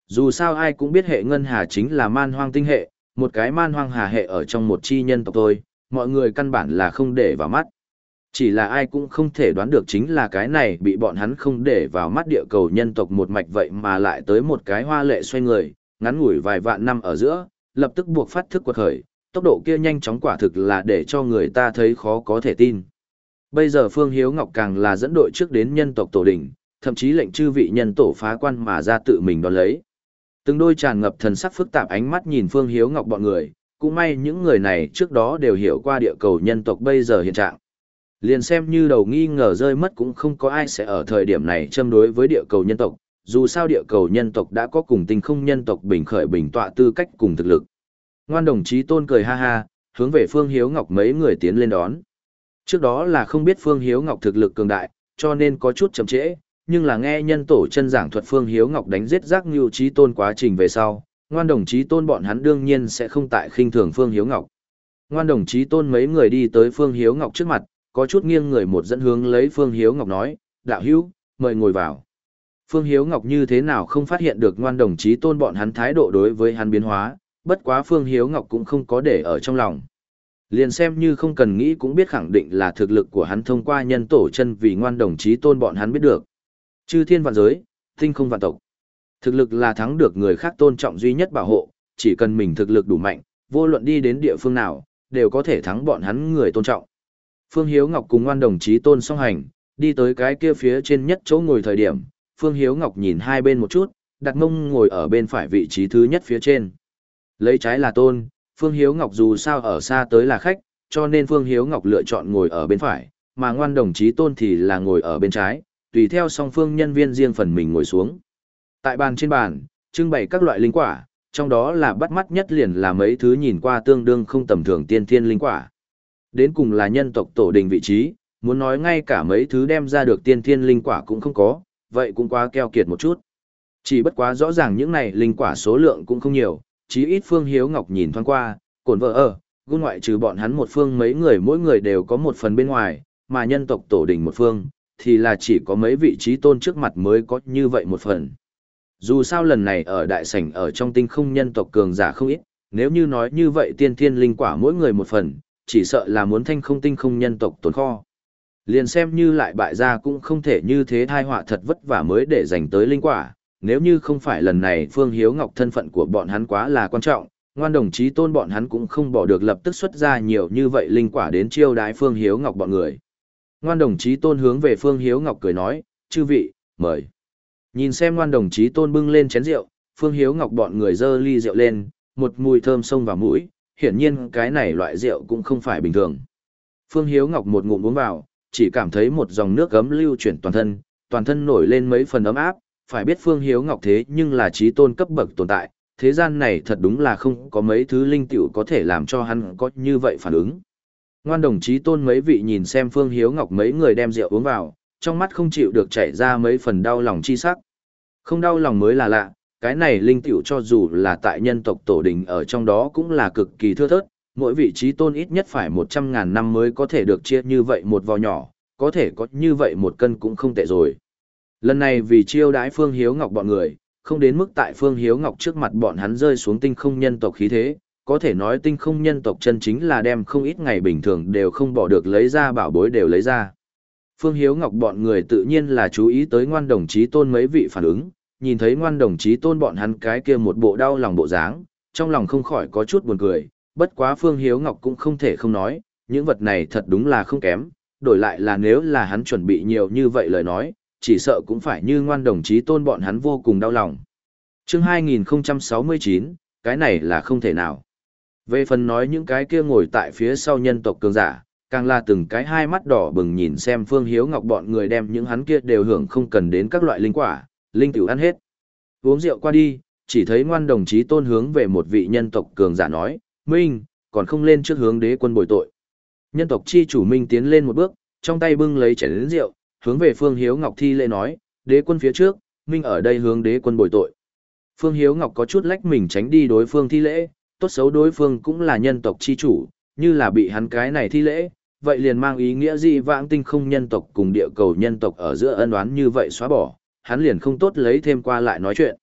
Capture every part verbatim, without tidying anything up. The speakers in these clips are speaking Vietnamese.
Dù sao ai cũng biết hệ ngân hà chính là man hoang tinh hệ, một cái man hoang hà hệ ở trong một chi nhân tộc thôi, mọi người căn bản là không để vào mắt. Chỉ là ai cũng không thể đoán được chính là cái này bị bọn hắn không để vào mắt địa cầu nhân tộc một mạch vậy mà lại tới một cái hoa lệ xoay người, ngắn ngủi vài vạn năm ở giữa, lập tức buộc phát thức quật khởi, tốc độ kia nhanh chóng quả thực là để cho người ta thấy khó có thể tin. Bây giờ Phương Hiếu Ngọc càng là dẫn đội trước đến nhân tộc tổ đỉnh, thậm chí lệnh chư vị nhân tổ phá quan mà ra tự mình đón lấy. Từng đôi tràn ngập thần sắc phức tạp ánh mắt nhìn Phương Hiếu Ngọc bọn người, cũng may những người này trước đó đều hiểu qua địa cầu nhân tộc bây giờ hiện trạng. Liền xem như đầu nghi ngờ rơi mất cũng không có ai sẽ ở thời điểm này châm đối với địa cầu nhân tộc, dù sao địa cầu nhân tộc đã có cùng tinh không nhân tộc bình khởi bình tọa tư cách cùng thực lực. Ngoan đồng chí Tôn cười ha ha, hướng về Phương Hiếu Ngọc mấy người tiến lên đón. Trước đó là không biết Phương Hiếu Ngọc thực lực cường đại, cho nên có chút chậm trễ, nhưng là nghe nhân tổ chân giảng thuật Phương Hiếu Ngọc đánh giết Giác Ngưu Chí Tôn quá trình về sau, ngoan đồng chí Tôn bọn hắn đương nhiên sẽ không tại khinh thường Phương Hiếu Ngọc. Ngoan đồng chí Tôn mấy người đi tới Phương Hiếu Ngọc trước mặt, có chút nghiêng người một dẫn hướng lấy Phương Hiếu Ngọc nói, đạo hữu, mời ngồi vào. Phương Hiếu Ngọc như thế nào không phát hiện được ngoan đồng chí Tôn bọn hắn thái độ đối với hắn biến hóa, bất quá Phương Hiếu Ngọc cũng không có để ở trong lòng. Liền xem như không cần nghĩ cũng biết khẳng định là thực lực của hắn thông qua nhân tổ chân vì ngoan đồng chí Tôn bọn hắn biết được. Chư thiên vạn giới, tinh không vạn tộc. Thực lực là thắng được người khác tôn trọng duy nhất bảo hộ, chỉ cần mình thực lực đủ mạnh, vô luận đi đến địa phương nào, đều có thể thắng bọn hắn người tôn trọng. Phương Hiếu Ngọc cùng ngoan đồng chí Tôn song hành, đi tới cái kia phía trên nhất chỗ ngồi thời điểm, Phương Hiếu Ngọc nhìn hai bên một chút, đặt mông ngồi ở bên phải vị trí thứ nhất phía trên. Lấy trái là Tôn, Phương Hiếu Ngọc dù sao ở xa tới là khách, cho nên Phương Hiếu Ngọc lựa chọn ngồi ở bên phải, mà ngoan đồng chí Tôn thì là ngồi ở bên trái, tùy theo song phương nhân viên riêng phần mình ngồi xuống. Tại bàn trên bàn, trưng bày các loại linh quả, trong đó là bắt mắt nhất liền là mấy thứ nhìn qua tương đương không tầm thường tiên thiên linh quả. Đến cùng là nhân tộc tổ đình vị trí, muốn nói ngay cả mấy thứ đem ra được tiên thiên linh quả cũng không có, vậy cũng quá keo kiệt một chút. Chỉ bất quá rõ ràng những này linh quả số lượng cũng không nhiều, chí ít Phương Hiếu Ngọc nhìn thoáng qua, cổn vợ ở, gun ngoại trừ bọn hắn một phương mấy người mỗi người đều có một phần bên ngoài, mà nhân tộc tổ đình một phương, thì là chỉ có mấy vị trí tôn trước mặt mới có như vậy một phần. Dù sao lần này ở đại sảnh ở trong tinh không nhân tộc cường giả không ít, nếu như nói như vậy tiên thiên linh quả mỗi người một phần, chỉ sợ là muốn thanh không tinh không nhân tộc tồn kho. Liền xem như lại bại gia cũng không thể như thế thai họa thật vất vả mới để dành tới linh quả, nếu như không phải lần này Phương Hiếu Ngọc thân phận của bọn hắn quá là quan trọng, ngoan đồng chí Tôn bọn hắn cũng không bỏ được lập tức xuất ra nhiều như vậy linh quả đến chiêu đái Phương Hiếu Ngọc bọn người. Ngoan đồng chí Tôn hướng về Phương Hiếu Ngọc cười nói, chư vị, mời. Nhìn xem ngoan đồng chí Tôn bưng lên chén rượu, Phương Hiếu Ngọc bọn người dơ ly rượu lên, một mùi thơm xông vào mũi, hiển nhiên cái này loại rượu cũng không phải bình thường. Phương Hiếu Ngọc một ngụm uống vào, chỉ cảm thấy một dòng nước gấm lưu chuyển toàn thân, toàn thân nổi lên mấy phần ấm áp, phải biết Phương Hiếu Ngọc thế nhưng là chí tôn cấp bậc tồn tại, thế gian này thật đúng là không có mấy thứ linh tiểu có thể làm cho hắn có như vậy phản ứng. Ngoan đồng chí Tôn mấy vị nhìn xem Phương Hiếu Ngọc mấy người đem rượu uống vào, trong mắt không chịu được chảy ra mấy phần đau lòng chi sắc. Không đau lòng mới là lạ, cái này linh tiểu cho dù là tại nhân tộc tổ đình ở trong đó cũng là cực kỳ thưa thớt, mỗi vị trí tôn ít nhất phải một trăm ngàn năm mới có thể được chia như vậy một vò nhỏ, có thể có như vậy một cân cũng không tệ rồi. Lần này vì chiêu đãi Phương Hiếu Ngọc bọn người, không đến mức tại Phương Hiếu Ngọc trước mặt bọn hắn rơi xuống tinh không nhân tộc khí thế, có thể nói tinh không nhân tộc chân chính là đem không ít ngày bình thường đều không bỏ được lấy ra bảo bối đều lấy ra. Phương Hiếu Ngọc bọn người tự nhiên là chú ý tới ngoan đồng chí Tôn mấy vị phản ứng, nhìn thấy ngoan đồng chí Tôn bọn hắn cái kia một bộ đau lòng bộ dáng, trong lòng không khỏi có chút buồn cười, bất quá Phương Hiếu Ngọc cũng không thể không nói, những vật này thật đúng là không kém, đổi lại là nếu là hắn chuẩn bị nhiều như vậy lời nói, chỉ sợ cũng phải như ngoan đồng chí Tôn bọn hắn vô cùng đau lòng. Chương hai nghìn không trăm sáu mươi chín, cái này là không thể nào. Về phần nói những cái kia ngồi tại phía sau nhân tộc cường giả, càng là từng cái hai mắt đỏ bừng nhìn xem Phương Hiếu Ngọc bọn người đem những hắn kia đều hưởng không cần đến các loại linh quả, linh tiểu ăn hết. Uống rượu qua đi, chỉ thấy ngoan đồng chí Tôn hướng về một vị nhân tộc cường giả nói, Minh, còn không lên trước hướng đế quân bồi tội. Nhân tộc chi chủ Minh tiến lên một bước, trong tay bưng lấy chén lớn rượu, hướng về Phương Hiếu Ngọc thi lễ nói, đế quân phía trước, Minh ở đây hướng đế quân bồi tội. Phương Hiếu Ngọc có chút lách mình tránh đi đối phương thi lễ, tốt xấu đối phương cũng là nhân tộc chi chủ, như là bị hắn cái này thi lễ, vậy liền mang ý nghĩa gì vãng tinh không nhân tộc cùng địa cầu nhân tộc ở giữa ân oán như vậy xóa bỏ, hắn liền không tốt lấy thêm qua lại nói chuyện.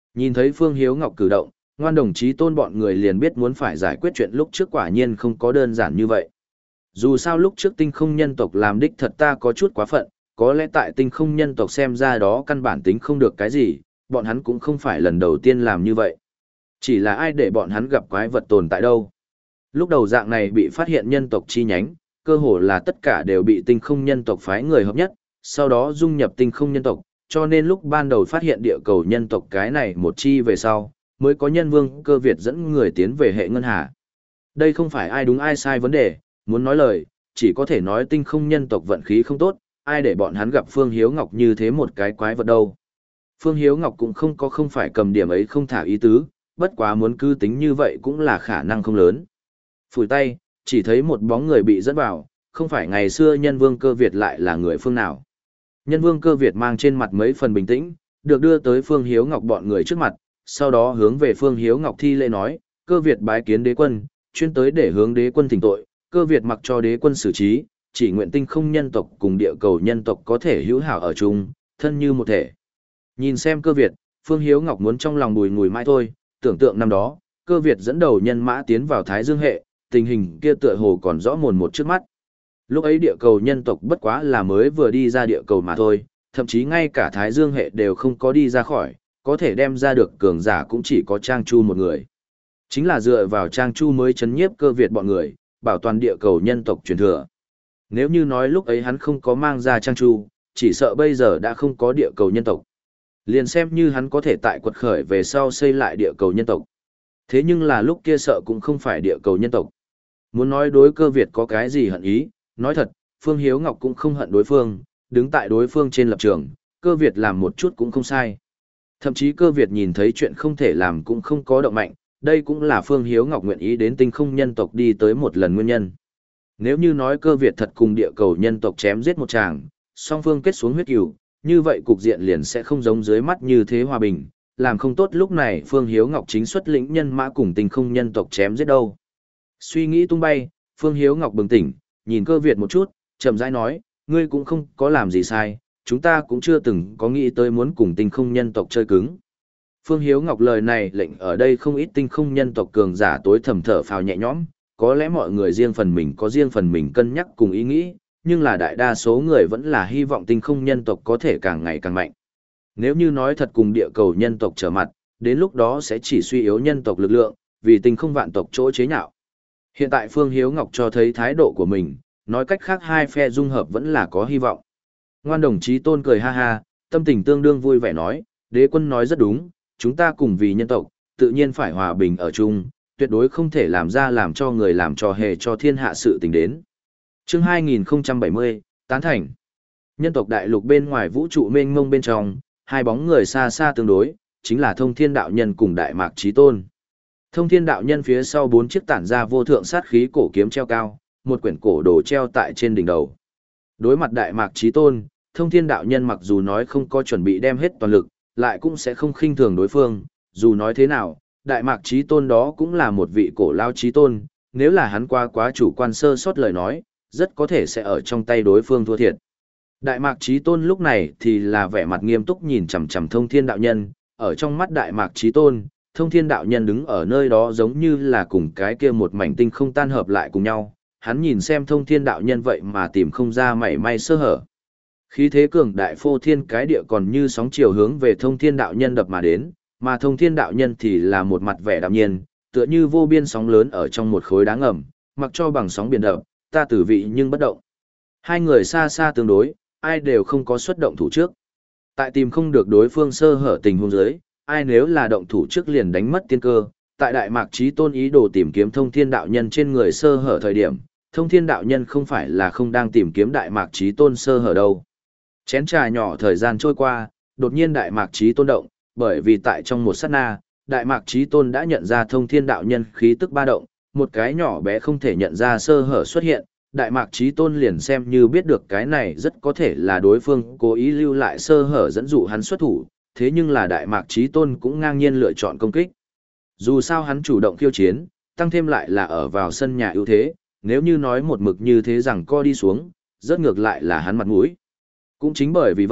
Nhìn thấy Phương Hiếu Ngọc cử động, Ngoan Đồng Chí Tôn bọn người liền biết muốn phải giải quyết chuyện lúc trước quả nhiên không có đơn giản như vậy. Dù sao lúc trước tinh không nhân tộc làm đích thật ta có chút quá phận, có lẽ tại tinh không nhân tộc xem ra đó căn bản tính không được cái gì, bọn hắn cũng không phải lần đầu tiên làm như vậy. Chỉ là ai để bọn hắn gặp quái vật tồn tại đâu. Lúc đầu dạng này bị phát hiện nhân tộc chi nhánh, cơ hồ là tất cả đều bị tinh không nhân tộc phái người hợp nhất, sau đó dung nhập tinh không nhân tộc, cho nên lúc ban đầu phát hiện địa cầu nhân tộc cái này một chi về sau, mới có nhân vương cơ Việt dẫn người tiến về hệ ngân hà. Đây không phải ai đúng ai sai vấn đề, muốn nói lời, chỉ có thể nói tinh không nhân tộc vận khí không tốt, ai để bọn hắn gặp Phương Hiếu Ngọc như thế một cái quái vật đâu. Phương Hiếu Ngọc cũng không có không phải cầm điểm ấy không thả ý tứ, bất quá muốn cư tính như vậy cũng là khả năng không lớn. Phủi tay, chỉ thấy một bóng người bị dẫn vào, không phải ngày xưa nhân vương cơ Việt lại là người phương nào. Nhân vương cơ Việt mang trên mặt mấy phần bình tĩnh, được đưa tới Phương Hiếu Ngọc bọn người trước mặt, sau đó hướng về Phương Hiếu Ngọc thi lễ nói, cơ Việt bái kiến đế quân, chuyên tới để hướng đế quân thỉnh tội, cơ Việt mặc cho đế quân xử trí, chỉ nguyện tinh không nhân tộc cùng địa cầu nhân tộc có thể hữu hảo ở chung, thân như một thể. Nhìn xem cơ Việt, Phương Hiếu Ngọc muốn trong lòng bùi ngùi mãi thôi, tưởng tượng năm đó, cơ Việt dẫn đầu nhân mã tiến vào Thái Dương hệ, tình hình kia tựa hồ còn rõ mồn một trước mắt. Lúc ấy địa cầu nhân tộc bất quá là mới vừa đi ra địa cầu mà thôi, thậm chí ngay cả Thái Dương hệ đều không có đi ra khỏi, có thể đem ra được cường giả cũng chỉ có Trang Chu một người. Chính là dựa vào Trang Chu mới chấn nhiếp cơ Việt bọn người, bảo toàn địa cầu nhân tộc truyền thừa. Nếu như nói lúc ấy hắn không có mang ra Trang Chu, chỉ sợ bây giờ đã không có địa cầu nhân tộc. Liền xem như hắn có thể tại quật khởi về sau xây lại địa cầu nhân tộc. Thế nhưng là lúc kia sợ cũng không phải địa cầu nhân tộc. Muốn nói đối cơ Việt có cái gì hận ý, nói thật, Phương Hiếu Ngọc cũng không hận đối phương, đứng tại đối phương trên lập trường, cơ Việt làm một chút cũng không sai. Thậm chí cơ Việt nhìn thấy chuyện không thể làm cũng không có động mạnh, đây cũng là Phương Hiếu Ngọc nguyện ý đến tinh không nhân tộc đi tới một lần nguyên nhân. Nếu như nói cơ Việt thật cùng địa cầu nhân tộc chém giết một tràng, song phương kết xuống huyết cừu, như vậy cục diện liền sẽ không giống dưới mắt như thế hòa bình, làm không tốt lúc này Phương Hiếu Ngọc chính xuất lĩnh nhân mã cùng tinh không nhân tộc chém giết đâu. Suy nghĩ tung bay, Phương Hiếu Ngọc bừng tỉnh, nhìn cơ Việt một chút, chậm rãi nói, ngươi cũng không có làm gì sai, chúng ta cũng chưa từng có nghĩ tới muốn cùng tinh không nhân tộc chơi cứng. Phương Hiếu Ngọc lời này lệnh ở đây không ít tinh không nhân tộc cường giả tối thầm thở phào nhẹ nhõm, có lẽ mọi người riêng phần mình có riêng phần mình cân nhắc cùng ý nghĩ, nhưng là đại đa số người vẫn là hy vọng tinh không nhân tộc có thể càng ngày càng mạnh. Nếu như nói thật cùng địa cầu nhân tộc trở mặt, đến lúc đó sẽ chỉ suy yếu nhân tộc lực lượng, vì tinh không vạn tộc chỗ chế nhạo. Hiện tại Phương Hiếu Ngọc cho thấy thái độ của mình, nói cách khác hai phe dung hợp vẫn là có hy vọng. Ngoan Đồng Chí Tôn cười ha ha, tâm tình tương đương vui vẻ nói, đế quân nói rất đúng, chúng ta cùng vì nhân tộc, tự nhiên phải hòa bình ở chung, tuyệt đối không thể làm ra làm cho người làm trò hề cho thiên hạ sự tình đến. Chương hai nghìn không trăm bảy mươi, tán thành. Nhân tộc đại lục bên ngoài vũ trụ mênh mông bên trong, hai bóng người xa xa tương đối, chính là Thông Thiên Đạo Nhân cùng Đại Mạc Chí Tôn. Thông Thiên Đạo Nhân phía sau bốn chiếc tản ra vô thượng sát khí cổ kiếm treo cao, một quyển cổ đồ treo tại trên đỉnh đầu. Đối mặt Đại Mạc Chí Tôn, Thông Thiên Đạo Nhân mặc dù nói không có chuẩn bị đem hết toàn lực, lại cũng sẽ không khinh thường đối phương, dù nói thế nào, Đại Mạc Chí Tôn đó cũng là một vị cổ lao chí tôn, nếu là hắn qua quá chủ quan sơ sót lời nói, rất có thể sẽ ở trong tay đối phương thua thiệt. Đại Mạc Chí Tôn lúc này thì là vẻ mặt nghiêm túc nhìn chằm chằm Thông Thiên Đạo Nhân, ở trong mắt Đại Mạc Chí Tôn, Thông Thiên Đạo Nhân đứng ở nơi đó giống như là cùng cái kia một mảnh tinh không tan hợp lại cùng nhau, hắn nhìn xem Thông Thiên Đạo Nhân vậy mà tìm không ra mảy may sơ hở. Khí thế cường đại phô thiên cái địa còn như sóng chiều hướng về Thông Thiên Đạo Nhân đập mà đến, mà Thông Thiên Đạo Nhân thì là một mặt vẻ đạm nhiên, tựa như vô biên sóng lớn ở trong một khối đá ngầm, mặc cho bằng sóng biển đập, ta tử vị nhưng bất động. Hai người xa xa tương đối, ai đều không có xuất động thủ trước. Tại tìm không được đối phương sơ hở tình huống dưới, ai nếu là động thủ trước liền đánh mất tiên cơ. Tại Đại Mạc Chí Tôn ý đồ tìm kiếm Thông Thiên Đạo Nhân trên người sơ hở thời điểm, Thông Thiên Đạo Nhân không phải là không đang tìm kiếm Đại Mạc Chí Tôn sơ hở đâu. Chén trà nhỏ thời gian trôi qua, đột nhiên Đại Mạc Chí Tôn động, bởi vì tại trong một sát na, Đại Mạc Chí Tôn đã nhận ra Thông Thiên Đạo Nhân khí tức ba động, một cái nhỏ bé không thể nhận ra sơ hở xuất hiện, Đại Mạc Chí Tôn liền xem như biết được cái này rất có thể là đối phương cố ý lưu lại sơ hở dẫn dụ hắn xuất thủ, thế nhưng là Đại Mạc Chí Tôn cũng ngang nhiên lựa chọn công kích. Dù sao hắn chủ động khiêu chiến, tăng thêm lại là ở vào sân nhà ưu thế, nếu như nói một mực như thế rằng co đi xuống, rất ngược lại là hắn mặt mũi. Cũng chính bởi vì vậy,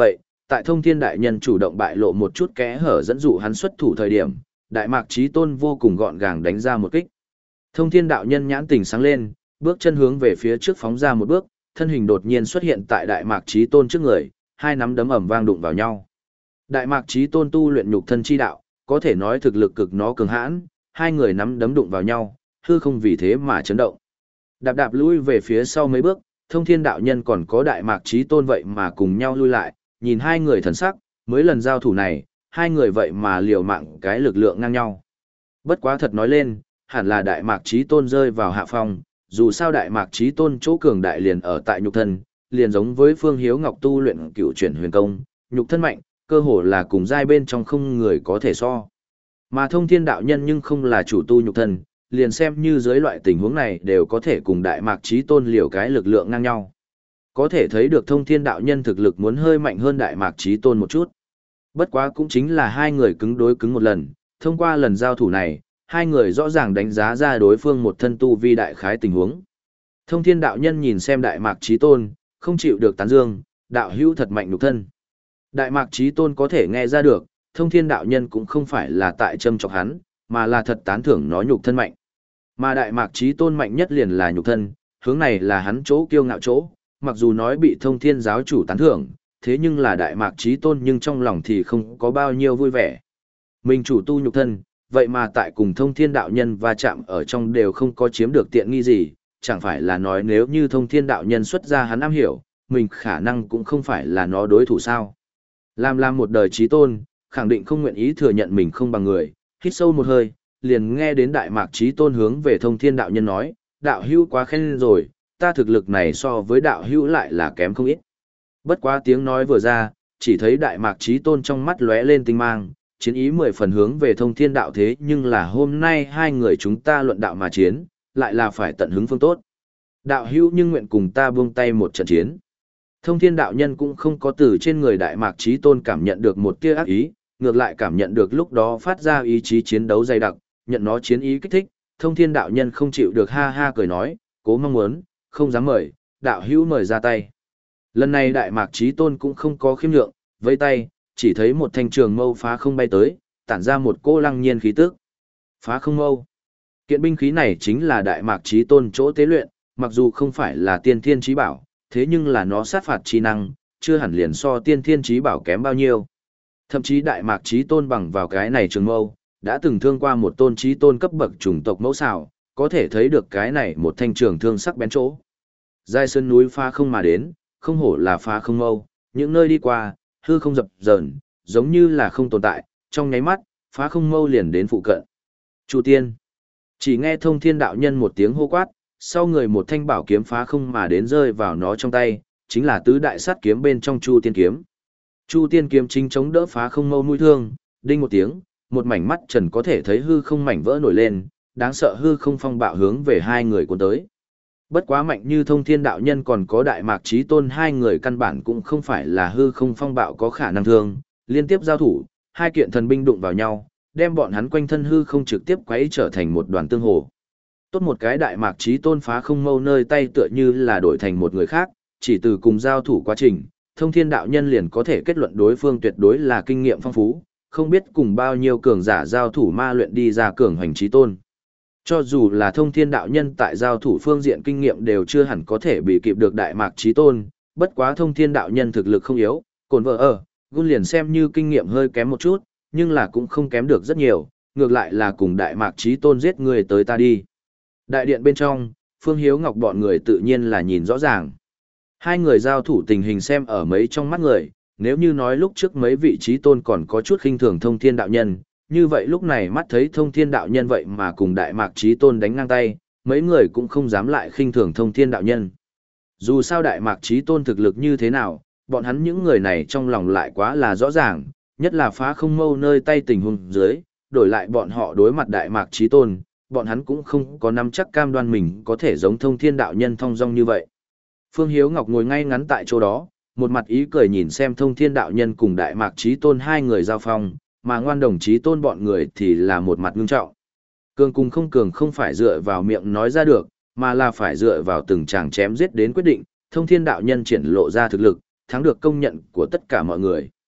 tại Thông Thiên Đại Nhân chủ động bại lộ một chút kẽ hở dẫn dụ hắn xuất thủ thời điểm, Đại Mạc Chí Tôn vô cùng gọn gàng đánh ra một kích. Thông Thiên Đạo Nhân nhãn tình sáng lên, bước chân hướng về phía trước phóng ra một bước, thân hình đột nhiên xuất hiện tại Đại Mạc Chí Tôn trước người, hai nắm đấm ầm vang đụng vào nhau. Đại Mạc Chí Tôn tu luyện nhục thân chi đạo, có thể nói thực lực cực nó cường hãn, hai người nắm đấm đụng vào nhau, hư không vì thế mà chấn động. Đạp đạp lui về phía sau mấy bước, Thông Thiên Đạo Nhân còn có Đại Mạc Chí Tôn vậy mà cùng nhau lui lại, nhìn hai người thần sắc, mới lần giao thủ này, hai người vậy mà liều mạng cái lực lượng ngang nhau. Bất quá thật nói lên, hẳn là Đại Mạc Chí Tôn rơi vào hạ phong, dù sao Đại Mạc Chí Tôn chỗ cường đại liền ở tại nhục thân, liền giống với Phương Hiếu Ngọc tu luyện cựu chuyển huyền công, nhục thân mạnh, cơ hồ là cùng giai bên trong không người có thể so. Mà Thông Thiên Đạo Nhân nhưng không là chủ tu nhục thân, liền xem như dưới loại tình huống này đều có thể cùng Đại Mạc Chí Tôn liều cái lực lượng ngang nhau. Có thể thấy được Thông Thiên Đạo Nhân thực lực muốn hơi mạnh hơn Đại Mạc Chí Tôn một chút. Bất quá cũng chính là hai người cứng đối cứng một lần, thông qua lần giao thủ này, hai người rõ ràng đánh giá ra đối phương một thân tu vi đại khái tình huống. Thông Thiên Đạo Nhân nhìn xem Đại Mạc Chí Tôn, không chịu được tán dương, đạo hữu thật mạnh nhục thân. Đại Mạc Chí Tôn có thể nghe ra được, Thông Thiên Đạo Nhân cũng không phải là tại châm chọc hắn, mà là thật tán thưởng nó nhục thân mạnh. Mà Đại Mạc Chí Tôn mạnh nhất liền là nhục thân, hướng này là hắn chỗ kiêu ngạo chỗ, mặc dù nói bị Thông Thiên giáo chủ tán thưởng, thế nhưng là Đại Mạc Chí Tôn nhưng trong lòng thì không có bao nhiêu vui vẻ. Mình chủ tu nhục thân, vậy mà tại cùng Thông Thiên Đạo Nhân va chạm ở trong đều không có chiếm được tiện nghi gì, chẳng phải là nói nếu như Thông Thiên Đạo Nhân xuất ra hắn am hiểu, mình khả năng cũng không phải là nó đối thủ sao. Làm làm một đời chí tôn, khẳng định không nguyện ý thừa nhận mình không bằng người, hít sâu một hơi, liền nghe đến Đại Mạc Chí Tôn hướng về Thông Thiên Đạo Nhân nói, đạo hữu quá khen rồi, ta thực lực này so với đạo hữu lại là kém không ít. Bất quá tiếng nói vừa ra, chỉ thấy Đại Mạc Chí Tôn trong mắt lóe lên tinh mang, chiến ý mười phần hướng về Thông Thiên Đạo thế nhưng là hôm nay hai người chúng ta luận đạo mà chiến, lại là phải tận hứng phương tốt. Đạo hữu nhưng nguyện cùng ta buông tay một trận chiến. Thông Thiên Đạo Nhân cũng không có từ trên người Đại Mạc Chí Tôn cảm nhận được một tia ác ý, ngược lại cảm nhận được lúc đó phát ra ý chí chiến đấu dày đặc, nhận nó chiến ý kích thích, Thông Thiên Đạo Nhân không chịu được ha ha cười nói, cố mong muốn, không dám mời, đạo hữu mời ra tay. Lần này Đại Mạc Chí Tôn cũng không có khiêm nhượng, vẫy tay, chỉ thấy một thanh trường mâu phá không bay tới, tản ra một cô lăng nhiên khí tức. Phá không mâu. Kiện binh khí này chính là Đại Mạc Chí Tôn chỗ tế luyện, mặc dù không phải là tiên thiên chí bảo, thế nhưng là nó sát phạt chi năng, chưa hẳn liền so tiên thiên chí bảo kém bao nhiêu. Thậm chí Đại Mạc Chí Tôn bằng vào cái này trường mâu, đã từng thương qua một tôn chí tôn cấp bậc chủng tộc mẫu xảo, có thể thấy được cái này một thanh trường thương sắc bén chỗ. Giai sơn núi phá không mà đến, không hổ là phá không mâu, những nơi đi qua, hư không dập dờn, giống như là không tồn tại, trong nháy mắt, phá không mâu liền đến phụ cận. Chu Tiên. Chỉ nghe Thông Thiên Đạo Nhân một tiếng hô quát, sau người một thanh bảo kiếm phá không mà đến rơi vào nó trong tay, chính là tứ đại sát kiếm bên trong Chu Tiên kiếm. Chu Tiên kiếm chính chống đỡ phá không mâu mũi thương, đinh một tiếng, một mảnh mắt trần có thể thấy hư không mảnh vỡ nổi lên, đáng sợ hư không phong bạo hướng về hai người cuốn tới. Bất quá mạnh như Thông Thiên Đạo Nhân còn có Đại Mạc Chí Tôn hai người căn bản cũng không phải là hư không phong bạo có khả năng thương, liên tiếp giao thủ, hai kiện thần binh đụng vào nhau, đem bọn hắn quanh thân hư không trực tiếp quấy trở thành một đoàn tương hồ. Tốt một cái Đại Mạc Chí Tôn phá không mâu nơi tay tựa như là đổi thành một người khác, chỉ từ cùng giao thủ quá trình, Thông Thiên Đạo Nhân liền có thể kết luận đối phương tuyệt đối là kinh nghiệm phong phú, không biết cùng bao nhiêu cường giả giao thủ ma luyện đi ra cường hành chí tôn. Cho dù là Thông Thiên Đạo Nhân tại giao thủ phương diện kinh nghiệm đều chưa hẳn có thể bị kịp được Đại Mạc Chí Tôn, bất quá Thông Thiên Đạo Nhân thực lực không yếu, cồn vợ ở, gun liền xem như kinh nghiệm hơi kém một chút, nhưng là cũng không kém được rất nhiều, ngược lại là cùng Đại Mạc Chí Tôn giết người tới ta đi. Đại điện bên trong, Phương Hiếu Ngọc bọn người tự nhiên là nhìn rõ ràng. Hai người giao thủ tình hình xem ở mấy trong mắt người, nếu như nói lúc trước mấy vị Chí Tôn còn có chút khinh thường Thông Thiên Đạo Nhân, như vậy lúc này mắt thấy Thông Thiên Đạo Nhân vậy mà cùng Đại Mạc Chí Tôn đánh ngang tay, mấy người cũng không dám lại khinh thường Thông Thiên Đạo Nhân. Dù sao Đại Mạc Chí Tôn thực lực như thế nào, bọn hắn những người này trong lòng lại quá là rõ ràng, nhất là phá không mâu nơi tay tình huống dưới, đổi lại bọn họ đối mặt Đại Mạc Chí Tôn, bọn hắn cũng không có nắm chắc cam đoan mình có thể giống Thông Thiên Đạo Nhân thong dong như vậy. Phương Hiếu Ngọc ngồi ngay ngắn tại chỗ đó, một mặt ý cười nhìn xem Thông Thiên Đạo Nhân cùng Đại Mạc Chí Tôn hai người giao phong, mà ngoan đồng Chí Tôn bọn người thì là một mặt ngưng trọng. Cường cùng không cường không phải dựa vào miệng nói ra được, mà là phải dựa vào từng tràng chém giết đến quyết định, Thông Thiên Đạo Nhân triển lộ ra thực lực, thắng được công nhận của tất cả mọi người.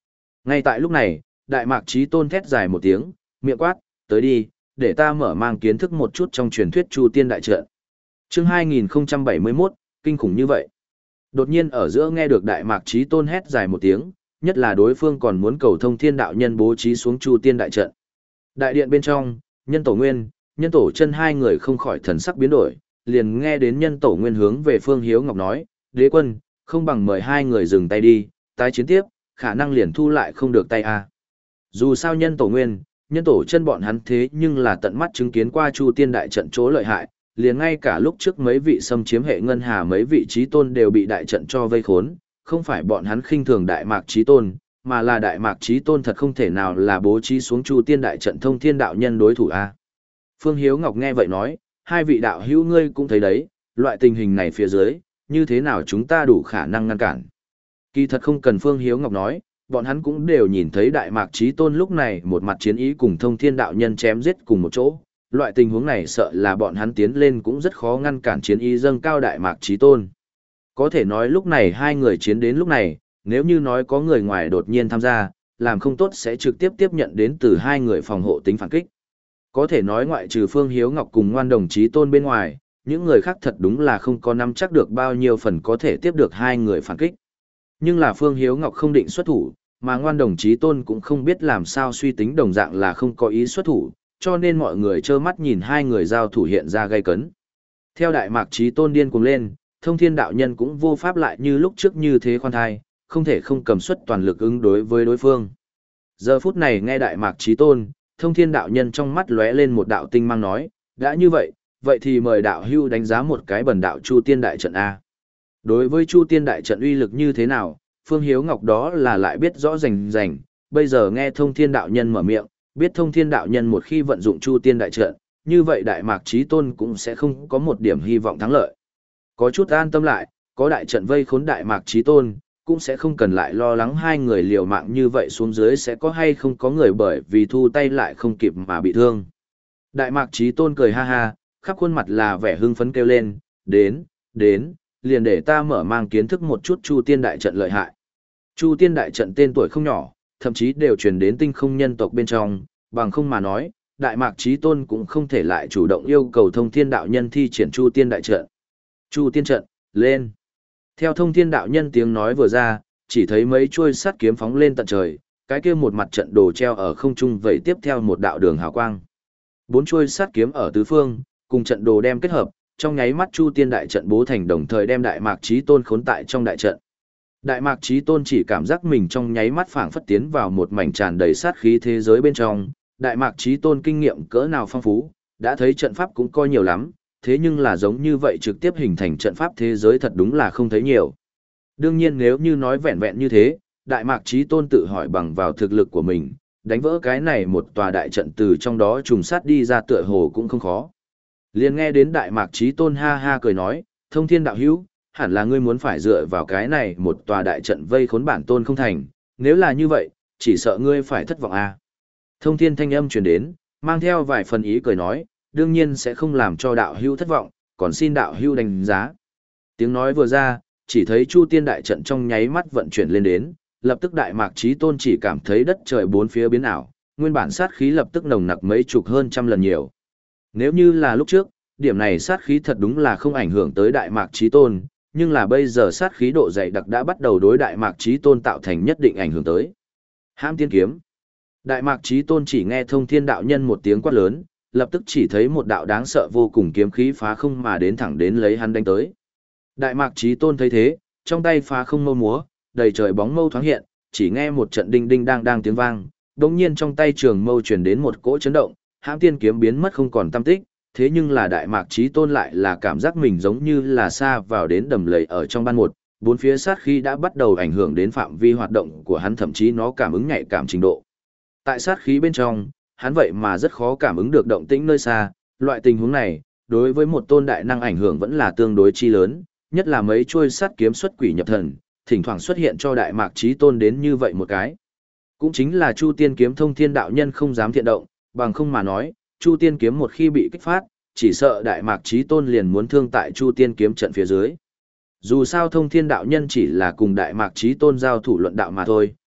Ngay tại lúc này, Đại Mạc Chí Tôn thét dài một tiếng, miệng quát, tới đi, để ta mở mang kiến thức một chút trong truyền thuyết Chu Tiên đại trận. Chương hai nghìn không trăm bảy mươi mốt, kinh khủng như vậy. Đột nhiên ở giữa nghe được Đại Mạc Chí Tôn hét dài một tiếng, nhất là đối phương còn muốn cầu Thông Thiên đạo nhân bố trí xuống Chu Tiên đại trận. Đại điện bên trong, Nhân Tổ Nguyên, Nhân Tổ Chân hai người không khỏi thần sắc biến đổi, liền nghe đến Nhân Tổ Nguyên hướng về Phương Hiếu Ngọc nói, đế quân, không bằng mời hai người dừng tay đi, tái chiến tiếp, khả năng liền thu lại không được tay a. Dù sao Nhân Tổ Nguyên, Nhân Tổ Chân bọn hắn thế nhưng là tận mắt chứng kiến qua Chu Tiên đại trận chỗ lợi hại, liền ngay cả lúc trước mấy vị xâm chiếm hệ ngân hà mấy vị chí tôn đều bị đại trận cho vây khốn, không phải bọn hắn khinh thường Đại Mạc Chí Tôn, mà là Đại Mạc Chí Tôn thật không thể nào là bố trí xuống Chu Tiên đại trận Thông Thiên đạo nhân đối thủ a. Phương Hiếu Ngọc nghe vậy nói, hai vị đạo hữu ngươi cũng thấy đấy, loại tình hình này phía dưới, như thế nào chúng ta đủ khả năng ngăn cản. Kỳ thật không cần Phương Hiếu Ngọc nói, bọn hắn cũng đều nhìn thấy Đại Mạc Chí Tôn lúc này một mặt chiến ý cùng Thông Thiên đạo nhân chém giết cùng một chỗ, loại tình huống này sợ là bọn hắn tiến lên cũng rất khó ngăn cản chiến ý dâng cao Đại Mạc Chí Tôn. Có thể nói lúc này hai người chiến đến lúc này, nếu như nói có người ngoài đột nhiên tham gia, làm không tốt sẽ trực tiếp tiếp nhận đến từ hai người phòng hộ tính phản kích. Có thể nói ngoại trừ Phương Hiếu Ngọc cùng Ngoan Đồng Chí Tôn bên ngoài, những người khác thật đúng là không có nắm chắc được bao nhiêu phần có thể tiếp được hai người phản kích. Nhưng là Phương Hiếu Ngọc không định xuất thủ, mà Ngoan Đồng Chí Tôn cũng không biết làm sao suy tính đồng dạng là không có ý xuất thủ, cho nên mọi người trơ mắt nhìn hai người giao thủ hiện ra gay cấn. Theo Đại Mạc Chí Tôn điên cuồng lên, Thông Thiên đạo nhân cũng vô pháp lại như lúc trước như thế khoan thai, không thể không cầm suất toàn lực ứng đối với đối phương. Giờ phút này nghe Đại Mạc Chí Tôn, Thông Thiên đạo nhân trong mắt lóe lên một đạo tinh mang nói, đã như vậy, vậy thì mời đạo hưu đánh giá một cái bần đạo Chu Tiên đại trận a. Đối với Chu Tiên đại trận uy lực như thế nào, Phương Hiếu Ngọc đó là lại biết rõ rành rành, bây giờ nghe Thông Thiên đạo nhân mở miệng, biết Thông Thiên đạo nhân một khi vận dụng Chu Tiên đại trận, như vậy Đại Mạc Chí Tôn cũng sẽ không có một điểm hy vọng thắng lợi. Có chút an tâm lại, có đại trận vây khốn Đại Mạc Chí Tôn, cũng sẽ không cần lại lo lắng hai người liều mạng như vậy xuống dưới sẽ có hay không có người bởi vì thu tay lại không kịp mà bị thương. Đại Mạc Chí Tôn cười ha ha, khắp khuôn mặt là vẻ hưng phấn kêu lên, đến, đến, liền để ta mở mang kiến thức một chút Chu Tiên đại trận lợi hại. Chu Tiên đại trận tên tuổi không nhỏ, thậm chí đều truyền đến tinh không nhân tộc bên trong, bằng không mà nói, Đại Mạc Chí Tôn cũng không thể lại chủ động yêu cầu Thông Thiên đạo nhân thi triển Chu Tiên đại trận. Chu Tiên trận, lên. Theo Thông Thiên đạo nhân tiếng nói vừa ra, chỉ thấy mấy chuôi sắt kiếm phóng lên tận trời, cái kia một mặt trận đồ treo ở không trung vậy tiếp theo một đạo đường hào quang. Bốn chuôi sắt kiếm ở tứ phương, cùng trận đồ đem kết hợp, trong nháy mắt Chu Tiên đại trận bố thành đồng thời đem Đại Mạc Chí Tôn khốn tại trong đại trận. Đại Mạc Chí Tôn chỉ cảm giác mình trong nháy mắt phảng phất tiến vào một mảnh tràn đầy sát khí thế giới bên trong, Đại Mạc Chí Tôn kinh nghiệm cỡ nào phong phú, đã thấy trận pháp cũng coi nhiều lắm, thế nhưng là giống như vậy trực tiếp hình thành trận pháp thế giới thật đúng là không thấy nhiều. Đương nhiên nếu như nói vẹn vẹn như thế, Đại Mạc Chí Tôn tự hỏi bằng vào thực lực của mình, đánh vỡ cái này một tòa đại trận từ trong đó trùng sát đi ra tựa hồ cũng không khó. Liền nghe đến Đại Mạc Chí Tôn ha ha cười nói, Thông Thiên đạo hữu, hẳn là ngươi muốn phải dựa vào cái này một tòa đại trận vây khốn bản tôn không thành, nếu là như vậy, chỉ sợ ngươi phải thất vọng à. Thông Thiên thanh âm truyền đến, mang theo vài phần ý cười nói, đương nhiên sẽ không làm cho đạo hữu thất vọng, còn xin đạo hữu đánh giá. Tiếng nói vừa ra, chỉ thấy Chu Tiên đại trận trong nháy mắt vận chuyển lên đến, lập tức Đại Mạc Chí Tôn chỉ cảm thấy đất trời bốn phía biến ảo, nguyên bản sát khí lập tức nồng nặc mấy chục hơn trăm lần nhiều. Nếu như là lúc trước, điểm này sát khí thật đúng là không ảnh hưởng tới Đại Mạc Chí Tôn, nhưng là bây giờ sát khí độ dày đặc đã bắt đầu đối Đại Mạc Chí Tôn tạo thành nhất định ảnh hưởng tới. Hãm tiên kiếm. Đại Mạc Chí Tôn chỉ nghe Thông Thiên đạo nhân một tiếng quát lớn, lập tức chỉ thấy một đạo đáng sợ vô cùng kiếm khí phá không mà đến thẳng đến lấy hắn đánh tới. Đại Mạc Chí Tôn thấy thế, trong tay phá không mâu múa, đầy trời bóng mâu thoáng hiện, chỉ nghe một trận đinh đinh đang đang tiếng vang, đột nhiên trong tay trường mâu truyền đến một cỗ chấn động, hãm tiên kiếm biến mất không còn tăm tích, thế nhưng là Đại Mạc Chí Tôn lại là cảm giác mình giống như là xa vào đến đầm lầy ở trong ban một, bốn phía sát khí đã bắt đầu ảnh hưởng đến phạm vi hoạt động của hắn, thậm chí nó cảm ứng nhạy cảm trình độ. Tại sát khí bên trong, hắn vậy mà rất khó cảm ứng được động tĩnh nơi xa, loại tình huống này, đối với một tôn đại năng ảnh hưởng vẫn là tương đối chi lớn, nhất là mấy chuôi sát kiếm xuất quỷ nhập thần, thỉnh thoảng xuất hiện cho Đại Mạc Chí Tôn đến như vậy một cái. Cũng chính là Chu Tiên kiếm Thông Thiên đạo nhân không dám thiện động, bằng không mà nói, Chu Tiên kiếm một khi bị kích phát, chỉ sợ Đại Mạc Chí Tôn liền muốn thương tại Chu Tiên kiếm trận phía dưới. Dù sao Thông Thiên đạo nhân chỉ là cùng Đại Mạc Chí Tôn giao thủ luận đạo mà thôi,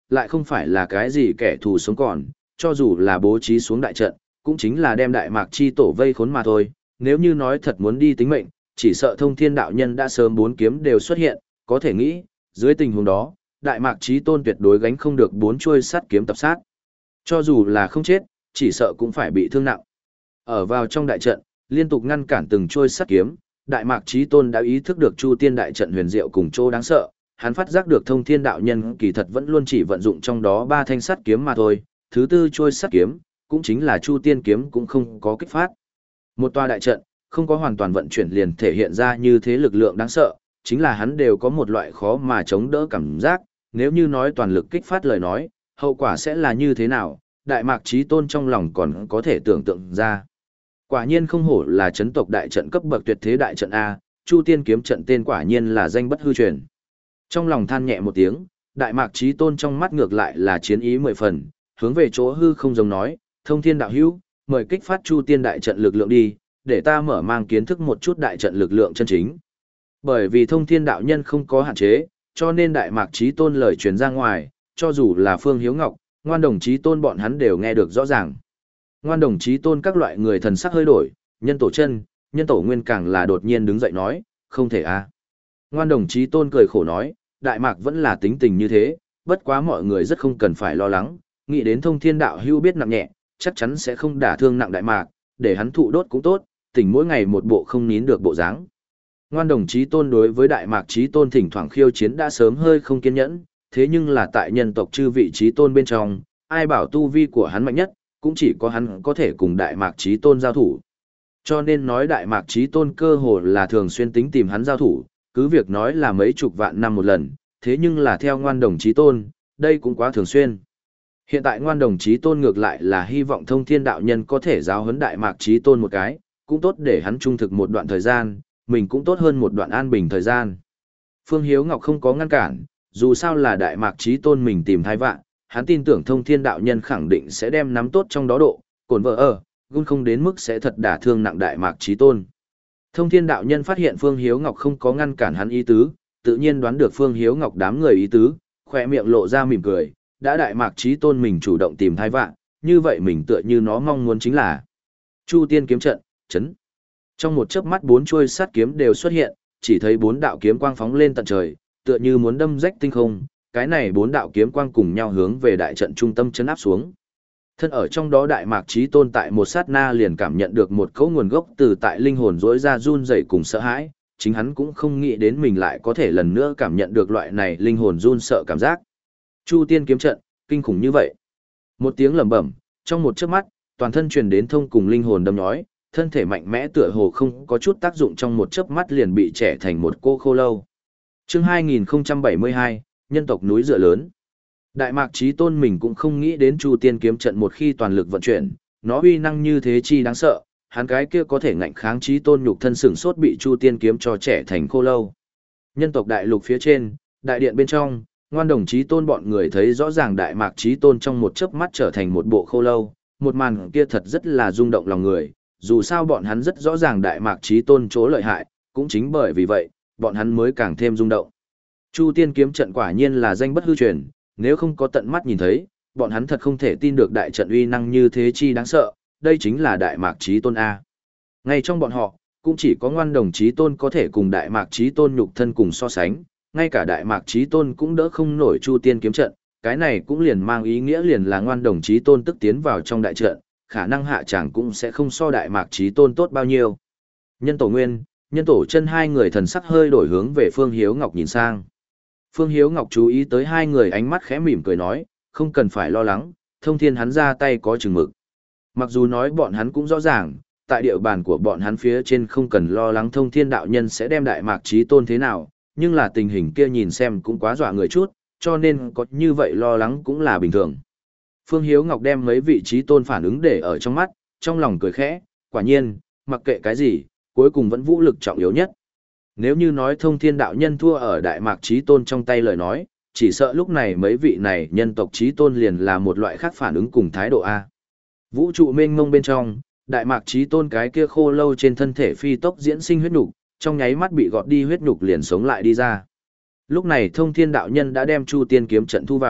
lại không phải là cái gì kẻ thù sống còn, cho dù là bố trí xuống đại trận, cũng chính là đem Đại Mạc Chi Tổ vây khốn mà thôi, nếu như nói thật muốn đi tính mệnh, chỉ sợ Thông Thiên đạo nhân đã sớm bốn kiếm đều xuất hiện, có thể nghĩ, dưới tình huống đó, Đại Mạc Chí Tôn tuyệt đối gánh không được bốn chuôi sắt kiếm tập sát. Cho dù là không chết, chỉ sợ cũng phải bị thương nặng. Ở vào trong đại trận, liên tục ngăn cản từng chuôi sắt kiếm, Đại Mạc Chí Tôn đã ý thức được Chu Tiên đại trận huyền diệu cùng chỗ đáng sợ, hắn phát giác được Thông Thiên đạo nhân kỳ thật vẫn luôn chỉ vận dụng trong đó ba thanh sắt kiếm mà thôi, thứ tư chuôi sắt kiếm, cũng chính là Chu Tiên kiếm cũng không có kích phát. Một tòa đại trận, không có hoàn toàn vận chuyển liền thể hiện ra như thế lực lượng đáng sợ, chính là hắn đều có một loại khó mà chống đỡ cảm giác, nếu như nói toàn lực kích phát lời nói, hậu quả sẽ là như thế nào, Đại Mạc Chí Tôn trong lòng còn có thể tưởng tượng ra. Quả nhiên không hổ là chấn tộc đại trận cấp bậc tuyệt thế đại trận A, Chu Tiên kiếm trận tên quả nhiên là danh bất hư truyền. Trong lòng than nhẹ một tiếng, Đại Mạc Chí Tôn trong mắt ngược lại là chiến ý mười phần, hướng về chỗ hư không giống nói, Thông Thiên đạo hữu, mời kích phát Chu Tiên đại trận lực lượng đi, để ta mở mang kiến thức một chút đại trận lực lượng chân chính. Bởi vì Thông Thiên đạo nhân không có hạn chế, cho nên Đại Mạc Chí Tôn lời truyền ra ngoài, cho dù là Phương Hiếu Ngọc, Ngoan Đồng Chí Tôn bọn hắn đều nghe được rõ ràng. Ngoan Đồng Chí Tôn các loại người thần sắc hơi đổi, Nhân Tổ Chân, Nhân Tổ Nguyên càng là đột nhiên đứng dậy nói, không thể a. Ngoan Đồng Chí Tôn cười khổ nói, Đại Mạc vẫn là tính tình như thế, bất quá mọi người rất không cần phải lo lắng, nghĩ đến Thông Thiên đạo hữu biết nặng nhẹ, chắc chắn sẽ không đả thương nặng Đại Mạc, để hắn thụ đốt cũng tốt, tỉnh mỗi ngày một bộ không nín được bộ dáng. Ngoan Đồng Chí Tôn đối với Đại Mạc Chí Tôn thỉnh thoảng khiêu chiến đã sớm hơi không kiên nhẫn, thế nhưng là tại nhân tộc chư vị Chí Tôn bên trong, ai bảo tu vi của hắn mạnh nhất, cũng chỉ có hắn có thể cùng Đại Mạc Chí Tôn giao thủ. Cho nên nói Đại Mạc Chí Tôn cơ hồ là thường xuyên tính tìm hắn giao thủ, cứ việc nói là mấy chục vạn năm một lần, thế nhưng là theo Ngoan Đồng Chí Tôn, đây cũng quá thường xuyên. Hiện tại Ngoan Đồng Chí Tôn ngược lại là hy vọng Thông Thiên đạo nhân có thể giáo huấn Đại Mạc Chí Tôn một cái, cũng tốt để hắn trung thực một đoạn thời gian, mình cũng tốt hơn một đoạn an bình thời gian. Phương Hiếu Ngọc không có ngăn cản, dù sao là Đại Mạc Chí Tôn mình tìm thai vạn, hắn tin tưởng Thông Thiên đạo nhân khẳng định sẽ đem nắm tốt trong đó độ, cồn vợ ở, gun không đến mức sẽ thật đả thương nặng Đại Mạc Chí Tôn. Thông Thiên đạo nhân phát hiện Phương Hiếu Ngọc không có ngăn cản hắn ý tứ, tự nhiên đoán được Phương Hiếu Ngọc đám người ý tứ, khỏe miệng lộ ra mỉm cười, đã Đại Mạc Chí Tôn mình chủ động tìm thai vạn, như vậy mình tựa như nó mong muốn chính là Chu Tiên kiếm trận, chấn. Trong một chớp mắt bốn chuôi sát kiếm đều xuất hiện, chỉ thấy bốn đạo kiếm quang phóng lên tận trời, tựa như muốn đâm rách tinh không, cái này bốn đạo kiếm quang cùng nhau hướng về đại trận trung tâm chấn áp xuống. Thân ở trong đó Đại Mạc Chí Tôn tại một sát na liền cảm nhận được một cấu nguồn gốc từ tại linh hồn rỗi ra run rẩy cùng sợ hãi, chính hắn cũng không nghĩ đến mình lại có thể lần nữa cảm nhận được loại này linh hồn run sợ cảm giác. Chu Tiên kiếm trận, kinh khủng như vậy. Một tiếng lẩm bẩm, trong một chớp mắt, toàn thân truyền đến thông cùng linh hồn đâm nhói, thân thể mạnh mẽ tựa hồ không có chút tác dụng trong một chớp mắt liền bị trẻ thành một cô khô lâu. Chương hai nghìn không trăm bảy mươi hai, nhân tộc núi dựa lớn. Đại Mạc Chí Tôn mình cũng không nghĩ đến Chu Tiên kiếm trận một khi toàn lực vận chuyển, nó uy năng như thế chi đáng sợ, hắn cái kia có thể ngạnh kháng Chí Tôn nhục thân sừng sốt bị Chu Tiên kiếm cho trẻ thành khô lâu. Nhân tộc đại lục phía trên, đại điện bên trong, Ngoan Đồng Chí Tôn bọn người thấy rõ ràng Đại Mạc Chí Tôn trong một chớp mắt trở thành một bộ khô lâu, một màn kia thật rất là rung động lòng người, dù sao bọn hắn rất rõ ràng Đại Mạc Chí Tôn chỗ lợi hại, cũng chính bởi vì vậy, bọn hắn mới càng thêm rung động. Chu Tiên kiếm trận quả nhiên là danh bất hư truyền, nếu không có tận mắt nhìn thấy, bọn hắn thật không thể tin được đại trận uy năng như thế chi đáng sợ, đây chính là Đại Mạc Chí Tôn A. Ngay trong bọn họ, cũng chỉ có Ngoan Đồng Chí Tôn có thể cùng Đại Mạc Chí Tôn nhục thân cùng so sánh, ngay cả Đại Mạc Chí Tôn cũng đỡ không nổi Chu Tiên kiếm trận, cái này cũng liền mang ý nghĩa liền là Ngoan Đồng Chí Tôn tức tiến vào trong đại trận, khả năng hạ tràng cũng sẽ không so Đại Mạc Chí Tôn tốt bao nhiêu. Nhân Tổ Nguyên, Nhân Tổ Chân hai người thần sắc hơi đổi hướng về Phương Hiếu Ngọc nhìn sang. Phương Hiếu Ngọc chú ý tới hai người ánh mắt khẽ mỉm cười nói, không cần phải lo lắng, Thông Thiên hắn ra tay có chừng mực. Mặc dù nói bọn hắn cũng rõ ràng, tại địa bàn của bọn hắn phía trên không cần lo lắng Thông Thiên đạo nhân sẽ đem Đại Mạc Chí Tôn thế nào, nhưng là tình hình kia nhìn xem cũng quá dọa người chút, cho nên có như vậy lo lắng cũng là bình thường. Phương Hiếu Ngọc đem mấy vị Chí Tôn phản ứng để ở trong mắt, trong lòng cười khẽ, quả nhiên, mặc kệ cái gì, cuối cùng vẫn vũ lực trọng yếu nhất. Nếu như nói Thông Thiên đạo nhân thua ở Đại Mạc Chí Tôn trong tay lời nói, chỉ sợ lúc này mấy vị này nhân tộc Chí Tôn liền là một loại khác phản ứng cùng thái độ A. Vũ trụ mênh mông bên trong, Đại Mạc Chí Tôn cái kia khô lâu trên thân thể phi tốc diễn sinh huyết nhục, trong nháy mắt bị gọt đi huyết nhục liền sống lại đi ra. Lúc này Thông Thiên đạo nhân đã đem Chu Tiên kiếm trận thu vào,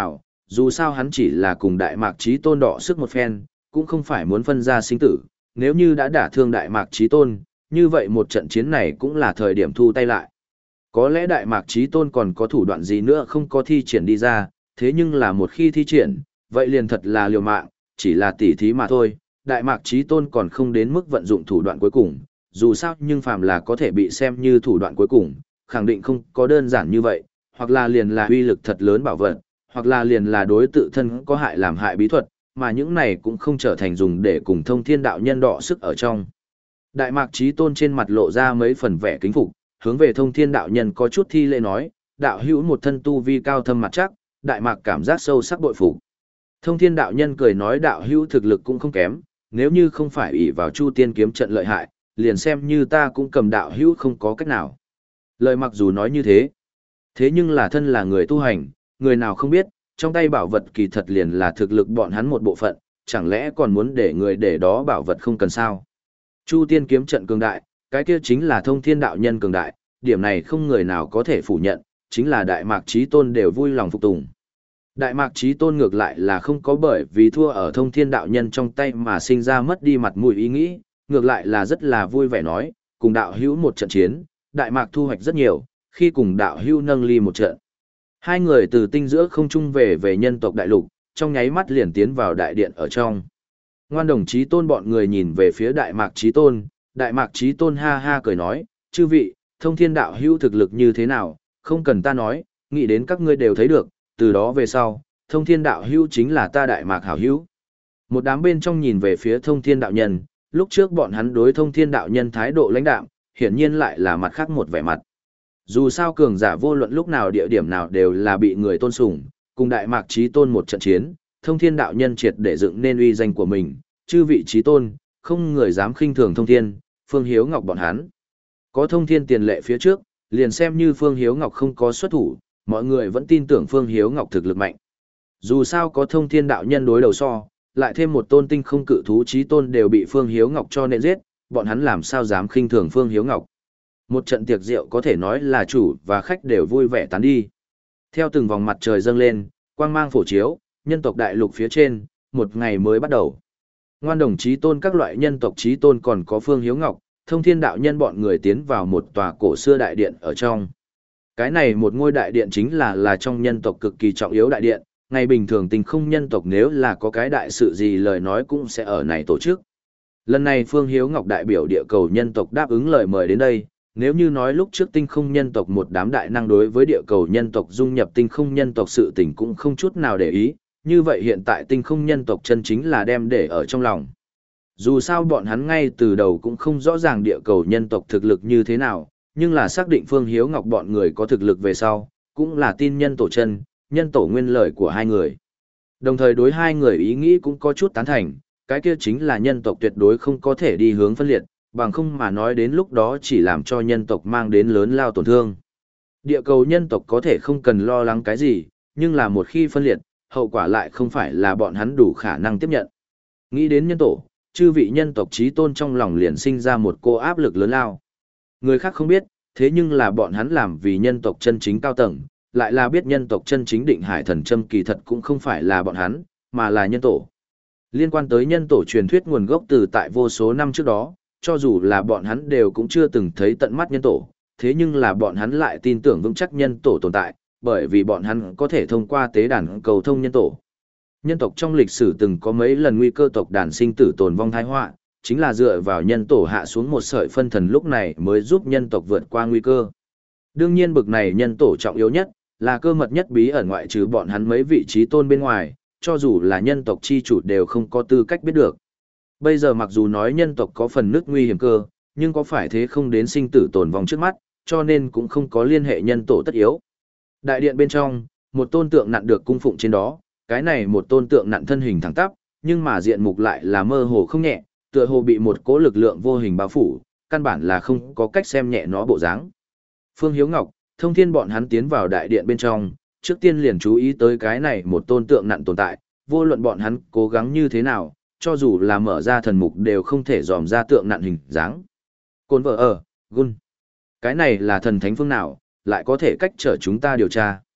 dù sao hắn chỉ là cùng Đại Mạc Chí Tôn đọ sức một phen, cũng không phải muốn phân ra sinh tử, nếu như đã đả thương Đại Mạc Chí Tôn, như vậy một trận chiến này cũng là thời điểm thu tay lại. Có lẽ Đại Mạc Chí Tôn còn có thủ đoạn gì nữa không có thi triển đi ra, thế nhưng là một khi thi triển, vậy liền thật là liều mạng, chỉ là tỉ thí mà thôi, Đại Mạc Chí Tôn còn không đến mức vận dụng thủ đoạn cuối cùng, dù sao nhưng phàm là có thể bị xem như thủ đoạn cuối cùng, khẳng định không có đơn giản như vậy, hoặc là liền là uy lực thật lớn bảo vật, hoặc là liền là đối tự thân có hại làm hại bí thuật, mà những này cũng không trở thành dùng để cùng Thông Thiên đạo nhân đọ sức ở trong. Đại Mạc Chí Tôn trên mặt lộ ra mấy phần vẻ kính phục, hướng về Thông Thiên đạo nhân có chút thi lễ nói, đạo hữu một thân tu vi cao thâm mặt chắc, Đại Mạc cảm giác sâu sắc bội phục. Thông Thiên đạo nhân cười nói đạo hữu thực lực cũng không kém, nếu như không phải ỷ vào Chu Tiên kiếm trận lợi hại, liền xem như ta cũng cầm đạo hữu không có cách nào. Lời mặc dù nói như thế, thế nhưng là thân là người tu hành, người nào không biết, trong tay bảo vật kỳ thật liền là thực lực bọn hắn một bộ phận, chẳng lẽ còn muốn để người để đó bảo vật không cần sao. Chu Tiên kiếm trận cường đại, cái kia chính là Thông Thiên đạo nhân cường đại, điểm này không người nào có thể phủ nhận, chính là Đại Mạc Chí Tôn đều vui lòng phục tùng. Đại Mạc Chí Tôn ngược lại là không có bởi vì thua ở Thông Thiên đạo nhân trong tay mà sinh ra mất đi mặt mũi ý nghĩ, ngược lại là rất là vui vẻ nói, cùng đạo hữu một trận chiến, Đại Mạc thu hoạch rất nhiều, khi cùng đạo hữu nâng ly một trận. Hai người từ tinh giữa không trung về về nhân tộc đại lục, trong nháy mắt liền tiến vào đại điện ở trong. Ngoan Đồng Chí Tôn bọn người nhìn về phía Đại Mạc Chí Tôn, Đại Mạc Chí Tôn ha ha cười nói, chư vị, Thông Thiên đạo hữu thực lực như thế nào, không cần ta nói, nghĩ đến các ngươi đều thấy được, từ đó về sau, Thông Thiên đạo hữu chính là ta Đại Mạc hảo hữu. Một đám bên trong nhìn về phía Thông Thiên đạo nhân, lúc trước bọn hắn đối Thông Thiên đạo nhân thái độ lãnh đạm, hiển nhiên lại là mặt khác một vẻ mặt. Dù sao cường giả vô luận lúc nào địa điểm nào đều là bị người tôn sùng, cùng Đại Mạc Chí Tôn một trận chiến, Thông Thiên đạo nhân triệt để dựng nên uy danh của mình, chư vị chí tôn, không người dám khinh thường Thông Thiên, Phương Hiếu Ngọc bọn hắn. Có Thông Thiên tiền lệ phía trước, liền xem như Phương Hiếu Ngọc không có xuất thủ, mọi người vẫn tin tưởng Phương Hiếu Ngọc thực lực mạnh. Dù sao có Thông Thiên đạo nhân đối đầu so, lại thêm một tôn tinh không cự thú chí tôn đều bị Phương Hiếu Ngọc cho nện giết, bọn hắn làm sao dám khinh thường Phương Hiếu Ngọc. Một trận tiệc rượu có thể nói là chủ và khách đều vui vẻ tán đi. Theo từng vòng mặt trời dâng lên, quang mang phổ chiếu, nhân tộc đại lục phía trên, một ngày mới bắt đầu. Ngoan Đồng Chí Tôn các loại nhân tộc chí tôn còn có Phương Hiếu Ngọc, Thông Thiên đạo nhân bọn người tiến vào một tòa cổ xưa đại điện ở trong. Cái này một ngôi đại điện chính là là trong nhân tộc cực kỳ trọng yếu đại điện, ngày bình thường tình không nhân tộc nếu là có cái đại sự gì lời nói cũng sẽ ở này tổ chức. Lần này Phương Hiếu Ngọc đại biểu địa cầu nhân tộc đáp ứng lời mời đến đây, nếu như nói lúc trước tinh không nhân tộc một đám đại năng đối với địa cầu nhân tộc dung nhập tinh không nhân tộc sự tình cũng không chút nào để ý, như vậy hiện tại tinh không nhân tộc chân chính là đem để ở trong lòng. Dù sao bọn hắn ngay từ đầu cũng không rõ ràng địa cầu nhân tộc thực lực như thế nào, nhưng là xác định Phương Hiếu Ngọc bọn người có thực lực về sau, cũng là tin nhân tổ chân, nhân tổ nguyên lời của hai người. Đồng thời đối hai người ý nghĩ cũng có chút tán thành, cái kia chính là nhân tộc tuyệt đối không có thể đi hướng phân liệt, bằng không mà nói đến lúc đó chỉ làm cho nhân tộc mang đến lớn lao tổn thương. Địa cầu nhân tộc có thể không cần lo lắng cái gì, nhưng là một khi phân liệt, hậu quả lại không phải là bọn hắn đủ khả năng tiếp nhận. Nghĩ đến nhân tổ, chư vị nhân tộc chí tôn trong lòng liền sinh ra một cô áp lực lớn lao. Người khác không biết, thế nhưng là bọn hắn làm vì nhân tộc chân chính cao tầng, lại là biết nhân tộc chân chính định hải thần châm kỳ thật cũng không phải là bọn hắn, mà là nhân tổ. Liên quan tới nhân tổ truyền thuyết nguồn gốc từ tại vô số năm trước đó, cho dù là bọn hắn đều cũng chưa từng thấy tận mắt nhân tổ, thế nhưng là bọn hắn lại tin tưởng vững chắc nhân tổ tồn tại, bởi vì bọn hắn có thể thông qua tế đàn cầu thông nhân tổ. Nhân tộc trong lịch sử từng có mấy lần nguy cơ tộc đàn sinh tử tồn vong tai họa, chính là dựa vào nhân tổ hạ xuống một sợi phân thần lúc này mới giúp nhân tộc vượt qua nguy cơ. Đương nhiên bực này nhân tổ trọng yếu nhất, là cơ mật nhất bí ẩn ngoại trừ bọn hắn mấy vị trí tôn bên ngoài, cho dù là nhân tộc chi chủ đều không có tư cách biết được. Bây giờ mặc dù nói nhân tộc có phần nước nguy hiểm cơ, nhưng có phải thế không đến sinh tử tồn vong trước mắt, cho nên cũng không có liên hệ nhân tổ tất yếu. Đại điện bên trong, một tôn tượng nặn được cung phụng trên đó, cái này một tôn tượng nặn thân hình thẳng tắp, nhưng mà diện mục lại là mơ hồ không nhẹ, tựa hồ bị một cỗ lực lượng vô hình bao phủ, căn bản là không có cách xem nhẹ nó bộ dáng. Phương Hiếu Ngọc, Thông Thiên bọn hắn tiến vào đại điện bên trong, trước tiên liền chú ý tới cái này một tôn tượng nặn tồn tại, vô luận bọn hắn cố gắng như thế nào, cho dù là mở ra thần mục đều không thể dòm ra tượng nặn hình dáng. Côn vợ ở, gun. Cái này là thần thánh phương nào, lại có thể cách trở chúng ta điều tra.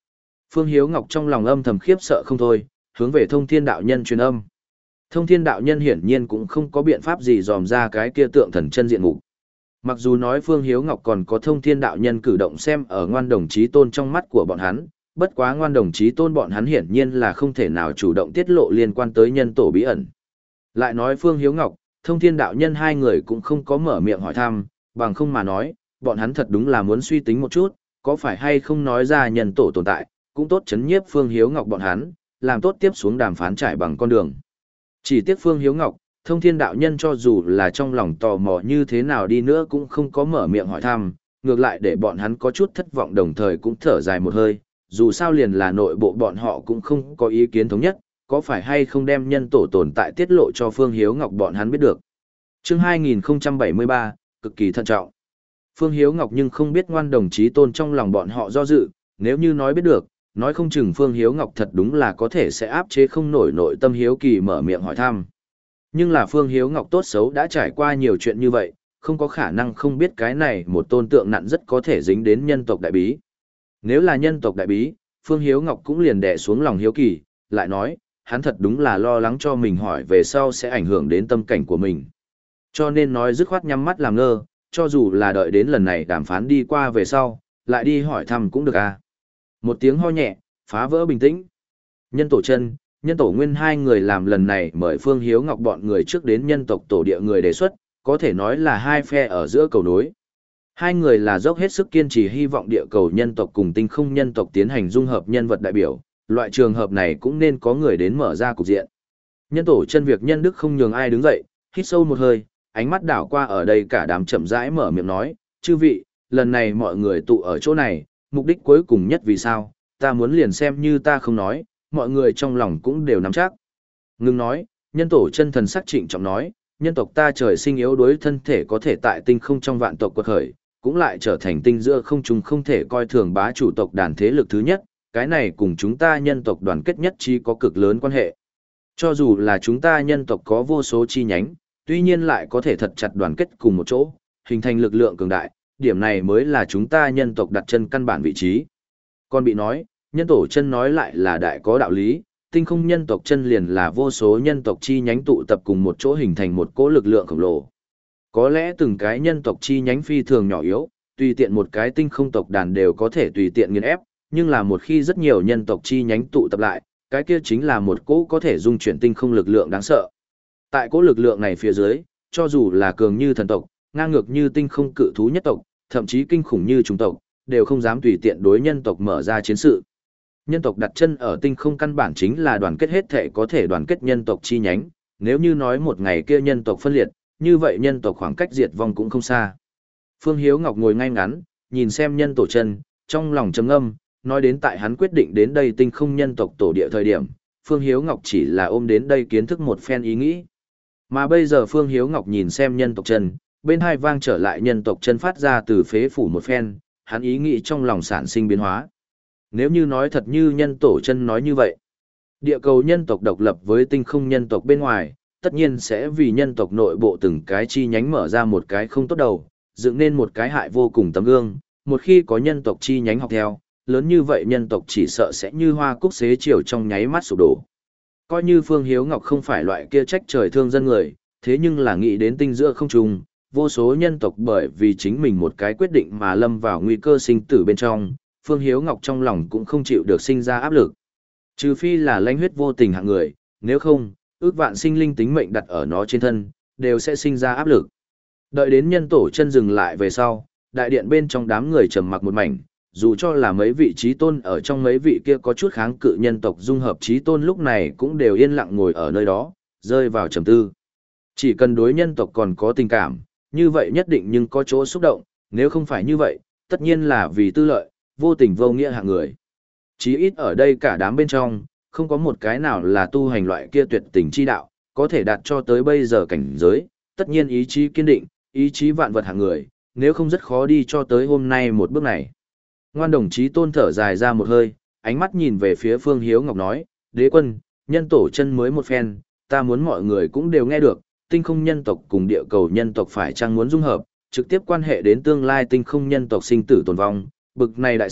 Phương Hiếu Ngọc trong lòng âm thầm khiếp sợ không thôi, hướng về Thông Thiên đạo nhân truyền âm. Thông Thiên đạo nhân hiển nhiên cũng không có biện pháp gì dòm ra cái kia tượng thần chân diện mục. Mặc dù nói Phương Hiếu Ngọc còn có Thông Thiên đạo nhân cử động xem ở ngoan đồng chí tôn trong mắt của bọn hắn, bất quá ngoan đồng chí tôn bọn hắn hiển nhiên là không thể nào chủ động tiết lộ liên quan tới nhân tổ bí ẩn. Lại nói Phương Hiếu Ngọc, Thông Thiên đạo nhân hai người cũng không có mở miệng hỏi thăm, bằng không mà nói, bọn hắn thật đúng là muốn suy tính một chút, có phải hay không nói ra nhân tổ tồn tại, cũng tốt chấn nhiếp Phương Hiếu Ngọc bọn hắn, làm tốt tiếp xuống đàm phán trải bằng con đường. Chỉ tiếc Phương Hiếu Ngọc, Thông Thiên đạo nhân cho dù là trong lòng tò mò như thế nào đi nữa cũng không có mở miệng hỏi thăm, ngược lại để bọn hắn có chút thất vọng đồng thời cũng thở dài một hơi, dù sao liền là nội bộ bọn họ cũng không có ý kiến thống nhất, có phải hay không đem nhân tổ tồn tại tiết lộ cho Phương Hiếu Ngọc bọn hắn biết được. Chương hai nghìn không trăm bảy mươi ba, cực kỳ thận trọng. Phương Hiếu Ngọc nhưng không biết ngoan đồng chí tôn trong lòng bọn họ do dự, nếu như nói biết được, nói không chừng Phương Hiếu Ngọc thật đúng là có thể sẽ áp chế không nổi nội tâm hiếu kỳ mở miệng hỏi thăm. Nhưng là Phương Hiếu Ngọc tốt xấu đã trải qua nhiều chuyện như vậy, không có khả năng không biết cái này một tôn tượng nặng rất có thể dính đến nhân tộc đại bí. Nếu là nhân tộc đại bí, Phương Hiếu Ngọc cũng liền đè xuống lòng hiếu kỳ, lại nói, hắn thật đúng là lo lắng cho mình hỏi về sau sẽ ảnh hưởng đến tâm cảnh của mình. Cho nên nói dứt khoát nhắm mắt làm ngơ, cho dù là đợi đến lần này đàm phán đi qua về sau, lại đi hỏi thăm cũng được à. Một tiếng ho nhẹ, phá vỡ bình tĩnh. Nhân tổ chân, nhân tổ nguyên hai người làm lần này mời Phương Hiếu Ngọc bọn người trước đến nhân tộc tổ địa người đề xuất, có thể nói là hai phe ở giữa cầu nối. Hai người là dốc hết sức kiên trì hy vọng địa cầu nhân tộc cùng tinh không nhân tộc tiến hành dung hợp nhân vật đại biểu, loại trường hợp này cũng nên có người đến mở ra cục diện. Nhân tổ chân việc nhân đức không nhường ai đứng dậy, hít sâu một hơi, ánh mắt đảo qua ở đây cả đám chậm rãi mở miệng nói, chư vị, lần này mọi người tụ ở chỗ này, mục đích cuối cùng nhất vì sao, ta muốn liền xem như ta không nói, mọi người trong lòng cũng đều nắm chắc. Ngưng nói, nhân tổ chân thần sắc trịnh trọng nói, nhân tộc ta trời sinh yếu đuối thân thể có thể tại tinh không trong vạn tộc quật khởi, cũng lại trở thành tinh giữa không trung không thể coi thường bá chủ tộc đàn thế lực thứ nhất, cái này cùng chúng ta nhân tộc đoàn kết nhất trí có cực lớn quan hệ. Cho dù là chúng ta nhân tộc có vô số chi nhánh, tuy nhiên lại có thể thật chặt đoàn kết cùng một chỗ, hình thành lực lượng cường đại, điểm này mới là chúng ta nhân tộc đặt chân căn bản vị trí. Còn bị nói, nhân tổ chân nói lại là đại có đạo lý, tinh không nhân tộc chân liền là vô số nhân tộc chi nhánh tụ tập cùng một chỗ hình thành một cỗ lực lượng khổng lồ. Có lẽ từng cái nhân tộc chi nhánh phi thường nhỏ yếu, tùy tiện một cái tinh không tộc đàn đều có thể tùy tiện nghiền ép, nhưng là một khi rất nhiều nhân tộc chi nhánh tụ tập lại, cái kia chính là một cỗ có thể dung chuyển tinh không lực lượng đáng sợ. Tại cỗ lực lượng này phía dưới, cho dù là cường như thần tộc, ngang ngược như tinh không cự thú nhất tộc, thậm chí kinh khủng như chủng tộc, đều không dám tùy tiện đối nhân tộc mở ra chiến sự. Nhân tộc đặt chân ở tinh không căn bản chính là đoàn kết hết thể có thể đoàn kết nhân tộc chi nhánh, nếu như nói một ngày kia nhân tộc phân liệt, như vậy nhân tộc khoảng cách diệt vong cũng không xa. Phương Hiếu Ngọc ngồi ngay ngắn, nhìn xem nhân tổ chân, trong lòng trầm ngâm, nói đến tại hắn quyết định đến đây tinh không nhân tộc tổ địa thời điểm, Phương Hiếu Ngọc chỉ là ôm đến đây kiến thức một phen ý nghĩ. Mà bây giờ Phương Hiếu Ngọc nhìn xem nhân tộc chân, bên hai vang trở lại nhân tộc chân phát ra từ phế phủ một phen, hắn ý nghĩ trong lòng sản sinh biến hóa. Nếu như nói thật như nhân tổ chân nói như vậy, địa cầu nhân tộc độc lập với tinh không nhân tộc bên ngoài, tất nhiên sẽ vì nhân tộc nội bộ từng cái chi nhánh mở ra một cái không tốt đầu, dựng nên một cái hại vô cùng tấm gương, một khi có nhân tộc chi nhánh học theo, lớn như vậy nhân tộc chỉ sợ sẽ như hoa cúc xế chiều trong nháy mắt sụp đổ. Coi như Phương Hiếu Ngọc không phải loại kia trách trời thương dân người, thế nhưng là nghĩ đến tinh giữa không trùng, vô số nhân tộc bởi vì chính mình một cái quyết định mà lâm vào nguy cơ sinh tử bên trong, Phương Hiếu Ngọc trong lòng cũng không chịu được sinh ra áp lực. Trừ phi là lãnh huyết vô tình hạng người, nếu không, ước vạn sinh linh tính mệnh đặt ở nó trên thân, đều sẽ sinh ra áp lực. Đợi đến nhân tổ chân dừng lại về sau, đại điện bên trong đám người trầm mặc một mảnh, dù cho là mấy vị trí tôn ở trong mấy vị kia có chút kháng cự nhân tộc dung hợp trí tôn lúc này cũng đều yên lặng ngồi ở nơi đó, rơi vào trầm tư. Chỉ cần đối nhân tộc còn có tình cảm, như vậy nhất định nhưng có chỗ xúc động, nếu không phải như vậy, tất nhiên là vì tư lợi, vô tình vô nghĩa hạng người. Chí ít ở đây cả đám bên trong, không có một cái nào là tu hành loại kia tuyệt tình chi đạo, có thể đạt cho tới bây giờ cảnh giới, tất nhiên ý chí kiên định, ý chí vạn vật hạng người, nếu không rất khó đi cho tới hôm nay một bước này. Ngoan đồng chí tôn thở dài ra một hơi, ánh mắt nhìn về phía Phương Hiếu Ngọc nói, đế quân, nhân tổ chân mới một phen, ta muốn mọi người cũng đều nghe được, tinh không nhân tộc cùng địa cầu nhân tộc phải chăng muốn dung hợp, trực tiếp quan hệ đến tương lai tinh không nhân tộc sinh tử tồn vong, bực này đại sự,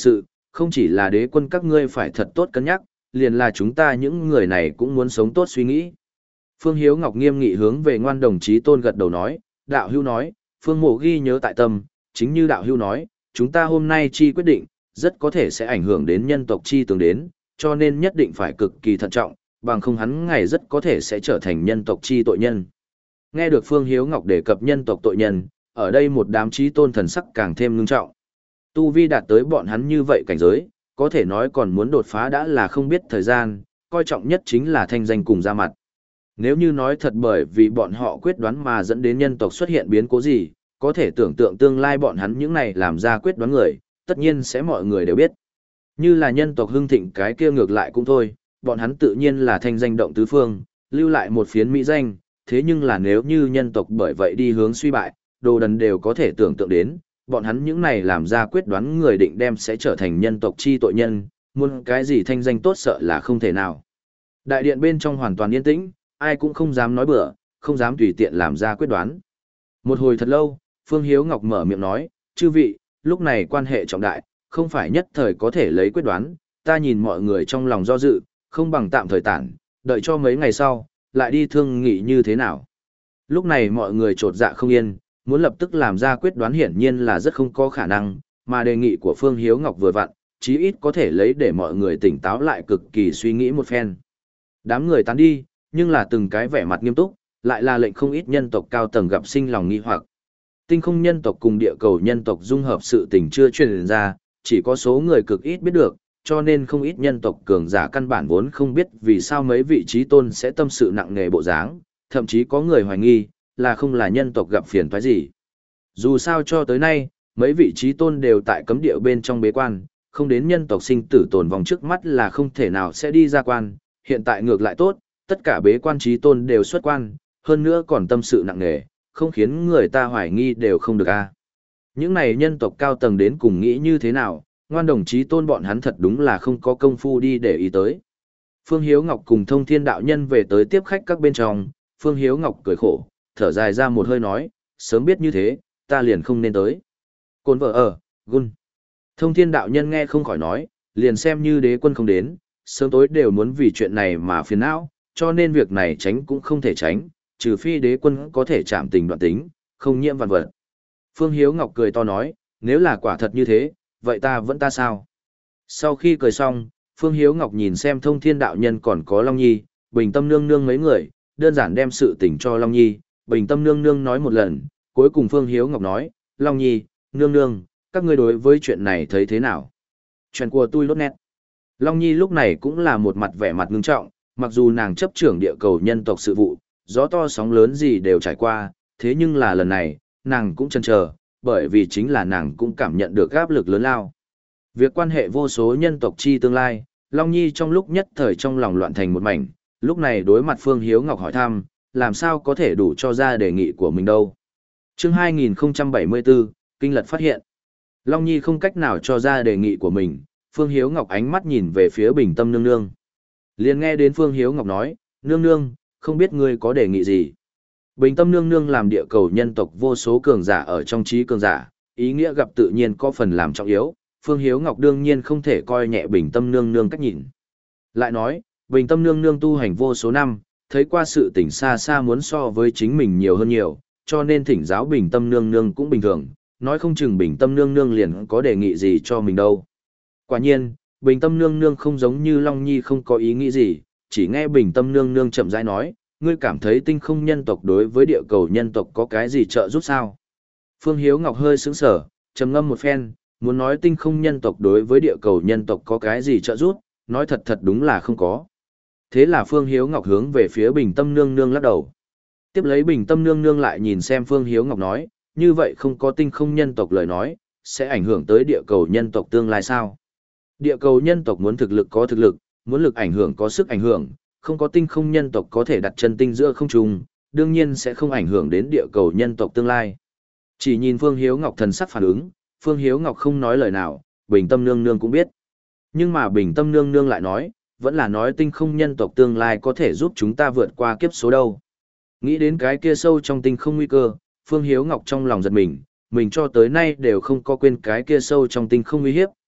không chỉ là đế quân các ngươi phải thật tốt cân nhắc, liền là chúng ta những người này cũng muốn sống tốt suy nghĩ. Phương Hiếu Ngọc nghiêm nghị hướng về ngoan đồng chí tôn gật đầu nói, đạo hưu nói, Phương Mộ ghi nhớ tại tâm, chính như đạo hưu nói, chúng ta hôm nay chi quyết định, rất có thể sẽ ảnh hưởng đến nhân tộc chi tướng đến, cho nên nhất định phải cực kỳ thận trọng, bằng không hắn ngày rất có thể sẽ trở thành nhân tộc chi tội nhân. Nghe được Phương Hiếu Ngọc đề cập nhân tộc tội nhân, ở đây một đám chí tôn thần sắc càng thêm ngưng trọng. Tu vi đạt tới bọn hắn như vậy cảnh giới, có thể nói còn muốn đột phá đã là không biết thời gian, coi trọng nhất chính là thanh danh cùng ra mặt. Nếu như nói thật bởi vì bọn họ quyết đoán mà dẫn đến nhân tộc xuất hiện biến cố gì, có thể tưởng tượng tương lai bọn hắn những này làm ra quyết đoán người, tất nhiên sẽ mọi người đều biết. Như là nhân tộc hưng thịnh cái kia ngược lại cũng thôi, bọn hắn tự nhiên là thanh danh động tứ phương, lưu lại một phiến mỹ danh, thế nhưng là nếu như nhân tộc bởi vậy đi hướng suy bại, đồ đần đều có thể tưởng tượng đến, bọn hắn những này làm ra quyết đoán người định đem sẽ trở thành nhân tộc chi tội nhân, muốn cái gì thanh danh tốt sợ là không thể nào. Đại điện bên trong hoàn toàn yên tĩnh, ai cũng không dám nói bừa, không dám tùy tiện làm ra quyết đoán. Một hồi thật lâu, Phương Hiếu Ngọc mở miệng nói, chư vị, lúc này quan hệ trọng đại, không phải nhất thời có thể lấy quyết đoán, ta nhìn mọi người trong lòng do dự, không bằng tạm thời tản, đợi cho mấy ngày sau, lại đi thương nghị như thế nào. Lúc này mọi người trột dạ không yên, muốn lập tức làm ra quyết đoán hiển nhiên là rất không có khả năng, mà đề nghị của Phương Hiếu Ngọc vừa vặn, chí ít có thể lấy để mọi người tỉnh táo lại cực kỳ suy nghĩ một phen. Đám người tán đi, nhưng là từng cái vẻ mặt nghiêm túc, lại là lệnh không ít nhân tộc cao tầng gặp sinh lòng nghi hoặc. Tinh không nhân tộc cùng địa cầu nhân tộc dung hợp sự tình chưa truyền ra, chỉ có số người cực ít biết được, cho nên không ít nhân tộc cường giả căn bản vốn không biết vì sao mấy vị trí tôn sẽ tâm sự nặng nề bộ dáng, thậm chí có người hoài nghi, là không là nhân tộc gặp phiền toái gì. Dù sao cho tới nay, mấy vị trí tôn đều tại cấm địa bên trong bế quan, không đến nhân tộc sinh tử tồn vong trước mắt là không thể nào sẽ đi ra quan, hiện tại ngược lại tốt, tất cả bế quan trí tôn đều xuất quan, hơn nữa còn tâm sự nặng nề, không khiến người ta hoài nghi đều không được a. Những này nhân tộc cao tầng đến cùng nghĩ như thế nào, ngoan đồng chí tôn bọn hắn thật đúng là không có công phu đi để ý tới. Phương Hiếu Ngọc cùng Thông Thiên đạo nhân về tới tiếp khách các bên trong, Phương Hiếu Ngọc cười khổ, thở dài ra một hơi nói, sớm biết như thế, ta liền không nên tới. Côn vợ ở, gun. Thông Thiên đạo nhân nghe không khỏi nói, liền xem như đế quân không đến, sớm tối đều muốn vì chuyện này mà phiền não, cho nên việc này tránh cũng không thể tránh, trừ phi đế quân có thể chạm tình đoạn tính, không nhiễm vạn vật. Phương Hiếu Ngọc cười to nói, nếu là quả thật như thế, vậy ta vẫn ta sao? Sau khi cười xong, Phương Hiếu Ngọc nhìn xem Thông Thiên đạo nhân còn có Long Nhi, Bình Tâm nương nương mấy người, đơn giản đem sự tình cho Long Nhi, Bình Tâm nương nương nói một lần, cuối cùng Phương Hiếu Ngọc nói, Long Nhi, nương nương, các ngươi đối với chuyện này thấy thế nào? Chuyện của tôi lốt nét. Long Nhi lúc này cũng là một mặt vẻ mặt ngưng trọng, mặc dù nàng chấp trưởng địa cầu nhân tộc sự vụ, gió to sóng lớn gì đều trải qua, thế nhưng là lần này, nàng cũng chần chờ, bởi vì chính là nàng cũng cảm nhận được áp lực lớn lao. Việc quan hệ vô số nhân tộc chi tương lai, Long Nhi trong lúc nhất thời trong lòng loạn thành một mảnh, lúc này đối mặt Phương Hiếu Ngọc hỏi thăm, làm sao có thể đủ cho ra đề nghị của mình đâu. Chương hai nghìn không trăm bảy mươi bốn, Kinh Lật phát hiện. Long Nhi không cách nào cho ra đề nghị của mình, Phương Hiếu Ngọc ánh mắt nhìn về phía Bình Tâm nương nương. Liền nghe đến Phương Hiếu Ngọc nói, nương nương, không biết ngươi có đề nghị gì. Bình Tâm nương nương làm địa cầu nhân tộc vô số cường giả ở trong trí cường giả, ý nghĩa gặp tự nhiên có phần làm trọng yếu, Phương Hiếu Ngọc đương nhiên không thể coi nhẹ Bình Tâm nương nương cách nhìn. Lại nói, Bình Tâm nương nương tu hành vô số năm, thấy qua sự tỉnh xa xa muốn so với chính mình nhiều hơn nhiều, cho nên thỉnh giáo Bình Tâm nương nương cũng bình thường, nói không chừng Bình Tâm nương nương liền có đề nghị gì cho mình đâu. Quả nhiên, Bình Tâm nương nương không giống như Long Nhi không có ý nghĩ gì, chỉ nghe Bình Tâm nương nương chậm rãi nói, ngươi cảm thấy tinh không nhân tộc đối với địa cầu nhân tộc có cái gì trợ giúp sao? Phương Hiếu Ngọc hơi sững sờ, trầm ngâm một phen, muốn nói tinh không nhân tộc đối với địa cầu nhân tộc có cái gì trợ giúp, nói thật thật đúng là không có. Thế là Phương Hiếu Ngọc hướng về phía Bình Tâm nương nương lắc đầu. Tiếp lấy Bình Tâm nương nương lại nhìn xem Phương Hiếu Ngọc nói, như vậy không có tinh không nhân tộc lời nói, sẽ ảnh hưởng tới địa cầu nhân tộc tương lai sao? Địa cầu nhân tộc muốn thực lực có thực lực, muốn lực ảnh hưởng có sức ảnh hưởng, không có tinh không nhân tộc có thể đặt chân tinh giữa không trung, đương nhiên sẽ không ảnh hưởng đến địa cầu nhân tộc tương lai. Chỉ nhìn Phương Hiếu Ngọc thần sắc phản ứng, Phương Hiếu Ngọc không nói lời nào, Bình Tâm nương nương cũng biết. Nhưng mà Bình Tâm nương nương lại nói, vẫn là nói tinh không nhân tộc tương lai có thể giúp chúng ta vượt qua kiếp số đâu. Nghĩ đến cái kia sâu trong tinh không nguy cơ, Phương Hiếu Ngọc trong lòng giật mình, mình cho tới nay đều không có quên cái kia sâu trong tinh không uy hiếp,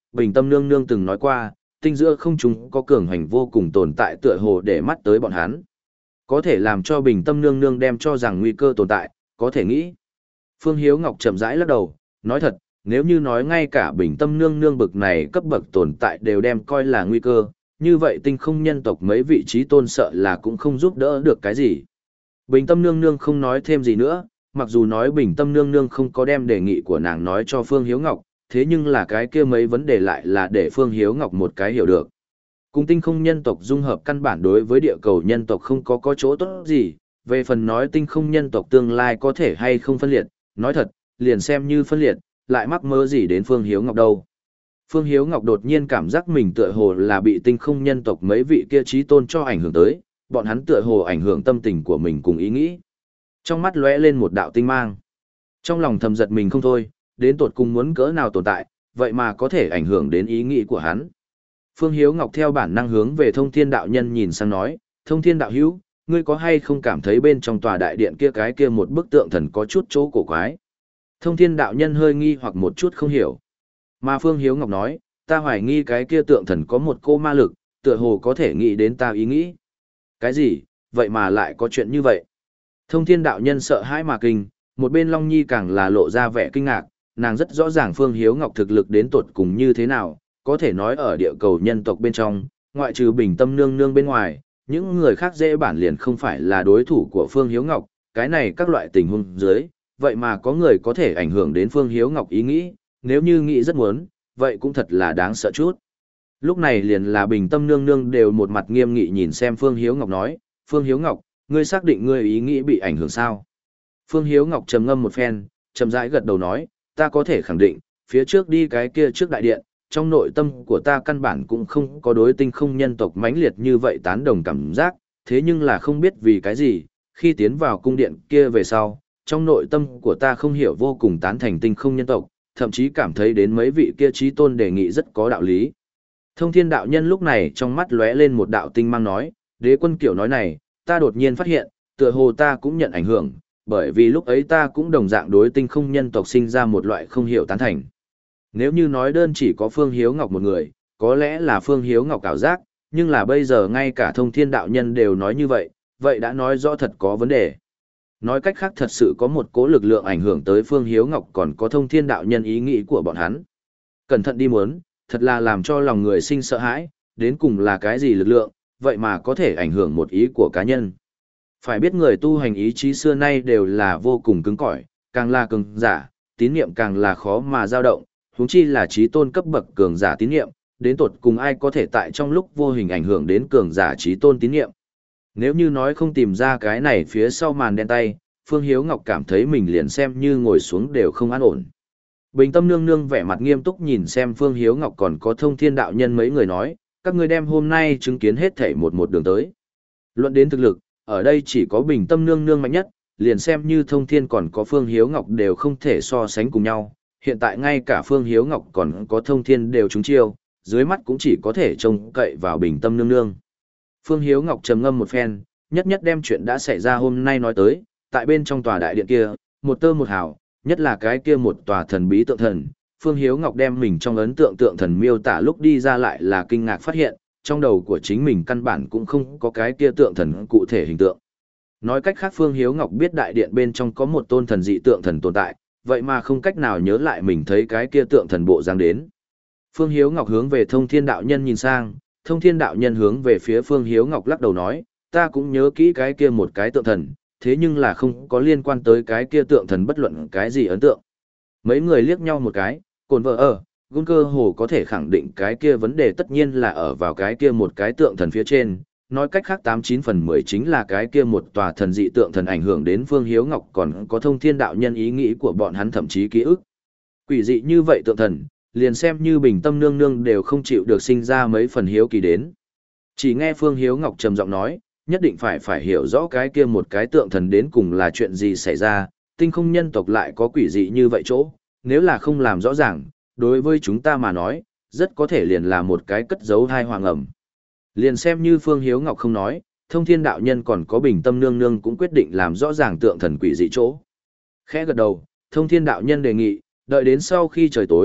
Bình Tâm Nương Nương từng nói qua, tinh giữa không trung có cường hành vô cùng tồn tại tựa hồ để mắt tới bọn hắn. Có thể làm cho Bình Tâm Nương Nương đem cho rằng nguy cơ tồn tại, có thể nghĩ. Phương Hiếu Ngọc chậm rãi lắc đầu, nói thật, nếu như nói ngay cả Bình Tâm Nương Nương bực này cấp bậc tồn tại đều đem coi là nguy cơ, như vậy tinh không nhân tộc mấy vị trí tôn sợ là cũng không giúp đỡ được cái gì. Bình Tâm Nương Nương không nói thêm gì nữa, mặc dù nói Bình Tâm Nương Nương không có đem đề nghị của nàng nói cho Phương Hiếu Ngọc, thế nhưng là cái kia mấy vấn đề lại là để Phương Hiếu Ngọc một cái hiểu được. Cùng tinh không nhân tộc dung hợp căn bản đối với địa cầu nhân tộc không có có chỗ tốt gì, về phần nói tinh không nhân tộc tương lai có thể hay không phân liệt, nói thật, liền xem như phân liệt, lại mắc mơ gì đến Phương Hiếu Ngọc đâu. Phương Hiếu Ngọc đột nhiên cảm giác mình tựa hồ là bị tinh không nhân tộc mấy vị kia trí tôn cho ảnh hưởng tới, bọn hắn tựa hồ ảnh hưởng tâm tình của mình cùng ý nghĩ. Trong mắt lóe lên một đạo tinh mang. Trong lòng thầm giật mình không thôi, đến tột cùng muốn cỡ nào tồn tại, vậy mà có thể ảnh hưởng đến ý nghĩ của hắn. Phương Hiếu Ngọc theo bản năng hướng về Thông Thiên đạo nhân nhìn sang nói, Thông Thiên đạo hữu, ngươi có hay không cảm thấy bên trong tòa đại điện kia cái kia một bức tượng thần có chút chỗ cổ quái? Thông Thiên đạo nhân hơi nghi hoặc một chút không hiểu. Mà Phương Hiếu Ngọc nói, ta hoài nghi cái kia tượng thần có một cô ma lực, tựa hồ có thể nghĩ đến ta ý nghĩ. Cái gì, vậy mà lại có chuyện như vậy? Thông Thiên đạo nhân sợ hãi mà kinh, một bên Long Nhi càng là lộ ra vẻ kinh ngạc, nàng rất rõ ràng Phương Hiếu Ngọc thực lực đến tột cùng như thế nào, có thể nói ở địa cầu nhân tộc bên trong, ngoại trừ Bình Tâm Nương Nương bên ngoài, những người khác dễ bản liền không phải là đối thủ của Phương Hiếu Ngọc, cái này các loại tình huống dưới, vậy mà có người có thể ảnh hưởng đến Phương Hiếu Ngọc ý nghĩ, nếu như nghĩ rất muốn, vậy cũng thật là đáng sợ chút. Lúc này liền là Bình Tâm Nương Nương đều một mặt nghiêm nghị nhìn xem Phương Hiếu Ngọc nói, Phương Hiếu Ngọc, ngươi xác định ngươi ý nghĩ bị ảnh hưởng sao? Phương Hiếu Ngọc trầm ngâm một phen, chậm rãi gật đầu nói, ta có thể khẳng định, phía trước đi cái kia trước đại điện, trong nội tâm của ta căn bản cũng không có đối tinh không nhân tộc mãnh liệt như vậy tán đồng cảm giác, thế nhưng là không biết vì cái gì, khi tiến vào cung điện kia về sau, trong nội tâm của ta không hiểu vô cùng tán thành tinh không nhân tộc, thậm chí cảm thấy đến mấy vị kia trí tôn đề nghị rất có đạo lý. Thông Thiên đạo nhân lúc này trong mắt lóe lên một đạo tinh mang nói, đế quân kiểu nói này, ta đột nhiên phát hiện, tựa hồ ta cũng nhận ảnh hưởng, bởi vì lúc ấy ta cũng đồng dạng đối tinh không nhân tộc sinh ra một loại không hiểu tán thành. Nếu như nói đơn chỉ có Phương Hiếu Ngọc một người, có lẽ là Phương Hiếu Ngọc ảo giác, nhưng là bây giờ ngay cả Thông Thiên đạo nhân đều nói như vậy, vậy đã nói rõ thật có vấn đề. Nói cách khác thật sự có một cố lực lượng ảnh hưởng tới Phương Hiếu Ngọc còn có Thông Thiên đạo nhân ý nghĩ của bọn hắn. Cẩn thận đi muốn, thật là làm cho lòng người sinh sợ hãi, đến cùng là cái gì lực lượng, vậy mà có thể ảnh hưởng một ý của cá nhân. Phải biết người tu hành ý chí xưa nay đều là vô cùng cứng cỏi, càng là cường giả, tín niệm càng là khó mà dao động, huống chi là trí tôn cấp bậc cường giả tín niệm, đến tột cùng ai có thể tại trong lúc vô hình ảnh hưởng đến cường giả trí tôn tín niệm. Nếu như nói không tìm ra cái này phía sau màn đen tay, Phương Hiếu Ngọc cảm thấy mình liền xem như ngồi xuống đều không an ổn. Bình Tâm Nương Nương vẻ mặt nghiêm túc nhìn xem Phương Hiếu Ngọc còn có Thông Thiên đạo nhân mấy người nói, các ngươi đem hôm nay chứng kiến hết thảy một một đường tới. Luận đến thực lực, ở đây chỉ có Bình Tâm Nương Nương mạnh nhất, liền xem như Thông Thiên còn có Phương Hiếu Ngọc đều không thể so sánh cùng nhau. Hiện tại ngay cả Phương Hiếu Ngọc còn có Thông Thiên đều trúng chiêu, dưới mắt cũng chỉ có thể trông cậy vào Bình Tâm Nương Nương. Phương Hiếu Ngọc trầm ngâm một phen, nhất nhất đem chuyện đã xảy ra hôm nay nói tới, tại bên trong tòa đại điện kia, một tơ một hào, nhất là cái kia một tòa thần bí tượng thần. Phương Hiếu Ngọc đem mình trong ấn tượng tượng thần miêu tả lúc đi ra lại là kinh ngạc phát hiện, trong đầu của chính mình căn bản cũng không có cái kia tượng thần cụ thể hình tượng. Nói cách khác Phương Hiếu Ngọc biết đại điện bên trong có một tôn thần dị tượng thần tồn tại, vậy mà không cách nào nhớ lại mình thấy cái kia tượng thần bộ dáng đến. Phương Hiếu Ngọc hướng về Thông Thiên đạo nhân nhìn sang, Thông Thiên đạo nhân hướng về phía Phương Hiếu Ngọc lắc đầu nói, ta cũng nhớ kỹ cái kia một cái tượng thần, thế nhưng là không có liên quan tới cái kia tượng thần bất luận cái gì ấn tượng. Mấy người liếc nhau một cái, cồn vợ ở, Gun cơ hồ có thể khẳng định cái kia vấn đề tất nhiên là ở vào cái kia một cái tượng thần phía trên, nói cách khác tám chín phần mười chính là cái kia một tòa thần dị tượng thần ảnh hưởng đến Phương Hiếu Ngọc còn có Thông Thiên đạo nhân ý nghĩ của bọn hắn thậm chí ký ức. Quỷ dị như vậy tượng thần, liền xem như Bình Tâm Nương Nương đều không chịu được sinh ra mấy phần hiếu kỳ đến. Chỉ nghe Phương Hiếu Ngọc trầm giọng nói, nhất định phải phải hiểu rõ cái kia một cái tượng thần đến cùng là chuyện gì xảy ra, tinh không nhân tộc lại có quỷ dị như vậy chỗ, nếu là không làm rõ ràng, đối với chúng ta mà nói, rất có thể liền là một cái cất giấu thai hoàng ẩm. Liền xem như Phương Hiếu Ngọc không nói, Thông Thiên đạo nhân còn có Bình Tâm Nương Nương cũng quyết định làm rõ ràng tượng thần quỷ dị chỗ. Khẽ gật đầu, Thông Thiên đạo nhân đề nghị, đợi đến sau khi trời tối,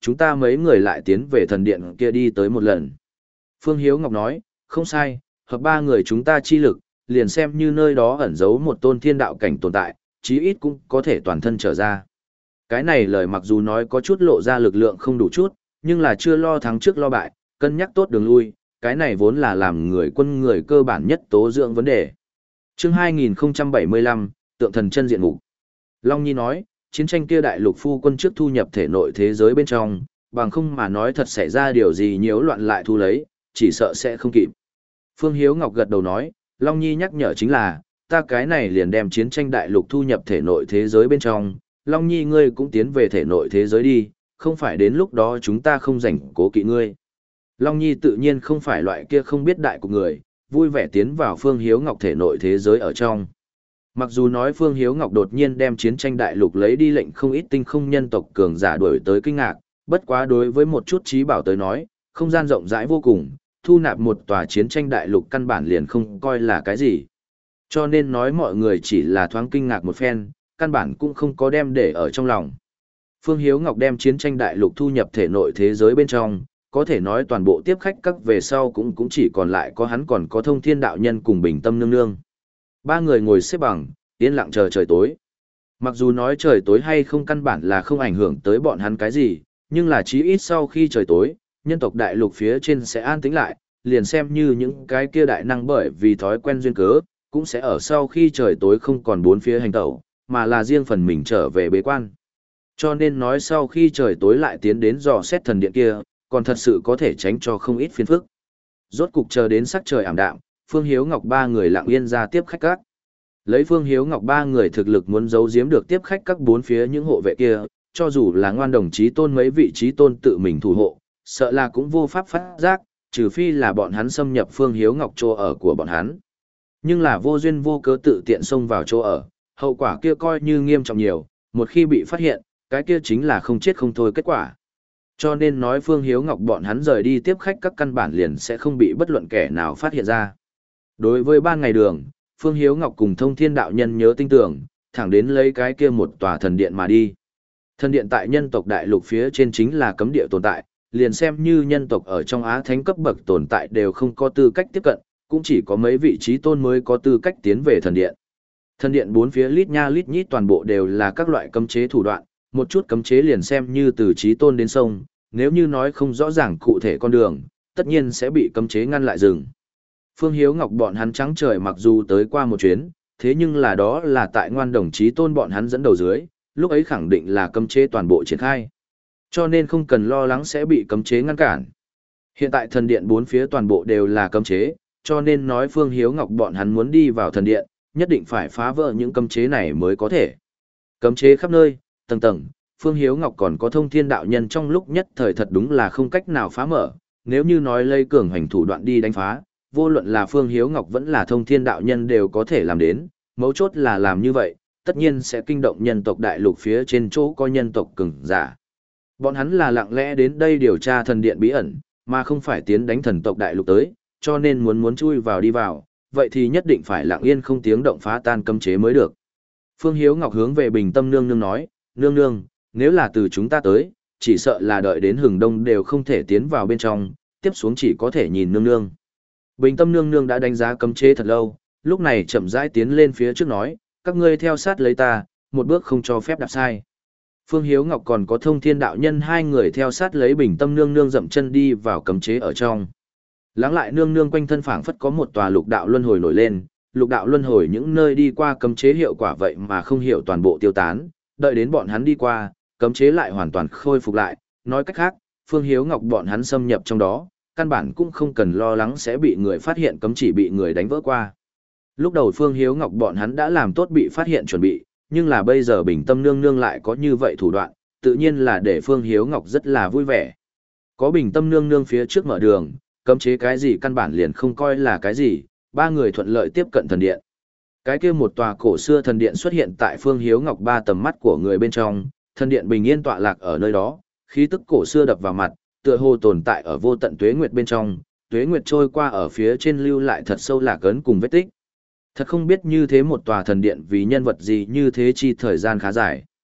chúng ta mấy người lại tiến về thần điện kia đi tới một lần. Phương Hiếu Ngọc nói, không sai, hợp ba người chúng ta chi lực, liền xem như nơi đó ẩn giấu một tôn thiên đạo cảnh tồn tại, chí ít cũng có thể toàn thân trở ra. Cái này lời mặc dù nói có chút lộ ra lực lượng không đủ chút, nhưng là chưa lo thắng trước lo bại, cân nhắc tốt đường lui, cái này vốn là làm người quân người cơ bản nhất tố dưỡng vấn đề. Chương hai nghìn không trăm bảy mươi lăm, Tượng thần chân diện mục. Long Nhi nói, chiến tranh kia đại lục phu quân trước thu nhập thể nội thế giới bên trong, bằng không mà nói thật xảy ra điều gì nhiễu loạn lại thu lấy, chỉ sợ sẽ không kịp. Phương Hiếu Ngọc gật đầu nói, Long Nhi nhắc nhở chính là, ta cái này liền đem chiến tranh đại lục thu nhập thể nội thế giới bên trong, Long Nhi ngươi cũng tiến về thể nội thế giới đi, không phải đến lúc đó chúng ta không rảnh cố kỵ ngươi. Long Nhi tự nhiên không phải loại kia không biết đại của người, vui vẻ tiến vào Phương Hiếu Ngọc thể nội thế giới ở trong. Mặc dù nói Phương Hiếu Ngọc đột nhiên đem chiến tranh đại lục lấy đi lệnh không ít tinh không nhân tộc cường giả đuổi tới kinh ngạc, bất quá đối với một chút trí bảo tới nói, không gian rộng rãi vô cùng, thu nạp một tòa chiến tranh đại lục căn bản liền không coi là cái gì. Cho nên nói mọi người chỉ là thoáng kinh ngạc một phen, căn bản cũng không có đem để ở trong lòng. Phương Hiếu Ngọc đem chiến tranh đại lục thu nhập thể nội thế giới bên trong, có thể nói toàn bộ tiếp khách các về sau cũng cũng chỉ còn lại có hắn còn có Thông Thiên đạo nhân cùng Bình Tâm nương nương. Ba người ngồi xếp bằng, yên lặng chờ trời tối. Mặc dù nói trời tối hay không căn bản là không ảnh hưởng tới bọn hắn cái gì, nhưng là chí ít sau khi trời tối, nhân tộc đại lục phía trên sẽ an tĩnh lại, liền xem như những cái kia đại năng bởi vì thói quen duyên cớ, cũng sẽ ở sau khi trời tối không còn bốn phía hành tẩu, mà là riêng phần mình trở về bế quan. Cho nên nói sau khi trời tối lại tiến đến dò xét thần điện kia, còn thật sự có thể tránh cho không ít phiền phức. Rốt cục chờ đến sắc trời ảm đạm, Phương Hiếu Ngọc ba người lặng yên ra tiếp khách các. Lấy Phương Hiếu Ngọc ba người thực lực muốn giấu giếm được tiếp khách các bốn phía những hộ vệ kia, cho dù là ngoan đồng chí tôn mấy vị trí tôn tự mình thủ hộ, sợ là cũng vô pháp phát giác, trừ phi là bọn hắn xâm nhập Phương Hiếu Ngọc chỗ ở của bọn hắn. Nhưng là vô duyên vô cớ tự tiện xông vào chỗ ở, hậu quả kia coi như nghiêm trọng nhiều, một khi bị phát hiện, cái kia chính là không chết không thôi kết quả. Cho nên nói Phương Hiếu Ngọc bọn hắn rời đi tiếp khách các căn bản liền sẽ không bị bất luận kẻ nào phát hiện ra. Đối với ban ngày đường, Phương Hiếu Ngọc cùng Thông Thiên đạo nhân nhớ tinh tưởng, thẳng đến lấy cái kia một tòa thần điện mà đi. Thần điện tại nhân tộc đại lục phía trên chính là cấm địa tồn tại, liền xem như nhân tộc ở trong Á Thánh cấp bậc tồn tại đều không có tư cách tiếp cận, cũng chỉ có mấy vị trí tôn mới có tư cách tiến về thần điện. Thần điện bốn phía lít nha lít nhít toàn bộ đều là các loại cấm chế thủ đoạn, một chút cấm chế liền xem như từ trí tôn đến sông, nếu như nói không rõ ràng cụ thể con đường, tất nhiên sẽ bị cấm chế ngăn lại rừng. Phương Hiếu Ngọc bọn hắn trắng trời mặc dù tới qua một chuyến, thế nhưng là đó là tại ngoan đồng chí tôn bọn hắn dẫn đầu dưới, lúc ấy khẳng định là cấm chế toàn bộ triển khai. Cho nên không cần lo lắng sẽ bị cấm chế ngăn cản. Hiện tại thần điện bốn phía toàn bộ đều là cấm chế, cho nên nói Phương Hiếu Ngọc bọn hắn muốn đi vào thần điện, nhất định phải phá vỡ những cấm chế này mới có thể. Cấm chế khắp nơi, tầng tầng, Phương Hiếu Ngọc còn có Thông Thiên đạo nhân trong lúc nhất thời thật đúng là không cách nào phá mở, nếu như nói lây cường hành thủ đoạn đi đánh phá, vô luận là Phương Hiếu Ngọc vẫn là Thông Thiên đạo nhân đều có thể làm đến, mấu chốt là làm như vậy, tất nhiên sẽ kinh động nhân tộc đại lục phía trên chỗ có nhân tộc cường giả. Bọn hắn là lặng lẽ đến đây điều tra thần điện bí ẩn, mà không phải tiến đánh thần tộc đại lục tới, cho nên muốn muốn chui vào đi vào, vậy thì nhất định phải lặng yên không tiếng động phá tan cấm chế mới được. Phương Hiếu Ngọc hướng về Bình Tâm nương nương nói, nương nương, nếu là từ chúng ta tới, chỉ sợ là đợi đến hừng đông đều không thể tiến vào bên trong, tiếp xuống chỉ có thể nhìn nương nương. Bình Tâm nương nương đã đánh giá cấm chế thật lâu, lúc này chậm rãi tiến lên phía trước nói, các ngươi theo sát lấy ta, một bước không cho phép đạp sai. Phương Hiếu Ngọc còn có Thông Thiên đạo nhân hai người theo sát lấy Bình Tâm nương nương dậm chân đi vào cấm chế ở trong. Lắng lại nương nương quanh thân phảng phất có một tòa lục đạo luân hồi nổi lên, lục đạo luân hồi những nơi đi qua cấm chế hiệu quả vậy mà không hiểu toàn bộ tiêu tán, đợi đến bọn hắn đi qua, cấm chế lại hoàn toàn khôi phục lại, nói cách khác, Phương Hiếu Ngọc bọn hắn xâm nhập trong đó, căn bản cũng không cần lo lắng sẽ bị người phát hiện cấm chỉ bị người đánh vỡ qua. Lúc đầu Phương Hiếu Ngọc bọn hắn đã làm tốt bị phát hiện chuẩn bị, nhưng là bây giờ Bình Tâm nương nương lại có như vậy thủ đoạn, tự nhiên là để Phương Hiếu Ngọc rất là vui vẻ. Có Bình Tâm nương nương phía trước mở đường, cấm chế cái gì căn bản liền không coi là cái gì, ba người thuận lợi tiếp cận thần điện. Cái kia một tòa cổ xưa thần điện xuất hiện tại Phương Hiếu Ngọc ba tầm mắt của người bên trong, thần điện bình yên tọa lạc ở nơi đó, khí tức cổ xưa đập vào mặt, tựa hồ tồn tại ở vô tận tuế nguyệt bên trong, tuế nguyệt trôi qua ở phía trên lưu lại thật sâu lạc ấn cùng vết tích. Thật không biết như thế một tòa thần điện vì nhân vật gì như thế chi thời gian khá dài.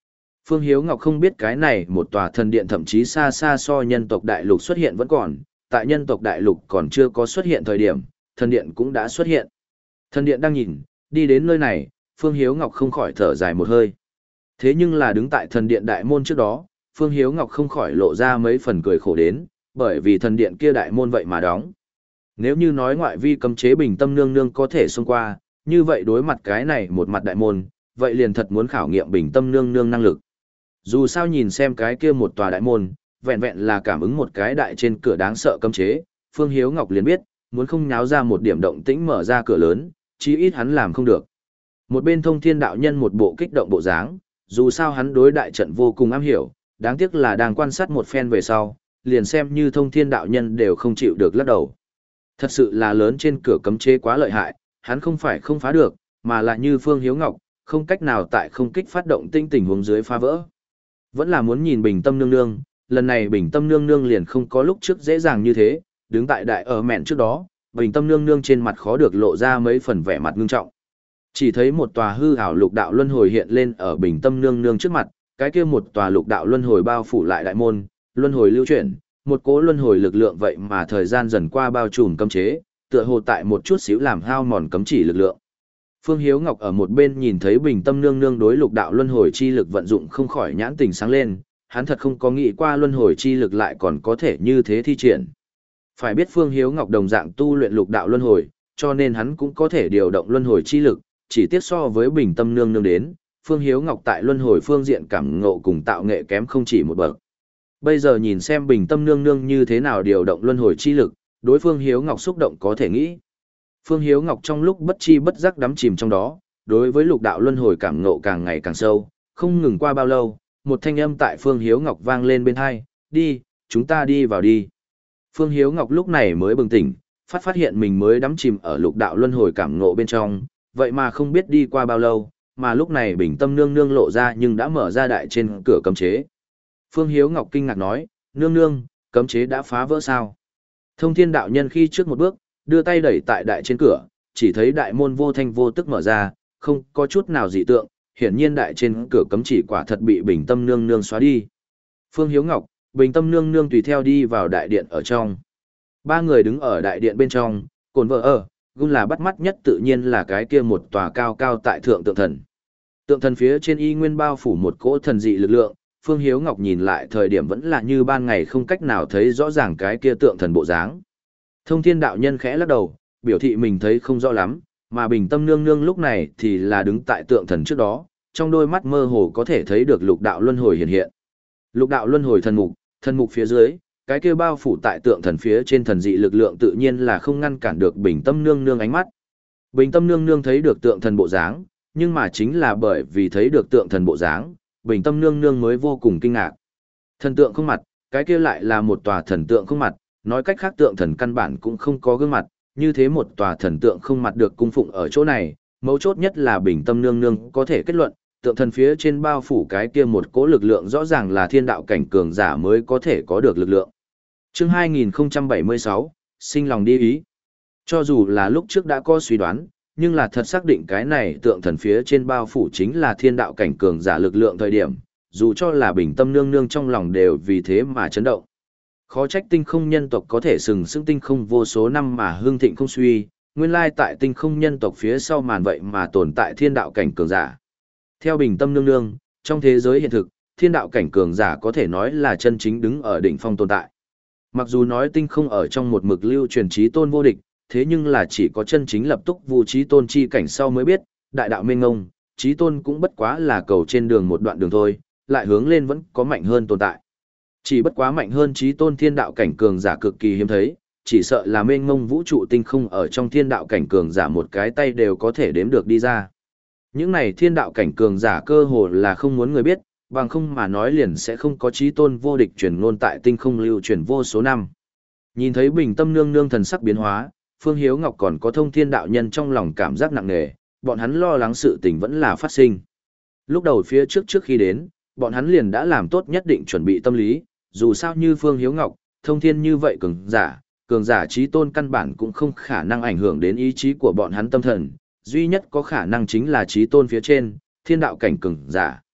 Phương Hiếu Ngọc không biết cái này một tòa thần điện thậm chí xa xa so nhân tộc đại lục xuất hiện vẫn còn, tại nhân tộc đại lục còn chưa có xuất hiện thời điểm, thần điện cũng đã xuất hiện. Thần điện đang nhìn, đi đến nơi này, Phương Hiếu Ngọc không khỏi thở dài một hơi. Thế nhưng là đứng tại thần điện đại môn trước đó, Phương Hiếu Ngọc không khỏi lộ ra mấy phần cười khổ đến, bởi vì thần điện kia đại môn vậy mà đóng. Nếu như nói ngoại vi cấm chế bình tâm nương nương có thể xông qua, như vậy đối mặt cái này một mặt đại môn, vậy liền thật muốn khảo nghiệm bình tâm nương nương năng lực. Dù sao nhìn xem cái kia một tòa đại môn, vẹn vẹn là cảm ứng một cái đại trên cửa đáng sợ cấm chế, Phương Hiếu Ngọc liền biết, muốn không nháo ra một điểm động tĩnh mở ra cửa lớn, chí ít hắn làm không được. Một bên Thông Thiên đạo nhân một bộ kích động bộ dáng, dù sao hắn đối đại trận vô cùng am hiểu, đáng tiếc là đang quan sát một phen về sau, liền xem như Thông Thiên đạo nhân đều không chịu được lắc đầu. Thật sự là lớn trên cửa cấm chế quá lợi hại, hắn không phải không phá được, mà là như Phương Hiếu Ngọc, không cách nào tại không kích phát động tinh tình huống dưới phá vỡ. Vẫn là muốn nhìn bình tâm nương nương, lần này bình tâm nương nương liền không có lúc trước dễ dàng như thế, đứng tại đại ở mẹn trước đó, bình tâm nương nương trên mặt khó được lộ ra mấy phần vẻ mặt ngưng trọng. Chỉ thấy một tòa hư ảo lục đạo luân hồi hiện lên ở bình tâm nương nương trước mặt, cái kia một tòa lục đạo luân hồi bao phủ lại đại môn, luân hồi lưu chuyển, một cỗ luân hồi lực lượng vậy mà thời gian dần qua bao trùm cấm chế, tựa hồ tại một chút xíu làm hao mòn cấm chỉ lực lượng. Phương Hiếu Ngọc ở một bên nhìn thấy bình tâm nương nương đối lục đạo luân hồi chi lực vận dụng không khỏi nhãn tình sáng lên, hắn thật không có nghĩ qua luân hồi chi lực lại còn có thể như thế thi triển. Phải biết Phương Hiếu Ngọc đồng dạng tu luyện lục đạo luân hồi, cho nên hắn cũng có thể điều động luân hồi chi lực, chỉ tiếc so với bình tâm nương nương đến, Phương Hiếu Ngọc tại luân hồi phương diện cảm ngộ cùng tạo nghệ kém không chỉ một bậc. Bây giờ nhìn xem bình tâm nương nương như thế nào điều động luân hồi chi lực, đối Phương Hiếu Ngọc xúc động có thể nghĩ. Phương Hiếu Ngọc trong lúc bất chi bất giác đắm chìm trong đó, đối với lục đạo luân hồi cảm ngộ càng ngày càng sâu, không ngừng qua bao lâu, một thanh âm tại Phương Hiếu Ngọc vang lên bên tai, đi, chúng ta đi vào đi. Phương Hiếu Ngọc lúc này mới bừng tỉnh, phát phát hiện mình mới đắm chìm ở lục đạo luân hồi cảm ngộ bên trong, vậy mà không biết đi qua bao lâu, mà lúc này bình tâm nương nương lộ ra nhưng đã mở ra đại trên cửa cấm chế. Phương Hiếu Ngọc kinh ngạc nói, nương nương, cấm chế đã phá vỡ sao? Thông Thiên đạo nhân khi trước một bước, đưa tay đẩy tại đại trên cửa, chỉ thấy đại môn vô thanh vô tức mở ra, không có chút nào dị tượng, hiển nhiên đại trên cửa cấm chỉ quả thật bị bình tâm nương nương xóa đi. Phương Hiếu Ngọc, bình tâm nương nương tùy theo đi vào đại điện ở trong. Ba người đứng ở đại điện bên trong, cồn vợ ở, gun là bắt mắt nhất tự nhiên là cái kia một tòa cao cao tại thượng tượng thần. Tượng thần phía trên y nguyên bao phủ một cỗ thần dị lực lượng, Phương Hiếu Ngọc nhìn lại thời điểm vẫn là như ban ngày không cách nào thấy rõ ràng cái kia tượng thần bộ dáng. Thông Thiên đạo nhân khẽ lắc đầu, biểu thị mình thấy không rõ lắm, mà bình tâm nương nương lúc này thì là đứng tại tượng thần trước đó, trong đôi mắt mơ hồ có thể thấy được lục đạo luân hồi hiện hiện. Lục đạo luân hồi thần mục, thần mục phía dưới, cái kia bao phủ tại tượng thần phía trên thần dị lực lượng tự nhiên là không ngăn cản được bình tâm nương nương ánh mắt. Bình tâm nương nương thấy được tượng thần bộ dáng, nhưng mà chính là bởi vì thấy được tượng thần bộ dáng, bình tâm nương nương mới vô cùng kinh ngạc. Thần tượng không mặt, cái kia lại là một tòa thần tượng không mặt, nói cách khác tượng thần căn bản cũng không có gương mặt, như thế một tòa thần tượng không mặt được cung phụng ở chỗ này, mấu chốt nhất là bình tâm nương nương có thể kết luận, tượng thần phía trên bao phủ cái kia một cỗ lực lượng rõ ràng là thiên đạo cảnh cường giả mới có thể có được lực lượng. Chương hai nghìn không trăm bảy mươi sáu, sinh lòng đi ý. Cho dù là lúc trước đã có suy đoán, nhưng là thật xác định cái này tượng thần phía trên bao phủ chính là thiên đạo cảnh cường giả lực lượng thời điểm, dù cho là bình tâm nương nương trong lòng đều vì thế mà chấn động. Khó trách tinh không nhân tộc có thể sừng sững tinh không vô số năm mà hương thịnh không suy, nguyên lai tại tinh không nhân tộc phía sau màn vậy mà tồn tại thiên đạo cảnh cường giả. Theo bình tâm nương nương, trong thế giới hiện thực, thiên đạo cảnh cường giả có thể nói là chân chính đứng ở đỉnh phong tồn tại. Mặc dù nói tinh không ở trong một mực lưu truyền trí tôn vô địch, thế nhưng là chỉ có chân chính lập tức vu trí tôn chi cảnh sau mới biết, đại đạo mênh ngông, trí tôn cũng bất quá là cầu trên đường một đoạn đường thôi, lại hướng lên vẫn có mạnh hơn tồn tại. Chỉ bất quá mạnh hơn trí tôn thiên đạo cảnh cường giả cực kỳ hiếm thấy, chỉ sợ là mênh ngông vũ trụ tinh không ở trong thiên đạo cảnh cường giả một cái tay đều có thể đếm được đi ra. Những này thiên đạo cảnh cường giả cơ hồ là không muốn người biết, bằng không mà nói liền sẽ không có trí tôn vô địch truyền ngôn tại tinh không lưu truyền vô số năm. Nhìn thấy bình tâm nương nương thần sắc biến hóa, Phương Hiếu Ngọc còn có thông thiên đạo nhân trong lòng cảm giác nặng nề, bọn hắn lo lắng sự tình vẫn là phát sinh. Lúc đầu phía trước trước khi đến, bọn hắn liền đã làm tốt nhất định chuẩn bị tâm lý, dù sao như Phương Hiếu Ngọc, thông thiên như vậy cường giả, cường giả trí tôn căn bản cũng không khả năng ảnh hưởng đến ý chí của bọn hắn tâm thần, duy nhất có khả năng chính là trí tôn phía trên, thiên đạo cảnh cường giả.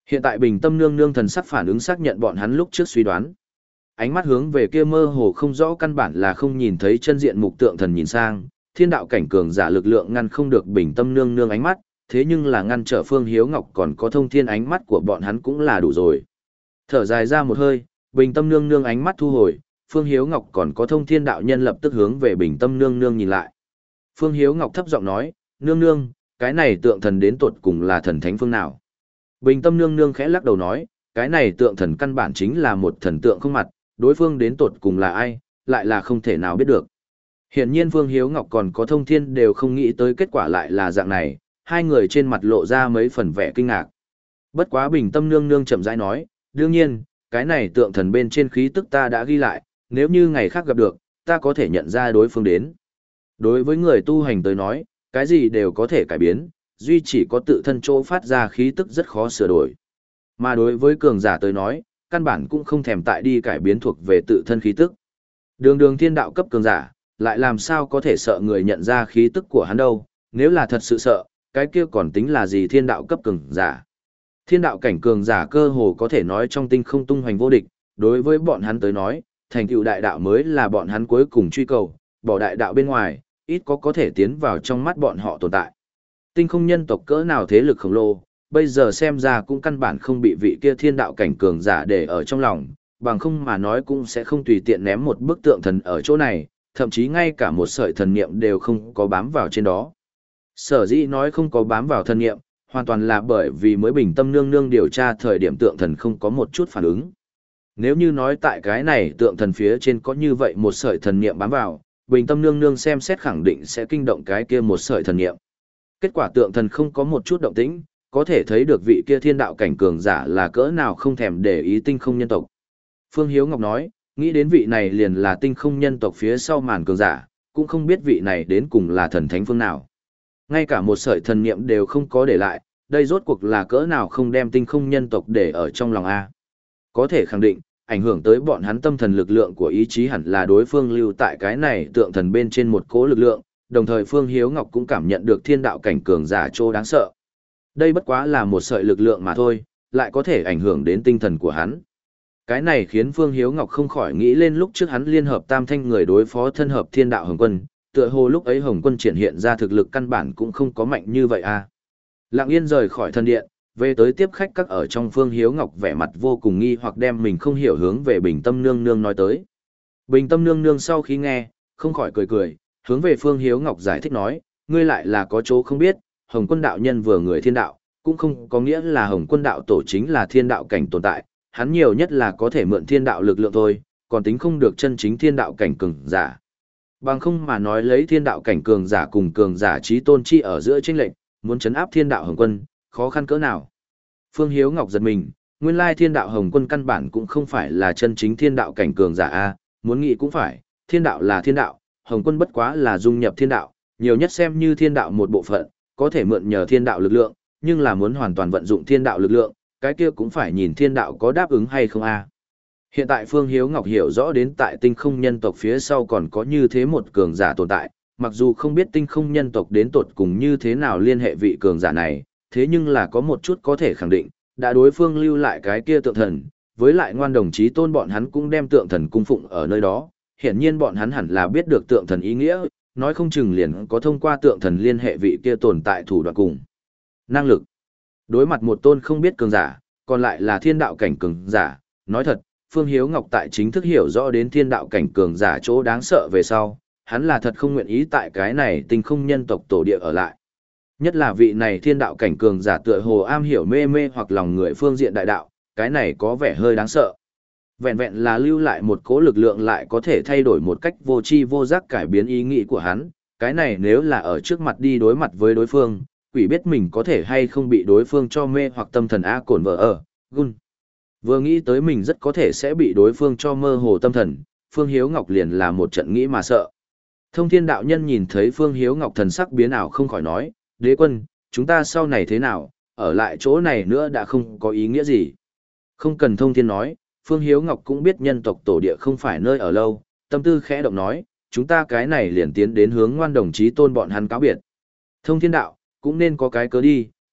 Hiện tại Bình Tâm Nương Nương thần sắc phản ứng xác nhận bọn hắn lúc trước suy đoán. Ánh mắt hướng về kia mơ hồ không rõ căn bản là không nhìn thấy chân diện mục tượng thần nhìn sang, thiên đạo cảnh cường giả lực lượng ngăn không được Bình Tâm Nương Nương ánh mắt, thế nhưng là ngăn trở Phương Hiếu Ngọc còn có thông thiên ánh mắt của bọn hắn cũng là đủ rồi. Thở dài ra một hơi, Bình Tâm Nương Nương ánh mắt thu hồi, Phương Hiếu Ngọc còn có thông thiên đạo nhân lập tức hướng về Bình Tâm Nương Nương nhìn lại. Phương Hiếu Ngọc thấp giọng nói, Nương Nương, cái này tượng thần đến tột cùng là thần thánh phương nào? Bình Tâm Nương Nương khẽ lắc đầu nói, cái này tượng thần căn bản chính là một thần tượng không mặt, đối phương đến tột cùng là ai, lại là không thể nào biết được. Hiển nhiên Phương Hiếu Ngọc còn có thông thiên đều không nghĩ tới kết quả lại là dạng này, hai người trên mặt lộ ra mấy phần vẻ kinh ngạc. Bất quá Bình Tâm Nương Nương chậm rãi nói, đương nhiên, cái này tượng thần bên trên khí tức ta đã ghi lại, nếu như ngày khác gặp được, ta có thể nhận ra đối phương đến. Đối với người tu hành tới nói, cái gì đều có thể cải biến, duy chỉ có tự thân chỗ phát ra khí tức rất khó sửa đổi. Mà đối với cường giả tới nói, căn bản cũng không thèm tại đi cải biến thuộc về tự thân khí tức. Đường đường thiên đạo cấp cường giả, lại làm sao có thể sợ người nhận ra khí tức của hắn đâu, nếu là thật sự sợ, cái kia còn tính là gì thiên đạo cấp cường giả. Thiên đạo cảnh cường giả cơ hồ có thể nói trong tinh không tung hoành vô địch, đối với bọn hắn tới nói, thành tựu đại đạo mới là bọn hắn cuối cùng truy cầu, bỏ đại đạo bên ngoài, ít có có thể tiến vào trong mắt bọn họ tồn tại. Tinh không nhân tộc cỡ nào thế lực khổng lồ, bây giờ xem ra cũng căn bản không bị vị kia thiên đạo cảnh cường giả để ở trong lòng, bằng không mà nói cũng sẽ không tùy tiện ném một bức tượng thần ở chỗ này, thậm chí ngay cả một sợi thần niệm đều không có bám vào trên đó. Sở dĩ nói không có bám vào thần niệm, hoàn toàn là bởi vì mới Bình Tâm Nương Nương điều tra thời điểm tượng thần không có một chút phản ứng. Nếu như nói tại cái này tượng thần phía trên có như vậy một sợi thần niệm bám vào, Bình Tâm Nương Nương xem xét khẳng định sẽ kinh động cái kia một sợi thần niệm. Kết quả tượng thần không có một chút động tĩnh, có thể thấy được vị kia thiên đạo cảnh cường giả là cỡ nào không thèm để ý tinh không nhân tộc. Phương Hiếu Ngọc nói, nghĩ đến vị này liền là tinh không nhân tộc phía sau màn cường giả, cũng không biết vị này đến cùng là thần thánh phương nào. Ngay cả một sợi thần niệm đều không có để lại, đây rốt cuộc là cỡ nào không đem tinh không nhân tộc để ở trong lòng A. Có thể khẳng định, ảnh hưởng tới bọn hắn tâm thần lực lượng của ý chí hẳn là đối phương lưu tại cái này tượng thần bên trên một cỗ lực lượng, đồng thời Phương Hiếu Ngọc cũng cảm nhận được thiên đạo cảnh cường giả trô đáng sợ. Đây bất quá là một sợi lực lượng mà thôi, lại có thể ảnh hưởng đến tinh thần của hắn. Cái này khiến Phương Hiếu Ngọc không khỏi nghĩ lên lúc trước hắn liên hợp tam thanh người đối phó thân hợp thiên đạo Hồng Quân, tựa hồ lúc ấy Hồng Quân triển hiện ra thực lực căn bản cũng không có mạnh như vậy à. Lặng yên rời khỏi thân điện, về tới tiếp khách các ở trong Phương Hiếu Ngọc vẻ mặt vô cùng nghi hoặc đem mình không hiểu hướng về Bình Tâm Nương Nương nói tới. Bình Tâm Nương Nương sau khi nghe, không khỏi cười cười, hướng về Phương Hiếu Ngọc giải thích nói, ngươi lại là có chỗ không biết, Hồng Quân đạo nhân vừa người thiên đạo, cũng không có nghĩa là Hồng Quân đạo tổ chính là thiên đạo cảnh tồn tại, hắn nhiều nhất là có thể mượn thiên đạo lực lượng thôi, còn tính không được chân chính thiên đạo cảnh cường giả. Bằng không mà nói lấy thiên đạo cảnh cường giả cùng cường giả trí tôn chi ở giữa chênh lệnh, muốn chấn áp thiên đạo Hồng Quân, khó khăn cỡ nào. Phương Hiếu Ngọc giật mình, nguyên lai thiên đạo Hồng Quân căn bản cũng không phải là chân chính thiên đạo cảnh cường giả a, muốn nghĩ cũng phải, thiên đạo là thiên đạo, Hồng Quân bất quá là dung nhập thiên đạo, nhiều nhất xem như thiên đạo một bộ phận, có thể mượn nhờ thiên đạo lực lượng, nhưng là muốn hoàn toàn vận dụng thiên đạo lực lượng, cái kia cũng phải nhìn thiên đạo có đáp ứng hay không a. Hiện tại Phương Hiếu Ngọc hiểu rõ đến tại tinh không nhân tộc phía sau còn có như thế một cường giả tồn tại, mặc dù không biết tinh không nhân tộc đến tột cùng như thế nào liên hệ vị cường giả này, thế nhưng là có một chút có thể khẳng định, đã đối phương lưu lại cái kia tượng thần, với lại ngoan đồng chí tôn bọn hắn cũng đem tượng thần cung phụng ở nơi đó, hiển nhiên bọn hắn hẳn là biết được tượng thần ý nghĩa, nói không chừng liền có thông qua tượng thần liên hệ vị kia tồn tại thủ đoạn cùng. Năng lực. Đối mặt một tôn không biết cường giả, còn lại là thiên đạo cảnh cường giả, nói thật, Phương Hiếu Ngọc tại chính thức hiểu rõ đến thiên đạo cảnh cường giả chỗ đáng sợ về sau, hắn là thật không nguyện ý tại cái này tinh không nhân tộc tổ địa ở lại. Nhất là vị này thiên đạo cảnh cường giả tựa hồ am hiểu mê mê hoặc lòng người phương diện đại đạo, cái này có vẻ hơi đáng sợ. Vẹn vẹn là lưu lại một cỗ lực lượng lại có thể thay đổi một cách vô tri vô giác cải biến ý nghĩ của hắn, cái này nếu là ở trước mặt đi đối mặt với đối phương, quỷ biết mình có thể hay không bị đối phương cho mê hoặc tâm thần A cổn vợ ở, gun. Vừa nghĩ tới mình rất có thể sẽ bị đối phương cho mơ hồ tâm thần, Phương Hiếu Ngọc liền là một trận nghĩ mà sợ. Thông thiên đạo nhân nhìn thấy Phương Hiếu Ngọc thần sắc biến ảo không khỏi nói, đế quân, chúng ta sau này thế nào, ở lại chỗ này nữa đã không có ý nghĩa gì. Không cần thông thiên nói, Phương Hiếu Ngọc cũng biết nhân tộc tổ địa không phải nơi ở lâu, tâm tư khẽ động nói, chúng ta cái này liền tiến đến hướng ngoan đồng chí tôn bọn hắn cáo biệt. Thông thiên đạo, cũng nên có cái cớ đi,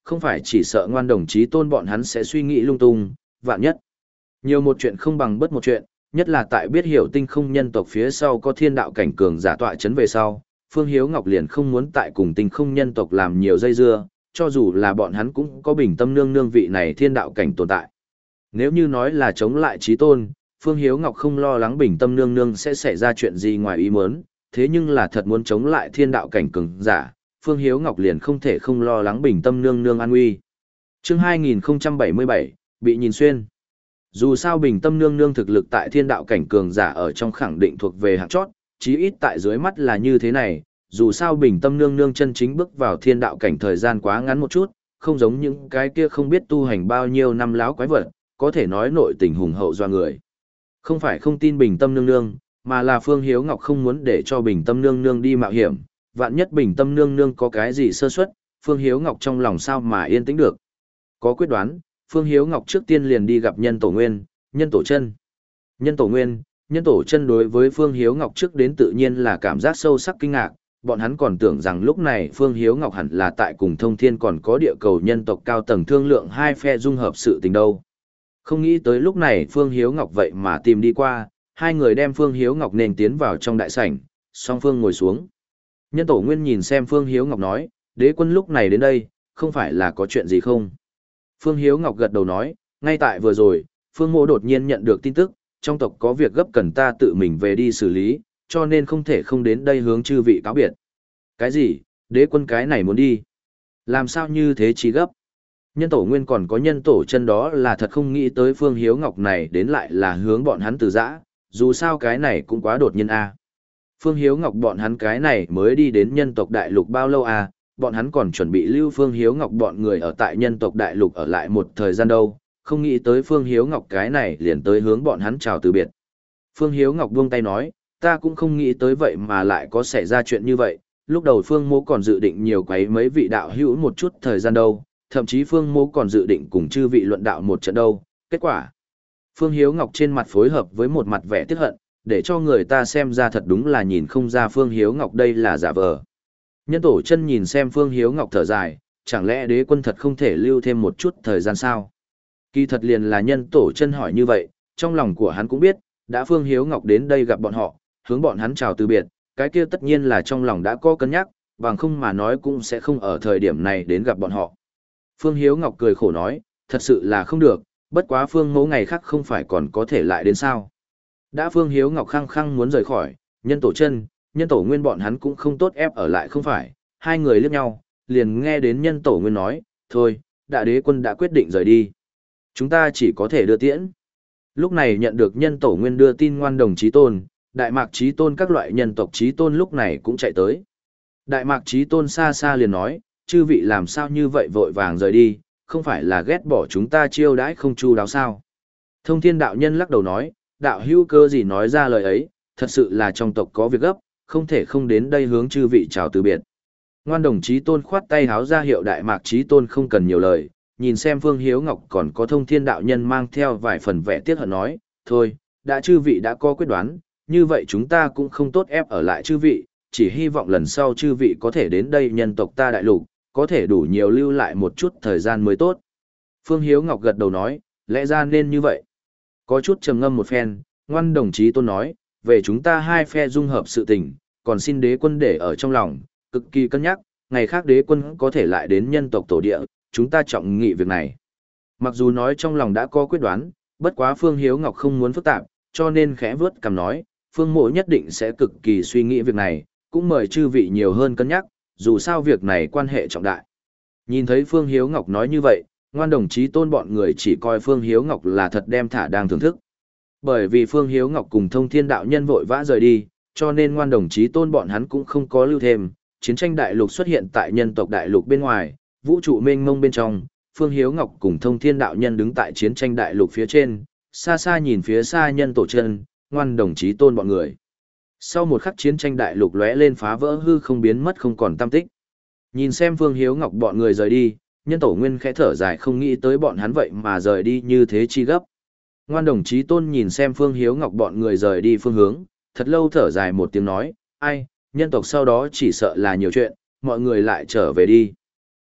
không phải chỉ sợ ngoan đồng chí tôn bọn hắn sẽ suy nghĩ lung tung, vạn nhất. Nhiều một chuyện không bằng bất một chuyện, nhất là tại biết hiểu tinh không nhân tộc phía sau có thiên đạo cảnh cường giả tọa chấn về sau, Phương Hiếu Ngọc liền không muốn tại cùng tinh không nhân tộc làm nhiều dây dưa, cho dù là bọn hắn cũng có bình tâm nương nương vị này thiên đạo cảnh tồn tại. Nếu như nói là chống lại chí tôn, Phương Hiếu Ngọc không lo lắng bình tâm nương nương sẽ xảy ra chuyện gì ngoài ý muốn, thế nhưng là thật muốn chống lại thiên đạo cảnh cường giả, Phương Hiếu Ngọc liền không thể không lo lắng bình tâm nương nương an nguy. Chương hai nghìn không trăm bảy mươi bảy, bị nhìn xuyên. Dù sao bình tâm nương nương thực lực tại thiên đạo cảnh cường giả ở trong khẳng định thuộc về hạng chót, chí ít tại dưới mắt là như thế này, dù sao bình tâm nương nương chân chính bước vào thiên đạo cảnh thời gian quá ngắn một chút, không giống những cái kia không biết tu hành bao nhiêu năm láo quái vật, có thể nói nội tình hùng hậu doa người. Không phải không tin bình tâm nương nương, mà là Phương Hiếu Ngọc không muốn để cho bình tâm nương nương đi mạo hiểm, vạn nhất bình tâm nương nương có cái gì sơ suất, Phương Hiếu Ngọc trong lòng sao mà yên tĩnh được. Có quyết đoán, Phương Hiếu Ngọc trước tiên liền đi gặp nhân tổ nguyên, nhân tổ chân. Nhân tổ nguyên, nhân tổ chân đối với Phương Hiếu Ngọc trước đến tự nhiên là cảm giác sâu sắc kinh ngạc, bọn hắn còn tưởng rằng lúc này Phương Hiếu Ngọc hẳn là tại cùng thông thiên còn có địa cầu nhân tộc cao tầng thương lượng hai phe dung hợp sự tình đâu. Không nghĩ tới lúc này Phương Hiếu Ngọc vậy mà tìm đi qua, hai người đem Phương Hiếu Ngọc nền tiến vào trong đại sảnh, song phương ngồi xuống. Nhân tổ nguyên nhìn xem Phương Hiếu Ngọc nói, đế quân lúc này đến đây, không phải là có chuyện gì không? Phương Hiếu Ngọc gật đầu nói, ngay tại vừa rồi, Phương Mộ đột nhiên nhận được tin tức, trong tộc có việc gấp cần ta tự mình về đi xử lý, cho nên không thể không đến đây hướng chư vị cáo biệt. Cái gì, đế quân cái này muốn đi? Làm sao như thế chỉ gấp? Nhân tổ nguyên còn có nhân tổ chân đó là thật không nghĩ tới Phương Hiếu Ngọc này đến lại là hướng bọn hắn từ giã, dù sao cái này cũng quá đột nhiên a. Phương Hiếu Ngọc bọn hắn cái này mới đi đến nhân tộc đại lục bao lâu à, bọn hắn còn chuẩn bị lưu Phương Hiếu Ngọc bọn người ở tại nhân tộc đại lục ở lại một thời gian đâu, không nghĩ tới Phương Hiếu Ngọc cái này liền tới hướng bọn hắn chào từ biệt. Phương Hiếu Ngọc buông tay nói, ta cũng không nghĩ tới vậy mà lại có xảy ra chuyện như vậy, lúc đầu Phương Mô còn dự định nhiều quấy mấy vị đạo hữu một chút thời gian đâu, thậm chí Phương Mô còn dự định cùng chư vị luận đạo một trận đâu, kết quả. Phương Hiếu Ngọc trên mặt phối hợp với một mặt vẻ tiếc hận, để cho người ta xem ra thật đúng là nhìn không ra Phương Hiếu Ngọc đây là giả vờ. Nhân tổ chân nhìn xem Phương Hiếu Ngọc thở dài, chẳng lẽ đế quân thật không thể lưu thêm một chút thời gian sao? Kỳ thật liền là nhân tổ chân hỏi như vậy, trong lòng của hắn cũng biết, đã Phương Hiếu Ngọc đến đây gặp bọn họ, hướng bọn hắn chào từ biệt, cái kia tất nhiên là trong lòng đã có cân nhắc, bằng không mà nói cũng sẽ không ở thời điểm này đến gặp bọn họ. Phương Hiếu Ngọc cười khổ nói, thật sự là không được, bất quá Phương mẫu ngày khác không phải còn có thể lại đến sao. Đã Phương Hiếu Ngọc khăng khăng muốn rời khỏi, nhân tổ chân, nhân tổ nguyên bọn hắn cũng không tốt ép ở lại không phải, hai người liếc nhau, liền nghe đến nhân tổ nguyên nói, thôi, đại đế quân đã quyết định rời đi. Chúng ta chỉ có thể đưa tiễn. Lúc này nhận được nhân tổ nguyên đưa tin ngoan đồng chí tôn, đại mạc chí tôn các loại nhân tộc chí tôn lúc này cũng chạy tới. Đại mạc chí tôn xa xa liền nói, chư vị làm sao như vậy vội vàng rời đi, không phải là ghét bỏ chúng ta chiêu đãi không chu đáo sao. Thông thiên đạo nhân lắc đầu nói, đạo hữu cơ gì nói ra lời ấy, thật sự là trong tộc có việc gấp, không thể không đến đây hướng chư vị chào từ biệt. Ngoan đồng chí tôn khoát tay háo ra hiệu đại mạc chí tôn không cần nhiều lời, nhìn xem Phương Hiếu Ngọc còn có thông thiên đạo nhân mang theo vài phần vẻ tiếc hận nói, thôi, đã chư vị đã có quyết đoán, như vậy chúng ta cũng không tốt ép ở lại chư vị, chỉ hy vọng lần sau chư vị có thể đến đây nhân tộc ta đại lục, có thể đủ nhiều lưu lại một chút thời gian mới tốt. Phương Hiếu Ngọc gật đầu nói, lẽ ra nên như vậy. Có chút trầm ngâm một phen, ngoan đồng chí tôn nói, về chúng ta hai phe dung hợp sự tình, còn xin đế quân để ở trong lòng, cực kỳ cân nhắc, ngày khác đế quân có thể lại đến nhân tộc tổ địa, chúng ta trọng nghị việc này. Mặc dù nói trong lòng đã có quyết đoán, bất quá Phương Hiếu Ngọc không muốn phức tạp, cho nên khẽ vớt cằm nói, Phương mộ nhất định sẽ cực kỳ suy nghĩ việc này, cũng mời chư vị nhiều hơn cân nhắc, dù sao việc này quan hệ trọng đại. Nhìn thấy Phương Hiếu Ngọc nói như vậy, ngoan đồng chí tôn bọn người chỉ coi Phương Hiếu Ngọc là thật đem thả đang thưởng thức. Bởi vì Phương Hiếu Ngọc cùng thông thiên đạo nhân vội vã rời đi, cho nên ngoan đồng chí tôn bọn hắn cũng không có lưu thêm, chiến tranh đại lục xuất hiện tại nhân tộc đại lục bên ngoài, vũ trụ mênh mông bên trong, Phương Hiếu Ngọc cùng thông thiên đạo nhân đứng tại chiến tranh đại lục phía trên, xa xa nhìn phía xa nhân tổ chân, ngoan đồng chí tôn bọn người. Sau một khắc chiến tranh đại lục lóe lên phá vỡ hư không biến mất không còn tăm tích. Nhìn xem Phương Hiếu Ngọc bọn người rời đi, nhân tổ nguyên khẽ thở dài không nghĩ tới bọn hắn vậy mà rời đi như thế chi gấp. Ngoan đồng chí tôn nhìn xem Phương Hiếu Ngọc bọn người rời đi phương hướng, thật lâu thở dài một tiếng nói, ai, nhân tộc sau đó chỉ sợ là nhiều chuyện, mọi người lại trở về đi.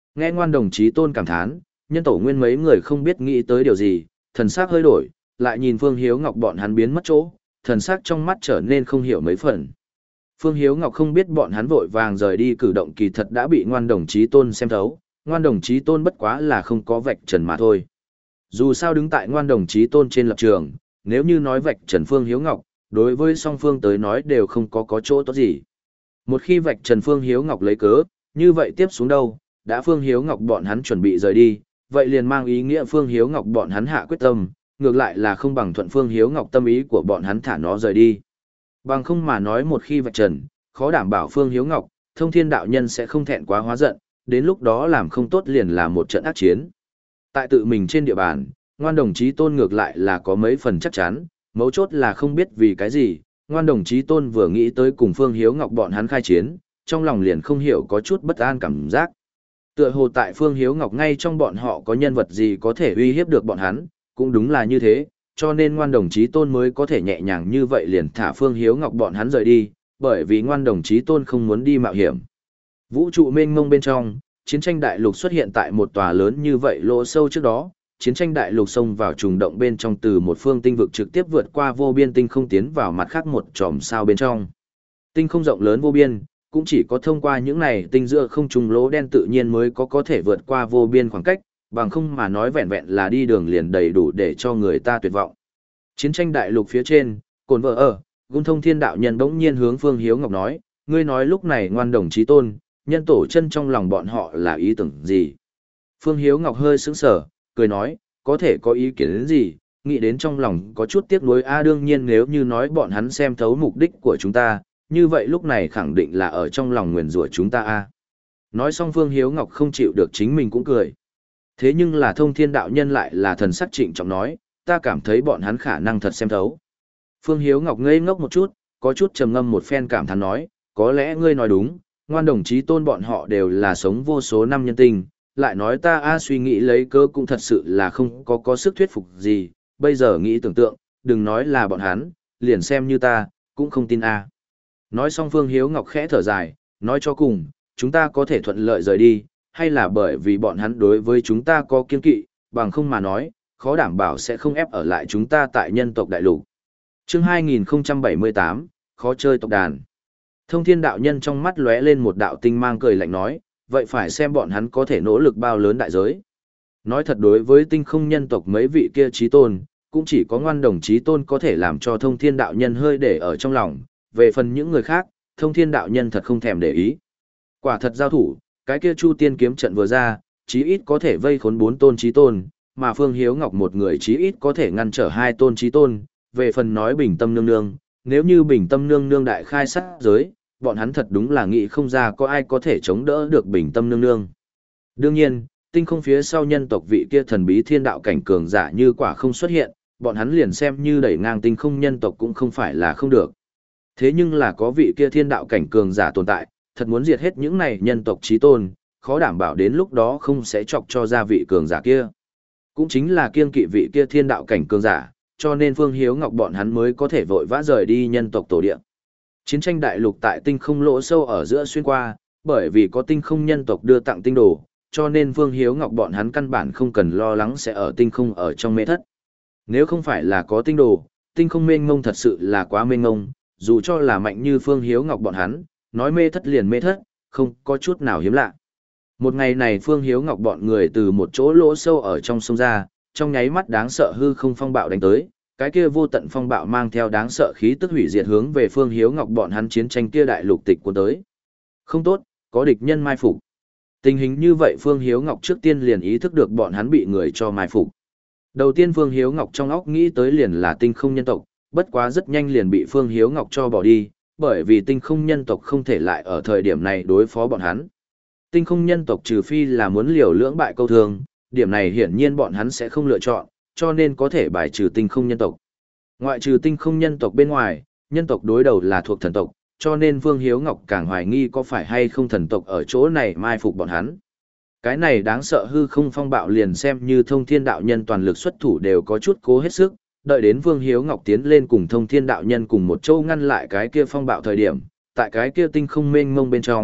Nghe ngoan đồng chí tôn cảm thán, nhân tổ nguyên mấy người không biết nghĩ tới điều gì, thần sắc hơi đổi, lại nhìn Phương Hiếu Ngọc bọn hắn biến mất chỗ, thần sắc trong mắt trở nên không hiểu mấy phần. Phương Hiếu Ngọc không biết bọn hắn vội vàng rời đi cử động kỳ thật đã bị ngoan đồng chí tôn xem thấu, ngoan đồng chí tôn bất quá là không có vạch trần mà thôi. Dù sao đứng tại ngoan đồng chí tôn trên lập trường, nếu như nói vạch trần Phương Hiếu Ngọc, đối với song phương tới nói đều không có có chỗ tốt gì. Một khi vạch trần Phương Hiếu Ngọc lấy cớ, như vậy tiếp xuống đâu, đã Phương Hiếu Ngọc bọn hắn chuẩn bị rời đi, vậy liền mang ý nghĩa Phương Hiếu Ngọc bọn hắn hạ quyết tâm, ngược lại là không bằng thuận Phương Hiếu Ngọc tâm ý của bọn hắn thả nó rời đi. Bằng không mà nói một khi vạch trần, khó đảm bảo Phương Hiếu Ngọc, Thông Thiên đạo nhân sẽ không thẹn quá hóa giận, đến lúc đó làm không tốt liền là một trận ác chiến. Tại tự mình trên địa bàn, ngoan đồng chí tôn ngược lại là có mấy phần chắc chắn, mấu chốt là không biết vì cái gì, ngoan đồng chí tôn vừa nghĩ tới cùng Phương Hiếu Ngọc bọn hắn khai chiến, trong lòng liền không hiểu có chút bất an cảm giác. Tựa hồ tại Phương Hiếu Ngọc ngay trong bọn họ có nhân vật gì có thể uy hiếp được bọn hắn, cũng đúng là như thế, cho nên ngoan đồng chí tôn mới có thể nhẹ nhàng như vậy liền thả Phương Hiếu Ngọc bọn hắn rời đi, bởi vì ngoan đồng chí tôn không muốn đi mạo hiểm. Vũ trụ mênh mông bên trong, chiến tranh đại lục xuất hiện tại một tòa lớn như vậy lỗ sâu trước đó, chiến tranh đại lục xông vào trùng động bên trong từ một phương tinh vực trực tiếp vượt qua vô biên tinh không tiến vào mặt khác một chòm sao bên trong. Tinh không rộng lớn vô biên, cũng chỉ có thông qua những này tinh giữa không trùng lỗ đen tự nhiên mới có có thể vượt qua vô biên khoảng cách, bằng không mà nói vẹn vẹn là đi đường liền đầy đủ để cho người ta tuyệt vọng. Chiến tranh đại lục phía trên, cồn vợ ở, Gung Thông Thiên đạo nhân bỗng nhiên hướng Phương Hiếu Ngọc nói, ngươi nói lúc này ngoan đồng chí tôn, nhân tổ chân trong lòng bọn họ là ý tưởng gì? Phương Hiếu Ngọc hơi sững sờ, cười nói, có thể có ý kiến đến gì, nghĩ đến trong lòng có chút tiếc nuối a đương nhiên nếu như nói bọn hắn xem thấu mục đích của chúng ta, như vậy lúc này khẳng định là ở trong lòng nguyền rủa chúng ta a. Nói xong Phương Hiếu Ngọc không chịu được chính mình cũng cười. Thế nhưng là Thông Thiên đạo nhân lại là thần sắc trịnh trọng nói, ta cảm thấy bọn hắn khả năng thật xem thấu. Phương Hiếu Ngọc ngây ngốc một chút, có chút trầm ngâm một phen cảm thán nói, có lẽ ngươi nói đúng, ngoan đồng chí tôn bọn họ đều là sống vô số năm nhân tình, lại nói ta a suy nghĩ lấy cơ cũng thật sự là không có có sức thuyết phục gì, bây giờ nghĩ tưởng tượng, đừng nói là bọn hắn, liền xem như ta, cũng không tin a. Nói xong Phương Hiếu Ngọc khẽ thở dài, nói cho cùng, chúng ta có thể thuận lợi rời đi, hay là bởi vì bọn hắn đối với chúng ta có kiên kỵ, bằng không mà nói, khó đảm bảo sẽ không ép ở lại chúng ta tại nhân tộc đại lục. Chương hai nghìn không trăm bảy mươi tám, khó chơi tộc đàn. Thông Thiên đạo nhân trong mắt lóe lên một đạo tinh mang cười lạnh nói, vậy phải xem bọn hắn có thể nỗ lực bao lớn đại giới. Nói thật đối với tinh không nhân tộc mấy vị kia trí tôn, cũng chỉ có ngoan đồng chí tôn có thể làm cho Thông Thiên đạo nhân hơi để ở trong lòng, về phần những người khác, Thông Thiên đạo nhân thật không thèm để ý. Quả thật giao thủ, cái kia Chu Tiên kiếm trận vừa ra, chí ít có thể vây khốn bốn tôn trí tôn, mà Phương Hiếu Ngọc một người chí ít có thể ngăn trở hai tôn trí tôn, về phần nói Bình Tâm nương nương, nếu như Bình Tâm nương nương đại khai sát giới, bọn hắn thật đúng là nghĩ không ra có ai có thể chống đỡ được Bình Tâm nương nương. Đương nhiên, tinh không phía sau nhân tộc vị kia thần bí thiên đạo cảnh cường giả như quả không xuất hiện, bọn hắn liền xem như đẩy ngang tinh không nhân tộc cũng không phải là không được. Thế nhưng là có vị kia thiên đạo cảnh cường giả tồn tại, thật muốn diệt hết những này nhân tộc chí tôn, khó đảm bảo đến lúc đó không sẽ chọc cho ra vị cường giả kia. Cũng chính là kiêng kỵ vị kia thiên đạo cảnh cường giả, cho nên Phương Hiếu Ngọc bọn hắn mới có thể vội vã rời đi nhân tộc tổ địa. Chiến tranh đại lục tại tinh không lỗ sâu ở giữa xuyên qua, bởi vì có tinh không nhân tộc đưa tặng tinh đồ, cho nên Phương Hiếu Ngọc bọn hắn căn bản không cần lo lắng sẽ ở tinh không ở trong mê thất. Nếu không phải là có tinh đồ, tinh không mênh mông thật sự là quá mênh mông, dù cho là mạnh như Phương Hiếu Ngọc bọn hắn, nói mê thất liền mê thất, không có chút nào hiếm lạ. Một ngày này Phương Hiếu Ngọc bọn người từ một chỗ lỗ sâu ở trong sông ra, trong nháy mắt đáng sợ hư không phong bạo đánh tới, cái kia vô tận phong bạo mang theo đáng sợ khí tức hủy diệt hướng về Phương Hiếu Ngọc bọn hắn chiến tranh kia đại lục tịch cuốn tới. Không tốt, có địch nhân mai phục. Tình hình như vậy Phương Hiếu Ngọc trước tiên liền ý thức được bọn hắn bị người cho mai phục. Đầu tiên Phương Hiếu Ngọc trong óc nghĩ tới liền là tinh không nhân tộc, bất quá rất nhanh liền bị Phương Hiếu Ngọc cho bỏ đi, bởi vì tinh không nhân tộc không thể lại ở thời điểm này đối phó bọn hắn. Tinh không nhân tộc trừ phi là muốn liều lưỡng bại câu thương, điểm này hiển nhiên bọn hắn sẽ không lựa chọn, cho nên có thể bài trừ tinh không nhân tộc. Ngoại trừ tinh không nhân tộc bên ngoài, nhân tộc đối đầu là thuộc thần tộc, cho nên Phương Hiếu Ngọc càng hoài nghi có phải hay không thần tộc ở chỗ này mai phục bọn hắn. Cái này đáng sợ hư không phong bạo liền xem như Thông Thiên đạo nhân toàn lực xuất thủ đều có chút cố hết sức, đợi đến Phương Hiếu Ngọc tiến lên cùng Thông Thiên đạo nhân cùng một châu ngăn lại cái kia phong bạo thời điểm, tại cái kia tinh không mênh mông bên trong,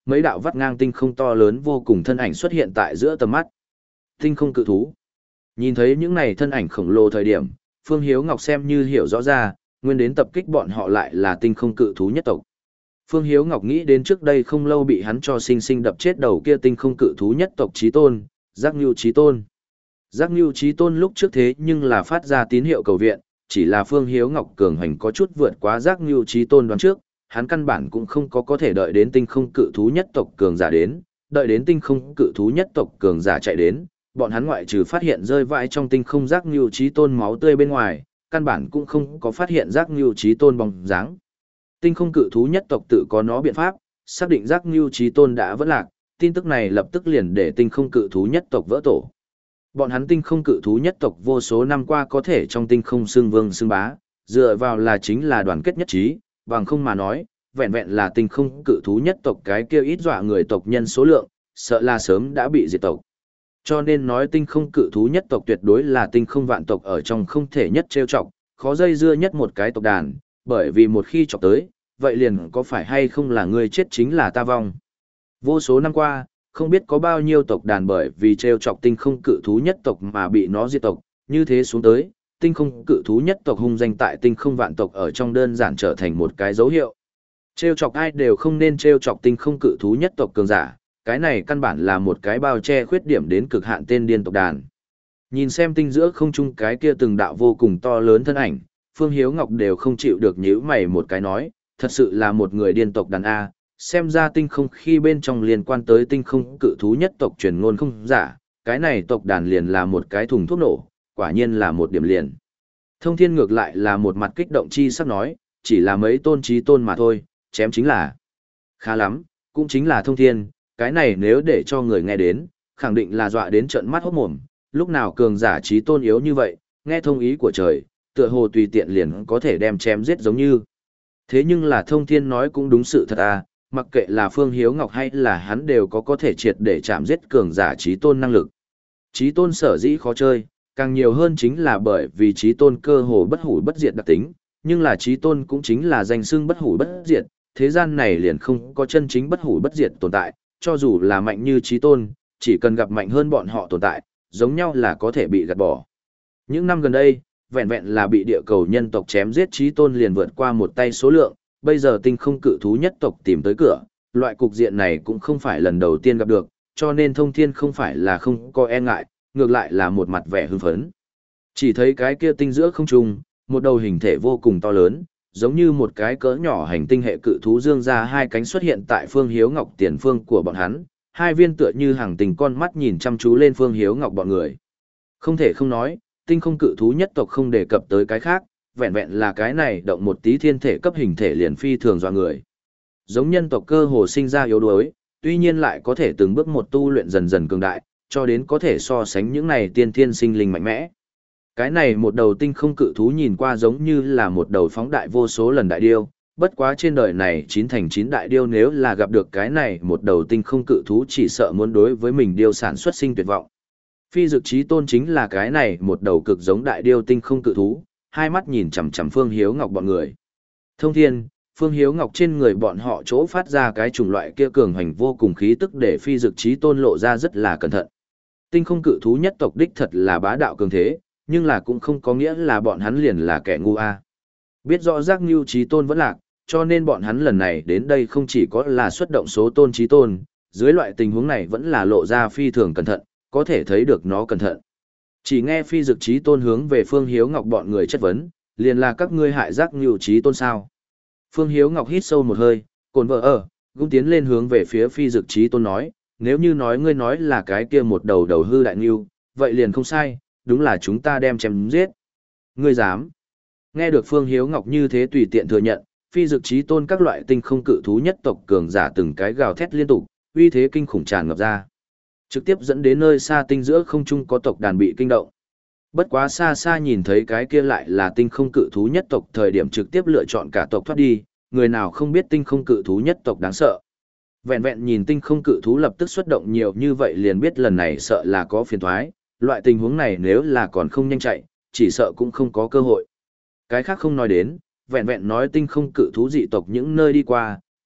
mấy đạo vắt ngang tinh không to lớn vô cùng thân ảnh xuất hiện tại giữa tầm mắt. Tinh không cự thú. Nhìn thấy những này thân ảnh khổng lồ thời điểm, Phương Hiếu Ngọc xem như hiểu rõ ra, nguyên đến tập kích bọn họ lại là tinh không cự thú nhất tộc. Phương Hiếu Ngọc nghĩ đến trước đây không lâu bị hắn cho sinh sinh đập chết đầu kia tinh không cự thú nhất tộc Chí Tôn, Giác Nưu Chí Tôn. Giác Nưu Chí Tôn lúc trước thế nhưng là phát ra tín hiệu cầu viện, chỉ là Phương Hiếu Ngọc cường hành có chút vượt quá Giác Nưu Chí Tôn đoán trước, hắn căn bản cũng không có có thể đợi đến tinh không cự thú nhất tộc cường giả đến, đợi đến tinh không cự thú nhất tộc cường giả chạy đến, bọn hắn ngoại trừ phát hiện rơi vãi trong tinh không Giác Nưu Chí Tôn máu tươi bên ngoài, căn bản cũng không có phát hiện Giác Nưu Chí Tôn bóng dáng. Tinh không cự thú nhất tộc tự có nó biện pháp, xác định Giác Nưu Chí Tôn đã vỡ lạc, tin tức này lập tức liền để tinh không cự thú nhất tộc vỡ tổ. Bọn hắn tinh không cự thú nhất tộc vô số năm qua có thể trong tinh không xương vương xương bá, dựa vào là chính là đoàn kết nhất trí, bằng không mà nói, vẹn vẹn là tinh không cự thú nhất tộc cái kia ít dọa người tộc nhân số lượng, sợ là sớm đã bị diệt tộc. Cho nên nói tinh không cự thú nhất tộc tuyệt đối là tinh không vạn tộc ở trong không thể nhất trêu chọc, khó dây dưa nhất một cái tộc đàn, bởi vì một khi chọc tới, vậy liền có phải hay không là người chết chính là ta vong. Vô số năm qua, không biết có bao nhiêu tộc đàn bởi vì trêu chọc tinh không cự thú nhất tộc mà bị nó diệt tộc, như thế xuống tới, tinh không cự thú nhất tộc hung danh tại tinh không vạn tộc ở trong đơn giản trở thành một cái dấu hiệu. Trêu chọc ai đều không nên trêu chọc tinh không cự thú nhất tộc cường giả, cái này căn bản là một cái bao che khuyết điểm đến cực hạn tên điên tộc đàn. Nhìn xem tinh giữa không trung cái kia từng đạo vô cùng to lớn thân ảnh, Phương Hiếu Ngọc đều không chịu được nhíu mày một cái nói, thật sự là một người điên tộc đàn A, xem ra tinh không khi bên trong liên quan tới tinh không cự thú nhất tộc truyền ngôn không giả, cái này tộc đàn liền là một cái thùng thuốc nổ, quả nhiên là một điểm liền. Thông Thiên ngược lại là một mặt kích động chi sắc nói, chỉ là mấy tôn trí tôn mà thôi, chém chính là. Khá lắm, cũng chính là Thông Thiên, cái này nếu để cho người nghe đến, khẳng định là dọa đến trận mắt hốt mồm, lúc nào cường giả trí tôn yếu như vậy, nghe thông ý của trời, tựa hồ tùy tiện liền có thể đem chém giết giống như. Thế nhưng là Thông Thiên nói cũng đúng sự thật à, mặc kệ là Phương Hiếu Ngọc hay là hắn đều có có thể triệt để chạm giết cường giả trí tôn năng lực. Trí tôn sở dĩ khó chơi, càng nhiều hơn chính là bởi vì trí tôn cơ hồ bất hủ bất diệt đặc tính, nhưng là trí tôn cũng chính là danh xưng bất hủ bất diệt, thế gian này liền không có chân chính bất hủ bất diệt tồn tại, cho dù là mạnh như trí tôn, chỉ cần gặp mạnh hơn bọn họ tồn tại, giống nhau là có thể bị gạt bỏ. Những năm gần đây, vẹn vẹn là bị địa cầu nhân tộc chém giết trí tôn liền vượt qua một tay số lượng, bây giờ tinh không cự thú nhất tộc tìm tới cửa, loại cục diện này cũng không phải lần đầu tiên gặp được, cho nên Thông Thiên không phải là không có e ngại, ngược lại là một mặt vẻ hưng phấn. Chỉ thấy cái kia tinh giữa không trung, một đầu hình thể vô cùng to lớn, giống như một cái cỡ nhỏ hành tinh hệ cự thú dương ra hai cánh xuất hiện tại Phương Hiếu Ngọc tiền phương của bọn hắn, hai viên tựa như hàng tình con mắt nhìn chăm chú lên Phương Hiếu Ngọc bọn người. Không thể không nói, tinh không cự thú nhất tộc không đề cập tới cái khác, vẹn vẹn là cái này động một tí thiên thể cấp hình thể liền phi thường dọa người. Giống nhân tộc cơ hồ sinh ra yếu đuối, tuy nhiên lại có thể từng bước một tu luyện dần dần cường đại, cho đến có thể so sánh những này tiên thiên sinh linh mạnh mẽ. Cái này một đầu tinh không cự thú nhìn qua giống như là một đầu phóng đại vô số lần đại điêu, bất quá trên đời này chín thành chín đại điêu nếu là gặp được cái này một đầu tinh không cự thú chỉ sợ muốn đối với mình điêu sản xuất sinh tuyệt vọng. Phi Dực Chí Tôn chính là cái này một đầu cực giống đại điêu tinh không cự thú, hai mắt nhìn chằm chằm Phương Hiếu Ngọc bọn người. Thông Thiên, Phương Hiếu Ngọc trên người bọn họ chỗ phát ra cái chủng loại kia cường hành vô cùng khí tức để Phi Dực Chí Tôn lộ ra rất là cẩn thận. Tinh không cự thú nhất tộc đích thật là bá đạo cường thế, nhưng là cũng không có nghĩa là bọn hắn liền là kẻ ngu a. Biết rõ Giác Nưu Chí Tôn vẫn lạc, cho nên bọn hắn lần này đến đây không chỉ có là xuất động số tôn chí tôn, dưới loại tình huống này vẫn là lộ ra phi thường cẩn thận, có thể thấy được nó cẩn thận. Chỉ nghe Phi Dực Chí Tôn hướng về Phương Hiếu Ngọc bọn người chất vấn, liền là các ngươi hại Giác Nưu Chí Tôn sao? Phương Hiếu Ngọc hít sâu một hơi, cồn vợ ở, cũng tiến lên hướng về phía Phi Dực Chí Tôn nói, nếu như nói ngươi nói là cái kia một đầu đầu hư đại nưu, vậy liền không sai, đúng là chúng ta đem chém giết. Ngươi dám? Nghe được Phương Hiếu Ngọc như thế tùy tiện thừa nhận, Phi Dực Chí Tôn các loại tinh không cự thú nhất tộc cường giả từng cái gào thét liên tục, uy thế kinh khủng tràn ngập ra. Trực tiếp dẫn đến nơi xa tinh giữa không trung có tộc đàn bị kinh động. Bất quá xa xa nhìn thấy cái kia lại là tinh không cự thú nhất tộc thời điểm trực tiếp lựa chọn cả tộc thoát đi, người nào không biết tinh không cự thú nhất tộc đáng sợ. Vẹn vẹn nhìn tinh không cự thú lập tức xuất động nhiều như vậy liền biết lần này sợ là có phiền toái, loại tình huống này nếu là còn không nhanh chạy, chỉ sợ cũng không có cơ hội. Cái khác không nói đến, vẹn vẹn nói tinh không cự thú dị tộc những nơi đi qua,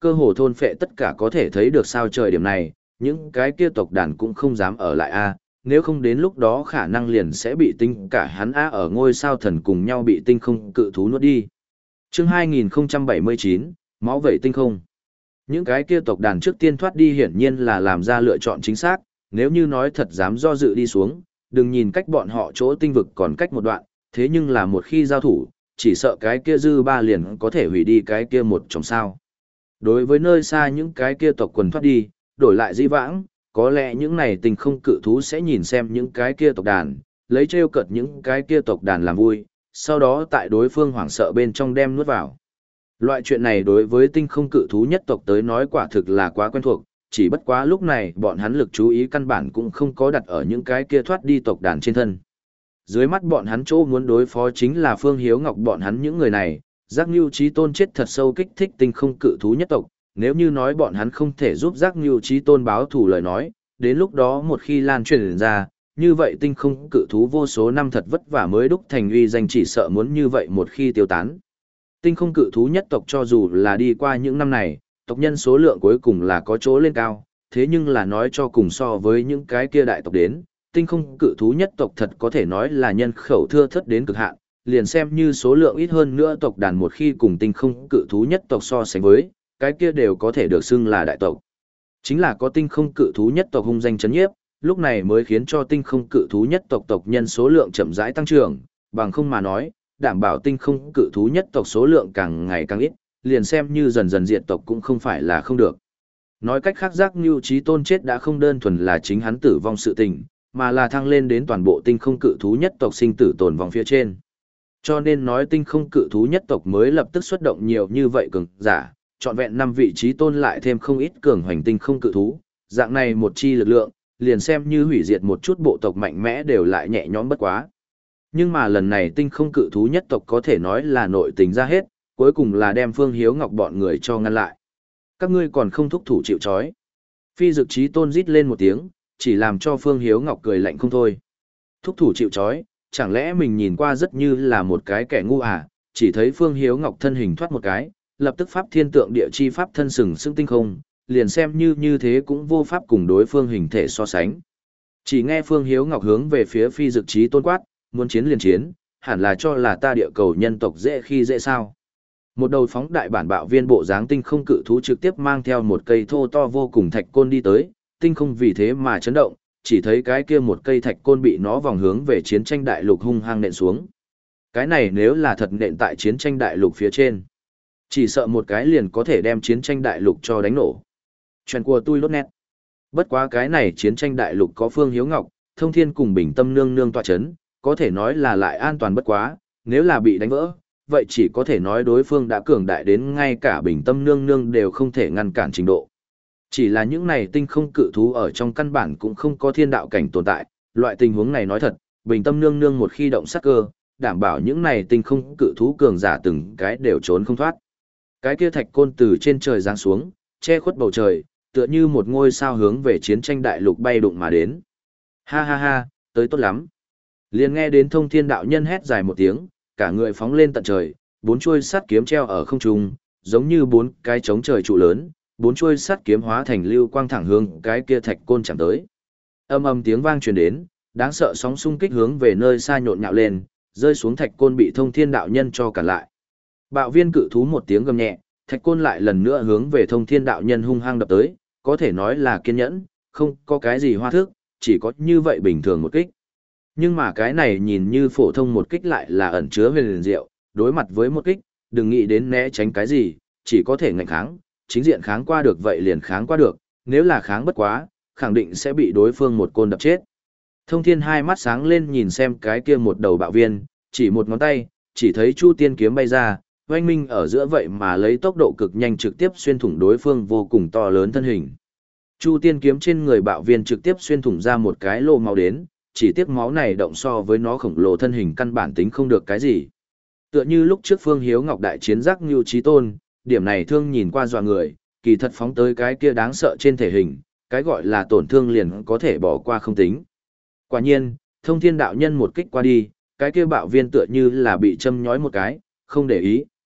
cơ hồ thôn phệ tất cả có thể thấy được sao trời điểm này, những cái kia tộc đàn cũng không dám ở lại a, nếu không đến lúc đó khả năng liền sẽ bị tinh cả hắn a ở ngôi sao thần cùng nhau bị tinh không cự thú nuốt đi. Chương hai nghìn không trăm bảy mươi chín, máu vẩy tinh không. Những cái kia tộc đàn trước tiên thoát đi hiển nhiên là làm ra lựa chọn chính xác, nếu như nói thật dám do dự đi xuống, đừng nhìn cách bọn họ chỗ tinh vực còn cách một đoạn, thế nhưng là một khi giao thủ, chỉ sợ cái kia dư ba liền có thể hủy đi cái kia một trong sao. Đối với nơi xa những cái kia tộc quần thoát đi, đổi lại di vãng, có lẽ những này tinh không cự thú sẽ nhìn xem những cái kia tộc đàn, lấy trêu cợt những cái kia tộc đàn làm vui, sau đó tại đối phương hoảng sợ bên trong đem nuốt vào. Loại chuyện này đối với tinh không cự thú nhất tộc tới nói quả thực là quá quen thuộc, chỉ bất quá lúc này bọn hắn lực chú ý căn bản cũng không có đặt ở những cái kia thoát đi tộc đàn trên thân. Dưới mắt bọn hắn chỗ muốn đối phó chính là Phương Hiếu Ngọc bọn hắn những người này, Giác Nưu Chí Tôn chết thật sâu kích thích tinh không cự thú nhất tộc, nếu như nói bọn hắn không thể giúp Giác Nưu Chí Tôn báo thù lời nói, đến lúc đó một khi lan truyền ra, như vậy tinh không cự thú vô số năm thật vất vả mới đúc thành uy danh chỉ sợ muốn như vậy một khi tiêu tán. Tinh không cự thú nhất tộc cho dù là đi qua những năm này, tộc nhân số lượng cuối cùng là có chỗ lên cao, thế nhưng là nói cho cùng so với những cái kia đại tộc đến, tinh không cự thú nhất tộc thật có thể nói là nhân khẩu thưa thớt đến cực hạn, liền xem như số lượng ít hơn nữa tộc đàn một khi cùng tinh không cự thú nhất tộc so sánh với, cái kia đều có thể được xưng là đại tộc. Chính là có tinh không cự thú nhất tộc hung danh chấn nhiếp, lúc này mới khiến cho tinh không cự thú nhất tộc tộc nhân số lượng chậm rãi tăng trưởng, bằng không mà nói, đảm bảo tinh không cự thú nhất tộc số lượng càng ngày càng ít, liền xem như dần dần diệt tộc cũng không phải là không được. Nói cách khác, Giác Nưu Chí Tôn chết đã không đơn thuần là chính hắn tử vong sự tình, mà là thăng lên đến toàn bộ tinh không cự thú nhất tộc sinh tử tồn vong phía trên. Cho nên nói tinh không cự thú nhất tộc mới lập tức xuất động nhiều như vậy cường giả, trọn vẹn năm vị trí tôn lại thêm không ít cường hoành tinh không cự thú, dạng này một chi lực lượng, liền xem như hủy diệt một chút bộ tộc mạnh mẽ đều lại nhẹ nhõm bất quá. Nhưng mà lần này tinh không cự thú nhất tộc có thể nói là nội tình ra hết, cuối cùng là đem Phương Hiếu Ngọc bọn người cho ngăn lại. Các ngươi còn không thúc thủ chịu trói. Phi Dực Chí Tôn rít lên một tiếng, chỉ làm cho Phương Hiếu Ngọc cười lạnh không thôi. Thúc thủ chịu trói, chẳng lẽ mình nhìn qua rất như là một cái kẻ ngu à, chỉ thấy Phương Hiếu Ngọc thân hình thoát một cái, lập tức pháp thiên tượng địa chi pháp thân sừng sững tinh không, liền xem như như thế cũng vô pháp cùng đối phương hình thể so sánh. Chỉ nghe Phương Hiếu Ngọc hướng về phía Phi Dực Chí Tôn quát, muốn chiến liền chiến, hẳn là cho là ta địa cầu nhân tộc dễ khi dễ sao. Một đầu phóng đại bản bạo viên bộ dáng tinh không cự thú trực tiếp mang theo một cây thô to vô cùng thạch côn đi tới, tinh không vì thế mà chấn động, chỉ thấy cái kia một cây thạch côn bị nó vòng hướng về chiến tranh đại lục hung hăng nện xuống. Cái này nếu là thật nện tại chiến tranh đại lục phía trên, chỉ sợ một cái liền có thể đem chiến tranh đại lục cho đánh nổ. Chuyện của tôi lốt nét. Bất quá cái này chiến tranh đại lục có Phương Hiếu Ngọc, Thông Thiên cùng Bình Tâm nương nương tọa chấn, có thể nói là lại an toàn bất quá, nếu là bị đánh vỡ, vậy chỉ có thể nói đối phương đã cường đại đến ngay cả Bình Tâm nương nương đều không thể ngăn cản trình độ. Chỉ là những này tinh không cự thú ở trong căn bản cũng không có thiên đạo cảnh tồn tại, loại tình huống này nói thật, Bình Tâm nương nương một khi động sát cơ, đảm bảo những này tinh không cự thú cường giả từng cái đều trốn không thoát. Cái kia thạch côn từ trên trời giáng xuống, che khuất bầu trời, tựa như một ngôi sao hướng về chiến tranh đại lục bay đụng mà đến. Ha ha ha, tới tốt lắm. Liền nghe đến Thông Thiên đạo nhân hét dài một tiếng, cả người phóng lên tận trời, bốn chuôi sắt kiếm treo ở không trung, giống như bốn cái chống trời trụ lớn, bốn chuôi sắt kiếm hóa thành lưu quang thẳng hướng cái kia thạch côn chạm tới. Âm ầm tiếng vang truyền đến, đáng sợ sóng xung kích hướng về nơi xa nhộn nhạo lên, rơi xuống thạch côn bị Thông Thiên đạo nhân cho cản lại. Bạo viên cự thú một tiếng gầm nhẹ, thạch côn lại lần nữa hướng về Thông Thiên đạo nhân hung hăng đập tới, có thể nói là kiên nhẫn, không có cái gì hoa thức, chỉ có như vậy bình thường một kích. Nhưng mà cái này nhìn như phổ thông một kích lại là ẩn chứa huyền liền diệu, đối mặt với một kích, đừng nghĩ đến né tránh cái gì, chỉ có thể ngạnh kháng, chính diện kháng qua được vậy liền kháng qua được, nếu là kháng bất quá, khẳng định sẽ bị đối phương một côn đập chết. Thông Thiên hai mắt sáng lên nhìn xem cái kia một đầu bạo viên, chỉ một ngón tay, chỉ thấy Chu Tiên kiếm bay ra, oanh minh ở giữa vậy mà lấy tốc độ cực nhanh trực tiếp xuyên thủng đối phương vô cùng to lớn thân hình. Chu Tiên kiếm trên người bạo viên trực tiếp xuyên thủng ra một cái lô máu đến, chỉ tiếc máu này động so với nó khổng lồ thân hình căn bản tính không được cái gì. Tựa như lúc trước Phương Hiếu Ngọc đại chiến Giác Nưu Chí Tôn, điểm này thương nhìn qua dọa người, kỳ thật phóng tới cái kia đáng sợ trên thể hình, cái gọi là tổn thương liền có thể bỏ qua không tính. Quả nhiên, Thông Thiên đạo nhân một kích qua đi, cái kia bạo viên tựa như là bị châm nhói một cái, không để ý,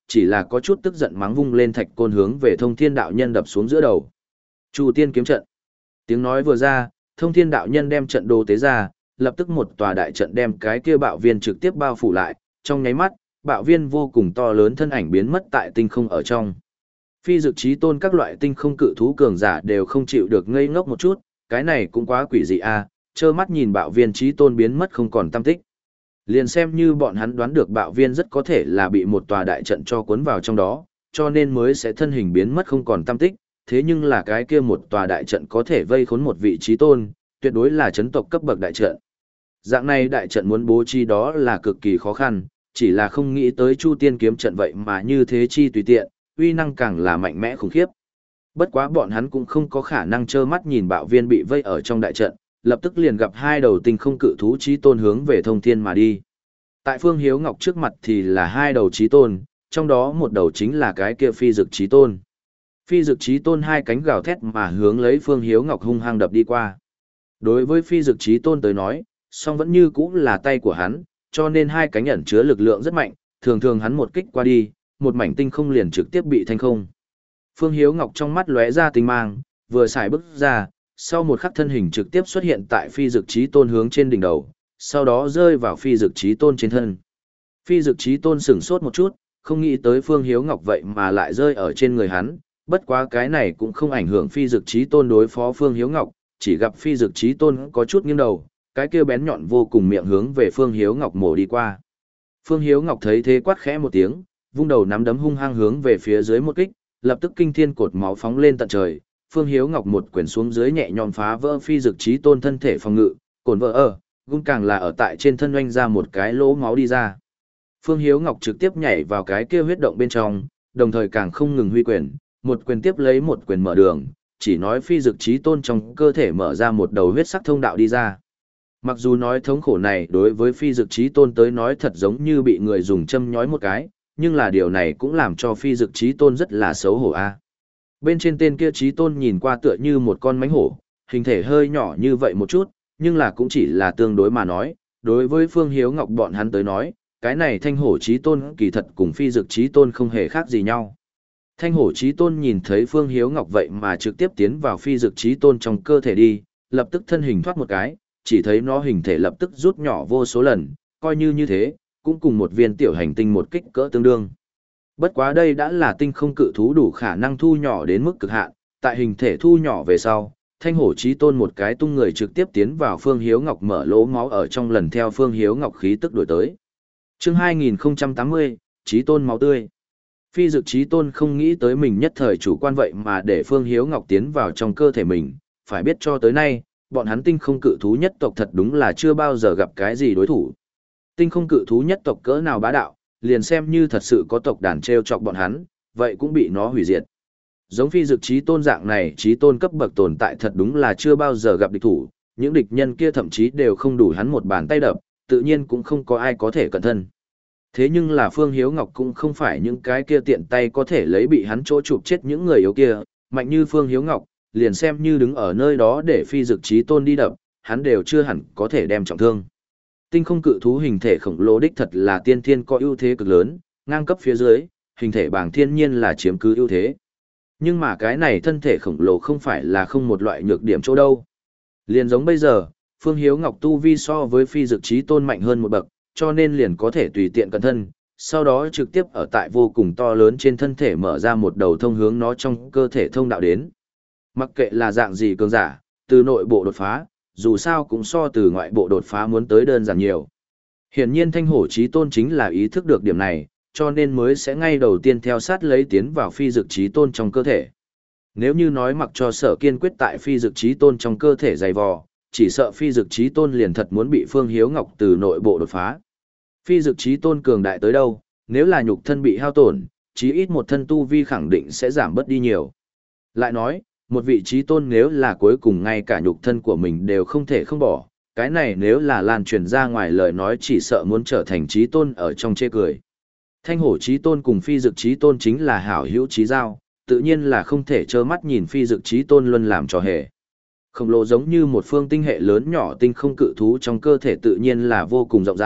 chỉ là có chút tức giận mắng vung lên thạch côn hướng về Thông Thiên đạo nhân đập xuống giữa đầu. Chu Tiên kiếm trận. Tiếng nói vừa ra, Thông Thiên đạo nhân đem trận đồ tế ra, lập tức một tòa đại trận đem cái kia bạo viên trực tiếp bao phủ lại, trong nháy mắt, bạo viên vô cùng to lớn thân ảnh biến mất tại tinh không ở trong. Phi Dực Chí Tôn các loại tinh không cự thú cường giả đều không chịu được ngây ngốc một chút, cái này cũng quá quỷ dị a, trơ mắt nhìn bạo viên Chí Tôn biến mất không còn tăm tích. Liền xem như bọn hắn đoán được bạo viên rất có thể là bị một tòa đại trận cho cuốn vào trong đó, cho nên mới sẽ thân hình biến mất không còn tăm tích, thế nhưng là cái kia một tòa đại trận có thể vây khốn một vị Chí Tôn, tuyệt đối là chấn tộc cấp bậc đại trận. Dạng này đại trận muốn bố trí đó là cực kỳ khó khăn, chỉ là không nghĩ tới Chu Tiên kiếm trận vậy mà như thế chi tùy tiện, uy năng càng là mạnh mẽ khủng khiếp. Bất quá bọn hắn cũng không có khả năng trơ mắt nhìn bạo viên bị vây ở trong đại trận, lập tức liền gặp hai đầu tinh không cự thú Chí Tôn hướng về Thông Thiên mà đi. Tại Phương Hiếu Ngọc trước mặt thì là hai đầu Chí Tôn, trong đó một đầu chính là cái kia Phi Dực Chí Tôn. Phi Dực Chí Tôn hai cánh gào thét mà hướng lấy Phương Hiếu Ngọc hung hăng đập đi qua. Đối với Phi Dực Chí Tôn tới nói, song vẫn như cũ là tay của hắn, cho nên hai cánh ẩn chứa lực lượng rất mạnh, thường thường hắn một kích qua đi, một mảnh tinh không liền trực tiếp bị thanh không. Phương Hiếu Ngọc trong mắt lóe ra tinh mang, vừa xài bước ra, sau một khắc thân hình trực tiếp xuất hiện tại Phi Dực Chí Tôn hướng trên đỉnh đầu, sau đó rơi vào Phi Dực Chí Tôn trên thân. Phi Dực Chí Tôn sửng sốt một chút, không nghĩ tới Phương Hiếu Ngọc vậy mà lại rơi ở trên người hắn, bất quá cái này cũng không ảnh hưởng Phi Dực Chí Tôn đối phó Phương Hiếu Ngọc, chỉ gặp Phi Dực Chí Tôn có chút nghiêng đầu, cái kia bén nhọn vô cùng miệng hướng về Phương Hiếu Ngọc mổ đi qua. Phương Hiếu Ngọc thấy thế quát khẽ một tiếng, vung đầu nắm đấm hung hăng hướng về phía dưới một kích, lập tức kinh thiên cột máu phóng lên tận trời. Phương Hiếu Ngọc một quyền xuống dưới nhẹ nhõm phá vỡ Phi Dực Chí Tôn thân thể phòng ngự, cồn vỡ ở, gung càng là ở tại trên thân oanh ra một cái lỗ máu đi ra. Phương Hiếu Ngọc trực tiếp nhảy vào cái kia huyết động bên trong, đồng thời càng không ngừng huy quyền, một quyền tiếp lấy một quyền mở đường, chỉ nói Phi Dực Chí Tôn trong cơ thể mở ra một đầu huyết sắc thông đạo đi ra. Mặc dù nói thống khổ này đối với Phi Dực Chí Tôn tới nói thật giống như bị người dùng châm nhói một cái, nhưng là điều này cũng làm cho Phi Dực Chí Tôn rất là xấu hổ a. Bên trên tên kia Chí Tôn nhìn qua tựa như một con mãnh hổ, hình thể hơi nhỏ như vậy một chút, nhưng là cũng chỉ là tương đối mà nói, đối với Phương Hiếu Ngọc bọn hắn tới nói, cái này Thanh Hổ Chí Tôn kỳ thật cùng Phi Dực Chí Tôn không hề khác gì nhau. Thanh Hổ Chí Tôn nhìn thấy Phương Hiếu Ngọc vậy mà trực tiếp tiến vào Phi Dực Chí Tôn trong cơ thể đi, lập tức thân hình thoát một cái, chỉ thấy nó hình thể lập tức rút nhỏ vô số lần, coi như như thế, cũng cùng một viên tiểu hành tinh một kích cỡ tương đương. Bất quá đây đã là tinh không cự thú đủ khả năng thu nhỏ đến mức cực hạn, tại hình thể thu nhỏ về sau, Thanh Hổ Chí Tôn một cái tung người trực tiếp tiến vào Phương Hiếu Ngọc mở lỗ máu ở trong lần theo Phương Hiếu Ngọc khí tức đuổi tới. Chương hai nghìn không trăm tám mươi, Chí Tôn máu tươi. Phi Dực Chí Tôn không nghĩ tới mình nhất thời chủ quan vậy mà để Phương Hiếu Ngọc tiến vào trong cơ thể mình, phải biết cho tới nay, bọn hắn tinh không cự thú nhất tộc thật đúng là chưa bao giờ gặp cái gì đối thủ. Tinh không cự thú nhất tộc cỡ nào bá đạo, liền xem như thật sự có tộc đàn treo chọc bọn hắn, vậy cũng bị nó hủy diệt. Giống Phi Dực Chí Tôn dạng này, Chí Tôn cấp bậc tồn tại thật đúng là chưa bao giờ gặp địch thủ, những địch nhân kia thậm chí đều không đủ hắn một bàn tay đập, tự nhiên cũng không có ai có thể cẩn thân. Thế nhưng là Phương Hiếu Ngọc cũng không phải những cái kia tiện tay có thể lấy bị hắn chỗ chụp chết những người yếu kia, mạnh như Phương Hiếu Ngọc, liền xem như đứng ở nơi đó để Phi Dực Chí Tôn đi đập, hắn đều chưa hẳn có thể đem trọng thương. Tinh không cự thú hình thể khổng lồ đích thật là tiên thiên có ưu thế cực lớn, ngang cấp phía dưới, hình thể bảng thiên nhiên là chiếm cứ ưu thế. Nhưng mà cái này thân thể khổng lồ không phải là không một loại nhược điểm chỗ đâu. Liền giống bây giờ, Phương Hiếu Ngọc tu vi so với Phi Dực Chí Tôn mạnh hơn một bậc, cho nên liền có thể tùy tiện cẩn thân, sau đó trực tiếp ở tại vô cùng to lớn trên thân thể mở ra một đầu thông hướng nó trong cơ thể thông đạo đến. Mặc kệ là dạng gì cường giả, từ nội bộ đột phá, dù sao cũng so từ ngoại bộ đột phá muốn tới đơn giản nhiều. Hiển nhiên Thanh Hổ Chí Tôn chính là ý thức được điểm này, cho nên mới sẽ ngay đầu tiên theo sát lấy tiến vào Phi Dực Chí Tôn trong cơ thể. Nếu như nói mặc cho Sở Kiên quyết tại Phi Dực Chí Tôn trong cơ thể dày vò, chỉ sợ Phi Dực Chí Tôn liền thật muốn bị Phương Hiếu Ngọc từ nội bộ đột phá. Phi Dực Chí Tôn cường đại tới đâu, nếu là nhục thân bị hao tổn, chí ít một thân tu vi khẳng định sẽ giảm bớt đi nhiều. Lại nói, một vị Chí Tôn nếu là cuối cùng ngay cả nhục thân của mình đều không thể không bỏ, cái này nếu là lan truyền ra ngoài lời nói chỉ sợ muốn trở thành Chí Tôn ở trong chê cười. Thanh Hổ Chí Tôn cùng Phi Dực Chí Tôn chính là hảo hữu chí giao, tự nhiên là không thể trơ mắt nhìn Phi Dực Chí Tôn luôn làm trò hề. Khổng lồ giống như một phương tinh hệ lớn nhỏ tinh không cự thú trong cơ thể tự nhiên là vô cùng rộng rãi,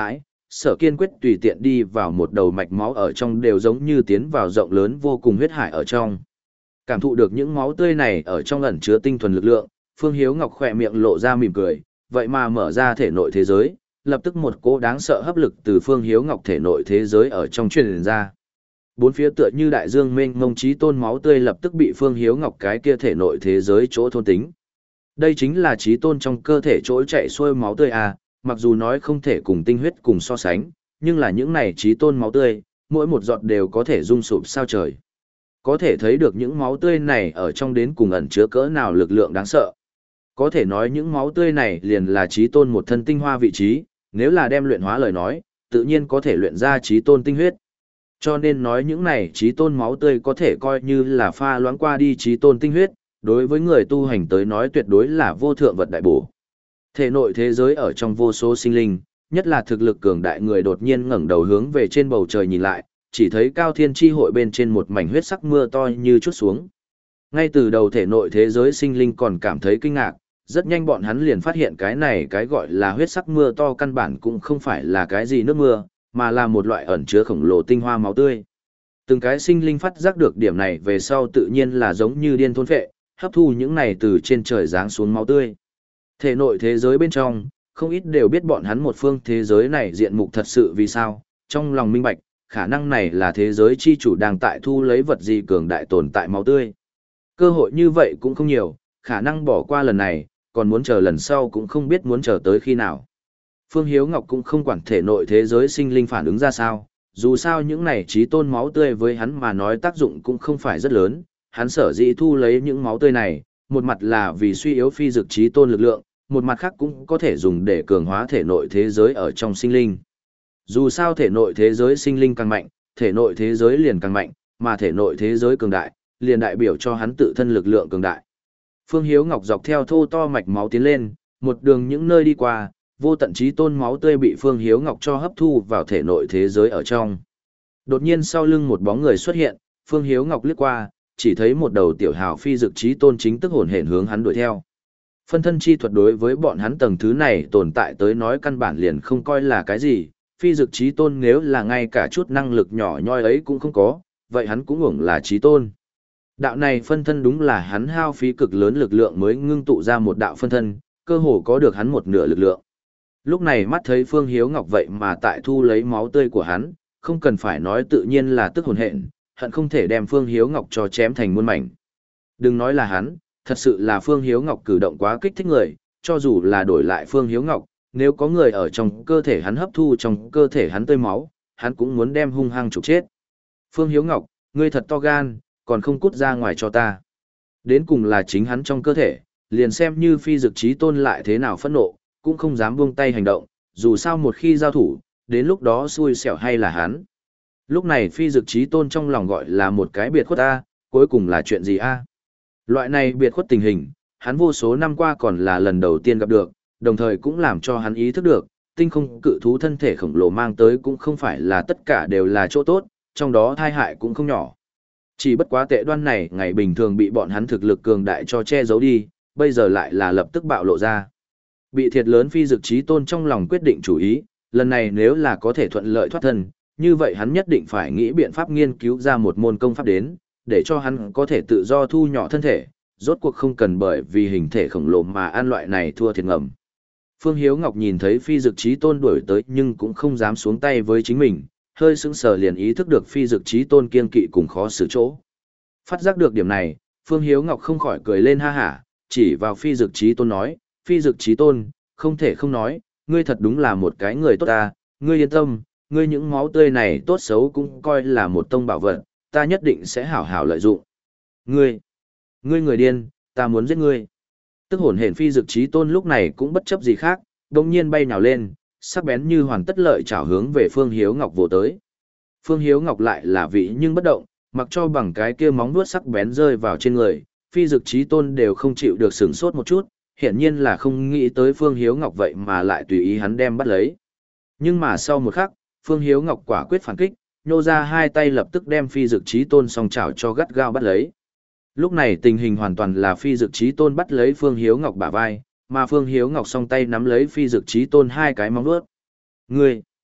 Sở Kiên quyết tùy tiện đi vào một đầu mạch máu ở trong đều giống như tiến vào rộng lớn vô cùng huyết hải ở trong. Cảm thụ được những máu tươi này ở trong ẩn chứa tinh thuần lực lượng, Phương Hiếu Ngọc khỏe miệng lộ ra mỉm cười, vậy mà mở ra thể nội thế giới, lập tức một cỗ đáng sợ hấp lực từ Phương Hiếu Ngọc thể nội thế giới ở trong truyền ra. Bốn phía tựa như đại dương mênh mông chí tôn máu tươi lập tức bị Phương Hiếu Ngọc cái kia thể nội thế giới chỗ thôn tính. Đây chính là chí tôn trong cơ thể chỗ chạy xuôi máu tươi à, mặc dù nói không thể cùng tinh huyết cùng so sánh, nhưng là những này chí tôn máu tươi, mỗi một giọt đều có thể rung sụp sao trời. Có thể thấy được những máu tươi này ở trong đến cùng ẩn chứa cỡ nào lực lượng đáng sợ. Có thể nói những máu tươi này liền là chí tôn một thân tinh hoa vị trí, nếu là đem luyện hóa lời nói, tự nhiên có thể luyện ra chí tôn tinh huyết. Cho nên nói những này chí tôn máu tươi có thể coi như là pha loãng qua đi chí tôn tinh huyết, đối với người tu hành tới nói tuyệt đối là vô thượng vật đại bổ. Thể nội thế giới ở trong vô số sinh linh, nhất là thực lực cường đại người đột nhiên ngẩng đầu hướng về trên bầu trời nhìn lại, chỉ thấy cao thiên chi hội bên trên một mảnh huyết sắc mưa to như chút xuống. Ngay từ đầu thể nội thế giới sinh linh còn cảm thấy kinh ngạc, rất nhanh bọn hắn liền phát hiện cái này cái gọi là huyết sắc mưa to căn bản cũng không phải là cái gì nước mưa, mà là một loại ẩn chứa khổng lồ tinh hoa máu tươi. Từng cái sinh linh phát giác được điểm này về sau tự nhiên là giống như điên thôn phệ, hấp thu những này từ trên trời giáng xuống máu tươi. Thể nội thế giới bên trong, không ít đều biết bọn hắn một phương thế giới này diện mục thật sự vì sao, trong lòng minh bạch, khả năng này là thế giới chi chủ đang tại thu lấy vật gì cường đại tồn tại máu tươi. Cơ hội như vậy cũng không nhiều, khả năng bỏ qua lần này, còn muốn chờ lần sau cũng không biết muốn chờ tới khi nào. Phương Hiếu Ngọc cũng không quản thể nội thế giới sinh linh phản ứng ra sao, dù sao những này chí tôn máu tươi với hắn mà nói tác dụng cũng không phải rất lớn, hắn sở dĩ thu lấy những máu tươi này, một mặt là vì suy yếu phi dực chí tôn lực lượng, một mặt khác cũng có thể dùng để cường hóa thể nội thế giới ở trong sinh linh. Dù sao thể nội thế giới sinh linh càng mạnh, thể nội thế giới liền càng mạnh, mà thể nội thế giới cường đại, liền đại biểu cho hắn tự thân lực lượng cường đại. Phương Hiếu Ngọc dọc theo thô to mạch máu tiến lên, một đường những nơi đi qua, vô tận chí tôn máu tươi bị Phương Hiếu Ngọc cho hấp thu vào thể nội thế giới ở trong. Đột nhiên sau lưng một bóng người xuất hiện, Phương Hiếu Ngọc liếc qua, chỉ thấy một đầu tiểu hào phi dực chí tôn chính tức hồn hển hướng hắn đuổi theo. Phân thân chi thuật đối với bọn hắn tầng thứ này tồn tại tới nói căn bản liền không coi là cái gì, phi dực chí tôn nếu là ngay cả chút năng lực nhỏ nhoi ấy cũng không có, vậy hắn cũng hưởng là chí tôn. Đạo này phân thân đúng là hắn hao phí cực lớn lực lượng mới ngưng tụ ra một đạo phân thân, cơ hồ có được hắn một nửa lực lượng. Lúc này mắt thấy Phương Hiếu Ngọc vậy mà tại thu lấy máu tươi của hắn, không cần phải nói tự nhiên là tức hồn hện, hận không thể đem Phương Hiếu Ngọc cho chém thành muôn mảnh. Đừng nói là hắn, thật sự là Phương Hiếu Ngọc cử động quá kích thích người, cho dù là đổi lại Phương Hiếu Ngọc, nếu có người ở trong cơ thể hắn hấp thu trong cơ thể hắn tươi máu, hắn cũng muốn đem hung hăng trục chết. Phương Hiếu Ngọc, ngươi thật to gan, còn không cút ra ngoài cho ta. Đến cùng là chính hắn trong cơ thể, liền xem như phi dực chí tôn lại thế nào phẫn nộ, cũng không dám buông tay hành động, dù sao một khi giao thủ, đến lúc đó xui xẻo hay là hắn. Lúc này phi dực chí tôn trong lòng gọi là một cái biệt khuất a, cuối cùng là chuyện gì a? Loại này biệt khuất tình hình, hắn vô số năm qua còn là lần đầu tiên gặp được, đồng thời cũng làm cho hắn ý thức được, tinh không cự thú thân thể khổng lồ mang tới cũng không phải là tất cả đều là chỗ tốt, trong đó thai hại cũng không nhỏ. Chỉ bất quá tệ đoan này ngày bình thường bị bọn hắn thực lực cường đại cho che giấu đi, bây giờ lại là lập tức bạo lộ ra. Bị thiệt lớn phi dực chí tôn trong lòng quyết định chủ ý, lần này nếu là có thể thuận lợi thoát thân, như vậy hắn nhất định phải nghĩ biện pháp nghiên cứu ra một môn công pháp đến, để cho hắn có thể tự do thu nhỏ thân thể, rốt cuộc không cần bởi vì hình thể khổng lồ mà ăn loại này thua thiệt ngầm. Phương Hiếu Ngọc nhìn thấy phi dực chí tôn đuổi tới nhưng cũng không dám xuống tay với chính mình, hơi sững sờ liền ý thức được phi dực chí tôn kiên kỵ cùng khó xử chỗ. Phát giác được điểm này, Phương Hiếu Ngọc không khỏi cười lên ha hả, chỉ vào phi dực chí tôn nói, phi dực chí tôn, không thể không nói, ngươi thật đúng là một cái người tốt ta, ngươi yên tâm, ngươi những máu tươi này tốt xấu cũng coi là một tông bảo vật, ta nhất định sẽ hảo hảo lợi dụng. Ngươi, ngươi người điên, ta muốn giết ngươi. Tức hồn hển phi dực chí tôn lúc này cũng bất chấp gì khác, đột nhiên bay nhào lên, sắc bén như hoàn tất lợi chảo hướng về Phương Hiếu Ngọc vồ tới. Phương Hiếu Ngọc lại là vị nhưng bất động, mặc cho bằng cái kia móng vuốt sắc bén rơi vào trên người, phi dực chí tôn đều không chịu được sửng sốt một chút, hiển nhiên là không nghĩ tới Phương Hiếu Ngọc vậy mà lại tùy ý hắn đem bắt lấy. Nhưng mà sau một khắc, Phương Hiếu Ngọc quả quyết phản kích, nhô ra hai tay lập tức đem phi dực chí tôn song chảo cho gắt gao bắt lấy. Lúc này tình hình hoàn toàn là phi dực chí tôn bắt lấy Phương Hiếu Ngọc bả vai, mà Phương Hiếu Ngọc song tay nắm lấy phi dực chí tôn hai cái móng vuốt. Ngươi!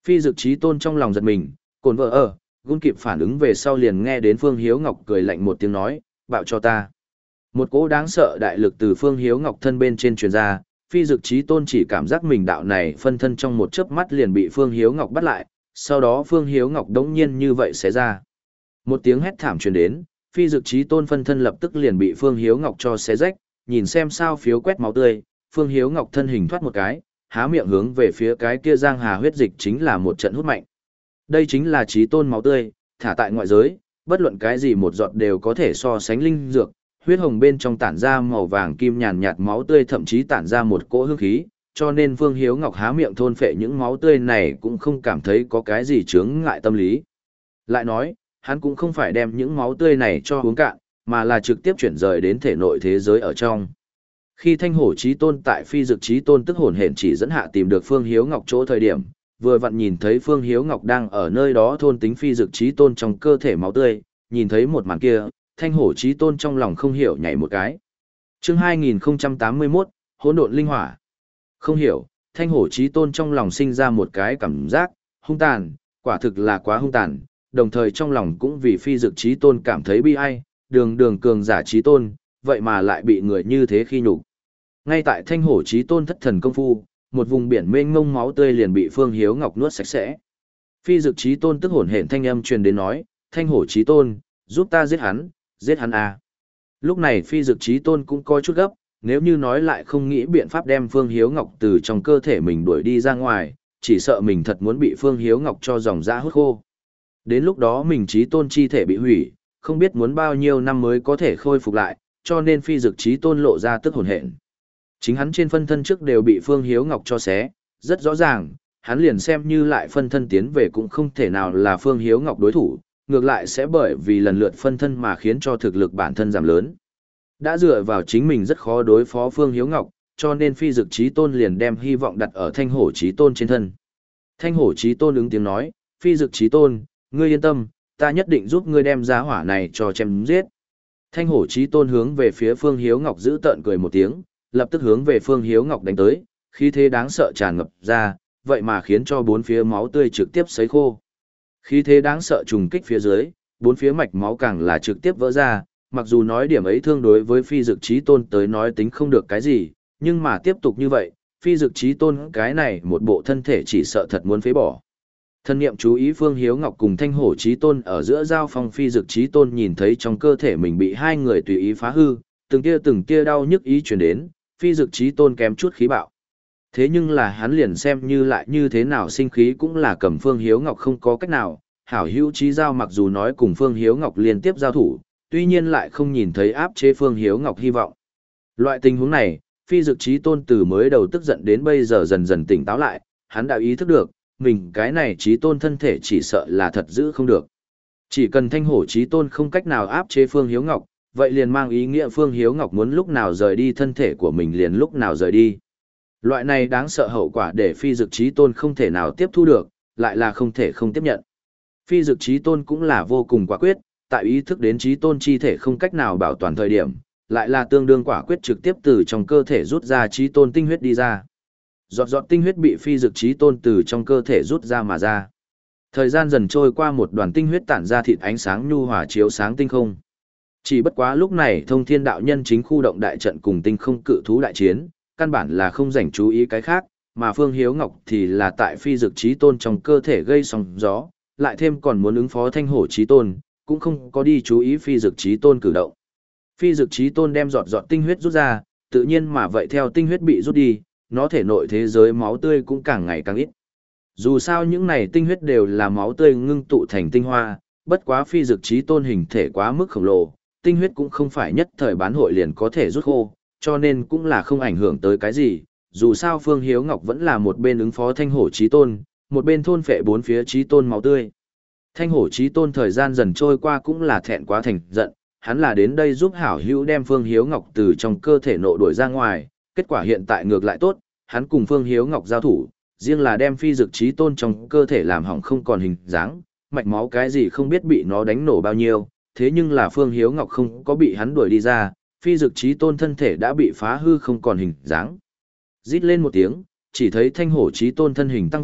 Phi Dực Chí Tôn trong lòng giật mình, cồn vợ ở, gun kịp phản ứng về sau liền nghe đến Phương Hiếu Ngọc cười lạnh một tiếng nói, bạo cho ta. Một cỗ đáng sợ đại lực từ Phương Hiếu Ngọc thân bên trên truyền ra, Phi Dực Chí Tôn chỉ cảm giác mình đạo này phân thân trong một chớp mắt liền bị Phương Hiếu Ngọc bắt lại, sau đó Phương Hiếu Ngọc đống nhiên như vậy xé ra. Một tiếng hét thảm truyền đến, Phi Dực Chí Tôn phân thân lập tức liền bị Phương Hiếu Ngọc cho xé rách, nhìn xem sao phiếu quét máu tươi, Phương Hiếu Ngọc thân hình thoát một cái, há miệng hướng về phía cái kia giang hà huyết dịch chính là một trận hút mạnh. Đây chính là Chí Tôn máu tươi, thả tại ngoại giới, bất luận cái gì một giọt đều có thể so sánh linh dược, huyết hồng bên trong tản ra màu vàng kim nhàn nhạt máu tươi thậm chí tản ra một cỗ hương khí, cho nên Phương Hiếu Ngọc há miệng thôn phệ những máu tươi này cũng không cảm thấy có cái gì chướng ngại tâm lý. Lại nói, hắn cũng không phải đem những máu tươi này cho uống cạn, mà là trực tiếp chuyển rời đến thể nội thế giới ở trong. Khi Thanh Hổ Chí Tôn tại Phi Dực Chí Tôn tức hồn hển chỉ dẫn hạ tìm được Phương Hiếu Ngọc chỗ thời điểm, vừa vặn nhìn thấy Phương Hiếu Ngọc đang ở nơi đó thôn tính Phi Dực Chí Tôn trong cơ thể máu tươi, nhìn thấy một màn kia, Thanh Hổ Chí Tôn trong lòng không hiểu nhảy một cái. Chương hai nghìn không trăm tám mươi mốt, Hỗn Độn Linh Hỏa. Không hiểu, Thanh Hổ Chí Tôn trong lòng sinh ra một cái cảm giác hung tàn, quả thực là quá hung tàn, đồng thời trong lòng cũng vì Phi Dực Chí Tôn cảm thấy bi ai, đường đường cường giả Chí Tôn, vậy mà lại bị người như thế khi nhục. Ngay tại Thanh Hổ Chí Tôn thất thần công phu, một vùng biển mênh mông máu tươi liền bị Phương Hiếu Ngọc nuốt sạch sẽ. Phi Dực Chí Tôn tức hổn hển thanh âm truyền đến nói, Thanh Hổ Chí Tôn, giúp ta giết hắn, giết hắn à. Lúc này Phi Dực Chí Tôn cũng có chút gấp, nếu như nói lại không nghĩ biện pháp đem Phương Hiếu Ngọc từ trong cơ thể mình đuổi đi ra ngoài, chỉ sợ mình thật muốn bị Phương Hiếu Ngọc cho dòng dã hút khô. Đến lúc đó mình Chí Tôn chi thể bị hủy, không biết muốn bao nhiêu năm mới có thể khôi phục lại, cho nên Phi Dực Chí Tôn lộ ra tức hổn hển. Chính hắn trên phân thân trước đều bị Phương Hiếu Ngọc cho xé, rất rõ ràng, hắn liền xem như lại phân thân tiến về cũng không thể nào là Phương Hiếu Ngọc đối thủ, ngược lại sẽ bởi vì lần lượt phân thân mà khiến cho thực lực bản thân giảm lớn. Đã dựa vào chính mình rất khó đối phó Phương Hiếu Ngọc, cho nên Phi Dực Chí Tôn liền đem hy vọng đặt ở Thanh Hổ Chí Tôn trên thân. Thanh Hổ Chí Tôn ứng tiếng nói, Phi Dực Chí Tôn, ngươi yên tâm, ta nhất định giúp ngươi đem giá hỏa này cho chém giết. Thanh Hổ Chí Tôn hướng về phía Phương Hiếu Ngọc giữ tợn cười một tiếng, lập tức hướng về Phương Hiếu Ngọc đánh tới, khí thế đáng sợ tràn ngập ra, vậy mà khiến cho bốn phía máu tươi trực tiếp sấy khô. Khí thế đáng sợ trùng kích phía dưới, bốn phía mạch máu càng là trực tiếp vỡ ra, mặc dù nói điểm ấy thương đối với Phi Dực Chí Tôn tới nói tính không được cái gì, nhưng mà tiếp tục như vậy, Phi Dực Chí Tôn cái này một bộ thân thể chỉ sợ thật muốn phế bỏ. Thân niệm chú ý Phương Hiếu Ngọc cùng Thanh Hổ Chí Tôn ở giữa giao phong, Phi Dực Chí Tôn nhìn thấy trong cơ thể mình bị hai người tùy ý phá hư, từng kia từng kia đau nhức ý truyền đến, Phi Dực Chí Tôn kém chút khí bạo. Thế nhưng là hắn liền xem như lại như thế nào sinh khí cũng là cầm Phương Hiếu Ngọc không có cách nào, hảo hữu chí giao mặc dù nói cùng Phương Hiếu Ngọc liên tiếp giao thủ, tuy nhiên lại không nhìn thấy áp chế Phương Hiếu Ngọc hy vọng. Loại tình huống này, Phi Dực Chí Tôn từ mới đầu tức giận đến bây giờ dần dần tỉnh táo lại, hắn đã ý thức được, mình cái này Chí Tôn thân thể chỉ sợ là thật giữ không được. Chỉ cần Thanh Hổ Chí Tôn không cách nào áp chế Phương Hiếu Ngọc, vậy liền mang ý nghĩa Phương Hiếu Ngọc muốn lúc nào rời đi thân thể của mình liền lúc nào rời đi. Loại này đáng sợ hậu quả để Phi Dực Chí Tôn không thể nào tiếp thu được, lại là không thể không tiếp nhận. Phi Dực Chí Tôn cũng là vô cùng quả quyết, tại ý thức đến Chí Tôn chi thể không cách nào bảo toàn thời điểm, lại là tương đương quả quyết trực tiếp từ trong cơ thể rút ra Chí Tôn tinh huyết đi ra. Giọt giọt tinh huyết bị Phi Dực Chí Tôn từ trong cơ thể rút ra mà ra. Thời gian dần trôi qua, một đoàn tinh huyết tản ra thịt ánh sáng nhu hòa chiếu sáng tinh không. Chỉ bất quá lúc này Thông Thiên đạo nhân chính khu động đại trận cùng tinh không cự thú đại chiến, căn bản là không dành chú ý cái khác, mà Phương Hiếu Ngọc thì là tại Phi Dực Chí Tôn trong cơ thể gây sóng gió, lại thêm còn muốn ứng phó Thanh Hổ Chí Tôn, cũng không có đi chú ý Phi Dực Chí Tôn cử động. Phi Dực Chí Tôn đem giọt giọt tinh huyết rút ra, tự nhiên mà vậy theo tinh huyết bị rút đi, nó thể nội thế giới máu tươi cũng càng ngày càng ít. Dù sao những này tinh huyết đều là máu tươi ngưng tụ thành tinh hoa, bất quá Phi Dực Chí Tôn hình thể quá mức khổng lồ, tinh huyết cũng không phải nhất thời bán hội liền có thể rút khô, cho nên cũng là không ảnh hưởng tới cái gì. Dù sao Phương Hiếu Ngọc vẫn là một bên ứng phó Thanh Hổ Chí Tôn, một bên thôn phệ bốn phía Chí Tôn máu tươi. Thanh Hổ Chí Tôn thời gian dần trôi qua cũng là thẹn quá thành giận, hắn là đến đây giúp hảo hữu đem Phương Hiếu Ngọc từ trong cơ thể nộ đuổi ra ngoài, kết quả hiện tại ngược lại tốt, hắn cùng Phương Hiếu Ngọc giao thủ, riêng là đem Phi Dực Chí Tôn trong cơ thể làm hỏng không còn hình dáng, mạch máu cái gì không biết bị nó đánh nổ bao nhiêu, thế nhưng là Phương Hiếu Ngọc không có bị hắn đuổi đi ra, Phi Dực Chí Tôn thân thể đã bị phá hư không còn hình dáng. Rít lên một tiếng, chỉ thấy Thanh Hổ Chí Tôn thân hình tăng vọt,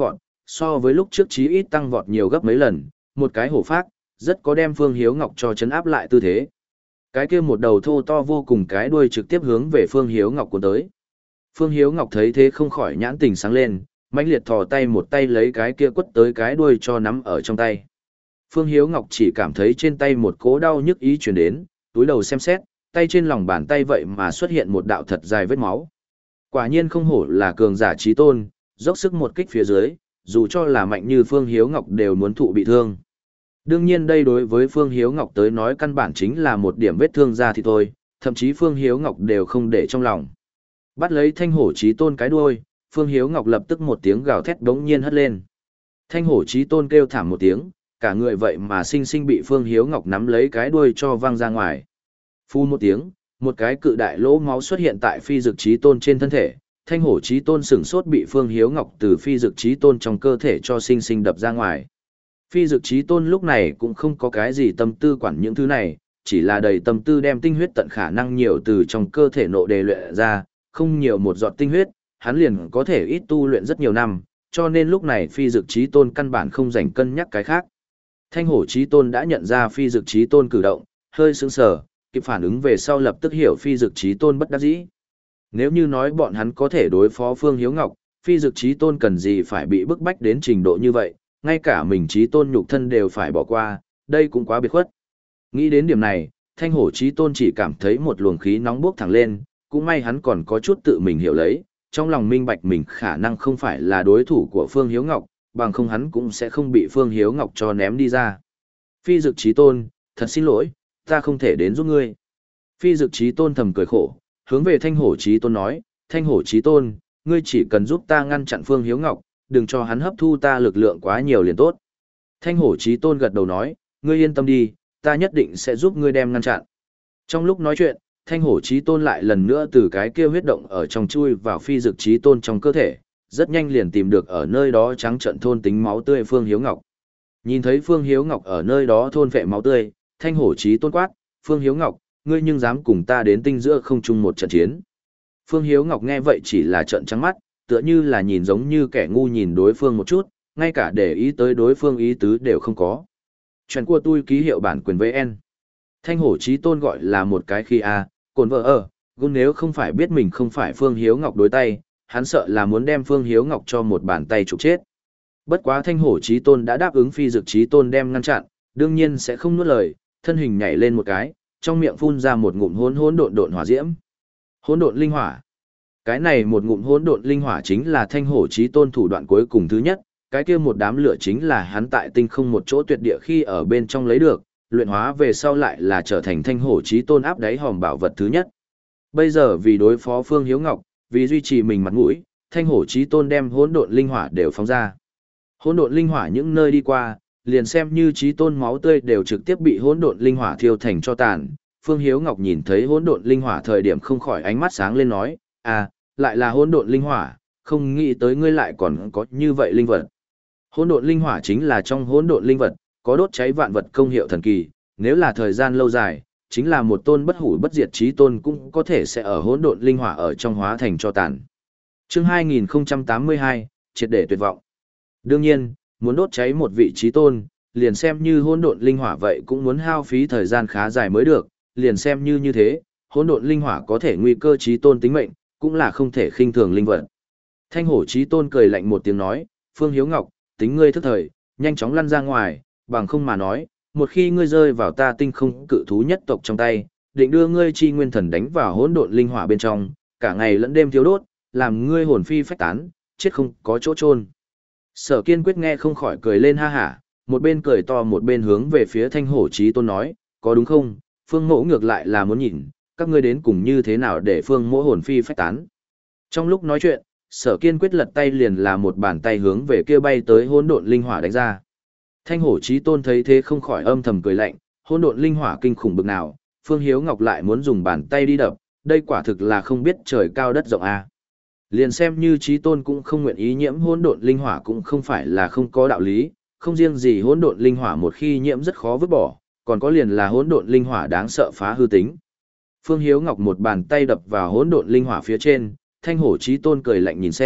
so với lúc trước chí ít tăng vọt nhiều gấp mấy lần, một cái hổ phác, rất có đem Phương Hiếu Ngọc cho chấn áp lại tư thế. Cái kia một đầu thô to vô cùng cái đuôi trực tiếp hướng về Phương Hiếu Ngọc cuốn tới. Phương Hiếu Ngọc thấy thế không khỏi nhãn tình sáng lên, mãnh liệt thò tay một tay lấy cái kia quất tới cái đuôi cho nắm ở trong tay. Phương Hiếu Ngọc chỉ cảm thấy trên tay một cỗ đau nhức ý truyền đến, túi đầu xem xét, tay trên lòng bàn tay vậy mà xuất hiện một đạo thật dài vết máu. Quả nhiên không hổ là cường giả chí tôn, dốc sức một kích phía dưới, dù cho là mạnh như Phương Hiếu Ngọc đều muốn thụ bị thương. Đương nhiên đây đối với Phương Hiếu Ngọc tới nói căn bản chính là một điểm vết thương ra thì thôi, thậm chí Phương Hiếu Ngọc đều không để trong lòng. Bắt lấy thanh hổ chí tôn cái đuôi, Phương Hiếu Ngọc lập tức một tiếng gào thét đống nhiên hất lên. Thanh hổ chí tôn kêu thảm một tiếng, cả người vậy mà sinh sinh bị Phương Hiếu Ngọc nắm lấy cái đuôi cho văng ra ngoài. Phu một tiếng, một cái cự đại lỗ máu xuất hiện tại phi dực chí tôn trên thân thể, thanh hổ chí tôn sửng sốt bị Phương Hiếu Ngọc từ phi dực chí tôn trong cơ thể cho sinh sinh đập ra ngoài. Phi dực chí tôn lúc này cũng không có cái gì tâm tư quản những thứ này, chỉ là đầy tâm tư đem tinh huyết tận khả năng nhiều từ trong cơ thể nộ đề luyện ra, không nhiều một giọt tinh huyết, hắn liền có thể ít tu luyện rất nhiều năm, cho nên lúc này phi dực chí tôn căn bản không dành cân nhắc cái khác. Thanh hổ chí tôn đã nhận ra phi dực chí tôn cử động, hơi sững sờ, kịp phản ứng về sau lập tức hiểu phi dực chí tôn bất đắc dĩ. Nếu như nói bọn hắn có thể đối phó Phương Hiếu Ngọc, phi dực chí tôn cần gì phải bị bức bách đến trình độ như vậy, ngay cả mình chí tôn nhục thân đều phải bỏ qua, đây cũng quá biệt khuất. Nghĩ đến điểm này, thanh hổ chí tôn chỉ cảm thấy một luồng khí nóng bốc thẳng lên, cũng may hắn còn có chút tự mình hiểu lấy, trong lòng minh bạch mình khả năng không phải là đối thủ của Phương Hiếu Ngọc, bằng không hắn cũng sẽ không bị Phương Hiếu Ngọc cho ném đi ra. Phi dực chí tôn, thật xin lỗi, ta không thể đến giúp ngươi. Phi dực chí tôn thầm cười khổ, hướng về thanh hổ chí tôn nói, thanh hổ chí tôn, ngươi chỉ cần giúp ta ngăn chặn Phương Hiếu Ngọc, đừng cho hắn hấp thu ta lực lượng quá nhiều liền tốt. Thanh hổ chí tôn gật đầu nói, ngươi yên tâm đi, ta nhất định sẽ giúp ngươi đem ngăn chặn. Trong lúc nói chuyện, thanh hổ chí tôn lại lần nữa từ cái kia huyết động ở trong chui vào phi dực chí tôn trong cơ thể, rất nhanh liền tìm được ở nơi đó trắng trận thôn tính máu tươi Phương Hiếu Ngọc. Nhìn thấy Phương Hiếu Ngọc ở nơi đó thôn vệ máu tươi, thanh hổ chí tôn quát, Phương Hiếu Ngọc, ngươi nhưng dám cùng ta đến tinh giữa không chung một trận chiến. Phương Hiếu Ngọc nghe vậy chỉ là trợn trắng mắt, tựa như là nhìn giống như kẻ ngu nhìn đối phương một chút, ngay cả để ý tới đối phương ý tứ đều không có. Chuyện của tôi ký hiệu bản quyền vê en. Thanh hổ chí tôn gọi là một cái khi a, cồn vợ ở, gôn nếu không phải biết mình không phải Phương Hiếu Ngọc đối tay, hắn sợ là muốn đem Phương Hiếu Ngọc cho một bàn tay trục chết. Bất quá thanh hổ chí tôn đã đáp ứng phi dực chí tôn đem ngăn chặn, đương nhiên sẽ không nuốt lời, thân hình nhảy lên một cái, trong miệng phun ra một ngụm hỗn hỗn độn độn hỏa diễm. Hỗn độn linh hỏa. Cái này một ngụm hỗn độn linh hỏa chính là thanh hổ chí tôn thủ đoạn cuối cùng thứ nhất, cái kia một đám lửa chính là hắn tại tinh không một chỗ tuyệt địa khi ở bên trong lấy được, luyện hóa về sau lại là trở thành thanh hổ chí tôn áp đáy hòm bảo vật thứ nhất. Bây giờ vì đối phó Phương Hiếu Ngọc, vì duy trì mình mặt mũi, thanh hổ chí tôn đem hỗn độn linh hỏa đều phóng ra. Hỗn độn linh hỏa những nơi đi qua, liền xem như chí tôn máu tươi đều trực tiếp bị hỗn độn linh hỏa thiêu thành cho tàn. Phương Hiếu Ngọc nhìn thấy hỗn độn linh hỏa thời điểm không khỏi ánh mắt sáng lên nói, à, lại là hỗn độn linh hỏa, không nghĩ tới ngươi lại còn có như vậy linh vật. Hỗn độn linh hỏa chính là trong hỗn độn linh vật, có đốt cháy vạn vật công hiệu thần kỳ, nếu là thời gian lâu dài, chính là một tôn bất hủ bất diệt chí tôn cũng có thể sẽ ở hỗn độn linh hỏa ở trong hóa thành cho tàn. Chương hai nghìn không trăm tám mươi hai, triệt để tuyệt vọng. Đương nhiên, muốn đốt cháy một vị chí tôn, liền xem như hỗn độn linh hỏa vậy cũng muốn hao phí thời gian khá dài mới được, liền xem như như thế, hỗn độn linh hỏa có thể nguy cơ chí tôn tính mệnh, cũng là không thể khinh thường linh vật. Thanh hổ chí tôn cười lạnh một tiếng nói, Phương Hiếu Ngọc, tính ngươi thức thời, nhanh chóng lăn ra ngoài, bằng không mà nói, một khi ngươi rơi vào ta tinh không cự thú nhất tộc trong tay, định đưa ngươi chi nguyên thần đánh vào hỗn độn linh hỏa bên trong, cả ngày lẫn đêm thiếu đốt, làm ngươi hồn phi phách tán, chết không có chỗ chôn. Sở Kiên Quyết nghe không khỏi cười lên ha hả, một bên cười to một bên hướng về phía Thanh hổ chí tôn nói, có đúng không, Phương Mỗ ngược lại là muốn nhìn, các ngươi đến cùng như thế nào để Phương Mỗ hồn phi phách tán. Trong lúc nói chuyện, Sở Kiên Quyết lật tay liền là một bàn tay hướng về kia bay tới hỗn độn linh hỏa đánh ra. Thanh hổ chí tôn thấy thế không khỏi âm thầm cười lạnh, hỗn độn linh hỏa kinh khủng bực nào, Phương Hiếu Ngọc lại muốn dùng bàn tay đi đập, đây quả thực là không biết trời cao đất rộng a. Liền xem như chí tôn cũng không nguyện ý nhiễm hỗn độn linh hỏa cũng không phải là không có đạo lý, không riêng gì hỗn độn linh hỏa một khi nhiễm rất khó vứt bỏ, còn có liền là hỗn độn linh hỏa đáng sợ phá hư tính. Phương Hiếu Ngọc một bàn tay đập vào hỗn độn linh hỏa phía trên, Thanh hổ chí tôn cười lạnh nhìn xem,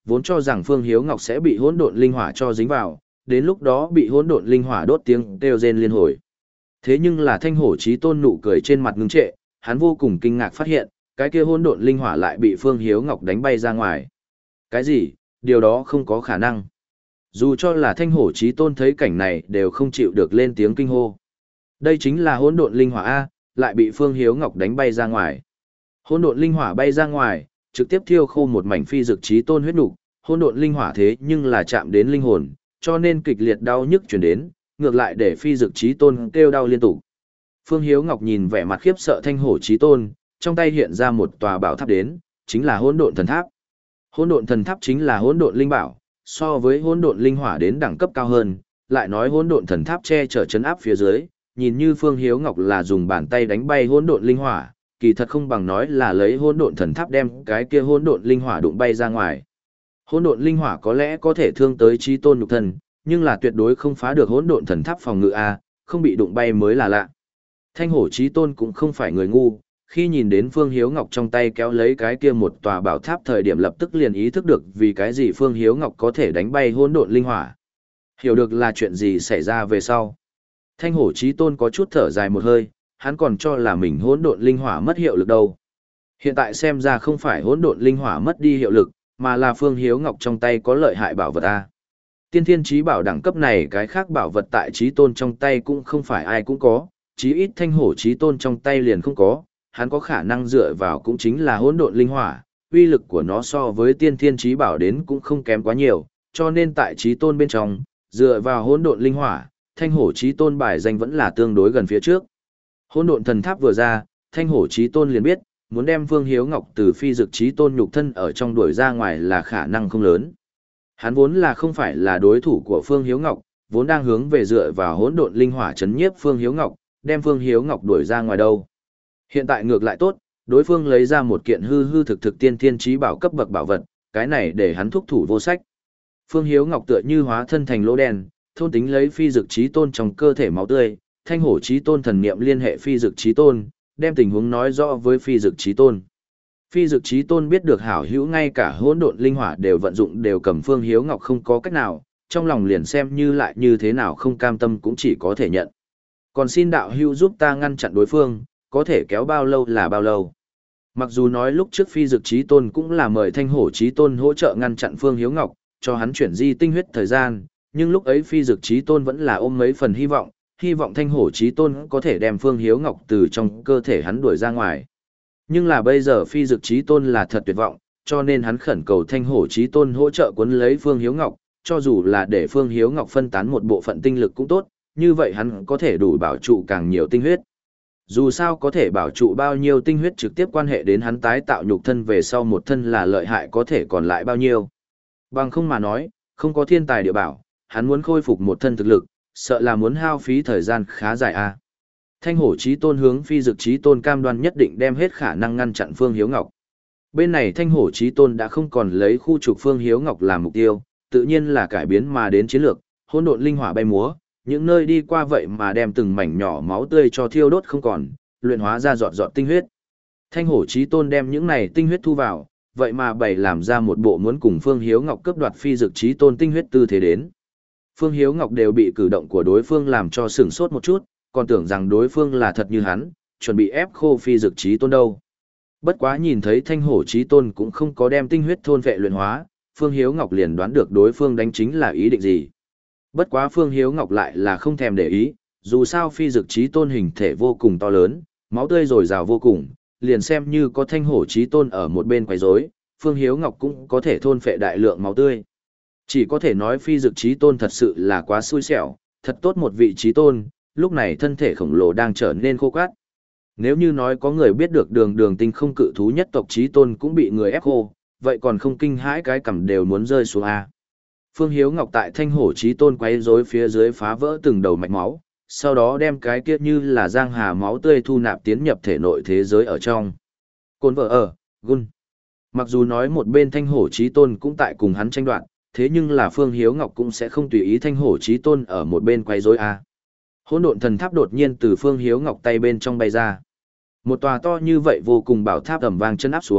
vốn cho rằng Phương Hiếu Ngọc sẽ bị hỗn độn linh hỏa cho dính vào, đến lúc đó bị hỗn độn linh hỏa đốt tiếng kêu rên liên hồi. Thế nhưng là Thanh Hổ Chí Tôn nụ cười trên mặt ngưng trệ, hắn vô cùng kinh ngạc phát hiện, cái kia hỗn độn linh hỏa lại bị Phương Hiếu Ngọc đánh bay ra ngoài. Cái gì? Điều đó không có khả năng. Dù cho là Thanh Hổ Chí Tôn thấy cảnh này đều không chịu được lên tiếng kinh hô. Đây chính là hỗn độn linh hỏa a, lại bị Phương Hiếu Ngọc đánh bay ra ngoài. Hỗn độn linh hỏa bay ra ngoài, trực tiếp thiêu khô một mảnh Phi Dực Chí Tôn huyết nục, hỗn độn linh hỏa thế nhưng là chạm đến linh hồn, cho nên kịch liệt đau nhức truyền đến, ngược lại để Phi Dực Chí Tôn kêu đau liên tục. Phương Hiếu Ngọc nhìn vẻ mặt khiếp sợ Thanh Hổ Chí Tôn, trong tay hiện ra một tòa bảo tháp đến, chính là Hỗn Độn Thần Tháp. Hỗn Độn Thần Tháp chính là hỗn độn linh bảo, so với hỗn độn linh hỏa đến đẳng cấp cao hơn, lại nói Hỗn Độn Thần Tháp che chở chấn áp phía dưới, nhìn như Phương Hiếu Ngọc là dùng bàn tay đánh bay hỗn độn linh hỏa, kỳ thật không bằng nói là lấy Hỗn Độn Thần Tháp đem cái kia hỗn độn linh hỏa đụng bay ra ngoài. Hỗn độn linh hỏa có lẽ có thể thương tới Chí Tôn nhục thân, nhưng là tuyệt đối không phá được Hỗn Độn Thần Tháp phòng ngự a, không bị đụng bay mới là lạ. Thanh Hổ Chí Tôn cũng không phải người ngu, khi nhìn đến Phương Hiếu Ngọc trong tay kéo lấy cái kia một tòa bảo tháp thời điểm lập tức liền ý thức được vì cái gì Phương Hiếu Ngọc có thể đánh bay hỗn độn linh hỏa. Hiểu được là chuyện gì xảy ra về sau. Thanh Hổ Chí Tôn có chút thở dài một hơi, hắn còn cho là mình hỗn độn linh hỏa mất hiệu lực đâu. Hiện tại xem ra không phải hỗn độn linh hỏa mất đi hiệu lực, mà là Phương Hiếu Ngọc trong tay có lợi hại bảo vật a. Tiên Thiên Chí Bảo đẳng cấp này cái khác bảo vật tại Chí Tôn trong tay cũng không phải ai cũng có, chí ít Thanh Hổ Chí Tôn trong tay liền không có, hắn có khả năng dựa vào cũng chính là hỗn độn linh hỏa, uy lực của nó so với Tiên Thiên Chí Bảo đến cũng không kém quá nhiều, cho nên tại Chí Tôn bên trong, dựa vào hỗn độn linh hỏa, Thanh Hổ Chí Tôn bài danh vẫn là tương đối gần phía trước. Hỗn độn thần tháp vừa ra, Thanh Hổ Chí Tôn liền biết, muốn đem Phương Hiếu Ngọc từ Phi Dực Chí Tôn nhục thân ở trong đuổi ra ngoài là khả năng không lớn. Hắn vốn là không phải là đối thủ của Phương Hiếu Ngọc, vốn đang hướng về dựa vào hỗn độn linh hỏa chấn nhiếp Phương Hiếu Ngọc, đem Phương Hiếu Ngọc đuổi ra ngoài đâu. Hiện tại ngược lại tốt, đối phương lấy ra một kiện hư hư thực thực tiên thiên chí bảo cấp bậc bảo vật, cái này để hắn thúc thủ vô sách. Phương Hiếu Ngọc tựa như hóa thân thành lỗ đen, thôn tính lấy Phi Dực Chí Tôn trong cơ thể máu tươi, Thanh Hổ Chí Tôn thần niệm liên hệ Phi Dực Chí Tôn, đem tình huống nói rõ với Phi Dực Chí Tôn. Phi Dực Chí Tôn biết được hảo hữu ngay cả hỗn độn linh hỏa đều vận dụng đều cầm Phương Hiếu Ngọc không có cách nào, trong lòng liền xem như lại như thế nào không cam tâm cũng chỉ có thể nhận. Còn xin đạo hữu giúp ta ngăn chặn đối phương, có thể kéo bao lâu là bao lâu. Mặc dù nói lúc trước Phi Dực Chí Tôn cũng là mời Thanh Hổ Chí Tôn hỗ trợ ngăn chặn Phương Hiếu Ngọc, cho hắn chuyển di tinh huyết thời gian, nhưng lúc ấy Phi Dực Chí Tôn vẫn là ôm mấy phần hy vọng, hy vọng Thanh Hổ Chí Tôn có thể đem Phương Hiếu Ngọc từ trong cơ thể hắn đuổi ra ngoài. Nhưng là bây giờ Phi Dực Chí Tôn là thật tuyệt vọng, cho nên hắn khẩn cầu Thanh Hổ Chí Tôn hỗ trợ cuốn lấy Phương Hiếu Ngọc, cho dù là để Phương Hiếu Ngọc phân tán một bộ phận tinh lực cũng tốt, như vậy hắn có thể đủ bảo trụ càng nhiều tinh huyết. Dù sao có thể bảo trụ bao nhiêu tinh huyết trực tiếp quan hệ đến hắn tái tạo nhục thân về sau một thân là lợi hại có thể còn lại bao nhiêu. Bằng không mà nói, không có thiên tài địa bảo, hắn muốn khôi phục một thân thực lực, sợ là muốn hao phí thời gian khá dài a. Thanh Hổ Chí Tôn hướng Phi Dực Chí Tôn cam đoan nhất định đem hết khả năng ngăn chặn Phương Hiếu Ngọc. Bên này Thanh Hổ Chí Tôn đã không còn lấy khu trục Phương Hiếu Ngọc làm mục tiêu, tự nhiên là cải biến mà đến chiến lược, hỗn độn linh hỏa bay múa, những nơi đi qua vậy mà đem từng mảnh nhỏ máu tươi cho thiêu đốt không còn, luyện hóa ra giọt giọt tinh huyết. Thanh Hổ Chí Tôn đem những này tinh huyết thu vào, vậy mà bày làm ra một bộ muốn cùng Phương Hiếu Ngọc cướp đoạt Phi Dực Chí Tôn tinh huyết tư thế đến. Phương Hiếu Ngọc đều bị cử động của đối phương làm cho sửng sốt một chút, còn tưởng rằng đối phương là thật như hắn, chuẩn bị ép khô Phi Dực Chí Tôn đâu. Bất quá nhìn thấy Thanh Hổ Chí Tôn cũng không có đem tinh huyết thôn vệ luyện hóa, Phương Hiếu Ngọc liền đoán được đối phương đánh chính là ý định gì. Bất quá Phương Hiếu Ngọc lại là không thèm để ý, dù sao Phi Dực Chí Tôn hình thể vô cùng to lớn, máu tươi dồi dào vô cùng, liền xem như có Thanh Hổ Chí Tôn ở một bên quấy rối, Phương Hiếu Ngọc cũng có thể thôn phệ đại lượng máu tươi. Chỉ có thể nói Phi Dực Chí Tôn thật sự là quá xui xẻo, thật tốt một vị Chí Tôn, lúc này thân thể khổng lồ đang trở nên khô cát. Nếu như nói có người biết được đường đường tinh không cự thú nhất tộc Chí Tôn cũng bị người ép khô, vậy còn không kinh hãi cái cằm đều muốn rơi xuống a. Phương Hiếu Ngọc tại Thanh Hổ Chí Tôn quấy rối phía dưới phá vỡ từng đầu mạch máu, sau đó đem cái kia như là giang hà máu tươi thu nạp tiến nhập thể nội thế giới ở trong. Côn vợ ở, gun. Mặc dù nói một bên Thanh Hổ Chí Tôn cũng tại cùng hắn tranh đoạt, thế nhưng là Phương Hiếu Ngọc cũng sẽ không tùy ý Thanh Hổ Chí Tôn ở một bên quấy rối a. Hỗn độn thần tháp đột nhiên từ Phương Hiếu Ngọc tay bên trong bay ra. Một tòa to như vậy vô cùng bảo tháp ầm vang chân áp xuống,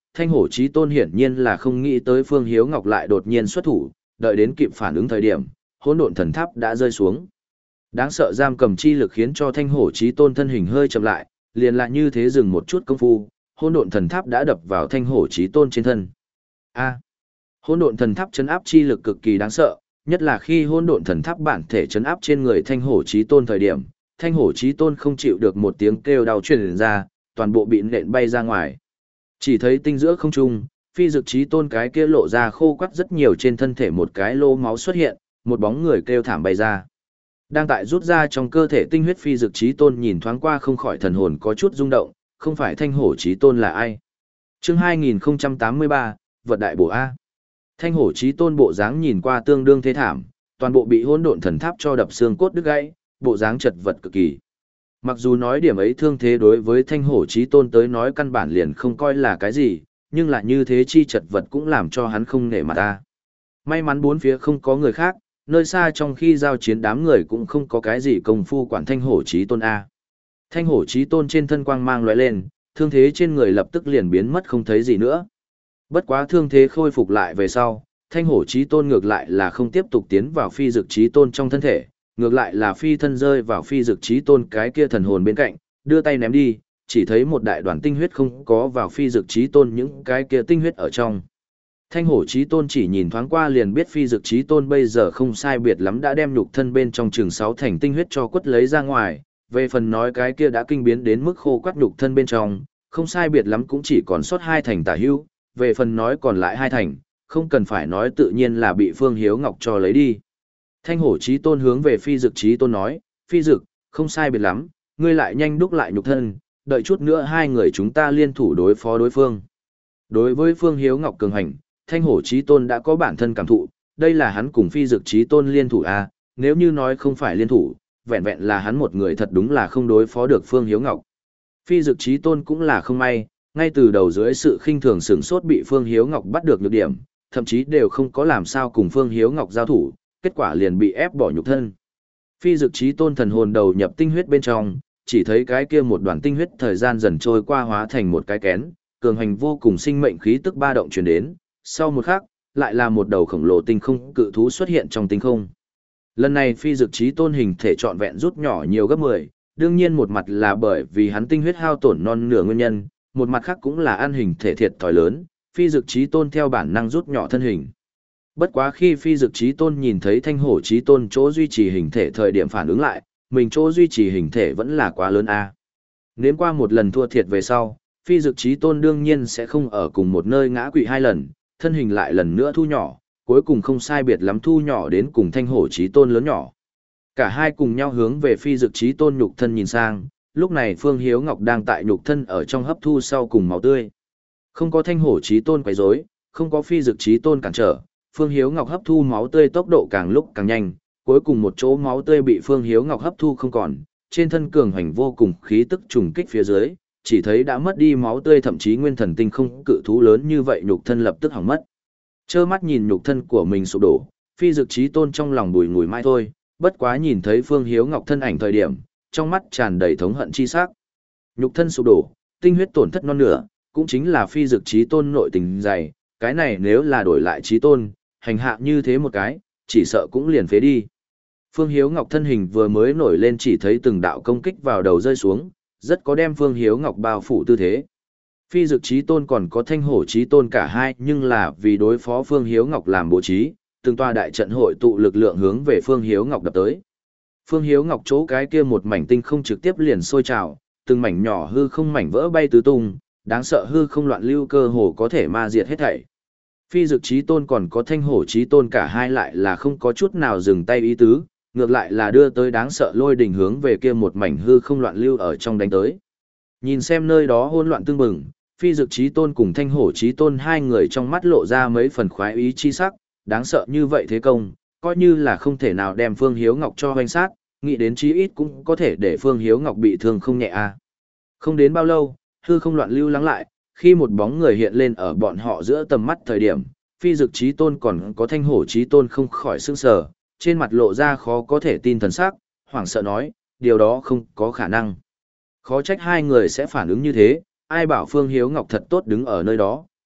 Thanh Hổ Chí Tôn hiển nhiên là không nghĩ tới Phương Hiếu Ngọc lại đột nhiên xuất thủ, đợi đến kịp phản ứng thời điểm, hỗn độn thần tháp đã rơi xuống. Đáng sợ giam cầm chi lực khiến cho Thanh Hổ Chí Tôn thân hình hơi chậm lại, liền lại như thế dừng một chút công phu, hỗn độn thần tháp đã đập vào Thanh Hổ Chí Tôn trên thân. A. Hỗn độn thần tháp chấn áp chi lực cực kỳ đáng sợ, nhất là khi hỗn độn thần tháp bản thể chấn áp trên người Thanh Hổ Chí Tôn thời điểm, Thanh Hổ Chí Tôn không chịu được một tiếng kêu đau truyền ra, toàn bộ bị nện bay ra ngoài. Chỉ thấy tinh giữa không trung, Phi Dực Chí Tôn cái kia lộ ra khô quắt rất nhiều trên thân thể một cái lô máu xuất hiện, một bóng người kêu thảm bay ra. Đang tại rút ra trong cơ thể tinh huyết Phi Dực Chí Tôn nhìn thoáng qua không khỏi thần hồn có chút rung động, không phải Thanh Hổ Chí Tôn là ai? Chương hai nghìn không trăm tám mươi ba, vật đại bổ a. Thanh Hổ Chí Tôn bộ dáng nhìn qua tương đương thế thảm, toàn bộ bị hỗn độn thần tháp cho đập xương cốt đứt gãy, bộ dáng chật vật cực kỳ. Mặc dù nói điểm ấy thương thế đối với Thanh Hổ Chí Tôn tới nói căn bản liền không coi là cái gì, nhưng là như thế chi chật vật cũng làm cho hắn không nể mặt ta. May mắn bốn phía không có người khác, nơi xa trong khi giao chiến đám người cũng không có cái gì công phu quản Thanh Hổ Chí Tôn a. Thanh Hổ Chí Tôn trên thân quang mang lóe lên, thương thế trên người lập tức liền biến mất không thấy gì nữa. Bất quá thương thế khôi phục lại về sau, Thanh Hổ Chí Tôn ngược lại là không tiếp tục tiến vào Phi Dực Chí Tôn trong thân thể, ngược lại là phi thân rơi vào Phi Dực Chí Tôn cái kia thần hồn bên cạnh, đưa tay ném đi, chỉ thấy một đại đoàn tinh huyết không có vào Phi Dực Chí Tôn những cái kia tinh huyết ở trong. Thanh Hổ Chí Tôn chỉ nhìn thoáng qua liền biết Phi Dực Chí Tôn bây giờ không sai biệt lắm đã đem nhục thân bên trong chừng sáu thành tinh huyết cho quất lấy ra ngoài, về phần nói cái kia đã kinh biến đến mức khô quắt nhục thân bên trong, không sai biệt lắm cũng chỉ còn sót hai thành tả hữu, về phần nói còn lại hai thành, không cần phải nói tự nhiên là bị Phương Hiếu Ngọc cho lấy đi. Thanh Hổ Chí Tôn hướng về Phi Dực Chí Tôn nói, Phi Dực, không sai biệt lắm, ngươi lại nhanh đúc lại nhục thân, đợi chút nữa hai người chúng ta liên thủ đối phó đối phương. Đối với Phương Hiếu Ngọc cường hành, Thanh Hổ Chí Tôn đã có bản thân cảm thụ, đây là hắn cùng Phi Dực Chí Tôn liên thủ a, nếu như nói không phải liên thủ, vẹn vẹn là hắn một người thật đúng là không đối phó được Phương Hiếu Ngọc. Phi Dực Chí Tôn cũng là không may, ngay từ đầu dưới sự khinh thường sửng sốt bị Phương Hiếu Ngọc bắt được nhược điểm, thậm chí đều không có làm sao cùng Phương Hiếu Ngọc giao thủ, kết quả liền bị ép bỏ nhục thân. Phi Dực Chí Tôn thần hồn đầu nhập tinh huyết bên trong, chỉ thấy cái kia một đoàn tinh huyết thời gian dần trôi qua hóa thành một cái kén, cường hành vô cùng sinh mệnh khí tức ba động truyền đến, sau một khắc, lại là một đầu khổng lồ tinh không cự thú xuất hiện trong tinh không. Lần này Phi Dực Chí Tôn hình thể trọn vẹn rút nhỏ nhiều gấp mười, đương nhiên một mặt là bởi vì hắn tinh huyết hao tổn non nửa nguyên nhân, một mặt khác cũng là ăn hình thể thiệt thòi lớn, Phi Dực Chí Tôn theo bản năng rút nhỏ thân hình. Bất quá khi Phi Dực Chí Tôn nhìn thấy Thanh Hổ Chí Tôn chỗ duy trì hình thể thời điểm phản ứng lại, mình chỗ duy trì hình thể vẫn là quá lớn a. Nếm qua một lần thua thiệt về sau, Phi Dực Chí Tôn đương nhiên sẽ không ở cùng một nơi ngã quỵ hai lần, thân hình lại lần nữa thu nhỏ, cuối cùng không sai biệt lắm thu nhỏ đến cùng Thanh Hổ Chí Tôn lớn nhỏ. Cả hai cùng nhau hướng về Phi Dực Chí Tôn nhục thân nhìn sang, lúc này Phương Hiếu Ngọc đang tại nhục thân ở trong hấp thu sau cùng máu tươi. Không có Thanh Hổ Chí Tôn quấy rối, không có Phi Dực Chí Tôn cản trở, Phương Hiếu Ngọc hấp thu máu tươi tốc độ càng lúc càng nhanh, cuối cùng một chỗ máu tươi bị Phương Hiếu Ngọc hấp thu không còn, trên thân cường hành vô cùng khí tức trùng kích phía dưới, chỉ thấy đã mất đi máu tươi thậm chí nguyên thần tinh không cự thú lớn như vậy nhục thân lập tức hỏng mất. Trơ mắt nhìn nhục thân của mình sụp đổ, Phi Dực Chí Tôn trong lòng bùi ngùi mãi thôi, bất quá nhìn thấy Phương Hiếu Ngọc thân ảnh thời điểm, trong mắt tràn đầy thống hận chi sắc. Nhục thân sụp đổ, tinh huyết tổn thất non nửa, cũng chính là Phi Dực Chí Tôn nội tình dày, cái này nếu là đổi lại Chí Tôn, hành hạ như thế một cái, chỉ sợ cũng liền phế đi. Phương Hiếu Ngọc thân hình vừa mới nổi lên chỉ thấy từng đạo công kích vào đầu rơi xuống, rất có đem Phương Hiếu Ngọc bao phủ tư thế. Phi Dực Chí Tôn còn có Thanh Hổ Chí Tôn cả hai, nhưng là vì đối phó Phương Hiếu Ngọc làm bố trí, từng tòa đại trận hội tụ lực lượng hướng về Phương Hiếu Ngọc đập tới. Phương Hiếu Ngọc chỗ cái kia một mảnh tinh không trực tiếp liền sôi trào, từng mảnh nhỏ hư không mảnh vỡ bay tứ tung, đáng sợ hư không loạn lưu cơ hồ có thể ma diệt hết thảy. Phi Dực Chí Tôn còn có Thanh Hổ Chí Tôn cả hai lại là không có chút nào dừng tay ý tứ, ngược lại là đưa tới đáng sợ lôi đỉnh hướng về kia một mảnh hư không loạn lưu ở trong đánh tới. Nhìn xem nơi đó hỗn loạn tương bừng, Phi Dực Chí Tôn cùng Thanh Hổ Chí Tôn hai người trong mắt lộ ra mấy phần khoái ý chi sắc, đáng sợ như vậy thế công, coi như là không thể nào đem Phương Hiếu Ngọc cho hoành sát, nghĩ đến chí ít cũng có thể để Phương Hiếu Ngọc bị thương không nhẹ a. À. Không đến bao lâu, hư không loạn lưu lắng lại, khi một bóng người hiện lên ở bọn họ giữa tầm mắt thời điểm, Phi Dực Chí Tôn còn có Thanh Hổ Chí Tôn không khỏi sửng sở, trên mặt lộ ra khó có thể tin thần sắc, hoảng sợ nói, điều đó không có khả năng. Khó trách hai người sẽ phản ứng như thế, ai bảo Phương Hiếu Ngọc thật tốt đứng ở nơi đó,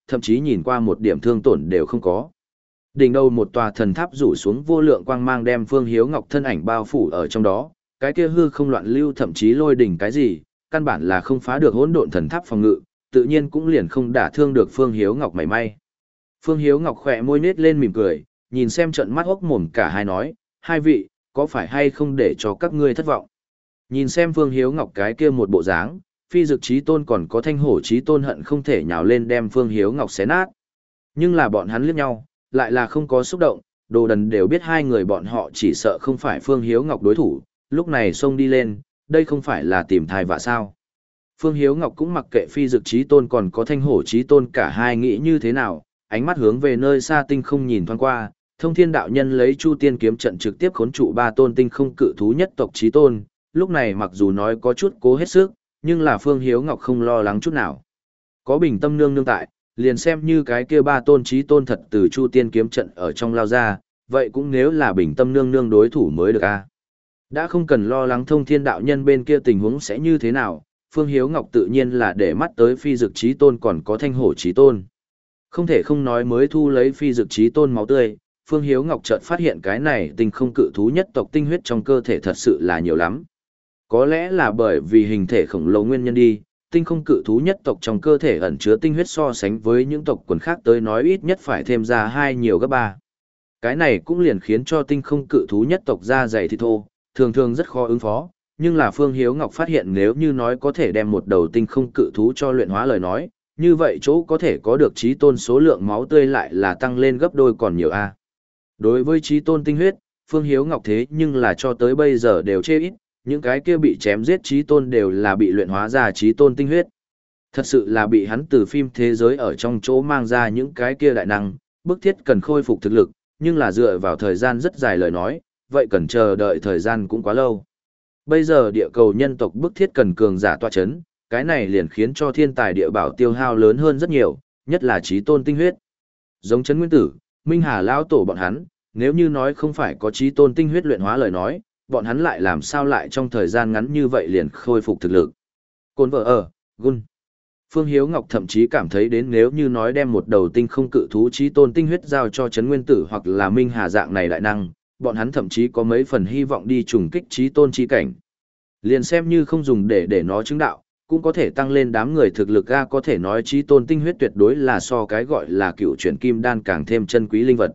thậm chí nhìn qua một điểm thương tổn đều không có. Đỉnh đầu một tòa thần tháp rủ xuống vô lượng quang mang đem Phương Hiếu Ngọc thân ảnh bao phủ ở trong đó, cái kia hư không loạn lưu thậm chí lôi đỉnh cái gì, căn bản là không phá được hỗn độn thần tháp phòng ngự, tự nhiên cũng liền không đả thương được Phương Hiếu Ngọc mảy may. Phương Hiếu Ngọc khỏe môi nết lên mỉm cười, nhìn xem trận mắt hốc mồm cả hai nói, hai vị, có phải hay không để cho các ngươi thất vọng? Nhìn xem Phương Hiếu Ngọc cái kia một bộ dáng, Phi Dực Chí Tôn còn có Thanh Hổ Chí Tôn hận không thể nhào lên đem Phương Hiếu Ngọc xé nát. Nhưng là bọn hắn liếc nhau, lại là không có xúc động, đồ đần đều biết hai người bọn họ chỉ sợ không phải Phương Hiếu Ngọc đối thủ, lúc này xông đi lên, đây không phải là tìm thai vạ sao. Phương Hiếu Ngọc cũng mặc kệ Phi Dực Chí Tôn còn có Thanh Hổ Chí Tôn cả hai nghĩ như thế nào, ánh mắt hướng về nơi xa tinh không nhìn thoáng qua, Thông Thiên đạo nhân lấy Chu Tiên kiếm trận trực tiếp khốn trụ ba tôn tinh không cự thú nhất tộc Chí Tôn, lúc này mặc dù nói có chút cố hết sức, nhưng là Phương Hiếu Ngọc không lo lắng chút nào. Có Bình Tâm nương nương tại, liền xem như cái kia ba tôn Chí Tôn thật từ Chu Tiên kiếm trận ở trong lao ra, vậy cũng nếu là Bình Tâm nương nương đối thủ mới được a. Đã không cần lo lắng Thông Thiên đạo nhân bên kia tình huống sẽ như thế nào, Phương Hiếu Ngọc tự nhiên là để mắt tới Phi Dực Chí Tôn còn có Thanh Hổ Chí Tôn. Không thể không nói mới thu lấy Phi Dực Chí Tôn máu tươi, Phương Hiếu Ngọc chợt phát hiện cái này tinh không cự thú nhất tộc tinh huyết trong cơ thể thật sự là nhiều lắm. Có lẽ là bởi vì hình thể khổng lồ nguyên nhân đi, tinh không cự thú nhất tộc trong cơ thể ẩn chứa tinh huyết so sánh với những tộc quần khác tới nói ít nhất phải thêm ra hai nhiều gấp ba. Cái này cũng liền khiến cho tinh không cự thú nhất tộc da dày thịt thô, thường thường rất khó ứng phó, nhưng là Phương Hiếu Ngọc phát hiện nếu như nói có thể đem một đầu tinh không cự thú cho luyện hóa lời nói, như vậy chỗ có thể có được chí tôn số lượng máu tươi lại là tăng lên gấp đôi còn nhiều a. Đối với chí tôn tinh huyết, Phương Hiếu Ngọc thế nhưng là cho tới bây giờ đều chê ít, những cái kia bị chém giết chí tôn đều là bị luyện hóa ra chí tôn tinh huyết. Thật sự là bị hắn từ phim thế giới ở trong chỗ mang ra những cái kia đại năng, bức thiết cần khôi phục thực lực, nhưng là dựa vào thời gian rất dài lời nói, vậy cần chờ đợi thời gian cũng quá lâu. Bây giờ địa cầu nhân tộc bức thiết cần cường giả tọa chấn, cái này liền khiến cho thiên tài địa bảo tiêu hao lớn hơn rất nhiều, nhất là chí tôn tinh huyết. Giống Trấn Nguyên Tử, Minh Hà lão tổ bọn hắn, nếu như nói không phải có chí tôn tinh huyết luyện hóa lời nói, bọn hắn lại làm sao lại trong thời gian ngắn như vậy liền khôi phục thực lực. Côn vợ ở, gun. Phương Hiếu Ngọc thậm chí cảm thấy đến nếu như nói đem một đầu tinh không cự thú chí tôn tinh huyết giao cho Trấn Nguyên Tử hoặc là Minh Hà dạng này đại năng, bọn hắn thậm chí có mấy phần hy vọng đi trùng kích chí tôn chi cảnh. Liền xem như không dùng để để nó chứng đạo, cũng có thể tăng lên đám người thực lực ga, có thể nói chí tôn tinh huyết tuyệt đối là so cái gọi là cựu chuyển kim đan càng thêm chân quý linh vật.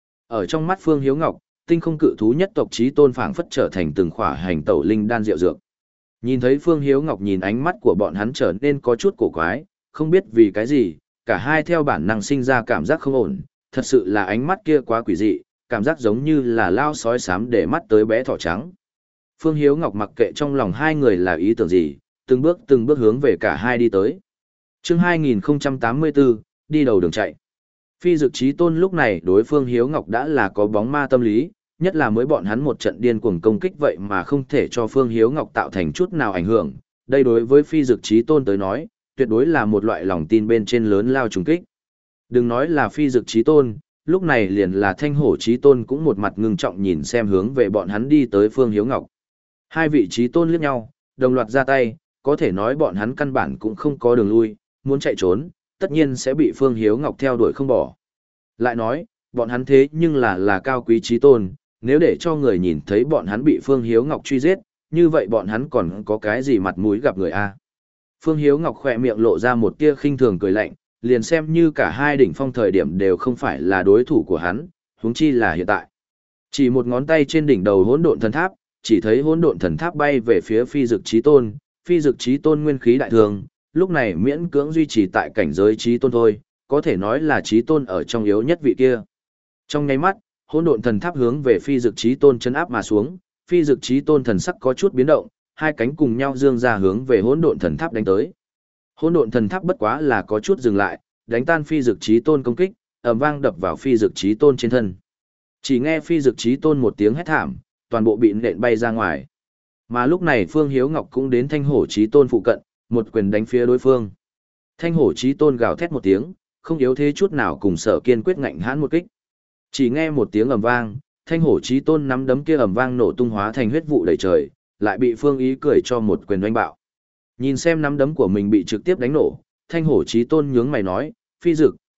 Ở trong mắt Phương Hiếu Ngọc, tinh không cự thú nhất tộc chí tôn phảng phất trở thành từng khỏa hành tẩu linh đan diệu dược. Nhìn thấy Phương Hiếu Ngọc nhìn ánh mắt của bọn hắn trở nên có chút cổ quái, không biết vì cái gì, cả hai theo bản năng sinh ra cảm giác không ổn, thật sự là ánh mắt kia quá quỷ dị, cảm giác giống như là lao sói xám để mắt tới bé thỏ trắng. Phương Hiếu Ngọc mặc kệ trong lòng hai người là ý tưởng gì, từng bước từng bước hướng về cả hai đi tới. Chương hai nghìn không trăm tám mươi tư, đi đầu đường chạy. Phi Dực Chí Tôn lúc này đối Phương Hiếu Ngọc đã là có bóng ma tâm lý, nhất là mới bọn hắn một trận điên cuồng công kích vậy mà không thể cho Phương Hiếu Ngọc tạo thành chút nào ảnh hưởng. Đây đối với Phi Dực Chí Tôn tới nói, tuyệt đối là một loại lòng tin bên trên lớn lao trùng kích. Đừng nói là Phi Dực Chí Tôn, lúc này liền là Thanh Hổ Chí Tôn cũng một mặt ngưng trọng nhìn xem hướng về bọn hắn đi tới Phương Hiếu Ngọc. Hai vị Chí Tôn liếc nhau, đồng loạt ra tay, có thể nói bọn hắn căn bản cũng không có đường lui, muốn chạy trốn, tất nhiên sẽ bị Phương Hiếu Ngọc theo đuổi không bỏ. Lại nói, bọn hắn thế nhưng là là cao quý Chí Tôn, nếu để cho người nhìn thấy bọn hắn bị Phương Hiếu Ngọc truy giết, như vậy bọn hắn còn có cái gì mặt mũi gặp người a? Phương Hiếu Ngọc khỏe miệng lộ ra một tia khinh thường cười lạnh, liền xem như cả hai đỉnh phong thời điểm đều không phải là đối thủ của hắn, huống chi là hiện tại. Chỉ một ngón tay trên đỉnh đầu hỗn độn thần tháp, chỉ thấy hỗn độn thần tháp bay về phía Phi Dực Chí Tôn, Phi Dực Chí Tôn nguyên khí đại thường, lúc này miễn cưỡng duy trì tại cảnh giới Chí Tôn thôi, có thể nói là Chí Tôn ở trong yếu nhất vị kia. Trong nháy mắt, hỗn độn thần tháp hướng về Phi Dực Chí Tôn chấn áp mà xuống, Phi Dực Chí Tôn thần sắc có chút biến động, hai cánh cùng nhau dương ra hướng về hỗn độn thần tháp đánh tới. Hỗn độn thần tháp bất quá là có chút dừng lại, đánh tan Phi Dực Chí Tôn công kích, ầm vang đập vào Phi Dực Chí Tôn trên thân. Chỉ nghe Phi Dực Chí Tôn một tiếng hét thảm, toàn bộ bị nện bay ra ngoài. Mà lúc này Phương Hiếu Ngọc cũng đến Thanh Hổ Chí Tôn phụ cận, một quyền đánh phía đối phương. Thanh Hổ Chí Tôn gào thét một tiếng, không yếu thế chút nào cùng Sở Kiên quyết ngạnh hãn một kích. Chỉ nghe một tiếng ầm vang, Thanh Hổ Chí Tôn nắm đấm kia ầm vang nổ tung hóa thành huyết vụ đầy trời, lại bị Phương Ý cười cho một quyền đánh bạo. Nhìn xem nắm đấm của mình bị trực tiếp đánh nổ, Thanh Hổ Chí Tôn nhướng mày nói, Phi Dực,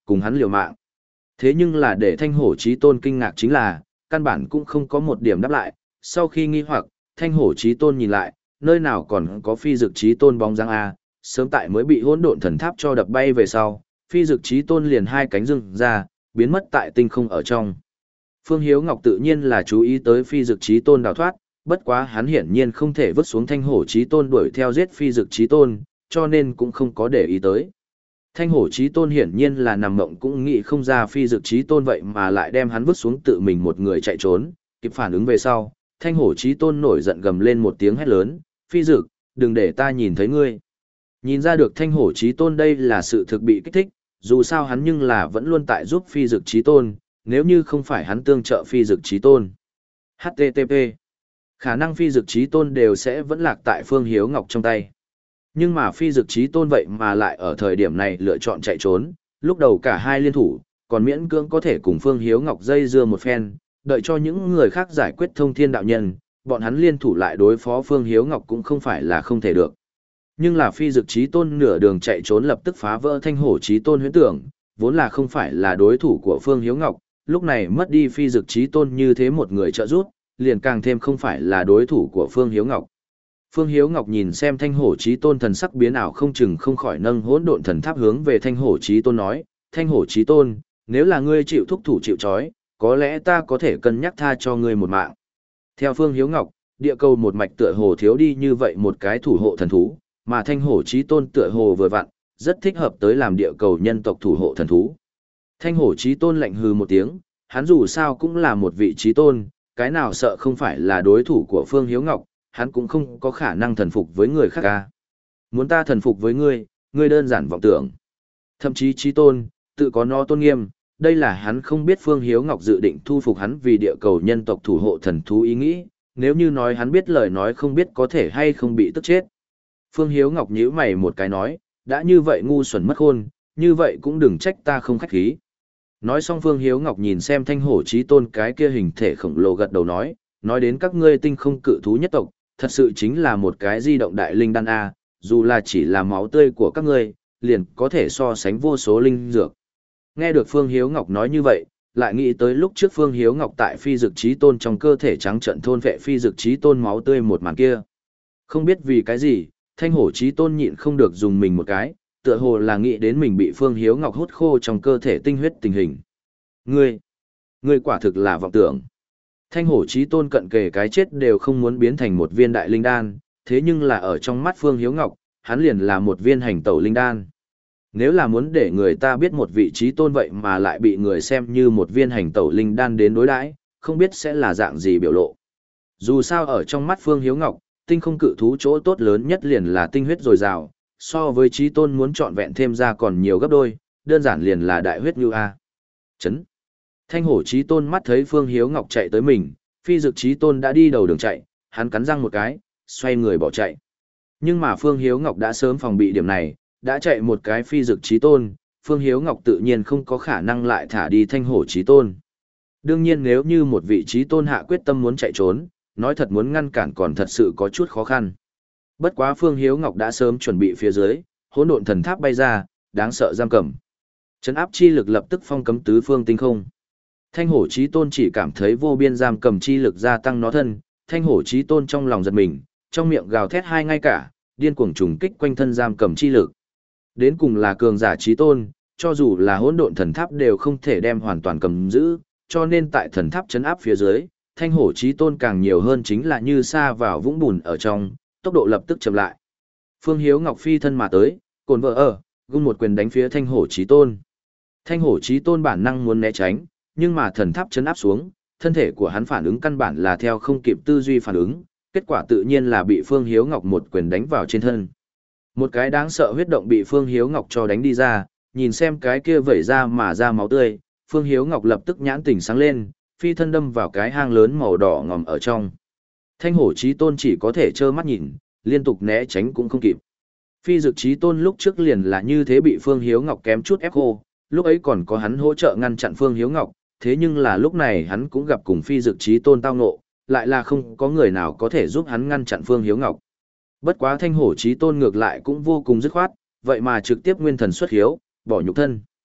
cùng hắn liều mạng. Thế nhưng là để Thanh Hổ Chí Tôn kinh ngạc chính là, căn bản cũng không có một điểm đáp lại, sau khi nghi hoặc, Thanh Hổ Chí Tôn nhìn lại, nơi nào còn có phi dực Chí Tôn bóng dáng a, sớm tại mới bị hỗn độn thần tháp cho đập bay về sau, phi dực Chí Tôn liền hai cánh dưng ra, biến mất tại tinh không ở trong. Phương Hiếu Ngọc tự nhiên là chú ý tới phi dực Chí Tôn đào thoát, bất quá hắn hiển nhiên không thể vứt xuống Thanh Hổ Chí Tôn đuổi theo giết phi dực Chí Tôn, cho nên cũng không có để ý tới. Thanh Hổ Chí Tôn hiển nhiên là nằm mộng cũng nghĩ không ra phi dực Chí Tôn vậy mà lại đem hắn vứt xuống tự mình một người chạy trốn, kịp phản ứng về sau, Thanh Hổ Chí Tôn nổi giận gầm lên một tiếng hét lớn, phi dực, đừng để ta nhìn thấy ngươi. Nhìn ra được Thanh Hổ Chí Tôn đây là sự thực bị kích thích, dù sao hắn nhưng là vẫn luôn tại giúp phi dực Chí Tôn, nếu như không phải hắn tương trợ phi dực Chí Tôn. hát tê tê pê Khả năng phi dực Chí Tôn đều sẽ vẫn lạc tại Phương Hiếu Ngọc trong tay. Nhưng mà phi dực Chí Tôn vậy mà lại ở thời điểm này lựa chọn chạy trốn, lúc đầu cả hai liên thủ, còn miễn cưỡng có thể cùng Phương Hiếu Ngọc dây dưa một phen, đợi cho những người khác giải quyết thông thiên đạo nhân, bọn hắn liên thủ lại đối phó Phương Hiếu Ngọc cũng không phải là không thể được. Nhưng là phi dực Chí Tôn nửa đường chạy trốn lập tức phá vỡ Thanh Hổ Chí Tôn huyễn tưởng, vốn là không phải là đối thủ của Phương Hiếu Ngọc, lúc này mất đi phi dực Chí Tôn như thế một người trợ giúp, liền càng thêm không phải là đối thủ của Phương Hiếu Ngọc. Phương Hiếu Ngọc nhìn xem Thanh Hổ Chí Tôn thần sắc biến ảo không chừng không khỏi nâng hỗn độn thần tháp hướng về Thanh Hổ Chí Tôn nói, Thanh Hổ Chí Tôn, nếu là ngươi chịu thúc thủ chịu trói, có lẽ ta có thể cân nhắc tha cho ngươi một mạng. Theo Phương Hiếu Ngọc, địa cầu một mạch tựa hồ thiếu đi như vậy một cái thủ hộ thần thú, mà Thanh Hổ Chí Tôn tựa hồ vừa vặn, rất thích hợp tới làm địa cầu nhân tộc thủ hộ thần thú. Thanh Hổ Chí Tôn lạnh hừ một tiếng, hắn dù sao cũng là một vị chí tôn, cái nào sợ không phải là đối thủ của Phương Hiếu Ngọc, hắn cũng không có khả năng thần phục với người khác ca. Muốn ta thần phục với ngươi, ngươi đơn giản vọng tưởng. Thậm chí chí tôn, tự có nó tôn nghiêm, đây là hắn không biết Phương Hiếu Ngọc dự định thu phục hắn vì địa cầu nhân tộc thủ hộ thần thú ý nghĩ, nếu như nói hắn biết lời nói không biết có thể hay không bị tức chết. Phương Hiếu Ngọc nhíu mày một cái nói, đã như vậy ngu xuẩn mất khôn, như vậy cũng đừng trách ta không khách khí. Nói xong Phương Hiếu Ngọc nhìn xem Thanh Hổ Chí Tôn cái kia hình thể khổng lồ gật đầu nói, nói đến các ngươi tinh không cự thú nhất tộc, thật sự chính là một cái di động đại linh đan A, dù là chỉ là máu tươi của các ngươi, liền có thể so sánh vô số linh dược. Nghe được Phương Hiếu Ngọc nói như vậy, lại nghĩ tới lúc trước Phương Hiếu Ngọc tại phi dực chí tôn trong cơ thể trắng trận thôn vệ phi dực chí tôn máu tươi một màn kia. Không biết vì cái gì, Thanh Hổ Chí Tôn nhịn không được dùng mình một cái, tựa hồ là nghĩ đến mình bị Phương Hiếu Ngọc hút khô trong cơ thể tinh huyết tình hình. Ngươi, ngươi quả thực là vọng tưởng. Thanh Hổ Chí Tôn cận kề cái chết đều không muốn biến thành một viên đại linh đan, thế nhưng là ở trong mắt Phương Hiếu Ngọc, hắn liền là một viên hành tẩu linh đan. Nếu là muốn để người ta biết một vị chí tôn vậy mà lại bị người xem như một viên hành tẩu linh đan đến đối đãi, không biết sẽ là dạng gì biểu lộ. Dù sao ở trong mắt Phương Hiếu Ngọc, tinh không cự thú chỗ tốt lớn nhất liền là tinh huyết dồi dào, so với chí tôn muốn trọn vẹn thêm ra còn nhiều gấp đôi, đơn giản liền là đại huyết như a. Chấn. Thanh Hổ Chí Tôn mắt thấy Phương Hiếu Ngọc chạy tới mình, phi dực Chí Tôn đã đi đầu đường chạy, hắn cắn răng một cái, xoay người bỏ chạy. Nhưng mà Phương Hiếu Ngọc đã sớm phòng bị điểm này, đã chạy một cái phi dực Chí Tôn, Phương Hiếu Ngọc tự nhiên không có khả năng lại thả đi Thanh Hổ Chí Tôn. Đương nhiên nếu như một vị Chí Tôn hạ quyết tâm muốn chạy trốn, nói thật muốn ngăn cản còn thật sự có chút khó khăn. Bất quá Phương Hiếu Ngọc đã sớm chuẩn bị phía dưới, hỗn độn thần tháp bay ra, đáng sợ giam cầm. Trấn áp chi lực lập tức phong cấm tứ phương tinh không. Thanh Hổ Chí Tôn chỉ cảm thấy vô biên giam cầm chi lực gia tăng nó thân, Thanh Hổ Chí Tôn trong lòng giật mình, trong miệng gào thét hai ngay cả, điên cuồng trùng kích quanh thân giam cầm chi lực. Đến cùng là cường giả Chí Tôn, cho dù là hỗn độn thần tháp đều không thể đem hoàn toàn cầm giữ, cho nên tại thần tháp trấn áp phía dưới, Thanh Hổ Chí Tôn càng nhiều hơn chính là như sa vào vũng bùn ở trong, tốc độ lập tức chậm lại. Phương Hiếu Ngọc phi thân mà tới, cồn vợ ở, gung một quyền đánh phía Thanh Hổ Chí Tôn. Thanh Hổ Chí Tôn bản năng muốn né tránh, nhưng mà thần tháp chấn áp xuống, thân thể của hắn phản ứng căn bản là theo không kịp tư duy phản ứng, kết quả tự nhiên là bị Phương Hiếu Ngọc một quyền đánh vào trên thân. Một cái đáng sợ huyết động bị Phương Hiếu Ngọc cho đánh đi ra, nhìn xem cái kia vẩy ra mà ra máu tươi, Phương Hiếu Ngọc lập tức nhãn tỉnh sáng lên, phi thân đâm vào cái hang lớn màu đỏ ngòm ở trong. Thanh Hổ Chí Tôn chỉ có thể trơ mắt nhìn, liên tục né tránh cũng không kịp. Phi dực Chí Tôn lúc trước liền là như thế bị Phương Hiếu Ngọc kém chút ép khô, lúc ấy còn có hắn hỗ trợ ngăn chặn Phương Hiếu Ngọc, thế nhưng là lúc này hắn cũng gặp cùng phi dực Chí Tôn tao ngộ, lại là không có người nào có thể giúp hắn ngăn chặn Phương Hiếu Ngọc. Bất quá Thanh Hổ Chí Tôn ngược lại cũng vô cùng dứt khoát, vậy mà trực tiếp nguyên thần xuất hiếu, bỏ nhục thân.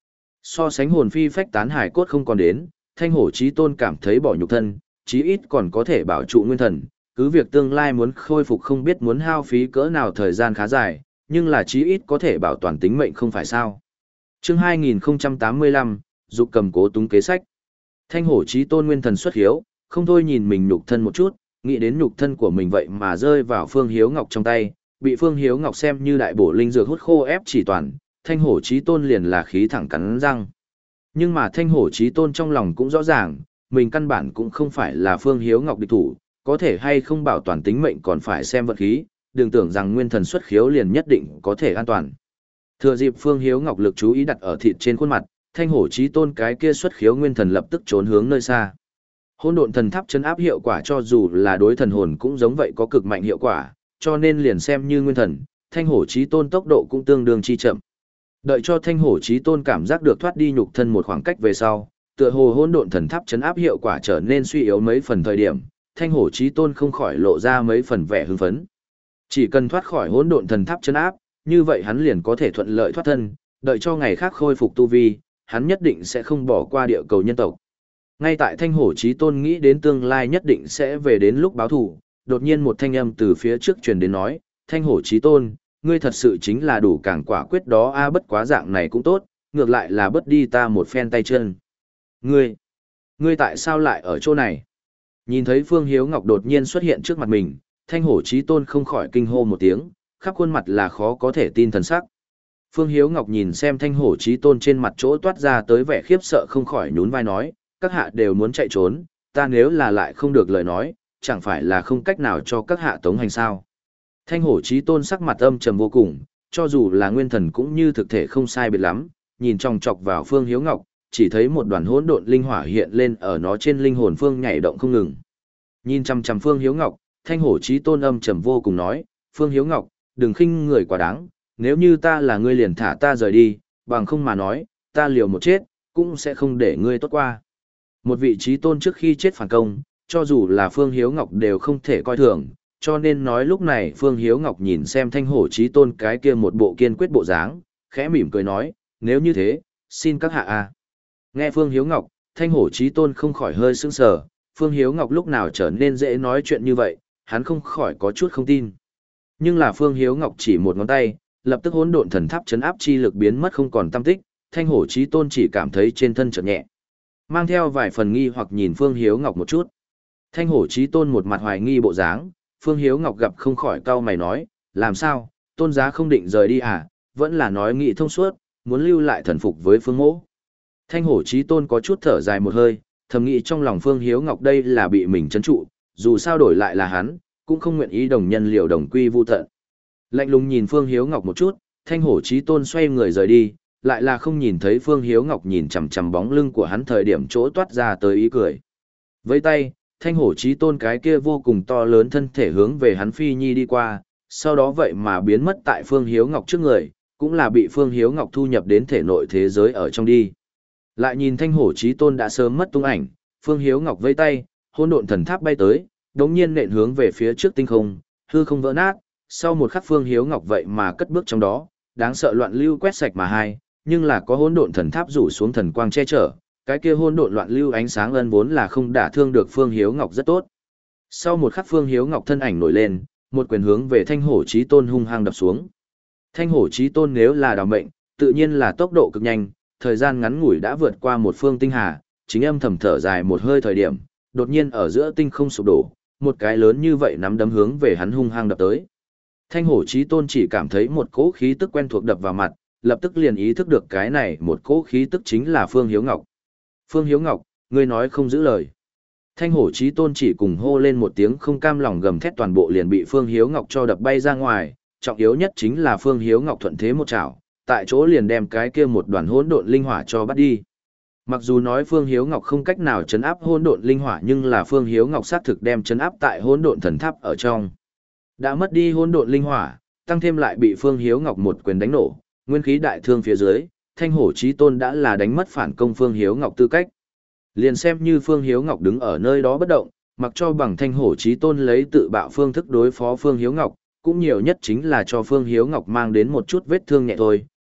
So sánh hồn phi phách tán hải cốt không còn đến, Thanh Hổ Chí Tôn cảm thấy bỏ nhục thân, chí ít còn có thể bảo trụ nguyên thần, cứ việc tương lai muốn khôi phục không biết muốn hao phí cỡ nào thời gian khá dài, nhưng là chí ít có thể bảo toàn tính mệnh không phải sao. Chương hai nghìn không trăm tám mươi lăm, dục cầm cố túng kế sách. Thanh Hổ Chí Tôn nguyên thần xuất hiếu, không thôi nhìn mình nhục thân một chút, nghĩ đến nhục thân của mình vậy mà rơi vào Phương Hiếu Ngọc trong tay, bị Phương Hiếu Ngọc xem như đại bổ linh dược hút khô ép chỉ toàn, Thanh Hổ Chí Tôn liền là khí thẳng cắn răng. Nhưng mà Thanh Hổ Chí Tôn trong lòng cũng rõ ràng, mình căn bản cũng không phải là Phương Hiếu Ngọc địch thủ, có thể hay không bảo toàn tính mệnh còn phải xem vận khí, đừng tưởng rằng nguyên thần xuất khiếu liền nhất định có thể an toàn. Thừa dịp Phương Hiếu Ngọc lực chú ý đặt ở thịt trên khuôn mặt, Thanh Hổ Chí Tôn cái kia xuất khiếu nguyên thần lập tức trốn hướng nơi xa. Hỗn độn thần tháp chấn áp hiệu quả cho dù là đối thần hồn cũng giống vậy có cực mạnh hiệu quả, cho nên liền xem như nguyên thần, Thanh Hổ Chí Tôn tốc độ cũng tương đương chi chậm. Đợi cho Thanh Hổ Chí Tôn cảm giác được thoát đi nhục thân một khoảng cách về sau, tựa hồ hỗn độn thần tháp chấn áp hiệu quả trở nên suy yếu mấy phần thời điểm, Thanh Hổ Chí Tôn không khỏi lộ ra mấy phần vẻ hưng phấn. Chỉ cần thoát khỏi hỗn độn thần tháp chấn áp, như vậy hắn liền có thể thuận lợi thoát thân, đợi cho ngày khác khôi phục tu vi, hắn nhất định sẽ không bỏ qua địa cầu nhân tộc. Ngay tại Thanh Hổ Chí Tôn nghĩ đến tương lai nhất định sẽ về đến lúc báo thù, đột nhiên một thanh âm từ phía trước truyền đến nói, Thanh Hổ Chí Tôn, ngươi thật sự chính là đủ cảng quả quyết đó a, bất quá dạng này cũng tốt, ngược lại là bất đi ta một phen tay chân. Ngươi, ngươi tại sao lại ở chỗ này? Nhìn thấy Phương Hiếu Ngọc đột nhiên xuất hiện trước mặt mình, Thanh Hổ Chí Tôn không khỏi kinh hô một tiếng, khắp khuôn mặt là khó có thể tin thần sắc. Phương Hiếu Ngọc nhìn xem Thanh Hổ Chí Tôn trên mặt chỗ toát ra tới vẻ khiếp sợ không khỏi nhún vai nói, các hạ đều muốn chạy trốn, ta nếu là lại không được lời nói, chẳng phải là không cách nào cho các hạ tống hành sao. Thanh Hổ Chí Tôn sắc mặt âm trầm vô cùng, cho dù là nguyên thần cũng như thực thể không sai biệt lắm, nhìn chòng chọc vào Phương Hiếu Ngọc, chỉ thấy một đoàn hỗn độn linh hỏa hiện lên ở nó trên linh hồn phương nhảy động không ngừng. Nhìn chằm chằm Phương Hiếu Ngọc, Thanh Hổ Chí Tôn âm trầm vô cùng nói, Phương Hiếu Ngọc, đừng khinh người quá đáng, nếu như ta là ngươi liền thả ta rời đi, bằng không mà nói, ta liều một chết, cũng sẽ không để ngươi tốt qua. Một vị Chí Tôn trước khi chết phản công, cho dù là Phương Hiếu Ngọc đều không thể coi thường, cho nên nói lúc này Phương Hiếu Ngọc nhìn xem Thanh Hổ Chí Tôn cái kia một bộ kiên quyết bộ dáng, khẽ mỉm cười nói, nếu như thế, xin các hạ a. Nghe Phương Hiếu Ngọc, Thanh Hổ Chí Tôn không khỏi hơi sững sờ, Phương Hiếu Ngọc lúc nào trở nên dễ nói chuyện như vậy, hắn không khỏi có chút không tin. Nhưng là Phương Hiếu Ngọc chỉ một ngón tay, lập tức hỗn độn thần tháp chấn áp chi lực biến mất không còn tăm tích, Thanh Hổ Chí Tôn chỉ cảm thấy trên thân chợt nhẹ. Mang theo vài phần nghi hoặc nhìn Phương Hiếu Ngọc một chút. Thanh Hổ Chí Tôn một mặt hoài nghi bộ dáng, Phương Hiếu Ngọc gặp không khỏi cau mày nói, làm sao, Tôn giá không định rời đi à, vẫn là nói nghị thông suốt, muốn lưu lại thần phục với Phương Mỗ. Thanh Hổ Chí Tôn có chút thở dài một hơi, thầm nghĩ trong lòng Phương Hiếu Ngọc đây là bị mình trấn trụ, dù sao đổi lại là hắn, cũng không nguyện ý đồng nhân liều đồng quy vu tận. Lạnh lùng nhìn Phương Hiếu Ngọc một chút, Thanh Hổ Chí Tôn xoay người rời đi, lại là không nhìn thấy Phương Hiếu Ngọc nhìn chằm chằm bóng lưng của hắn thời điểm chỗ toát ra tới ý cười. Với tay, Thanh Hổ Chí Tôn cái kia vô cùng to lớn thân thể hướng về hắn phi nhi đi qua, sau đó vậy mà biến mất tại Phương Hiếu Ngọc trước người, cũng là bị Phương Hiếu Ngọc thu nhập đến thể nội thế giới ở trong đi. Lại nhìn Thanh Hổ Chí Tôn đã sớm mất tung ảnh, Phương Hiếu Ngọc vây tay, hỗn độn thần tháp bay tới, đống nhiên nện hướng về phía trước tinh không, hư không vỡ nát, sau một khắc Phương Hiếu Ngọc vậy mà cất bước trong đó, đáng sợ loạn lưu quét sạch mà hai, nhưng là có hỗn độn thần tháp rủ xuống thần quang che chở, cái kia hỗn độn loạn lưu ánh sáng ân vốn là không đả thương được Phương Hiếu Ngọc rất tốt. Sau một khắc Phương Hiếu Ngọc thân ảnh nổi lên, một quyền hướng về Thanh Hổ Chí Tôn hung hăng đập xuống. Thanh Hổ Chí Tôn nếu là đào mệnh, tự nhiên là tốc độ cực nhanh, thời gian ngắn ngủi đã vượt qua một phương tinh hà, chính âm thầm thở dài một hơi thời điểm, đột nhiên ở giữa tinh không sụp đổ, một cái lớn như vậy nắm đấm hướng về hắn hung hăng đập tới. Thanh Hổ Chí Tôn chỉ cảm thấy một cỗ khí tức quen thuộc đập vào mặt, lập tức liền ý thức được cái này một cỗ khí tức chính là Phương Hiếu Ngọc. Phương Hiếu Ngọc, ngươi nói không giữ lời. Thanh Hổ Chí Tôn chỉ cùng hô lên một tiếng không cam lòng gầm thét, toàn bộ liền bị Phương Hiếu Ngọc cho đập bay ra ngoài, trọng yếu nhất chính là Phương Hiếu Ngọc thuận thế một chảo, tại chỗ liền đem cái kia một đoàn hỗn độn linh hỏa cho bắt đi. Mặc dù nói Phương Hiếu Ngọc không cách nào chấn áp hỗn độn linh hỏa, nhưng là Phương Hiếu Ngọc xác thực đem chấn áp tại hỗn độn thần tháp ở trong. Đã mất đi hỗn độn linh hỏa, tăng thêm lại bị Phương Hiếu Ngọc một quyền đánh nổ, nguyên khí đại thương phía dưới, Thanh Hổ Chí Tôn đã là đánh mất phản công Phương Hiếu Ngọc tư cách. Liền xem như Phương Hiếu Ngọc đứng ở nơi đó bất động, mặc cho bằng Thanh Hổ Chí Tôn lấy tự bạo phương thức đối phó Phương Hiếu Ngọc, cũng nhiều nhất chính là cho Phương Hiếu Ngọc mang đến một chút vết thương nhẹ thôi,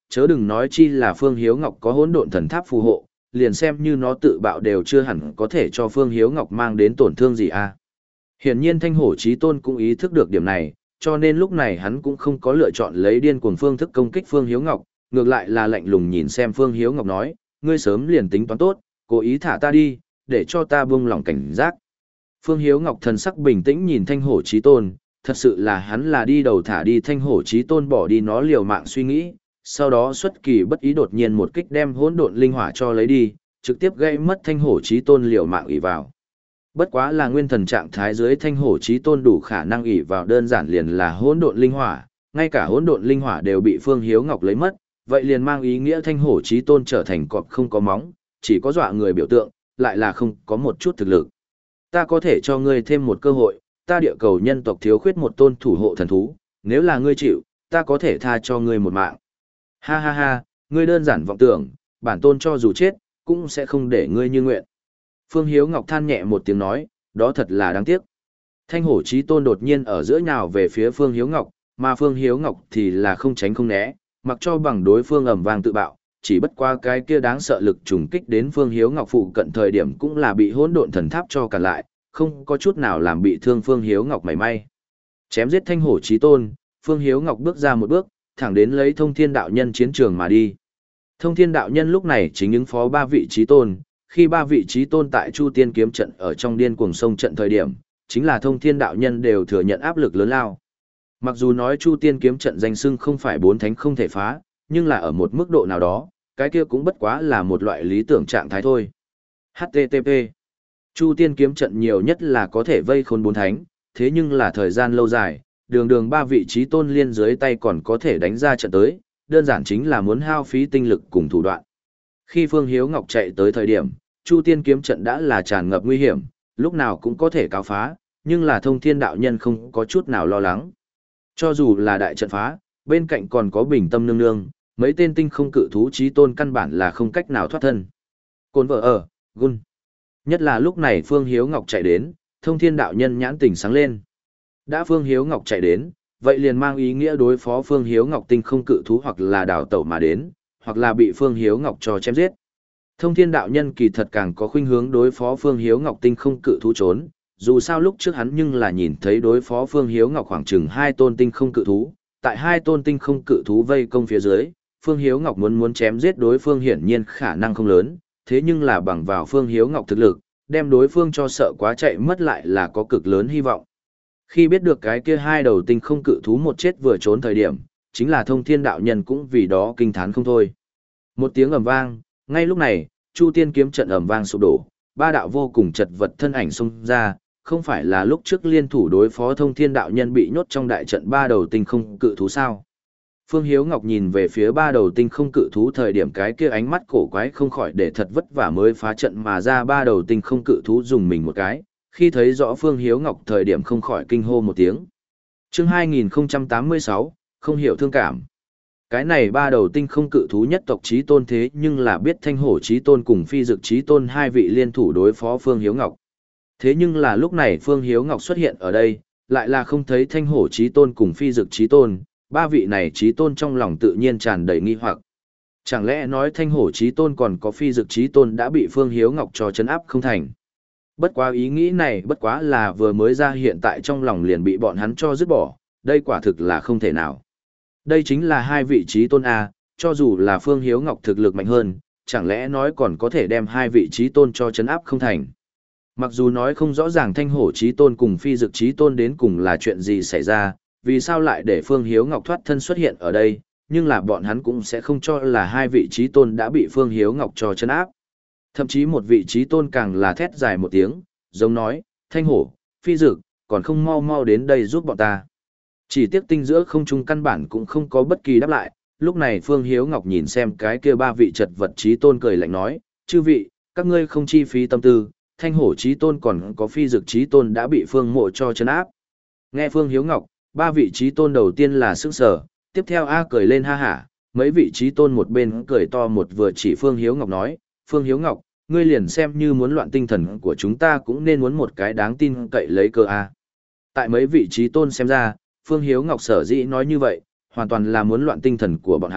Chớ đừng nói chi là Phương Hiếu Ngọc có hỗn độn thần tháp phù hộ, liền xem như nó tự bạo đều chưa hẳn có thể cho Phương Hiếu Ngọc mang đến tổn thương gì à. Hiển nhiên Thanh Hổ Chí Tôn cũng ý thức được điểm này, cho nên lúc này hắn cũng không có lựa chọn lấy điên cuồng phương thức công kích Phương Hiếu Ngọc, ngược lại là lạnh lùng nhìn xem Phương Hiếu Ngọc nói, ngươi sớm liền tính toán tốt, cố ý thả ta đi, để cho ta buông lòng cảnh giác. Phương Hiếu Ngọc thần sắc bình tĩnh nhìn Thanh Hổ Chí Tôn, thật sự là hắn là đi đầu thả đi Thanh Hổ Chí Tôn bỏ đi nó liều mạng suy nghĩ, sau đó xuất kỳ bất ý đột nhiên một kích đem hỗn độn linh hỏa cho lấy đi, trực tiếp gây mất Thanh Hổ Chí Tôn liều mạng ỷ vào. Bất quá là nguyên thần trạng thái dưới Thanh Hổ Chí Tôn đủ khả năng ỷ vào đơn giản liền là hỗn độn linh hỏa, ngay cả hỗn độn linh hỏa đều bị Phương Hiếu Ngọc lấy mất, vậy liền mang ý nghĩa Thanh Hổ Chí Tôn trở thành cọp không có móng, chỉ có dọa người biểu tượng, lại là không có một chút thực lực. Ta có thể cho ngươi thêm một cơ hội, ta địa cầu nhân tộc thiếu khuyết một tôn thủ hộ thần thú, nếu là ngươi chịu, ta có thể tha cho ngươi một mạng. Ha ha ha, ngươi đơn giản vọng tưởng, bản tôn cho dù chết, cũng sẽ không để ngươi như nguyện. Phương Hiếu Ngọc than nhẹ một tiếng nói, đó thật là đáng tiếc. Thanh Hổ Chí Tôn đột nhiên ở giữa nhào về phía Phương Hiếu Ngọc, mà Phương Hiếu Ngọc thì là không tránh không né, mặc cho bằng đối phương ầm vang tự bạo, chỉ bất qua cái kia đáng sợ lực trùng kích đến Phương Hiếu Ngọc phụ cận thời điểm cũng là bị hỗn độn thần tháp cho cản lại, không có chút nào làm bị thương Phương Hiếu Ngọc mảy may. Chém giết Thanh Hổ Chí Tôn, Phương Hiếu Ngọc bước ra một bước, thẳng đến lấy Thông Thiên đạo nhân chiến trường mà đi. Thông Thiên đạo nhân lúc này chính ứng phó ba vị chí tôn, khi ba vị chí tôn tại Chu Tiên kiếm trận ở trong điên cuồng sông trận thời điểm, chính là Thông Thiên đạo nhân đều thừa nhận áp lực lớn lao. Mặc dù nói Chu Tiên kiếm trận danh xưng không phải bốn thánh không thể phá, nhưng là ở một mức độ nào đó, cái kia cũng bất quá là một loại lý tưởng trạng thái thôi. hát tê tê pê Chu Tiên kiếm trận nhiều nhất là có thể vây khốn bốn thánh, thế nhưng là thời gian lâu dài, đường đường ba vị chí tôn liên dưới tay còn có thể đánh ra trận tới, đơn giản chính là muốn hao phí tinh lực cùng thủ đoạn. Khi Phương Hiếu Ngọc chạy tới thời điểm, Chu Tiên kiếm trận đã là tràn ngập nguy hiểm, lúc nào cũng có thể cáo phá, nhưng là Thông Thiên đạo nhân không có chút nào lo lắng. Cho dù là đại trận phá, bên cạnh còn có Bình Tâm nương nương, mấy tên tinh không cự thú chí tôn căn bản là không cách nào thoát thân. Côn vợ ở, gun. Nhất là lúc này Phương Hiếu Ngọc chạy đến, Thông Thiên đạo nhân nhãn tỉnh sáng lên. Đã Phương Hiếu Ngọc chạy đến, vậy liền mang ý nghĩa đối phó Phương Hiếu Ngọc tinh không cự thú hoặc là đào tẩu mà đến, hoặc là bị Phương Hiếu Ngọc cho chém giết. Thông Thiên đạo nhân kỳ thật càng có khuynh hướng đối phó Phương Hiếu Ngọc tinh không cự thú trốn, dù sao lúc trước hắn nhưng là nhìn thấy đối phó Phương Hiếu Ngọc khoảng chừng hai tôn tinh không cự thú, tại hai tôn tinh không cự thú vây công phía dưới, Phương Hiếu Ngọc muốn muốn chém giết đối phương hiển nhiên khả năng không lớn, thế nhưng là bằng vào Phương Hiếu Ngọc thực lực, đem đối phương cho sợ quá chạy mất lại là có cực lớn hy vọng. Khi biết được cái kia hai đầu tinh không cự thú một chết vừa trốn thời điểm, chính là Thông Thiên đạo nhân cũng vì đó kinh thán không thôi. Một tiếng ầm vang, ngay lúc này, Chu Tiên kiếm trận ầm vang sụp đổ, ba đạo vô cùng chật vật thân ảnh xông ra, không phải là lúc trước liên thủ đối phó Thông Thiên đạo nhân bị nhốt trong đại trận ba đầu tinh không cự thú sao? Phương Hiếu Ngọc nhìn về phía ba đầu tinh không cự thú thời điểm cái kia ánh mắt cổ quái không khỏi để thật vất vả mới phá trận mà ra ba đầu tinh không cự thú dùng mình một cái, khi thấy rõ Phương Hiếu Ngọc thời điểm không khỏi kinh hô một tiếng. Chương hai nghìn không trăm tám mươi sáu, không hiểu thương cảm. Cái này ba đầu tinh không cự thú nhất tộc chí tôn thế nhưng là biết Thanh Hổ chí tôn cùng Phi Dực chí tôn hai vị liên thủ đối phó Phương Hiếu Ngọc. Thế nhưng là lúc này Phương Hiếu Ngọc xuất hiện ở đây, lại là không thấy Thanh Hổ chí tôn cùng Phi Dực chí tôn, ba vị này chí tôn trong lòng tự nhiên tràn đầy nghi hoặc. Chẳng lẽ nói Thanh Hổ chí tôn còn có Phi Dực chí tôn đã bị Phương Hiếu Ngọc cho trấn áp không thành? Bất quá ý nghĩ này bất quá là vừa mới ra hiện tại trong lòng liền bị bọn hắn cho dứt bỏ, đây quả thực là không thể nào. Đây chính là hai vị chí tôn A, cho dù là Phương Hiếu Ngọc thực lực mạnh hơn, chẳng lẽ nói còn có thể đem hai vị chí tôn cho trấn áp không thành. Mặc dù nói không rõ ràng Thanh Hổ chí tôn cùng Phi Dực chí tôn đến cùng là chuyện gì xảy ra, vì sao lại để Phương Hiếu Ngọc thoát thân xuất hiện ở đây, nhưng là bọn hắn cũng sẽ không cho là hai vị chí tôn đã bị Phương Hiếu Ngọc cho trấn áp. Thậm chí một vị chí tôn càng là thét dài một tiếng, giống nói, Thanh Hổ, Phi Dực, còn không mau mau đến đây giúp bọn ta. Chỉ tiếc tinh giữa không trung căn bản cũng không có bất kỳ đáp lại, lúc này Phương Hiếu Ngọc nhìn xem cái kia ba vị chật vật chí tôn cười lạnh nói, chư vị, các ngươi không chi phí tâm tư, Thanh Hổ chí tôn còn có Phi Dực chí tôn đã bị Phương Mộ cho trấn áp. Nghe Phương Hiếu Ngọc, ba vị chí tôn đầu tiên là sững sờ, tiếp theo A cười lên ha hả, mấy vị chí tôn một bên cười to một vừa chỉ Phương Hiếu Ngọc nói, Phương Hiếu Ngọc, ngươi liền xem như muốn loạn tinh thần của chúng ta cũng nên muốn một cái đáng tin cậy lấy cơ A. Tại mấy vị chí tôn xem ra, Phương Hiếu Ngọc sở dĩ nói như vậy, hoàn toàn là muốn loạn tinh thần của bọn hắn,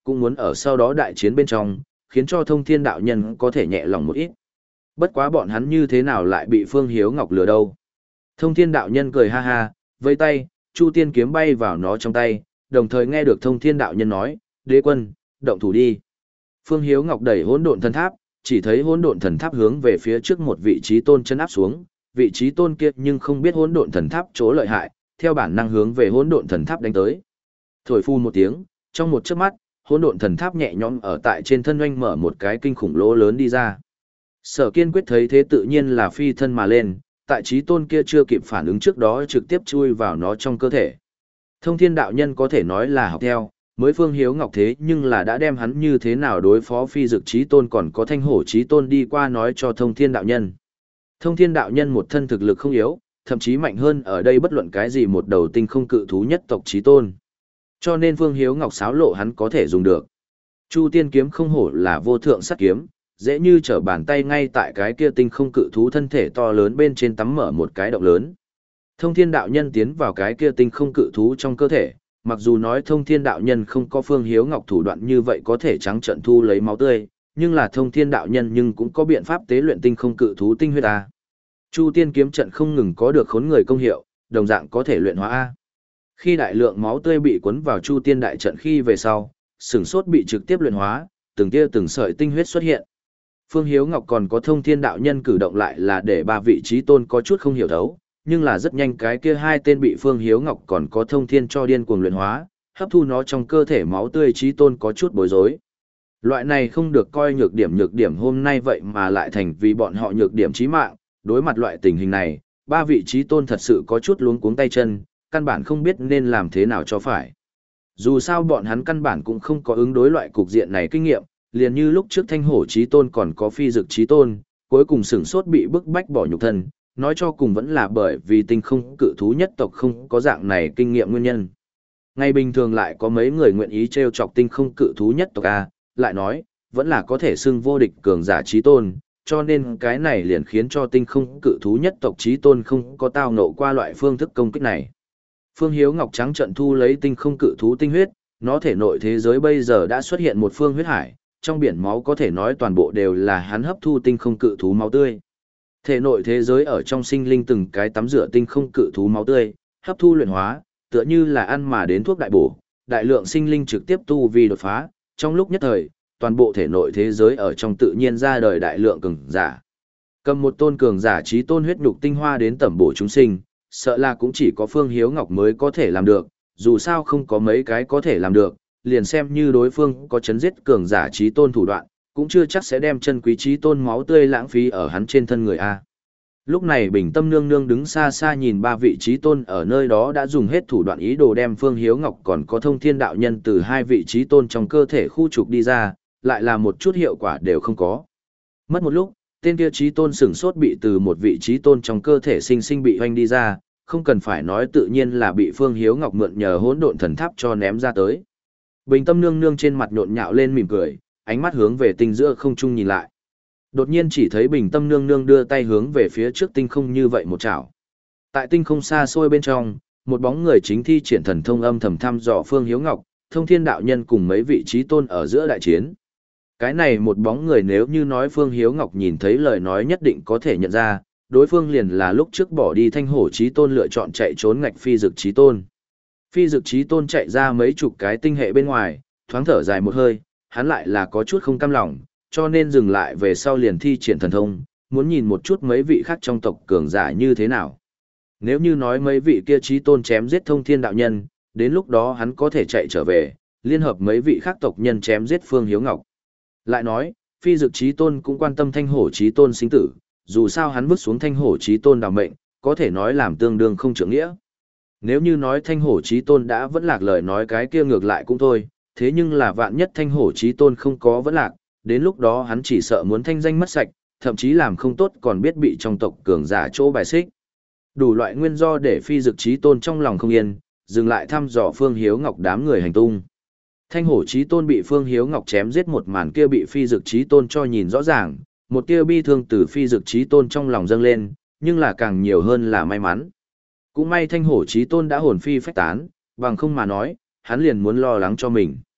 cũng muốn ở sau đó đại chiến bên trong, khiến cho thông thiên đạo nhân có thể nhẹ lòng một ít. Bất quá bọn hắn như thế nào lại bị Phương Hiếu Ngọc lừa đâu. Thông thiên đạo nhân cười ha ha, vây tay, Chu Tiên kiếm bay vào nó trong tay, đồng thời nghe được thông thiên đạo nhân nói, đế quân, động thủ đi. Phương Hiếu Ngọc đẩy hỗn độn thần tháp, chỉ thấy hỗn độn thần tháp hướng về phía trước một vị trí tôn chân áp xuống, vị trí tôn kia nhưng không biết hỗn độn thần tháp chỗ lợi hại, theo bản năng hướng về hỗn độn thần tháp đánh tới. Thổi phu một tiếng, trong một chớp mắt, hỗn độn thần tháp nhẹ nhõm ở tại trên thân oanh mở một cái kinh khủng lỗ lớn đi ra. Sở Kiên Quyết thấy thế tự nhiên là phi thân mà lên, tại trí tôn kia chưa kịp phản ứng trước đó trực tiếp chui vào nó trong cơ thể. Thông thiên đạo nhân có thể nói là học theo, mới Phương Hiếu Ngọc thế nhưng là đã đem hắn như thế nào đối phó phi dực trí tôn còn có thanh hổ trí tôn đi qua nói cho thông thiên đạo nhân. Thông thiên đạo nhân một thân thực lực không yếu, thậm chí mạnh hơn ở đây bất luận cái gì một đầu tinh không cự thú nhất tộc trí tôn. Cho nên Phương Hiếu Ngọc xáo lộ hắn có thể dùng được. Chu Tiên kiếm không hổ là vô thượng sát kiếm, dễ như trở bàn tay ngay tại cái kia tinh không cự thú thân thể to lớn bên trên tắm mở một cái động lớn. Thông thiên đạo nhân tiến vào cái kia tinh không cự thú trong cơ thể, mặc dù nói thông thiên đạo nhân không có Phương Hiếu Ngọc thủ đoạn như vậy có thể trắng trận thu lấy máu tươi, nhưng là thông thiên đạo nhân nhưng cũng có biện pháp tế luyện tinh không cự thú tinh huyết A. Chu Tiên kiếm trận không ngừng có được khốn người công hiệu, đồng dạng có thể luyện hóa A. Khi đại lượng máu tươi bị cuốn vào Chu Tiên đại trận khi về sau, sừng sốt bị trực tiếp luyện hóa, từng tia từng sợi tinh huyết xuất hiện. Phương Hiếu Ngọc còn có thông thiên đạo nhân cử động lại là để ba vị trí tôn có chút không hiểu thấu, nhưng là rất nhanh cái kia hai tên bị Phương Hiếu Ngọc còn có thông thiên cho điên cuồng luyện hóa, hấp thu nó trong cơ thể máu tươi trí tôn có chút bối rối. Loại này không được coi nhược điểm nhược điểm hôm nay vậy mà lại thành vì bọn họ nhược điểm chí mạng, đối mặt loại tình hình này, ba vị trí tôn thật sự có chút luống cuống tay chân, căn bản không biết nên làm thế nào cho phải. Dù sao bọn hắn căn bản cũng không có ứng đối loại cục diện này kinh nghiệm, liền như lúc trước thanh hổ trí tôn còn có phi dực trí tôn, cuối cùng sửng sốt bị bức bách bỏ nhục thân, nói cho cùng vẫn là bởi vì tinh không cự thú nhất tộc không có dạng này kinh nghiệm nguyên nhân. Ngày bình thường lại có mấy người nguyện ý trêu chọc tinh không cự thú nhất tộc A, lại nói, vẫn là có thể xưng vô địch cường giả trí tôn, cho nên cái này liền khiến cho tinh không cự thú nhất tộc trí tôn không có tao ngộ qua loại phương thức công kích này. Phương Hiếu Ngọc trắng trận thu lấy tinh không cự thú tinh huyết, nó thể nội thế giới bây giờ đã xuất hiện một phương huyết hải, trong biển máu có thể nói toàn bộ đều là hắn hấp thu tinh không cự thú máu tươi. Thể nội thế giới ở trong sinh linh từng cái tắm rửa tinh không cự thú máu tươi, hấp thu luyện hóa, tựa như là ăn mà đến thuốc đại bổ, đại lượng sinh linh trực tiếp tu vi đột phá, trong lúc nhất thời, toàn bộ thể nội thế giới ở trong tự nhiên ra đời đại lượng cường giả. Cầm một tôn cường giả trí tôn huyết nhục tinh hoa đến tẩm bổ chúng sinh, sợ là cũng chỉ có Phương Hiếu Ngọc mới có thể làm được, dù sao không có mấy cái có thể làm được, liền xem như đối phương có chấn giết cường giả trí tôn thủ đoạn, cũng chưa chắc sẽ đem chân quý trí tôn máu tươi lãng phí ở hắn trên thân người A. Lúc này Bình Tâm Nương Nương đứng xa xa nhìn ba vị trí tôn ở nơi đó đã dùng hết thủ đoạn ý đồ đem Phương Hiếu Ngọc còn có thông thiên đạo nhân từ hai vị trí tôn trong cơ thể khu trục đi ra, lại là một chút hiệu quả đều không có. Mất một lúc, tên kia trí tôn sửng sốt bị từ một vị trí tôn trong cơ thể sinh sinh bị hoanh đi ra, không cần phải nói tự nhiên là bị Phương Hiếu Ngọc mượn nhờ hỗn độn thần tháp cho ném ra tới. Bình Tâm Nương Nương trên mặt nhộn nhạo lên mỉm cười, ánh mắt hướng về tinh giữa không trung nhìn lại. Đột nhiên chỉ thấy Bình Tâm Nương Nương đưa tay hướng về phía trước tinh không như vậy một chảo. Tại tinh không xa xôi bên trong, một bóng người chính thi triển thần thông âm thầm thăm dò Phương Hiếu Ngọc, Thông Thiên đạo nhân cùng mấy vị trí tôn ở giữa đại chiến. Cái này một bóng người nếu như nói Phương Hiếu Ngọc nhìn thấy lời nói nhất định có thể nhận ra, đối phương liền là lúc trước bỏ đi thanh hổ trí tôn lựa chọn chạy trốn ngạch phi dực trí tôn. Phi dực trí tôn chạy ra mấy chục cái tinh hệ bên ngoài, thoáng thở dài một hơi, hắn lại là có chút không cam lòng, cho nên dừng lại về sau liền thi triển thần thông, muốn nhìn một chút mấy vị khác trong tộc cường giả như thế nào. Nếu như nói mấy vị kia trí tôn chém giết Thông Thiên đạo nhân, đến lúc đó hắn có thể chạy trở về, liên hợp mấy vị khác tộc nhân chém giết Phương Hiếu Ngọc. Lại nói, phi dực trí tôn cũng quan tâm thanh hổ trí tôn sinh tử, dù sao hắn vứt xuống thanh hổ trí tôn đào mệnh, có thể nói làm tương đương không trưởng nghĩa. Nếu như nói thanh hổ trí tôn đã vẫn lạc lời nói cái kia ngược lại cũng thôi, thế nhưng là vạn nhất thanh hổ trí tôn không có vẫn lạc, đến lúc đó hắn chỉ sợ muốn thanh danh mất sạch, thậm chí làm không tốt còn biết bị trong tộc cường giả chỗ bài xích. Đủ loại nguyên do để phi dực trí tôn trong lòng không yên, dừng lại thăm dò Phương Hiếu Ngọc đám người hành tung. Thanh hổ trí tôn bị Phương Hiếu Ngọc chém giết một màn kia bị phi dực trí tôn cho nhìn rõ ràng, một tia bi thương từ phi dực trí tôn trong lòng dâng lên, nhưng là càng nhiều hơn là may mắn. Cũng may thanh hổ trí tôn đã hồn phi phách tán, bằng không mà nói, hắn liền muốn lo lắng cho mình.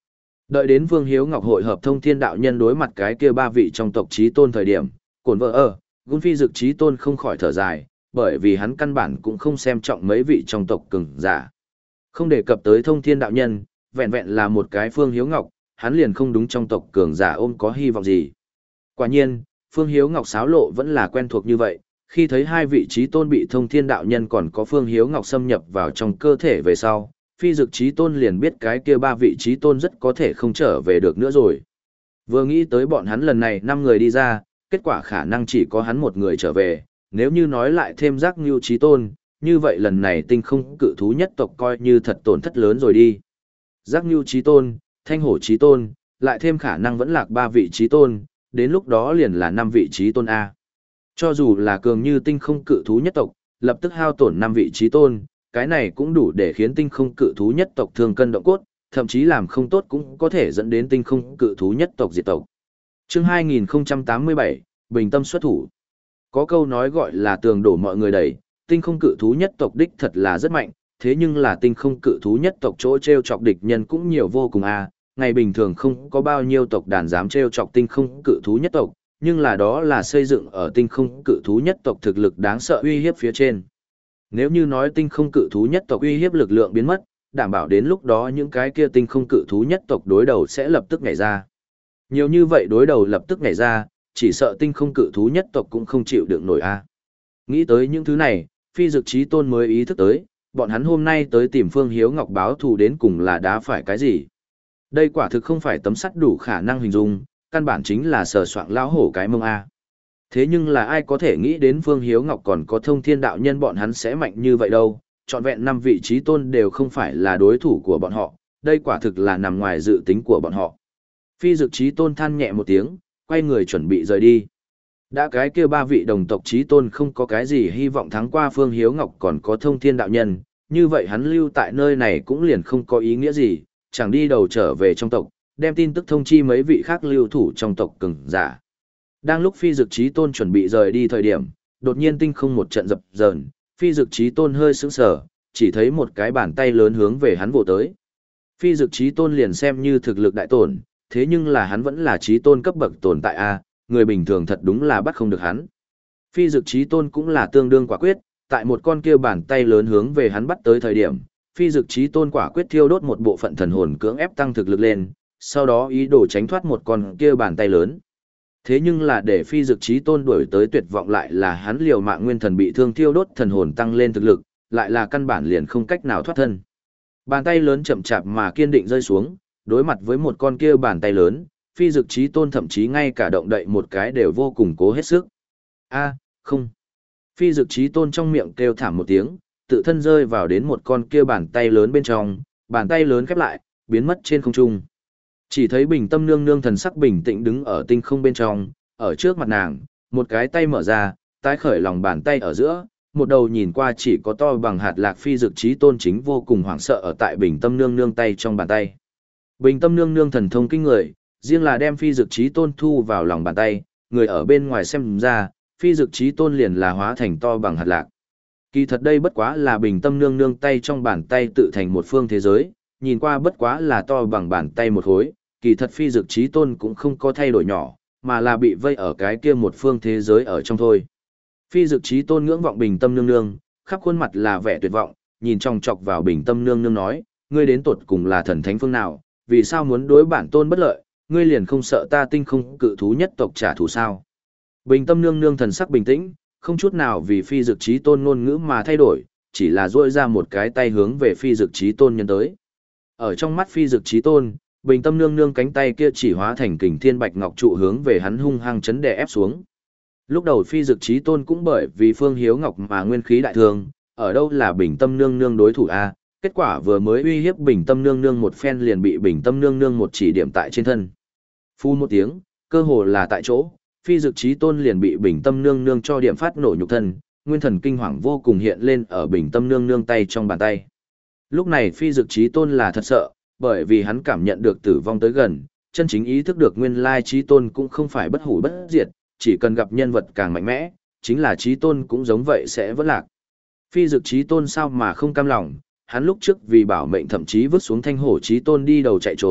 Đợi đến Vương Hiếu Ngọc hội hợp thông thiên đạo nhân đối mặt cái kia ba vị trong tộc chí tôn thời điểm, cổn vợ ở, Gun Phi Dực chí tôn không khỏi thở dài, bởi vì hắn căn bản cũng không xem trọng mấy vị trong tộc cường giả. Không đề cập tới thông thiên đạo nhân, vẹn vẹn là một cái Phương Hiếu Ngọc, hắn liền không đúng trong tộc cường giả ôm có hy vọng gì. Quả nhiên, Phương Hiếu Ngọc xáo lộ vẫn là quen thuộc như vậy, khi thấy hai vị chí tôn bị thông thiên đạo nhân còn có Phương Hiếu Ngọc xâm nhập vào trong cơ thể về sau, Phi Dực chí tôn liền biết cái kia ba vị chí tôn rất có thể không trở về được nữa rồi. Vừa nghĩ tới bọn hắn lần này năm người đi ra, kết quả khả năng chỉ có hắn một người trở về, nếu như nói lại thêm Giác Ngưu chí tôn, như vậy lần này tinh không cự thú nhất tộc coi như thật tổn thất lớn rồi đi. Giác Ngưu chí tôn, Thanh Hổ chí tôn, lại thêm khả năng vẫn lạc ba vị chí tôn, đến lúc đó liền là năm vị chí tôn A. Cho dù là cường như tinh không cự thú nhất tộc, lập tức hao tổn năm vị chí tôn, cái này cũng đủ để khiến tinh không cự thú nhất tộc thương cân động cốt, thậm chí làm không tốt cũng có thể dẫn đến tinh không cự thú nhất tộc diệt tộc. Chương hai nghìn không trăm tám mươi bảy, Bình Tâm xuất thủ. Có câu nói gọi là tường đổ mọi người đẩy, tinh không cự thú nhất tộc đích thật là rất mạnh, thế nhưng là tinh không cự thú nhất tộc chỗ treo chọc địch nhân cũng nhiều vô cùng a. Ngày bình thường không có bao nhiêu tộc đàn dám treo chọc tinh không cự thú nhất tộc, nhưng là đó là xây dựng ở tinh không cự thú nhất tộc thực lực đáng sợ uy hiếp phía trên. Nếu như nói tinh không cự thú nhất tộc uy hiếp lực lượng biến mất, đảm bảo đến lúc đó những cái kia tinh không cự thú nhất tộc đối đầu sẽ lập tức nhảy ra. Nhiều như vậy đối đầu lập tức nhảy ra, chỉ sợ tinh không cự thú nhất tộc cũng không chịu được nổi a. Nghĩ tới những thứ này, Phi Dực chí tôn mới ý thức tới, bọn hắn hôm nay tới tìm Phương Hiếu Ngọc báo thù đến cùng là đá phải cái gì. Đây quả thực không phải tấm sắt đủ khả năng hình dung, căn bản chính là sờ soạng lão hổ cái mông a. Thế nhưng là ai có thể nghĩ đến Phương Hiếu Ngọc còn có thông thiên đạo nhân bọn hắn sẽ mạnh như vậy đâu, trọn vẹn năm vị chí tôn đều không phải là đối thủ của bọn họ, đây quả thực là nằm ngoài dự tính của bọn họ. Phi Dực chí tôn than nhẹ một tiếng, quay người chuẩn bị rời đi. Đã cái kia ba vị đồng tộc chí tôn không có cái gì hy vọng thắng qua Phương Hiếu Ngọc còn có thông thiên đạo nhân, như vậy hắn lưu tại nơi này cũng liền không có ý nghĩa gì, chẳng đi đầu trở về trong tộc, đem tin tức thông chi mấy vị khác lưu thủ trong tộc cường giả. Đang lúc Phi Dực chí tôn chuẩn bị rời đi thời điểm, đột nhiên tinh không một trận dập dờn, Phi Dực chí tôn hơi sững sờ, chỉ thấy một cái bàn tay lớn hướng về hắn vỗ tới. Phi Dực chí tôn liền xem như thực lực đại tổn, thế nhưng là hắn vẫn là chí tôn cấp bậc tồn tại a, người bình thường thật đúng là bắt không được hắn. Phi Dực chí tôn cũng là tương đương quả quyết, tại một con kia bàn tay lớn hướng về hắn bắt tới thời điểm, Phi Dực chí tôn quả quyết thiêu đốt một bộ phận thần hồn cưỡng ép tăng thực lực lên, sau đó ý đồ tránh thoát một con kia bàn tay lớn. Thế nhưng là để Phi Dực chí tôn đuổi tới tuyệt vọng lại là hắn liều mạng nguyên thần bị thương thiêu đốt thần hồn tăng lên thực lực, lại là căn bản liền không cách nào thoát thân. Bàn tay lớn chậm chạp mà kiên định rơi xuống, đối mặt với một con kia bàn tay lớn, Phi Dực chí tôn thậm chí ngay cả động đậy một cái đều vô cùng cố hết sức. A, không. Phi Dực chí tôn trong miệng kêu thảm một tiếng, tự thân rơi vào đến một con kia bàn tay lớn bên trong, bàn tay lớn khép lại, biến mất trên không trung. Chỉ thấy Bình Tâm nương nương thần sắc bình tĩnh đứng ở tinh không bên trong, ở trước mặt nàng, một cái tay mở ra, tái khởi lòng bàn tay ở giữa, một đầu nhìn qua chỉ có to bằng hạt lạc Phi Dực chí tôn chính vô cùng hoảng sợ ở tại Bình Tâm nương nương tay trong bàn tay. Bình Tâm nương nương thần thông kinh người, riêng là đem Phi Dực chí tôn thu vào lòng bàn tay, người ở bên ngoài xem ra, Phi Dực chí tôn liền là hóa thành to bằng hạt lạc. Kỳ thật đây bất quá là Bình Tâm nương nương tay trong bàn tay tự thành một phương thế giới, nhìn qua bất quá là to bằng bàn tay một khối, kỳ thật Phi Dực chí tôn cũng không có thay đổi nhỏ, mà là bị vây ở cái kia một phương thế giới ở trong thôi. Phi Dực chí tôn ngưỡng vọng Bình Tâm nương nương, khắp khuôn mặt là vẻ tuyệt vọng, nhìn chòng chọc vào Bình Tâm nương nương nói, ngươi đến tột cùng là thần thánh phương nào, vì sao muốn đối bản tôn bất lợi, ngươi liền không sợ ta tinh không cự thú nhất tộc trả thù sao? Bình Tâm nương nương thần sắc bình tĩnh, không chút nào vì Phi Dực chí tôn ngôn ngữ mà thay đổi, chỉ là duỗi ra một cái tay hướng về Phi Dực chí tôn nhân tới. Ở trong mắt Phi Dực chí tôn, Bình Tâm nương nương cánh tay kia chỉ hóa thành kình thiên bạch ngọc trụ hướng về hắn hung hăng chấn đè ép xuống. Lúc đầu Phi Dực chí tôn cũng bởi vì Phương Hiếu Ngọc mà nguyên khí đại thương, ở đâu là Bình Tâm nương nương đối thủ a? Kết quả vừa mới uy hiếp Bình Tâm nương nương một phen liền bị Bình Tâm nương nương một chỉ điểm tại trên thân. Phu một tiếng, cơ hồ là tại chỗ, Phi Dực chí tôn liền bị Bình Tâm nương nương cho điểm phát nổ nhục thân, nguyên thần kinh hoàng vô cùng hiện lên ở Bình Tâm nương nương tay trong bàn tay. Lúc này Phi Dực chí tôn là thật sợ, bởi vì hắn cảm nhận được tử vong tới gần, chân chính ý thức được nguyên lai chí tôn cũng không phải bất hủ bất diệt, chỉ cần gặp nhân vật càng mạnh mẽ, chính là chí tôn cũng giống vậy sẽ vỡ lạc. Phi Dực chí tôn sao mà không cam lòng, hắn lúc trước vì bảo mệnh thậm chí vứt xuống Thanh Hổ chí tôn đi đầu chạy trốn,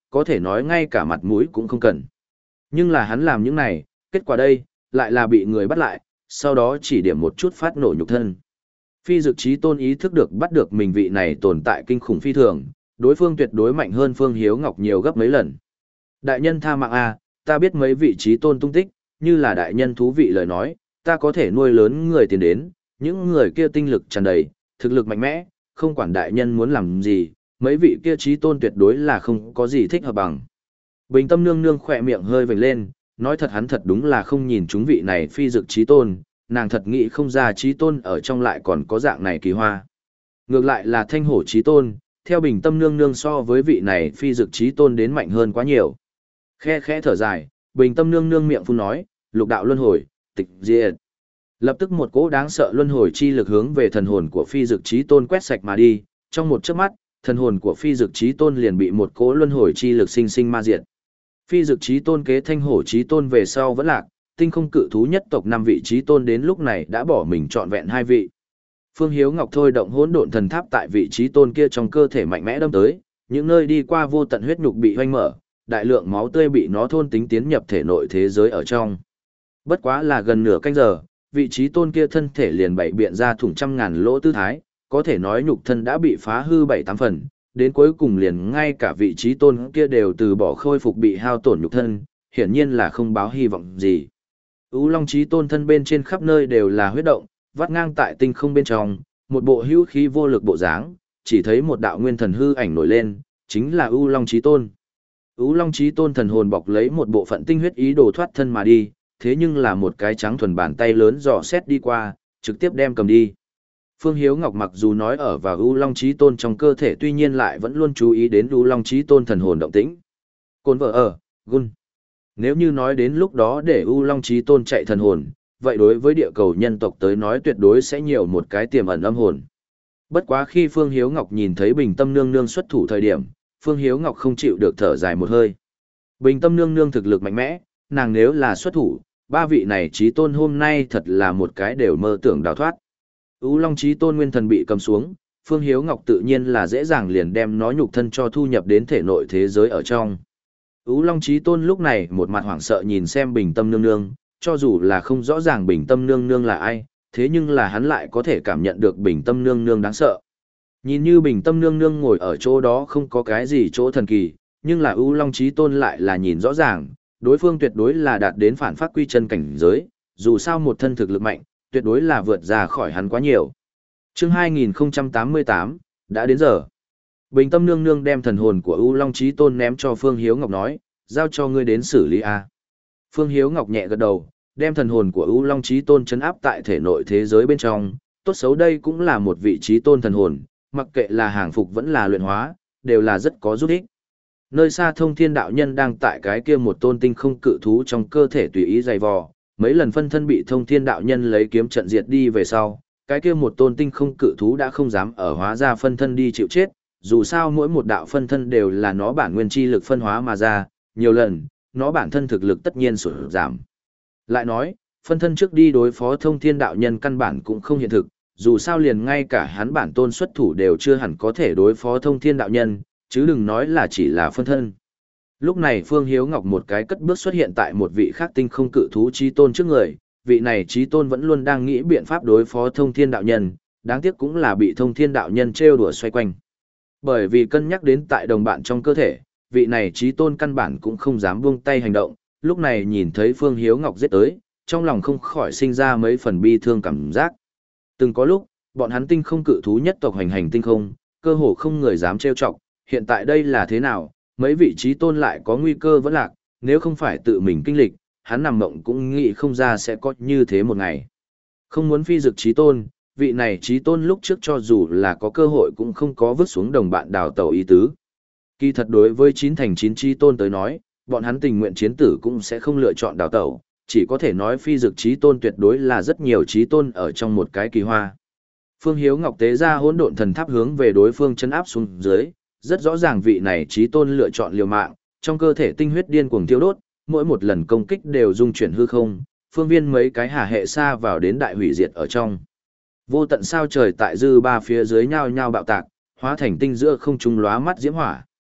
có thể nói ngay cả mặt mũi cũng không cần. Nhưng là hắn làm những này, kết quả đây, lại là bị người bắt lại, sau đó chỉ điểm một chút phát nổ nhục thân. Phi Dực Chí Tôn ý thức được bắt được mình vị này tồn tại kinh khủng phi thường, đối phương tuyệt đối mạnh hơn Phương Hiếu Ngọc nhiều gấp mấy lần. Đại nhân tha mạng a, ta biết mấy vị Chí Tôn tung tích, như là đại nhân thú vị lời nói, ta có thể nuôi lớn người tiền đến, những người kia tinh lực tràn đầy, thực lực mạnh mẽ, không quản đại nhân muốn làm gì, mấy vị kia Chí Tôn tuyệt đối là không có gì thích hợp bằng. Bình Tâm nương nương khỏe miệng hơi vểnh lên, nói thật hắn thật đúng là không nhìn chúng vị này Phi Dực Chí Tôn, nàng thật nghĩ không ra Chí Tôn ở trong lại còn có dạng này kỳ hoa. Ngược lại là Thanh Hổ Chí Tôn, theo Bình Tâm nương nương so với vị này Phi Dực Chí Tôn đến mạnh hơn quá nhiều. Khe khẽ thở dài, Bình Tâm nương nương miệng phun nói, lục đạo luân hồi, tịch diệt. Lập tức một cỗ đáng sợ luân hồi chi lực hướng về thần hồn của Phi Dực Chí Tôn quét sạch mà đi, trong một chớp mắt, thần hồn của Phi Dực Chí Tôn liền bị một cỗ luân hồi chi lực sinh sinh ma diệt. Phi Dực Chí Tôn kế Thanh Hổ Chí Tôn về sau vẫn lạc, tinh không cự thú nhất tộc năm vị Chí Tôn đến lúc này đã bỏ mình trọn vẹn hai vị. Phương Hiếu Ngọc thôi động hỗn độn thần tháp tại vị Chí Tôn kia trong cơ thể mạnh mẽ đâm tới, những nơi đi qua vô tận huyết nhục bị hoanh mở, đại lượng máu tươi bị nó thôn tính tiến nhập thể nội thế giới ở trong. Bất quá là gần nửa canh giờ, vị Chí Tôn kia thân thể liền bảy biện ra thủng trăm ngàn lỗ tư thái, có thể nói nhục thân đã bị phá hư bảy tám phần, đến cuối cùng liền ngay cả vị Chí Tôn kia đều từ bỏ khôi phục bị hao tổn nhục thân, hiển nhiên là không báo hy vọng gì. U Long Chí Tôn thân bên trên khắp nơi đều là huyết động, vắt ngang tại tinh không bên trong, một bộ hữu khí vô lực bộ dáng, chỉ thấy một đạo nguyên thần hư ảnh nổi lên, chính là U Long Chí Tôn. U Long Chí Tôn thần hồn bọc lấy một bộ phận tinh huyết ý đồ thoát thân mà đi, thế nhưng là một cái trắng thuần bàn tay lớn dò xét đi qua, trực tiếp đem cầm đi. Phương Hiếu Ngọc mặc dù nói ở vào U Long Chí Tôn trong cơ thể tuy nhiên lại vẫn luôn chú ý đến U Long Chí Tôn thần hồn động tĩnh. Côn vợ ở, gun. Nếu như nói đến lúc đó để U Long Chí Tôn chạy thần hồn, vậy đối với địa cầu nhân tộc tới nói tuyệt đối sẽ nhiều một cái tiềm ẩn âm hồn. Bất quá khi Phương Hiếu Ngọc nhìn thấy Bình Tâm nương nương xuất thủ thời điểm, Phương Hiếu Ngọc không chịu được thở dài một hơi. Bình Tâm nương nương thực lực mạnh mẽ, nàng nếu là xuất thủ, ba vị này Chí Tôn hôm nay thật là một cái đều mơ tưởng đào thoát. U Long Chí Tôn nguyên thần bị cầm xuống, Phương Hiếu Ngọc tự nhiên là dễ dàng liền đem nó nhục thân cho thu nhập đến thể nội thế giới ở trong. U Long Chí Tôn lúc này một mặt hoảng sợ nhìn xem Bình Tâm nương nương, cho dù là không rõ ràng Bình Tâm nương nương là ai, thế nhưng là hắn lại có thể cảm nhận được Bình Tâm nương nương đáng sợ. Nhìn như Bình Tâm nương nương ngồi ở chỗ đó không có cái gì chỗ thần kỳ, nhưng là U Long Chí Tôn lại là nhìn rõ ràng, đối phương tuyệt đối là đạt đến phản phát quy chân cảnh giới, dù sao một thân thực lực mạnh, tuyệt đối là vượt ra khỏi hắn quá nhiều. Chương hai nghìn không trăm tám mươi tám, đã đến giờ. Bình Tâm nương nương đem thần hồn của U Long Chí Tôn ném cho Phương Hiếu Ngọc nói, giao cho ngươi đến xử lý a. Phương Hiếu Ngọc nhẹ gật đầu, đem thần hồn của U Long Chí Tôn trấn áp tại thể nội thế giới bên trong, tốt xấu đây cũng là một vị Chí Tôn thần hồn, mặc kệ là hàng phục vẫn là luyện hóa, đều là rất có giúp ích. Nơi xa Thông Thiên đạo nhân đang tại cái kia một tôn tinh không cự thú trong cơ thể tùy ý dày vò, mấy lần phân thân bị Thông Thiên đạo nhân lấy kiếm trận diệt đi về sau, cái kia một tôn tinh không cự thú đã không dám ở hóa ra phân thân đi chịu chết, dù sao mỗi một đạo phân thân đều là nó bản nguyên chi lực phân hóa mà ra, nhiều lần, nó bản thân thực lực tất nhiên sụt giảm. Lại nói, phân thân trước đi đối phó Thông Thiên đạo nhân căn bản cũng không hiện thực, dù sao liền ngay cả hắn bản tôn xuất thủ đều chưa hẳn có thể đối phó Thông Thiên đạo nhân, chứ đừng nói là chỉ là phân thân. Lúc này Phương Hiếu Ngọc một cái cất bước xuất hiện tại một vị khác tinh không cự thú Chí Tôn trước người, vị này Chí Tôn vẫn luôn đang nghĩ biện pháp đối phó Thông Thiên đạo nhân, đáng tiếc cũng là bị Thông Thiên đạo nhân trêu đùa xoay quanh. Bởi vì cân nhắc đến tại đồng bạn trong cơ thể, vị này Chí Tôn căn bản cũng không dám buông tay hành động, lúc này nhìn thấy Phương Hiếu Ngọc giết tới, trong lòng không khỏi sinh ra mấy phần bi thương cảm giác. Từng có lúc, bọn hắn tinh không cự thú nhất tộc hành hành tinh không, cơ hồ không người dám trêu chọc, hiện tại đây là thế nào, mấy vị Chí Tôn lại có nguy cơ vẫn lạc, nếu không phải tự mình kinh lịch, hắn nằm mộng cũng nghĩ không ra sẽ có như thế một ngày. Không muốn phi dực Chí Tôn, vị này Chí Tôn lúc trước cho dù là có cơ hội cũng không có vứt xuống đồng bạn đào tẩu ý tứ. Kỳ thật đối với chín thành chín Chí Tôn tới nói, bọn hắn tình nguyện chiến tử cũng sẽ không lựa chọn đào tẩu, chỉ có thể nói phi dực Chí Tôn tuyệt đối là rất nhiều Chí Tôn ở trong một cái kỳ hoa. Phương Hiếu Ngọc tế ra hỗn độn thần tháp hướng về đối phương chân áp xuống dưới, rất rõ ràng vị này Chí Tôn lựa chọn liều mạng, trong cơ thể tinh huyết điên cuồng thiêu đốt, mỗi một lần công kích đều dung chuyển hư không, phương viên mấy cái hà hệ xa vào đến đại hủy diệt ở trong. Vô tận sao trời tại dư ba phía dưới nhao nhao bạo tạc, hóa thành tinh giữa không trung lóa mắt diễm hỏa.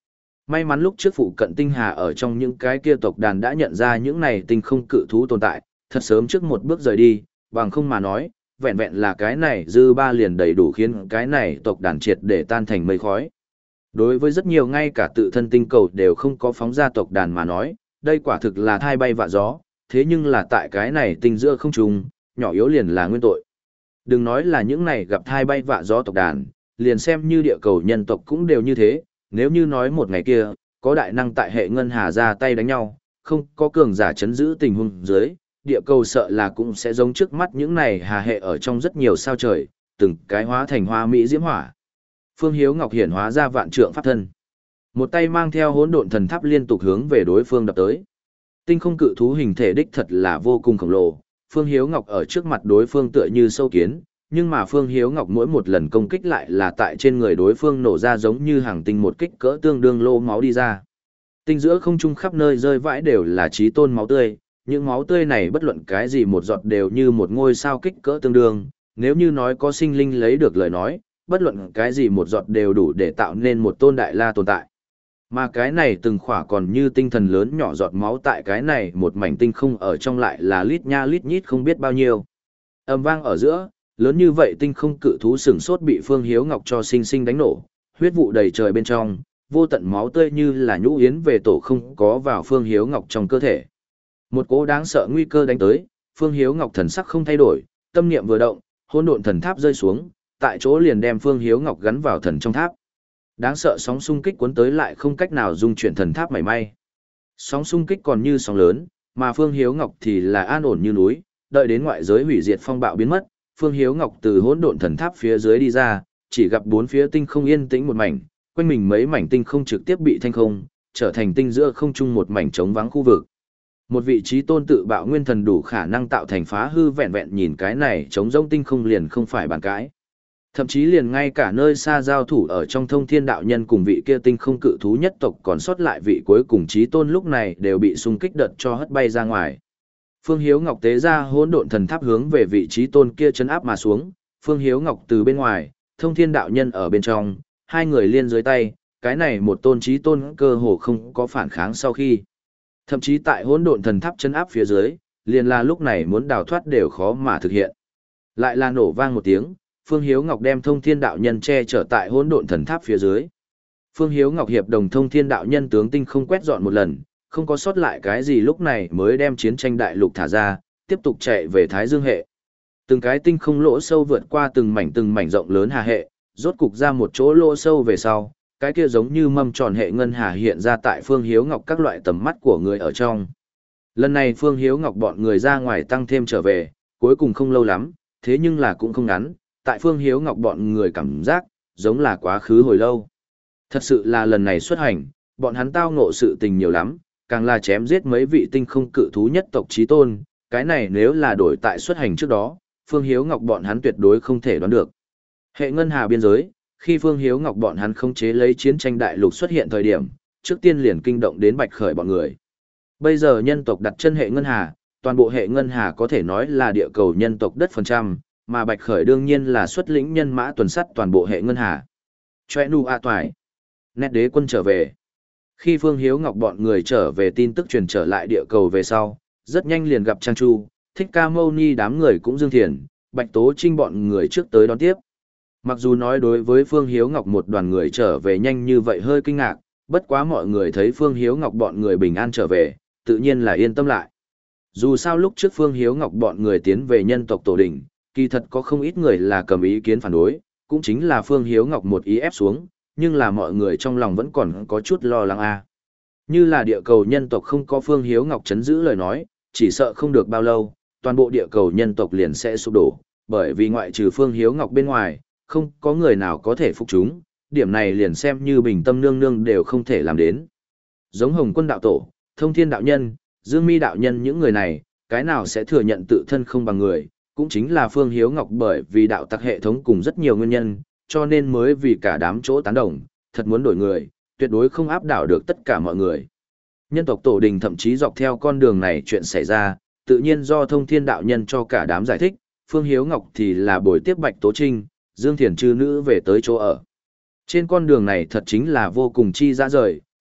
May mắn lúc trước phụ cận tinh hà ở trong những cái kia tộc đàn đã nhận ra những này tinh không cự thú tồn tại, thật sớm trước một bước rời đi, bằng không mà nói, vẹn vẹn là cái này dư ba liền đầy đủ khiến cái này tộc đàn triệt để tan thành mây khói. Đối với rất nhiều ngay cả tự thân tinh cầu đều không có phóng ra tộc đàn mà nói, đây quả thực là thai bay vạ gió, thế nhưng là tại cái này tinh giữa không trùng, nhỏ yếu liền là nguyên tội. Đừng nói là những này gặp thai bay vạ gió tộc đàn, liền xem như địa cầu nhân tộc cũng đều như thế, nếu như nói một ngày kia, có đại năng tại hệ ngân hà ra tay đánh nhau, không có cường giả chấn giữ tình huống dưới, địa cầu sợ là cũng sẽ giống trước mắt những này hà hệ ở trong rất nhiều sao trời, từng cái hóa thành hoa mỹ diễm hỏa. Phương Hiếu Ngọc hiển hóa ra vạn trượng pháp thân. Một tay mang theo hỗn độn thần tháp liên tục hướng về đối phương đập tới. Tinh không cự thú hình thể đích thật là vô cùng khổng lồ, Phương Hiếu Ngọc ở trước mặt đối phương tựa như sâu kiến, nhưng mà Phương Hiếu Ngọc mỗi một lần công kích lại là tại trên người đối phương nổ ra giống như hàng tinh một kích cỡ tương đương lô máu đi ra. Tinh giữa không trung khắp nơi rơi vãi đều là chí tôn máu tươi, những máu tươi này bất luận cái gì một giọt đều như một ngôi sao kích cỡ tương đương, nếu như nói có sinh linh lấy được lời nói, bất luận cái gì một giọt đều đủ để tạo nên một tôn đại la tồn tại. Mà cái này từng khỏa còn như tinh thần lớn nhỏ giọt máu tại cái này một mảnh tinh không ở trong lại là lít nha lít nhít không biết bao nhiêu. Âm vang ở giữa, lớn như vậy tinh không cự thú sừng sốt bị Phương Hiếu Ngọc cho sinh sinh đánh nổ, huyết vụ đầy trời bên trong, vô tận máu tươi như là nhũ yến về tổ không có vào Phương Hiếu Ngọc trong cơ thể. Một cỗ đáng sợ nguy cơ đánh tới, Phương Hiếu Ngọc thần sắc không thay đổi, tâm niệm vừa động, hỗn độn thần tháp rơi xuống, tại chỗ liền đem Phương Hiếu Ngọc gắn vào thần trong tháp. Đáng sợ sóng xung kích cuốn tới lại không cách nào dung chuyển thần tháp mảy may. Sóng xung kích còn như sóng lớn, mà Phương Hiếu Ngọc thì là an ổn như núi, đợi đến ngoại giới hủy diệt phong bạo biến mất, Phương Hiếu Ngọc từ hỗn độn thần tháp phía dưới đi ra, chỉ gặp bốn phía tinh không yên tĩnh một mảnh, quanh mình mấy mảnh tinh không trực tiếp bị thanh không, trở thành tinh giữa không trung một mảnh trống vắng khu vực. Một vị trí tôn tự bạo nguyên thần đủ khả năng tạo thành phá hư vẹn vẹn nhìn cái này trống rỗng tinh không liền không phải bàn cãi. Thậm chí liền ngay cả nơi xa giao thủ ở trong thông thiên đạo nhân cùng vị kia tinh không cự thú nhất tộc còn sót lại vị cuối cùng trí tôn lúc này đều bị xung kích đợt cho hất bay ra ngoài. Phương Hiếu Ngọc tế ra hỗn độn thần tháp hướng về vị trí tôn kia chấn áp mà xuống, Phương Hiếu Ngọc từ bên ngoài, thông thiên đạo nhân ở bên trong, hai người liên dưới tay, cái này một tôn trí tôn cơ hồ không có phản kháng sau khi. Thậm chí tại hỗn độn thần tháp chấn áp phía dưới, liền là lúc này muốn đào thoát đều khó mà thực hiện. Lại là nổ vang một tiếng, Phương Hiếu Ngọc đem thông thiên đạo nhân che chở tại hỗn độn thần tháp phía dưới. Phương Hiếu Ngọc hiệp đồng thông thiên đạo nhân tướng tinh không quét dọn một lần, không có sót lại cái gì lúc này mới đem chiến tranh đại lục thả ra, tiếp tục chạy về Thái Dương hệ. Từng cái tinh không lỗ sâu vượt qua từng mảnh từng mảnh rộng lớn hà hệ, rốt cục ra một chỗ lỗ sâu về sau, cái kia giống như mâm tròn hệ ngân hà hiện ra tại Phương Hiếu Ngọc các loại tầm mắt của người ở trong. Lần này Phương Hiếu Ngọc bọn người ra ngoài tăng thêm trở về, cuối cùng không lâu lắm, thế nhưng là cũng không ngắn, tại Phương Hiếu Ngọc bọn người cảm giác, giống là quá khứ hồi lâu. Thật sự là lần này xuất hành, bọn hắn tao ngộ sự tình nhiều lắm, càng là chém giết mấy vị tinh không cự thú nhất tộc chí tôn, cái này nếu là đổi tại xuất hành trước đó, Phương Hiếu Ngọc bọn hắn tuyệt đối không thể đoán được. Hệ ngân hà biên giới, khi Phương Hiếu Ngọc bọn hắn không chế lấy chiến tranh đại lục xuất hiện thời điểm, trước tiên liền kinh động đến Bạch Khởi bọn người. Bây giờ nhân tộc đặt chân hệ ngân hà, toàn bộ hệ ngân hà có thể nói là địa cầu nhân tộc đất phần trăm, mà Bạch Khởi đương nhiên là xuất lĩnh nhân mã tuần sắt toàn bộ hệ ngân hà. Choe nu a toại. Nét đế quân trở về. Khi Phương Hiếu Ngọc bọn người trở về tin tức truyền trở lại địa cầu về sau, rất nhanh liền gặp Trang Chu, Thích Ca Mâu Ni đám người cũng Dương Thiền, Bạch Tố Trinh bọn người trước tới đón tiếp. Mặc dù nói đối với Phương Hiếu Ngọc một đoàn người trở về nhanh như vậy hơi kinh ngạc, bất quá mọi người thấy Phương Hiếu Ngọc bọn người bình an trở về, tự nhiên là yên tâm lại. Dù sao lúc trước Phương Hiếu Ngọc bọn người tiến về nhân tộc tổ đỉnh, kỳ thật có không ít người là cầm ý kiến phản đối, cũng chính là Phương Hiếu Ngọc một ý ép xuống, nhưng là mọi người trong lòng vẫn còn có chút lo lắng a. Như là địa cầu nhân tộc không có Phương Hiếu Ngọc chấn giữ lời nói, chỉ sợ không được bao lâu, toàn bộ địa cầu nhân tộc liền sẽ sụp đổ, bởi vì ngoại trừ Phương Hiếu Ngọc bên ngoài, không có người nào có thể phục chúng, điểm này liền xem như Bình Tâm Nương Nương đều không thể làm đến. Giống Hồng Quân đạo tổ, Thông Thiên đạo nhân, Dương Mi đạo nhân những người này, cái nào sẽ thừa nhận tự thân không bằng người, cũng chính là Phương Hiếu Ngọc bởi vì đạo tặc hệ thống cùng rất nhiều nguyên nhân, cho nên mới vì cả đám chỗ tán đồng, thật muốn đổi người, tuyệt đối không áp đảo được tất cả mọi người. Nhân tộc tổ đình thậm chí dọc theo con đường này chuyện xảy ra, tự nhiên do Thông Thiên đạo nhân cho cả đám giải thích, Phương Hiếu Ngọc thì là buổi tiếp Bạch Tố Trinh, Dương Thiền chư nữ về tới chỗ ở. Trên con đường này thật chính là vô cùng chi dã rời,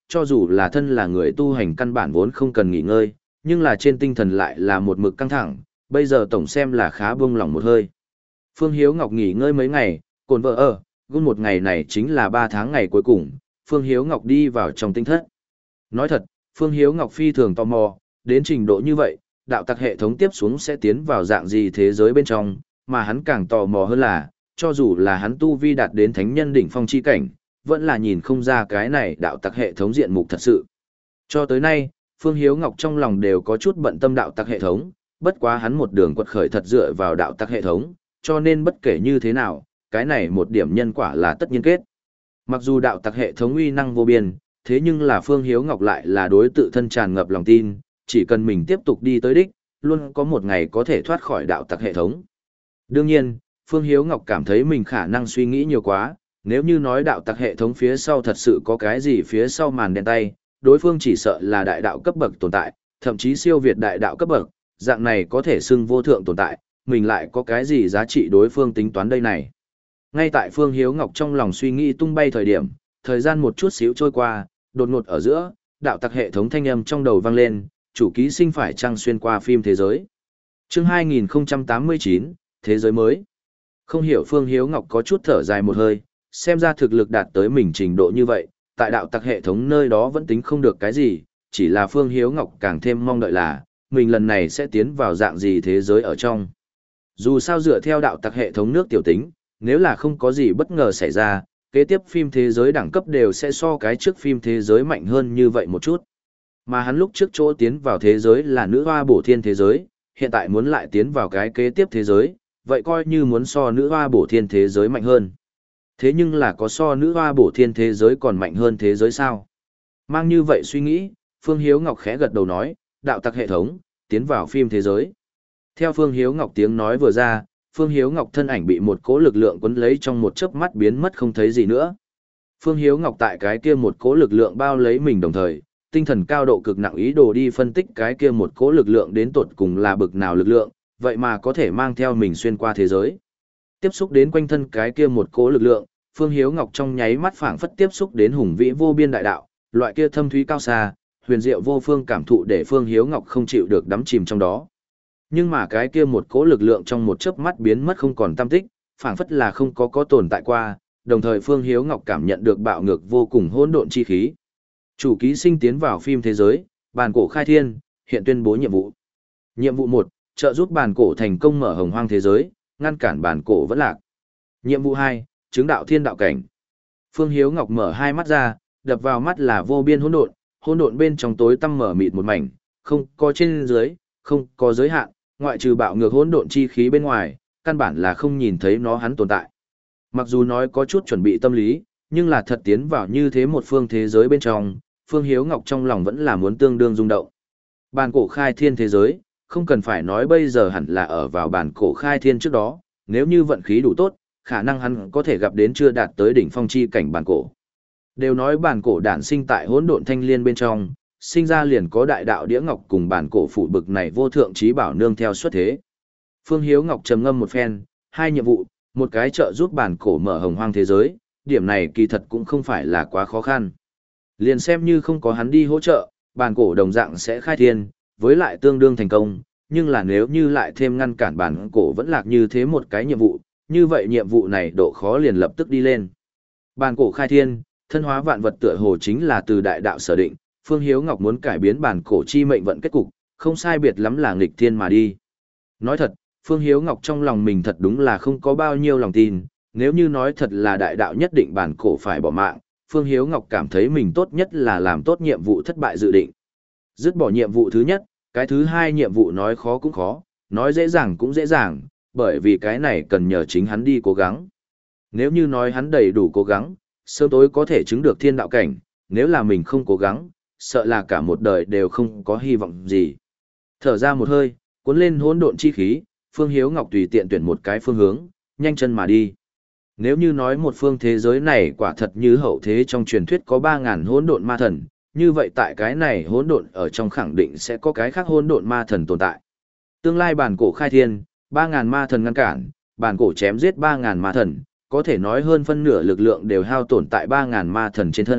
cho dù là thân là người tu hành căn bản vốn không cần nghỉ ngơi, nhưng là trên tinh thần lại là một mực căng thẳng, bây giờ tổng xem là khá buông lỏng một hơi. Phương Hiếu Ngọc nghỉ ngơi mấy ngày, cồn vợ ở, gun một ngày này chính là ba tháng ngày cuối cùng, Phương Hiếu Ngọc đi vào trong tinh thất. Nói thật, Phương Hiếu Ngọc phi thường tò mò, đến trình độ như vậy, đạo tặc hệ thống tiếp xuống sẽ tiến vào dạng gì thế giới bên trong, mà hắn càng tò mò hơn là, cho dù là hắn tu vi đạt đến thánh nhân đỉnh phong chi cảnh, vẫn là nhìn không ra cái này đạo tặc hệ thống diện mục thật sự. Cho tới nay, Phương Hiếu Ngọc trong lòng đều có chút bận tâm đạo tặc hệ thống, bất quá hắn một đường quật khởi thật dựa vào đạo tặc hệ thống, cho nên bất kể như thế nào, cái này một điểm nhân quả là tất nhiên kết. Mặc dù đạo tặc hệ thống uy năng vô biên, thế nhưng là Phương Hiếu Ngọc lại là đối tự thân tràn ngập lòng tin, chỉ cần mình tiếp tục đi tới đích, luôn có một ngày có thể thoát khỏi đạo tặc hệ thống. Đương nhiên, Phương Hiếu Ngọc cảm thấy mình khả năng suy nghĩ nhiều quá, nếu như nói đạo tặc hệ thống phía sau thật sự có cái gì phía sau màn đen tay, đối phương chỉ sợ là đại đạo cấp bậc tồn tại, thậm chí siêu việt đại đạo cấp bậc, dạng này có thể xưng vô thượng tồn tại, mình lại có cái gì giá trị đối phương tính toán đây này. Ngay tại Phương Hiếu Ngọc trong lòng suy nghĩ tung bay thời điểm, thời gian một chút xíu trôi qua, đột ngột ở giữa, đạo tặc hệ thống thanh âm trong đầu vang lên, chủ ký sinh phải trăng xuyên qua phim thế giới. Chương hai nghìn không trăm tám mươi chín, Thế giới mới. Không hiểu Phương Hiếu Ngọc có chút thở dài một hơi, xem ra thực lực đạt tới mình trình độ như vậy, tại đạo tặc hệ thống nơi đó vẫn tính không được cái gì, chỉ là Phương Hiếu Ngọc càng thêm mong đợi là, mình lần này sẽ tiến vào dạng gì thế giới ở trong. Dù sao dựa theo đạo tặc hệ thống nước tiểu tính, nếu là không có gì bất ngờ xảy ra, kế tiếp phim thế giới đẳng cấp đều sẽ so cái trước phim thế giới mạnh hơn như vậy một chút. Mà hắn lúc trước chỗ tiến vào thế giới là nữ hoa bổ thiên thế giới, hiện tại muốn lại tiến vào cái kế tiếp thế giới, vậy coi như muốn so nữ hoa bổ thiên thế giới mạnh hơn. Thế nhưng là có so nữ hoa bổ thiên thế giới còn mạnh hơn thế giới sao? Mang như vậy suy nghĩ, Phương Hiếu Ngọc khẽ gật đầu nói, đạo tặc hệ thống, tiến vào phim thế giới. Theo Phương Hiếu Ngọc tiếng nói vừa ra, Phương Hiếu Ngọc thân ảnh bị một cỗ lực lượng quấn lấy trong một chớp mắt biến mất không thấy gì nữa. Phương Hiếu Ngọc tại cái kia một cỗ lực lượng bao lấy mình đồng thời, tinh thần cao độ cực nặng ý đồ đi phân tích cái kia một cỗ lực lượng đến tột cùng là bực nào lực lượng, vậy mà có thể mang theo mình xuyên qua thế giới. Tiếp xúc đến quanh thân cái kia một cỗ lực lượng, Phương Hiếu Ngọc trong nháy mắt phảng phất tiếp xúc đến hùng vĩ vô biên đại đạo, loại kia thâm thúy cao xa, huyền diệu vô phương cảm thụ để Phương Hiếu Ngọc không chịu được đắm chìm trong đó. Nhưng mà cái kia một cỗ lực lượng trong một chớp mắt biến mất không còn tăm tích, phảng phất là không có có tồn tại qua, đồng thời Phương Hiếu Ngọc cảm nhận được bạo ngược vô cùng hỗn độn chi khí. Chủ ký sinh tiến vào phim thế giới, bàn cổ khai thiên, hiện tuyên bố nhiệm vụ. Nhiệm vụ một, trợ giúp bàn cổ thành công mở hồng hoang thế giới, ngăn cản bàn cổ vẫn lạc. Nhiệm vụ hai, chứng đạo thiên đạo cảnh. Phương Hiếu Ngọc mở hai mắt ra, đập vào mắt là vô biên hỗn độn, hỗn độn bên trong tối tăm mở mịt một mảnh, không có trên dưới, không có giới hạn, ngoại trừ bạo ngược hỗn độn chi khí bên ngoài, căn bản là không nhìn thấy nó hắn tồn tại. Mặc dù nói có chút chuẩn bị tâm lý, nhưng là thật tiến vào như thế một phương thế giới bên trong, Phương Hiếu Ngọc trong lòng vẫn là muốn tương đương rung động. Bàn cổ khai thiên thế giới, không cần phải nói bây giờ hẳn là ở vào bàn cổ khai thiên trước đó, nếu như vận khí đủ tốt, khả năng hắn có thể gặp đến chưa đạt tới đỉnh phong chi cảnh bàn cổ. Đều nói bàn cổ đản sinh tại hỗn độn thanh liên bên trong, sinh ra liền có đại đạo đĩa ngọc cùng bàn cổ phụ bực này vô thượng trí bảo nương theo xuất thế. Phương Hiếu Ngọc trầm ngâm một phen, hai nhiệm vụ, một cái trợ giúp bàn cổ mở hồng hoang thế giới, điểm này kỳ thật cũng không phải là quá khó khăn. Liền xem như không có hắn đi hỗ trợ, bàn cổ đồng dạng sẽ khai thiên, với lại tương đương thành công, nhưng là nếu như lại thêm ngăn cản bàn cổ vẫn lạc như thế một cái nhiệm vụ, như vậy nhiệm vụ này độ khó liền lập tức đi lên. Bàn cổ khai thiên, thân hóa vạn vật tựa hồ chính là từ đại đạo sở định, Phương Hiếu Ngọc muốn cải biến bàn cổ chi mệnh vận kết cục, không sai biệt lắm là nghịch thiên mà đi. Nói thật, Phương Hiếu Ngọc trong lòng mình thật đúng là không có bao nhiêu lòng tin, nếu như nói thật là đại đạo nhất định bàn cổ phải bỏ mạng, Phương Hiếu Ngọc cảm thấy mình tốt nhất là làm tốt nhiệm vụ thất bại dự định. Dứt bỏ nhiệm vụ thứ nhất, cái thứ hai nhiệm vụ nói khó cũng khó, nói dễ dàng cũng dễ dàng, bởi vì cái này cần nhờ chính hắn đi cố gắng. Nếu như nói hắn đầy đủ cố gắng, sớm tối có thể chứng được thiên đạo cảnh, nếu là mình không cố gắng, sợ là cả một đời đều không có hy vọng gì. Thở ra một hơi, cuốn lên hỗn độn chi khí, Phương Hiếu Ngọc tùy tiện tuyển một cái phương hướng, nhanh chân mà đi. Nếu như nói một phương thế giới này quả thật như hậu thế trong truyền thuyết có ba ngàn hỗn độn ma thần, như vậy tại cái này hỗn độn ở trong khẳng định sẽ có cái khác hỗn độn ma thần tồn tại. Tương lai bản cổ khai thiên, ba ngàn ma thần ngăn cản, bản cổ chém giết ba ngàn ma thần, có thể nói hơn phân nửa lực lượng đều hao tổn tại ba ngàn ma thần trên thân,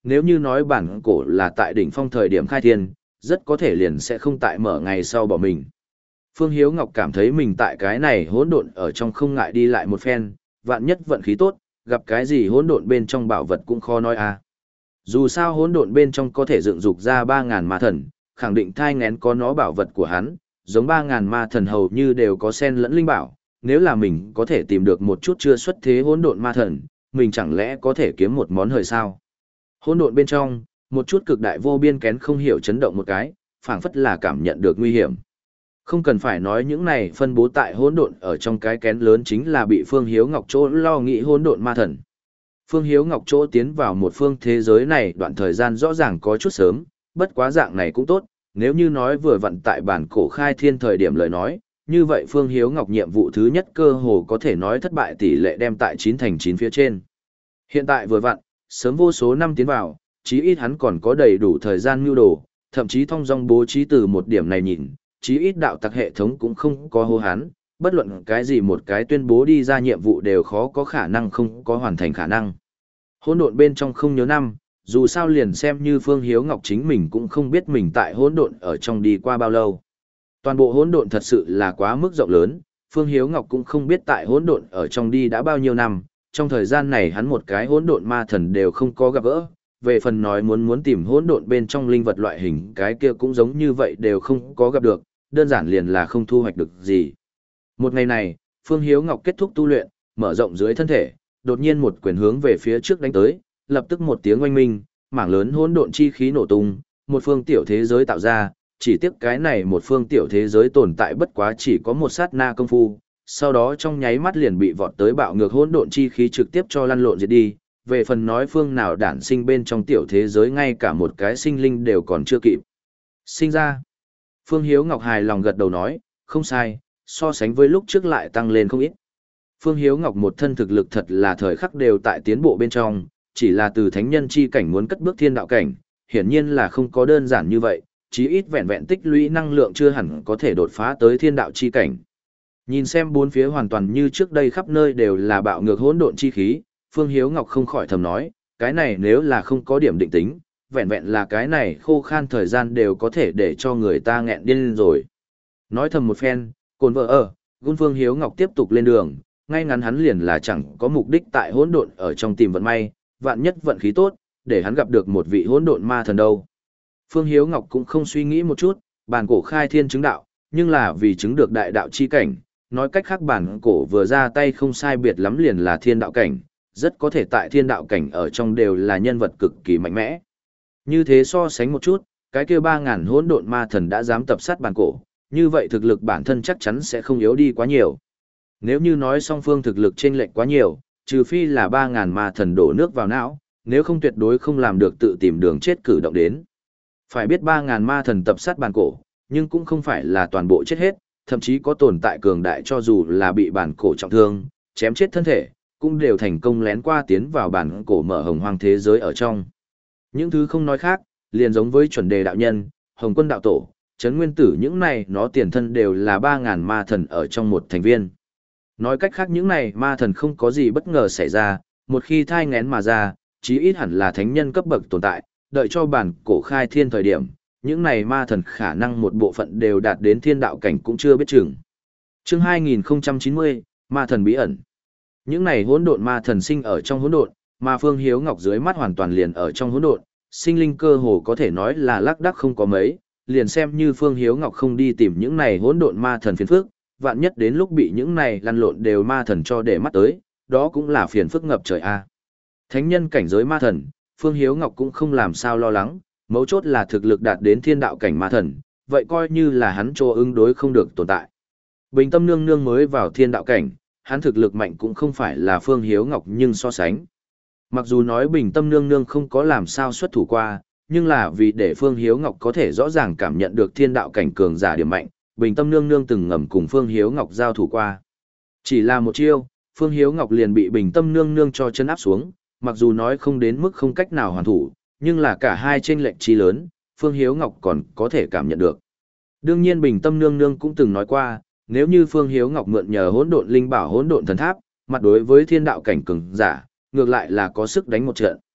nếu như nói bản cổ là tại đỉnh phong thời điểm khai thiên, rất có thể liền sẽ không tại mở ngày sau bỏ mình. Phương Hiếu Ngọc cảm thấy mình tại cái này hỗn độn ở trong không ngại đi lại một phen, vạn nhất vận khí tốt, gặp cái gì hỗn độn bên trong bảo vật cũng khó nói à. Dù sao hỗn độn bên trong có thể dựng dục ra ba ngàn ma thần, khẳng định thai ngén có nó bảo vật của hắn, giống ba ngàn ma thần hầu như đều có sen lẫn linh bảo, nếu là mình có thể tìm được một chút chưa xuất thế hỗn độn ma thần, mình chẳng lẽ có thể kiếm một món hời sao? Hỗn độn bên trong, một chút cực đại vô biên kén không hiểu chấn động một cái, phảng phất là cảm nhận được nguy hiểm. Không cần phải nói những này phân bố tại hỗn độn ở trong cái kén lớn chính là bị Phương Hiếu Ngọc chỗ lo nghĩ hỗn độn ma thần. Phương Hiếu Ngọc chỗ tiến vào một phương thế giới này đoạn thời gian rõ ràng có chút sớm, bất quá dạng này cũng tốt, nếu như nói vừa vặn tại bản cổ khai thiên thời điểm lời nói, như vậy Phương Hiếu Ngọc nhiệm vụ thứ nhất cơ hồ có thể nói thất bại tỷ lệ đem tại chín thành chín phía trên. Hiện tại vừa vặn, sớm vô số năm tiến vào, chí ít hắn còn có đầy đủ thời gian nưu đồ, thậm chí thông dong bố trí từ một điểm này nhìn, chí ít đạo tặc hệ thống cũng không có hô hắn, bất luận cái gì một cái tuyên bố đi ra nhiệm vụ đều khó có khả năng không có hoàn thành khả năng. Hỗn độn bên trong không nhớ năm, dù sao liền xem như Phương Hiếu Ngọc chính mình cũng không biết mình tại hỗn độn ở trong đi qua bao lâu. Toàn bộ hỗn độn thật sự là quá mức rộng lớn, Phương Hiếu Ngọc cũng không biết tại hỗn độn ở trong đi đã bao nhiêu năm, trong thời gian này hắn một cái hỗn độn ma thần đều không có gặp gỡ, về phần nói muốn muốn tìm hỗn độn bên trong linh vật loại hình cái kia cũng giống như vậy đều không có gặp được, đơn giản liền là không thu hoạch được gì. Một ngày này, Phương Hiếu Ngọc kết thúc tu luyện, mở rộng dưới thân thể, đột nhiên một quyền hướng về phía trước đánh tới, lập tức một tiếng oanh minh, mảng lớn hỗn độn chi khí nổ tung, một phương tiểu thế giới tạo ra, chỉ tiếc cái này một phương tiểu thế giới tồn tại bất quá chỉ có một sát na công phu, sau đó trong nháy mắt liền bị vọt tới bạo ngược hỗn độn chi khí trực tiếp cho lăn lộn diệt đi, về phần nói phương nào đản sinh bên trong tiểu thế giới ngay cả một cái sinh linh đều còn chưa kịp sinh ra. Phương Hiếu Ngọc hài lòng gật đầu nói, không sai, so sánh với lúc trước lại tăng lên không ít. Phương Hiếu Ngọc một thân thực lực thật là thời khắc đều tại tiến bộ bên trong, chỉ là từ thánh nhân chi cảnh muốn cất bước thiên đạo cảnh, hiển nhiên là không có đơn giản như vậy, chí ít vẹn vẹn tích lũy năng lượng chưa hẳn có thể đột phá tới thiên đạo chi cảnh. Nhìn xem bốn phía hoàn toàn như trước đây khắp nơi đều là bạo ngược hỗn độn chi khí, Phương Hiếu Ngọc không khỏi thầm nói, cái này nếu là không có điểm định tính, vẹn vẹn là cái này khô khan thời gian đều có thể để cho người ta nghẹn điên lên rồi. Nói thầm một phen, cồn vợ ở, Gun Phương Hiếu Ngọc tiếp tục lên đường, ngay ngắn hắn liền là chẳng có mục đích tại hỗn độn ở trong tìm vận may, vạn nhất vận khí tốt, để hắn gặp được một vị hỗn độn ma thần đâu. Phương Hiếu Ngọc cũng không suy nghĩ một chút, bản cổ khai thiên chứng đạo, nhưng là vì chứng được đại đạo chi cảnh, nói cách khác bản cổ vừa ra tay không sai biệt lắm liền là thiên đạo cảnh, rất có thể tại thiên đạo cảnh ở trong đều là nhân vật cực kỳ mạnh mẽ. Như thế so sánh một chút, cái kia ba ngàn hỗn độn ma thần đã dám tập sát bản cổ, như vậy thực lực bản thân chắc chắn sẽ không yếu đi quá nhiều. Nếu như nói song phương thực lực chênh lệch quá nhiều, trừ phi là ba ngàn ma thần đổ nước vào não, nếu không tuyệt đối không làm được tự tìm đường chết cử động đến. Phải biết ba ngàn ma thần tập sát bản cổ, nhưng cũng không phải là toàn bộ chết hết, thậm chí có tồn tại cường đại cho dù là bị bản cổ trọng thương, chém chết thân thể, cũng đều thành công lén qua tiến vào bản cổ mở hồng hoang thế giới ở trong. Những thứ không nói khác, liền giống với chuẩn đề đạo nhân, hồng quân đạo tổ, chấn nguyên tử những này nó tiền thân đều là ba ngàn ma thần ở trong một thành viên. Nói cách khác những này ma thần không có gì bất ngờ xảy ra, một khi thai ngén mà ra, chí ít hẳn là thánh nhân cấp bậc tồn tại, đợi cho bản cổ khai thiên thời điểm, những này ma thần khả năng một bộ phận đều đạt đến thiên đạo cảnh cũng chưa biết chừng. Chương hai nghìn không trăm chín mươi, Ma thần bí ẩn. Những này hỗn độn ma thần sinh ở trong hỗn độn, mà Phương Hiếu Ngọc dưới mắt hoàn toàn liền ở trong hỗn độn, sinh linh cơ hồ có thể nói là lác đác không có mấy, liền xem như Phương Hiếu Ngọc không đi tìm những này hỗn độn ma thần phiền phức, vạn nhất đến lúc bị những này lăn lộn đều ma thần cho để mắt tới, đó cũng là phiền phức ngập trời a. Thánh nhân cảnh giới ma thần, Phương Hiếu Ngọc cũng không làm sao lo lắng, mấu chốt là thực lực đạt đến thiên đạo cảnh ma thần, vậy coi như là hắn cho ứng đối không được tồn tại. Bình Tâm Nương Nương mới vào thiên đạo cảnh, hắn thực lực mạnh cũng không phải là Phương Hiếu Ngọc nhưng so sánh. Mặc dù nói Bình Tâm Nương Nương không có làm sao xuất thủ qua, nhưng là vì để Phương Hiếu Ngọc có thể rõ ràng cảm nhận được thiên đạo cảnh cường giả điểm mạnh, Bình Tâm Nương Nương từng ngầm cùng Phương Hiếu Ngọc giao thủ qua. Chỉ là một chiêu, Phương Hiếu Ngọc liền bị Bình Tâm Nương Nương cho chân áp xuống, mặc dù nói không đến mức không cách nào hoàn thủ, nhưng là cả hai chênh lệch chi lớn, Phương Hiếu Ngọc còn có thể cảm nhận được. Đương nhiên Bình Tâm Nương Nương cũng từng nói qua, nếu như Phương Hiếu Ngọc mượn nhờ hỗn độn linh bảo hỗn độn thần tháp, mặt đối với thiên đạo cảnh cường giả, ngược lại là có sức đánh một trận.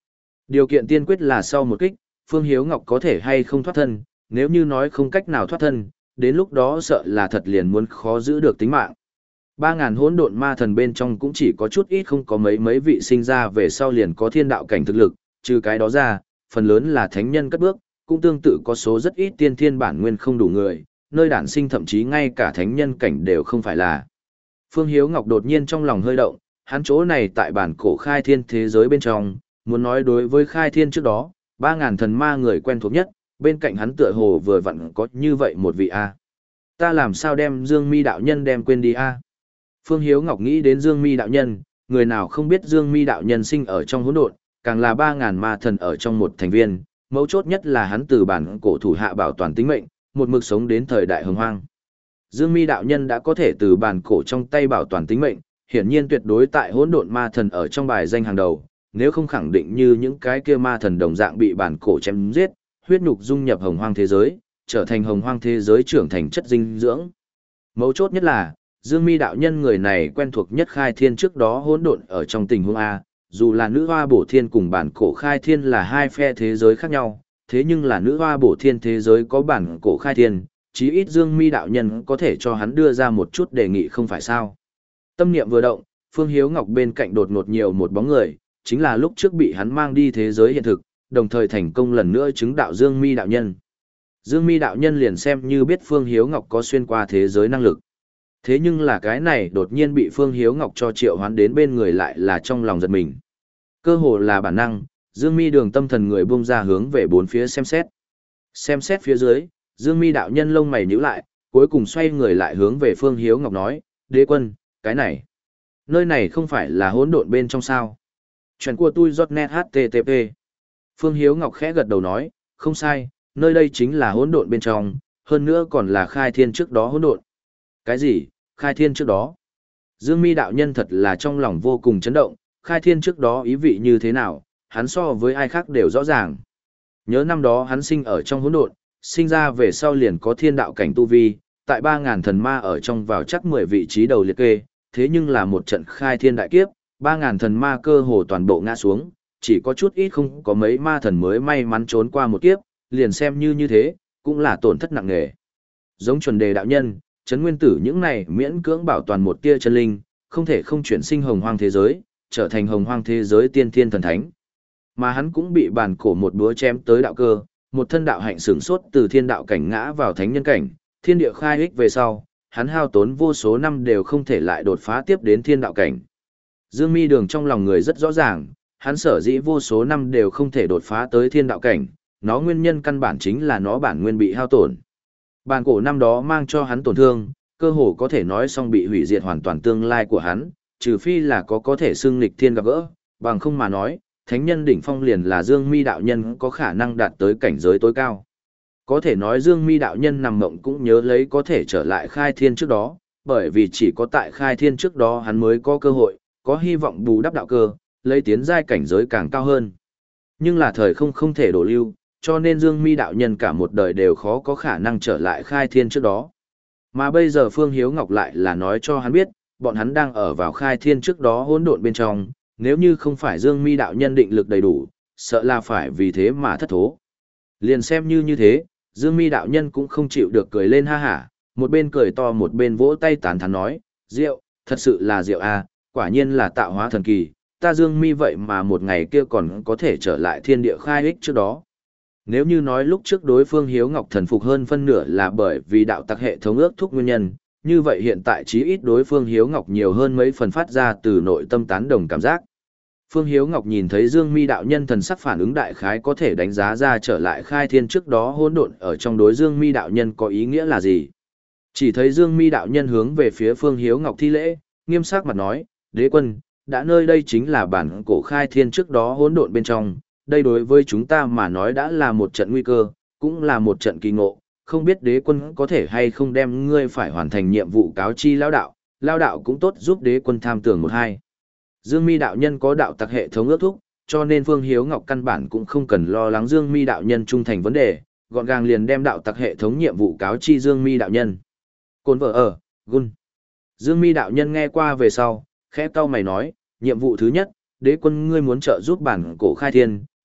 Điều kiện tiên quyết là sau một kích, Phương Hiếu Ngọc có thể hay không thoát thân, nếu như nói không cách nào thoát thân, đến lúc đó sợ là thật liền muốn khó giữ được tính mạng. Ba ngàn hỗn độn ma thần bên trong cũng chỉ có chút ít không có mấy mấy vị sinh ra về sau liền có thiên đạo cảnh thực lực, trừ cái đó ra, phần lớn là thánh nhân cất bước, cũng tương tự có số rất ít tiên thiên bản nguyên không đủ người, nơi đản sinh thậm chí ngay cả thánh nhân cảnh đều không phải là. Phương Hiếu Ngọc đột nhiên trong lòng hơi động, hắn chỗ này tại bản cổ khai thiên thế giới bên trong, muốn nói đối với khai thiên trước đó, ba ngàn thần ma người quen thuộc nhất, bên cạnh hắn tựa hồ vừa vặn có như vậy một vị A. Ta làm sao đem Dương Mi đạo nhân đem quên đi A. Phương Hiếu Ngọc nghĩ đến Dương Mi đạo nhân, người nào không biết Dương Mi đạo nhân sinh ở trong hỗn độn, càng là ba ngàn ma thần ở trong một thành viên, mấu chốt nhất là hắn từ bản cổ thủ hạ bảo toàn tính mệnh, một mực sống đến thời đại hồng hoang. Dương Mi đạo nhân đã có thể từ bản cổ trong tay bảo toàn tính mệnh, hiển nhiên tuyệt đối tại hỗn độn ma thần ở trong bài danh hàng đầu, nếu không khẳng định như những cái kia ma thần đồng dạng bị bản cổ chém giết, huyết nhục dung nhập hồng hoang thế giới, trở thành hồng hoang thế giới trưởng thành chất dinh dưỡng. Mấu chốt nhất là, Dương Mi đạo nhân người này quen thuộc nhất khai thiên trước đó hỗn độn ở trong tình huống A, dù là nữ hoa bổ thiên cùng bản cổ khai thiên là hai phe thế giới khác nhau, thế nhưng là nữ hoa bổ thiên thế giới có bản cổ khai thiên, chí ít Dương Mi đạo nhân có thể cho hắn đưa ra một chút đề nghị không phải sao. Tâm niệm vừa động, Phương Hiếu Ngọc bên cạnh đột ngột nhiều một bóng người, chính là lúc trước bị hắn mang đi thế giới hiện thực, đồng thời thành công lần nữa chứng đạo Dương Mi đạo nhân. Dương Mi đạo nhân liền xem như biết Phương Hiếu Ngọc có xuyên qua thế giới năng lực. Thế nhưng là cái này đột nhiên bị Phương Hiếu Ngọc cho triệu hoán đến bên người lại là trong lòng giật mình. Cơ hồ là bản năng, Dương Mi đường tâm thần người buông ra hướng về bốn phía xem xét. Xem xét phía dưới, Dương Mi đạo nhân lông mày nhíu lại, cuối cùng xoay người lại hướng về Phương Hiếu Ngọc nói, đế quân, cái này, nơi này không phải là hỗn độn bên trong sao. Chuyện của tôi giọt net hát tê tê pê. Phương Hiếu Ngọc khẽ gật đầu nói, không sai, nơi đây chính là hỗn độn bên trong, hơn nữa còn là khai thiên trước đó hỗn độn. Cái gì, khai thiên trước đó? Dương Mi đạo nhân thật là trong lòng vô cùng chấn động, khai thiên trước đó ý vị như thế nào, hắn so với ai khác đều rõ ràng. Nhớ năm đó hắn sinh ở trong hỗn độn, sinh ra về sau liền có thiên đạo cảnh tu vi, tại ba ngàn thần ma ở trong vào chắc mười vị trí đầu liệt kê, thế nhưng là một trận khai thiên đại kiếp, ba ngàn thần ma cơ hồ toàn bộ ngã xuống, chỉ có chút ít không có mấy ma thần mới may mắn trốn qua một kiếp, liền xem như như thế, cũng là tổn thất nặng nề. Giống chuẩn đề đạo nhân, Trấn Nguyên Tử những này miễn cưỡng bảo toàn một tia chân linh, không thể không chuyển sinh hồng hoang thế giới, trở thành hồng hoang thế giới tiên thiên thần thánh. Mà hắn cũng bị bản cổ một búa chém tới đạo cơ, một thân đạo hạnh sửng sốt từ thiên đạo cảnh ngã vào thánh nhân cảnh, thiên địa khai ích về sau, hắn hao tốn vô số năm đều không thể lại đột phá tiếp đến thiên đạo cảnh. Dương Mi đường trong lòng người rất rõ ràng, hắn sở dĩ vô số năm đều không thể đột phá tới thiên đạo cảnh, nó nguyên nhân căn bản chính là nó bản nguyên bị hao tổn. Bản cổ năm đó mang cho hắn tổn thương, cơ hồ có thể nói xong bị hủy diệt hoàn toàn tương lai của hắn, trừ phi là có có thể xưng nghịch thiên gặp gỡ, bằng không mà nói, thánh nhân đỉnh phong liền là Dương Mi đạo nhân có khả năng đạt tới cảnh giới tối cao. Có thể nói Dương Mi đạo nhân nằm mộng cũng nhớ lấy có thể trở lại khai thiên trước đó, bởi vì chỉ có tại khai thiên trước đó hắn mới có cơ hội, có hy vọng bù đắp đạo cơ, lấy tiến giai cảnh giới càng cao hơn. Nhưng là thời không không thể đổ lưu, cho nên Dương Mi đạo nhân cả một đời đều khó có khả năng trở lại khai thiên trước đó. Mà bây giờ Phương Hiếu Ngọc lại là nói cho hắn biết, bọn hắn đang ở vào khai thiên trước đó hỗn độn bên trong, nếu như không phải Dương Mi đạo nhân định lực đầy đủ, sợ là phải vì thế mà thất thố. Liền xem như như thế, Dương Mi đạo nhân cũng không chịu được cười lên ha hả, một bên cười to một bên vỗ tay tán thán nói, "Diệu, thật sự là diệu a, quả nhiên là tạo hóa thần kỳ, ta Dương Mi vậy mà một ngày kia còn có thể trở lại thiên địa khai ích trước đó." Nếu như nói lúc trước đối phương Hiếu Ngọc thần phục hơn phân nửa là bởi vì đạo tặc hệ thống ước thúc nguyên nhân, như vậy hiện tại chí ít đối phương Hiếu Ngọc nhiều hơn mấy phần phát ra từ nội tâm tán đồng cảm giác. Phương Hiếu Ngọc nhìn thấy Dương Mi đạo nhân thần sắc phản ứng đại khái có thể đánh giá ra trở lại khai thiên trước đó hỗn độn ở trong đối Dương Mi đạo nhân có ý nghĩa là gì. Chỉ thấy Dương Mi đạo nhân hướng về phía Phương Hiếu Ngọc thi lễ, nghiêm sắc mặt nói, "Đế quân, đã nơi đây chính là bản cổ khai thiên trước đó hỗn độn bên trong, đây đối với chúng ta mà nói đã là một trận nguy cơ, cũng là một trận kỳ ngộ, không biết đế quân có thể hay không đem ngươi phải hoàn thành nhiệm vụ cáo chi lão đạo, lão đạo cũng tốt giúp đế quân tham tưởng một hai." Dương Mi đạo nhân có đạo tặc hệ thống ước thúc, cho nên Phương Hiếu Ngọc căn bản cũng không cần lo lắng Dương Mi đạo nhân trung thành vấn đề, gọn gàng liền đem đạo tặc hệ thống nhiệm vụ cáo chi Dương Mi đạo nhân. Côn vợ ở, gun. Dương Mi đạo nhân nghe qua về sau, khẽ cau mày nói, nhiệm vụ thứ nhất, đế quân ngươi muốn trợ giúp bản cổ khai thiên,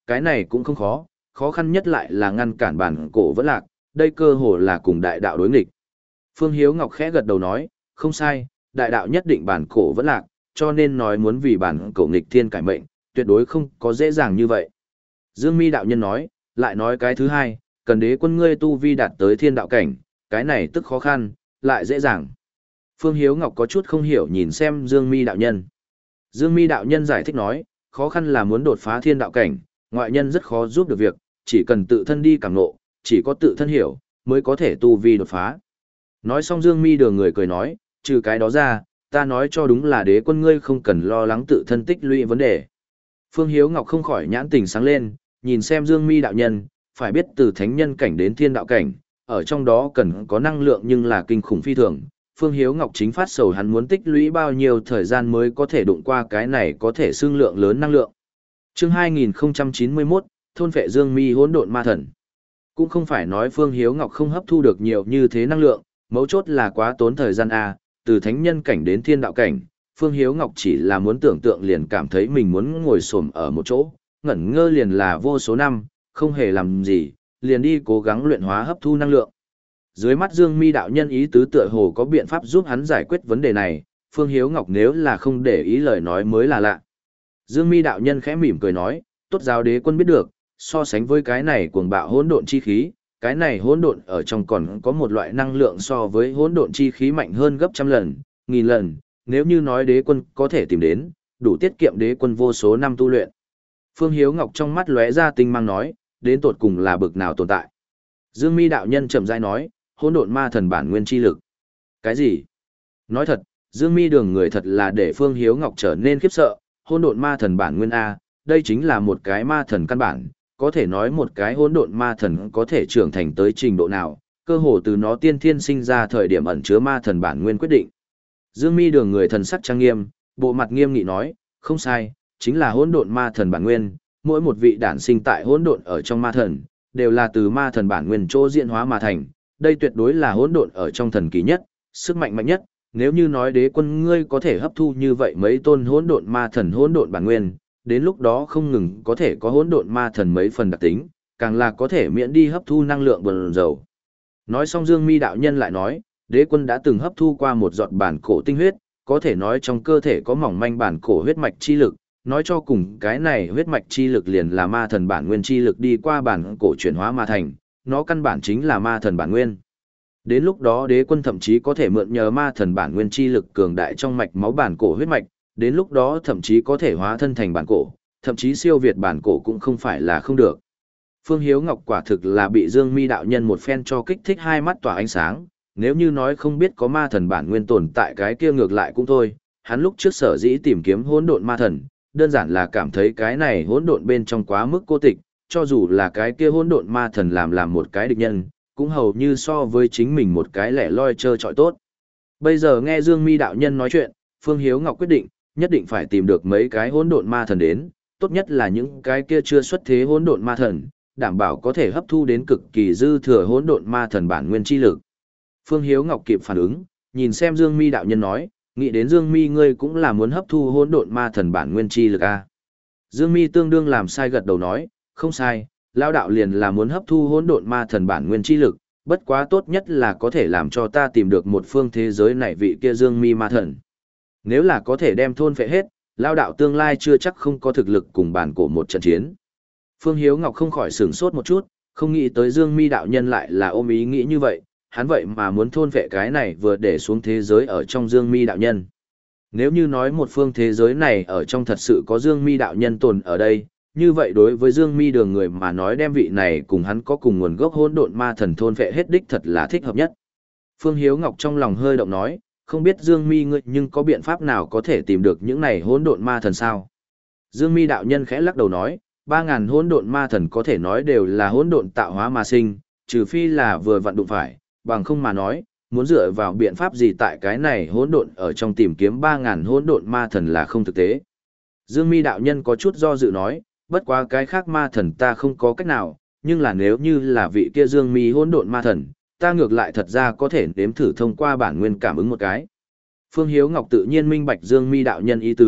cái này cũng không khó, khó khăn nhất lại là ngăn cản bản cổ vẫn lạc, đây cơ hồ là cùng đại đạo đối nghịch. Phương Hiếu Ngọc khẽ gật đầu nói, không sai, đại đạo nhất định bản cổ vẫn lạc, cho nên nói muốn vì bản cổ nghịch thiên cải mệnh, tuyệt đối không có dễ dàng như vậy. Dương Mi đạo nhân nói, lại nói cái thứ hai, cần đế quân ngươi tu vi đạt tới thiên đạo cảnh, cái này tức khó khăn, lại dễ dàng. Phương Hiếu Ngọc có chút không hiểu nhìn xem Dương Mi đạo nhân. Dương Mi đạo nhân giải thích nói, khó khăn là muốn đột phá thiên đạo cảnh, ngoại nhân rất khó giúp được việc, chỉ cần tự thân đi cảm ngộ, chỉ có tự thân hiểu, mới có thể tu vi đột phá. Nói xong Dương Mi đường người cười nói, trừ cái đó ra, ta nói cho đúng là đế quân ngươi không cần lo lắng tự thân tích lũy vấn đề. Phương Hiếu Ngọc không khỏi nhãn tình sáng lên, nhìn xem Dương Mi đạo nhân, phải biết từ thánh nhân cảnh đến thiên đạo cảnh, ở trong đó cần có năng lượng nhưng là kinh khủng phi thường. Phương Hiếu Ngọc chính phát sầu hắn muốn tích lũy bao nhiêu thời gian mới có thể đụng qua cái này có thể xương lượng lớn năng lượng. Chương hai nghìn không trăm chín mươi mốt, thôn phệ Dương Mi hỗn độn ma thần. Cũng không phải nói Phương Hiếu Ngọc không hấp thu được nhiều như thế năng lượng, mấu chốt là quá tốn thời gian a, từ thánh nhân cảnh đến thiên đạo cảnh, Phương Hiếu Ngọc chỉ là muốn tưởng tượng liền cảm thấy mình muốn ngồi xổm ở một chỗ, ngẩn ngơ liền là vô số năm, không hề làm gì, liền đi cố gắng luyện hóa hấp thu năng lượng. Dưới mắt Dương Mi đạo nhân ý tứ tựa hồ có biện pháp giúp hắn giải quyết vấn đề này, Phương Hiếu Ngọc nếu là không để ý lời nói mới là lạ. Dương Mi đạo nhân khẽ mỉm cười nói, tốt giáo đế quân biết được, so sánh với cái này cuồng bạo hỗn độn chi khí, cái này hỗn độn ở trong còn có một loại năng lượng so với hỗn độn chi khí mạnh hơn gấp trăm lần, nghìn lần, nếu như nói đế quân có thể tìm đến, đủ tiết kiệm đế quân vô số năm tu luyện. Phương Hiếu Ngọc trong mắt lóe ra tinh mang nói, đến tột cùng là bực nào tồn tại. Dương Mi đạo nhân chậm rãi nói, hỗn độn ma thần bản nguyên chi lực. Cái gì? Nói thật, Dương Mi đường người thật là để Phương Hiếu Ngọc trở nên khiếp sợ, hỗn độn ma thần bản nguyên a, đây chính là một cái ma thần căn bản, có thể nói một cái hỗn độn ma thần có thể trưởng thành tới trình độ nào, cơ hồ từ nó tiên thiên sinh ra thời điểm ẩn chứa ma thần bản nguyên quyết định. Dương Mi đường người thần sắc trang nghiêm, bộ mặt nghiêm nghị nói, không sai, chính là hỗn độn ma thần bản nguyên, mỗi một vị đản sinh tại hỗn độn ở trong ma thần, đều là từ ma thần bản nguyên chỗ diễn hóa mà thành, đây tuyệt đối là hỗn độn ở trong thần kỳ nhất, sức mạnh mạnh nhất, nếu như nói đế quân ngươi có thể hấp thu như vậy mấy tôn hỗn độn ma thần hỗn độn bản nguyên, đến lúc đó không ngừng có thể có hỗn độn ma thần mấy phần đặc tính, càng là có thể miễn đi hấp thu năng lượng bần dầu. Nói xong Dương Mi đạo nhân lại nói, đế quân đã từng hấp thu qua một giọt bản cổ tinh huyết, có thể nói trong cơ thể có mỏng manh bản cổ huyết mạch chi lực, nói cho cùng cái này huyết mạch chi lực liền là ma thần bản nguyên chi lực đi qua bản cổ chuyển hóa mà thành, nó căn bản chính là ma thần bản nguyên. Đến lúc đó đế quân thậm chí có thể mượn nhờ ma thần bản nguyên chi lực cường đại trong mạch máu bản cổ huyết mạch, đến lúc đó thậm chí có thể hóa thân thành bản cổ, thậm chí siêu việt bản cổ cũng không phải là không được. Phương Hiếu Ngọc quả thực là bị Dương Mi đạo nhân một phen cho kích thích hai mắt tỏa ánh sáng, nếu như nói không biết có ma thần bản nguyên tồn tại cái kia ngược lại cũng thôi, hắn lúc trước sở dĩ tìm kiếm hỗn độn ma thần, đơn giản là cảm thấy cái này hỗn độn bên trong quá mức cô tịch, cho dù là cái kia hỗn độn ma thần làm làm một cái địch nhân, cũng hầu như so với chính mình một cái lẻ loi trơ trọi tốt. Bây giờ nghe Dương Mi đạo nhân nói chuyện, Phương Hiếu Ngọc quyết định, nhất định phải tìm được mấy cái hỗn độn ma thần đến, tốt nhất là những cái kia chưa xuất thế hỗn độn ma thần, đảm bảo có thể hấp thu đến cực kỳ dư thừa hỗn độn ma thần bản nguyên chi lực. Phương Hiếu Ngọc kịp phản ứng, nhìn xem Dương Mi đạo nhân nói, nghĩ đến Dương Mi ngươi cũng là muốn hấp thu hỗn độn ma thần bản nguyên chi lực a. À? Dương Mi tương đương làm sai gật đầu nói, không sai, lão đạo liền là muốn hấp thu hỗn độn ma thần bản nguyên chi lực, bất quá tốt nhất là có thể làm cho ta tìm được một phương thế giới này vị kia Dương Mi ma thần. Nếu là có thể đem thôn phệ hết, lão đạo tương lai chưa chắc không có thực lực cùng bản cổ một trận chiến. Phương Hiếu Ngọc không khỏi sửng sốt một chút, không nghĩ tới Dương Mi đạo nhân lại là ôm ý nghĩ như vậy, hắn vậy mà muốn thôn phệ cái này vừa để xuống thế giới ở trong Dương Mi đạo nhân. Nếu như nói một phương thế giới này ở trong thật sự có Dương Mi đạo nhân tồn ở đây, như vậy đối với Dương Mi đường người mà nói đem vị này cùng hắn có cùng nguồn gốc hỗn độn ma thần thôn phệ hết đích thật là thích hợp nhất. Phương Hiếu Ngọc trong lòng hơi động nói, không biết Dương Mi ngươi nhưng có biện pháp nào có thể tìm được những này hỗn độn ma thần sao? Dương Mi đạo nhân khẽ lắc đầu nói, ba ngàn hỗn độn ma thần có thể nói đều là hỗn độn tạo hóa mà sinh, trừ phi là vừa vặn đụng phải, bằng không mà nói, muốn dựa vào biện pháp gì tại cái này hỗn độn ở trong tìm kiếm ba ngàn hỗn độn ma thần là không thực tế. Dương Mi đạo nhân có chút do dự nói, bất quá cái khác ma thần ta không có cách nào, nhưng là nếu như là vị kia Dương Mi hỗn độn ma thần, ta ngược lại thật ra có thể nếm thử thông qua bản nguyên cảm ứng một cái. Phương Hiếu Ngọc tự nhiên minh bạch Dương Mi đạo nhân ý tứ,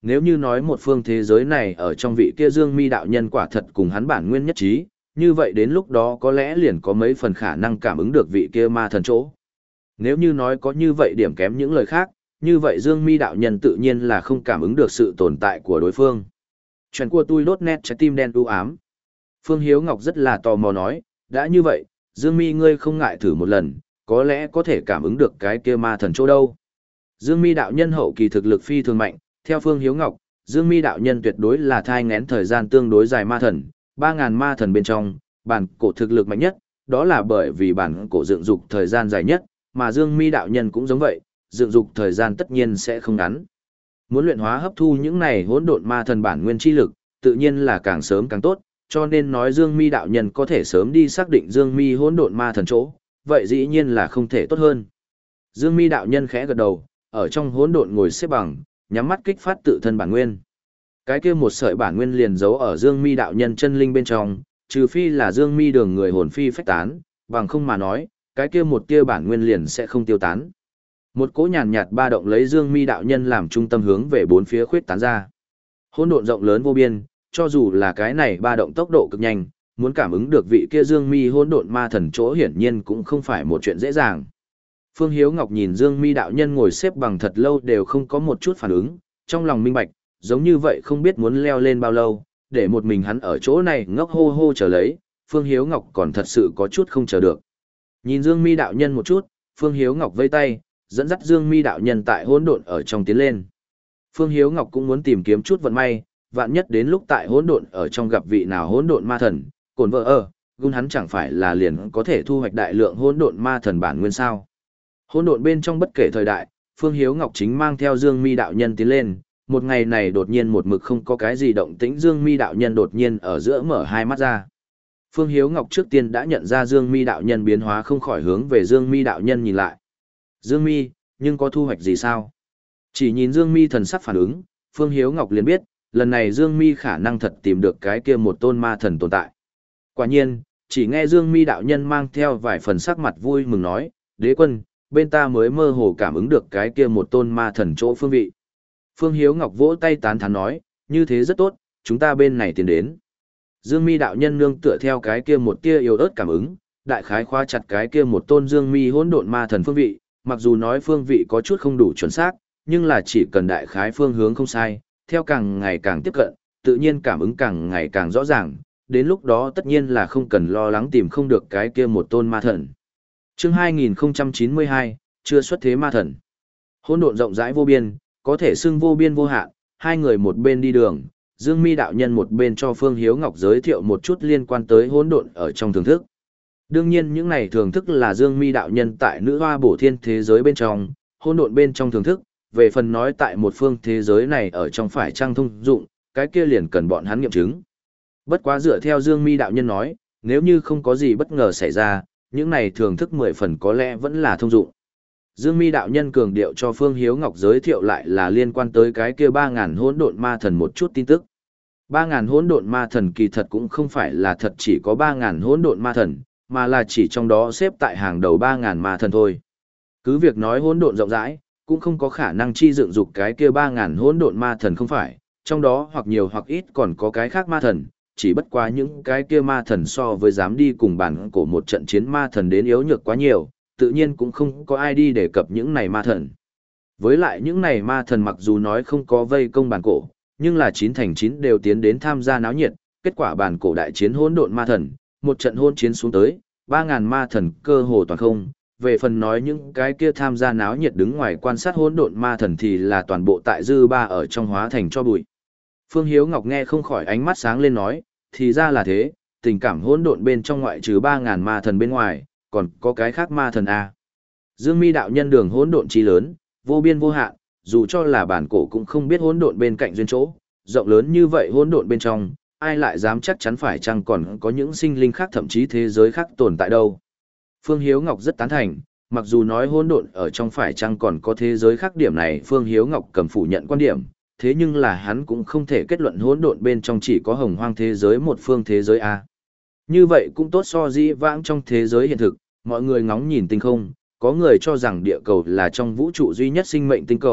nếu như nói một phương thế giới này ở trong vị kia Dương Mi đạo nhân quả thật cùng hắn bản nguyên nhất trí, như vậy đến lúc đó có lẽ liền có mấy phần khả năng cảm ứng được vị kia ma thần chỗ. Nếu như nói có như vậy điểm kém những lời khác, như vậy Dương Mi đạo nhân tự nhiên là không cảm ứng được sự tồn tại của đối phương. Chuyện của tôi đốt nét trái tim đen u ám. Phương Hiếu Ngọc rất là tò mò nói, đã như vậy, Dương Mi ngươi không ngại thử một lần, có lẽ có thể cảm ứng được cái kia ma thần chỗ đâu. Dương Mi đạo nhân hậu kỳ thực lực phi thường mạnh, theo Phương Hiếu Ngọc, Dương Mi đạo nhân tuyệt đối là thai nghén thời gian tương đối dài ma thần, ba ngàn ma thần bên trong, bản cổ thực lực mạnh nhất, đó là bởi vì bản cổ dựng dục thời gian dài nhất, mà Dương Mi đạo nhân cũng giống vậy, dựng dục thời gian tất nhiên sẽ không ngắn. Muốn luyện hóa hấp thu những này hỗn độn ma thần bản nguyên chi lực, tự nhiên là càng sớm càng tốt, cho nên nói Dương Mi đạo nhân có thể sớm đi xác định Dương Mi hỗn độn ma thần chỗ, vậy dĩ nhiên là không thể tốt hơn. Dương Mi đạo nhân khẽ gật đầu, ở trong hỗn độn ngồi xếp bằng, nhắm mắt kích phát tự thân bản nguyên. Cái kia một sợi bản nguyên liền giấu ở Dương Mi đạo nhân chân linh bên trong, trừ phi là Dương Mi đường người hồn phi phách tán, bằng không mà nói, cái kia một tia bản nguyên liền sẽ không tiêu tán. Một cỗ nhàn nhạt ba động lấy Dương Mi đạo nhân làm trung tâm hướng về bốn phía khuyết tán ra. Hỗn độn rộng lớn vô biên, cho dù là cái này ba động tốc độ cực nhanh, muốn cảm ứng được vị kia Dương Mi hỗn độn ma thần chỗ hiển nhiên cũng không phải một chuyện dễ dàng. Phương Hiếu Ngọc nhìn Dương Mi đạo nhân ngồi xếp bằng thật lâu đều không có một chút phản ứng, trong lòng minh bạch, giống như vậy không biết muốn leo lên bao lâu, để một mình hắn ở chỗ này ngốc hô hô chờ lấy, Phương Hiếu Ngọc còn thật sự có chút không chờ được. Nhìn Dương Mi đạo nhân một chút, Phương Hiếu Ngọc vây tay, dẫn dắt Dương Mi đạo nhân tại hỗn độn ở trong tiến lên. Phương Hiếu Ngọc cũng muốn tìm kiếm chút vận may, vạn nhất đến lúc tại hỗn độn ở trong gặp vị nào hỗn độn ma thần, cồn vợ ở, gun hắn chẳng phải là liền có thể thu hoạch đại lượng hỗn độn ma thần bản nguyên sao? Hỗn độn bên trong bất kể thời đại, Phương Hiếu Ngọc chính mang theo Dương Mi đạo nhân tiến lên, một ngày này đột nhiên một mực không có cái gì động tĩnh, Dương Mi đạo nhân đột nhiên ở giữa mở hai mắt ra. Phương Hiếu Ngọc trước tiên đã nhận ra Dương Mi đạo nhân biến hóa, không khỏi hướng về Dương Mi đạo nhân nhìn lại. Dương Mi, nhưng có thu hoạch gì sao? Chỉ nhìn Dương Mi thần sắc phản ứng, Phương Hiếu Ngọc liền biết, lần này Dương Mi khả năng thật tìm được cái kia một tôn ma thần tồn tại. Quả nhiên, chỉ nghe Dương Mi đạo nhân mang theo vài phần sắc mặt vui mừng nói, đế quân, bên ta mới mơ hồ cảm ứng được cái kia một tôn ma thần chỗ phương vị. Phương Hiếu Ngọc vỗ tay tán thán nói, như thế rất tốt, chúng ta bên này tiến đến. Dương Mi đạo nhân nương tựa theo cái kia một tia yếu ớt cảm ứng, đại khái khóa chặt cái kia một tôn Dương Mi hỗn độn ma thần phương vị, mặc dù nói phương vị có chút không đủ chuẩn xác, nhưng là chỉ cần đại khái phương hướng không sai, theo càng ngày càng tiếp cận, tự nhiên cảm ứng càng ngày càng rõ ràng, đến lúc đó tất nhiên là không cần lo lắng tìm không được cái kia một tôn ma thần. Chương hai nghìn không trăm chín mươi hai, chưa xuất thế ma thần. Hỗn độn rộng rãi vô biên, có thể xưng vô biên vô hạn, hai người một bên đi đường, Dương Mi đạo nhân một bên cho Phương Hiếu Ngọc giới thiệu một chút liên quan tới hỗn độn ở trong thưởng thức. Đương nhiên những này thưởng thức là Dương Mi đạo nhân tại nữ hoa bổ thiên thế giới bên trong, hỗn độn bên trong thưởng thức, về phần nói tại một phương thế giới này ở trong phải trang thông dụng, cái kia liền cần bọn hắn nghiệm chứng. Bất quá dựa theo Dương Mi đạo nhân nói, nếu như không có gì bất ngờ xảy ra, những này thưởng thức mười phần có lẽ vẫn là thông dụng. Dương Mi đạo nhân cường điệu cho Phương Hiếu Ngọc giới thiệu lại là liên quan tới cái kia ba ngàn hỗn độn ma thần một chút tin tức. ba ngàn hỗn độn ma thần kỳ thật cũng không phải là thật chỉ có ba ngàn hỗn độn ma thần, mà là chỉ trong đó xếp tại hàng đầu ba ngàn ma thần thôi. Cứ việc nói hỗn độn rộng rãi, cũng không có khả năng chi dựng dục cái kia ba ngàn hỗn độn ma thần không phải, trong đó hoặc nhiều hoặc ít còn có cái khác ma thần, chỉ bất quá những cái kia ma thần so với dám đi cùng bản cổ một trận chiến ma thần đến yếu nhược quá nhiều, tự nhiên cũng không có ai đi đề cập những này ma thần. Với lại những này ma thần mặc dù nói không có vây công bản cổ, nhưng là chín thành chín đều tiến đến tham gia náo nhiệt, kết quả bản cổ đại chiến hỗn độn ma thần, một trận hôn chiến xuống tới, ba ngàn ma thần cơ hồ toàn không. Về phần nói những cái kia tham gia náo nhiệt đứng ngoài quan sát hỗn độn ma thần thì là toàn bộ tại dư ba ở trong hóa thành cho bụi. Phương Hiếu Ngọc nghe không khỏi ánh mắt sáng lên nói, thì ra là thế, tình cảm hỗn độn bên trong ngoại trừ ba ngàn ma thần bên ngoài, còn có cái khác ma thần à. Dương Mi đạo nhân đường hỗn độn chi lớn, vô biên vô hạn, dù cho là bản cổ cũng không biết hỗn độn bên cạnh duyên chỗ, rộng lớn như vậy hỗn độn bên trong, ai lại dám chắc chắn phải chăng còn có những sinh linh khác thậm chí thế giới khác tồn tại đâu. Phương Hiếu Ngọc rất tán thành, mặc dù nói hỗn độn ở trong phải chăng còn có thế giới khác, điểm này Phương Hiếu Ngọc cầm phủ nhận quan điểm, thế nhưng là hắn cũng không thể kết luận hỗn độn bên trong chỉ có hồng hoang thế giới một phương thế giới a. Như vậy cũng tốt so dĩ vãng trong thế giới hiện thực, mọi người ngóng nhìn tinh không, có người cho rằng địa cầu là trong vũ trụ duy nhất sinh mệnh tinh cầu,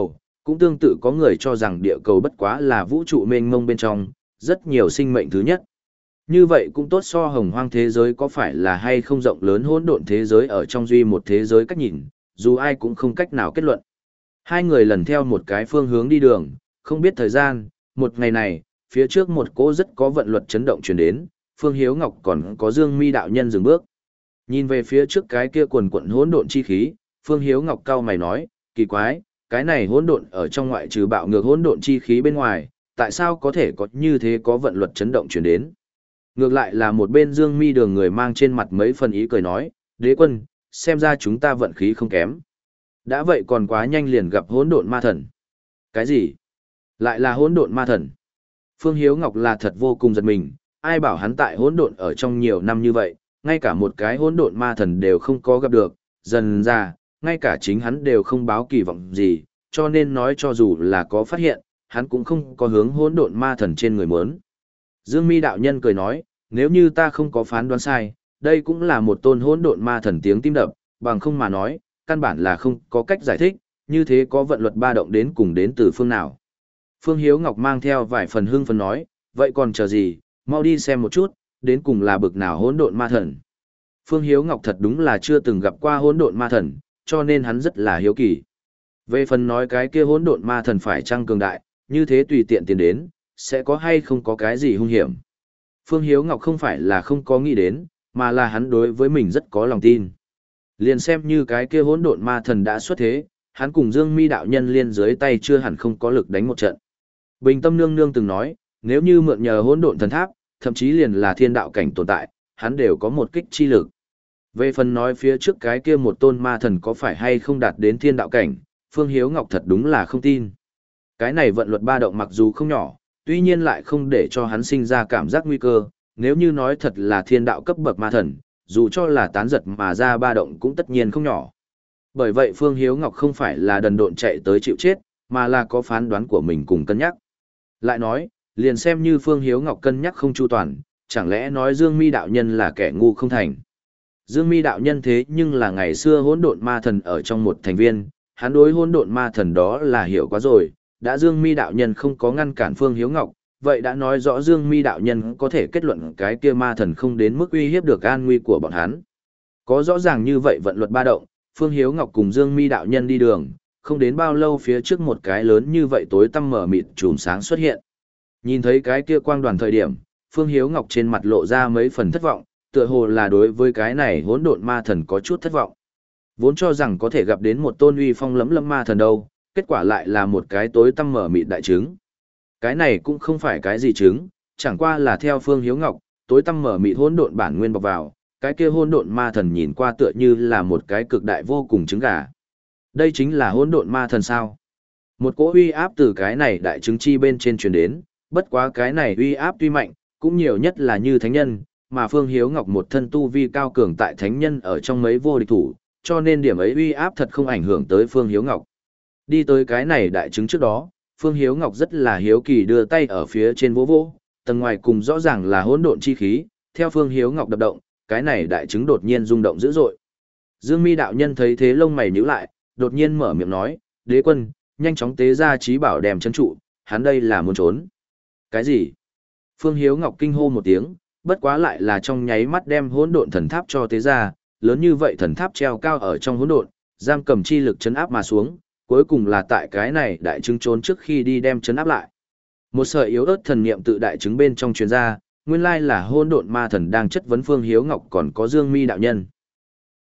cũng tương tự có người cho rằng địa cầu bất quá là vũ trụ mênh mông bên trong, rất nhiều sinh mệnh thứ nhất. Như vậy cũng tốt so hồng hoang thế giới có phải là hay không rộng lớn hỗn độn thế giới ở trong duy một thế giới cách nhìn, dù ai cũng không cách nào kết luận. Hai người lần theo một cái phương hướng đi đường, không biết thời gian, một ngày này, phía trước một cỗ rất có vận luật chấn động truyền đến, Phương Hiếu Ngọc còn có Dương Mi đạo nhân dừng bước. Nhìn về phía trước cái kia quần quận hỗn độn chi khí, Phương Hiếu Ngọc cau mày nói, kỳ quái, cái này hỗn độn ở trong ngoại trừ bạo ngược hỗn độn chi khí bên ngoài, tại sao có thể có như thế có vận luật chấn động truyền đến? Ngược lại là một bên Dương Mi đường người mang trên mặt mấy phần ý cười nói, đế quân, xem ra chúng ta vận khí không kém. Đã vậy còn quá nhanh liền gặp hỗn độn ma thần. Cái gì? Lại là hỗn độn ma thần. Phương Hiếu Ngọc là thật vô cùng giật mình, ai bảo hắn tại hỗn độn ở trong nhiều năm như vậy, ngay cả một cái hỗn độn ma thần đều không có gặp được, dần ra, ngay cả chính hắn đều không báo kỳ vọng gì, cho nên nói cho dù là có phát hiện, hắn cũng không có hướng hỗn độn ma thần trên người muốn. Dương Mi đạo nhân cười nói, nếu như ta không có phán đoán sai, đây cũng là một tôn hỗn độn ma thần tiếng tim đập, bằng không mà nói, căn bản là không có cách giải thích, như thế có vận luật ba động đến cùng đến từ phương nào. Phương Hiếu Ngọc mang theo vài phần hưng phấn nói, vậy còn chờ gì, mau đi xem một chút, đến cùng là bực nào hỗn độn ma thần. Phương Hiếu Ngọc thật đúng là chưa từng gặp qua hỗn độn ma thần, cho nên hắn rất là hiếu kỳ. Về phần nói cái kia hỗn độn ma thần phải chăng cường đại, như thế tùy tiện tiến đến, sẽ có hay không có cái gì hung hiểm. Phương Hiếu Ngọc không phải là không có nghĩ đến, mà là hắn đối với mình rất có lòng tin. Liền xem như cái kia hỗn độn ma thần đã xuất thế, hắn cùng Dương Mi đạo nhân liên dưới tay chưa hẳn không có lực đánh một trận. Bình Tâm Nương Nương từng nói, nếu như mượn nhờ hỗn độn thần tháp, thậm chí liền là thiên đạo cảnh tồn tại, hắn đều có một kích chi lực. Về phần nói phía trước cái kia một tôn ma thần có phải hay không đạt đến thiên đạo cảnh, Phương Hiếu Ngọc thật đúng là không tin. Cái này vận luật ba động mặc dù không nhỏ, tuy nhiên lại không để cho hắn sinh ra cảm giác nguy cơ, nếu như nói thật là thiên đạo cấp bậc ma thần, dù cho là tán giật mà ra ba động cũng tất nhiên không nhỏ. Bởi vậy Phương Hiếu Ngọc không phải là đần độn chạy tới chịu chết, mà là có phán đoán của mình cùng cân nhắc. Lại nói, liền xem như Phương Hiếu Ngọc cân nhắc không chu toàn, chẳng lẽ nói Dương Mi đạo nhân là kẻ ngu không thành. Dương Mi đạo nhân thế nhưng là ngày xưa hỗn độn ma thần ở trong một thành viên, hắn đối hỗn độn ma thần đó là hiểu quá rồi, đã Dương Mi đạo nhân không có ngăn cản Phương Hiếu Ngọc, vậy đã nói rõ Dương Mi đạo nhân có thể kết luận cái kia ma thần không đến mức uy hiếp được an nguy của bọn hắn. Có rõ ràng như vậy vận luật ba động, Phương Hiếu Ngọc cùng Dương Mi đạo nhân đi đường, không đến bao lâu phía trước một cái lớn như vậy tối tăm mở mịt chùm sáng xuất hiện. Nhìn thấy cái kia quang đoàn thời điểm, Phương Hiếu Ngọc trên mặt lộ ra mấy phần thất vọng, tựa hồ là đối với cái này hỗn độn ma thần có chút thất vọng. Vốn cho rằng có thể gặp đến một tôn uy phong lẫm lẫm ma thần đâu, kết quả lại là một cái tối tăm mở mịt đại trứng. Cái này cũng không phải cái gì trứng, chẳng qua là theo Phương Hiếu Ngọc, tối tăm mở mịt hỗn độn bản nguyên bọc vào, cái kia hỗn độn ma thần nhìn qua tựa như là một cái cực đại vô cùng trứng gà. Đây chính là hỗn độn ma thần sao? Một cỗ uy áp từ cái này đại trứng chi bên trên truyền đến, bất quá cái này uy áp tuy mạnh, cũng nhiều nhất là như thánh nhân, mà Phương Hiếu Ngọc một thân tu vi cao cường tại thánh nhân ở trong mấy vô địch thủ, cho nên điểm ấy uy áp thật không ảnh hưởng tới Phương Hiếu Ngọc. Đi tới cái này đại trứng trước đó, Phương Hiếu Ngọc rất là hiếu kỳ đưa tay ở phía trên vỗ vỗ, tầng ngoài cùng rõ ràng là hỗn độn chi khí, theo Phương Hiếu Ngọc đập động, cái này đại trứng đột nhiên rung động dữ dội. Dương Mi đạo nhân thấy thế lông mày nhíu lại, đột nhiên mở miệng nói, "Đế quân, nhanh chóng tế ra trí bảo đem trấn trụ, hắn đây là muốn trốn." "Cái gì?" Phương Hiếu Ngọc kinh hô một tiếng, bất quá lại là trong nháy mắt đem hỗn độn thần tháp cho tế ra, lớn như vậy thần tháp treo cao ở trong hỗn độn, giam cầm chi lực chấn áp mà xuống, cuối cùng là tại cái này đại trứng trốn trước khi đi đem chấn áp lại. Một sợi yếu ớt thần niệm tự đại trứng bên trong truyền ra, nguyên lai là hỗn độn ma thần đang chất vấn Phương Hiếu Ngọc còn có Dương Mi đạo nhân.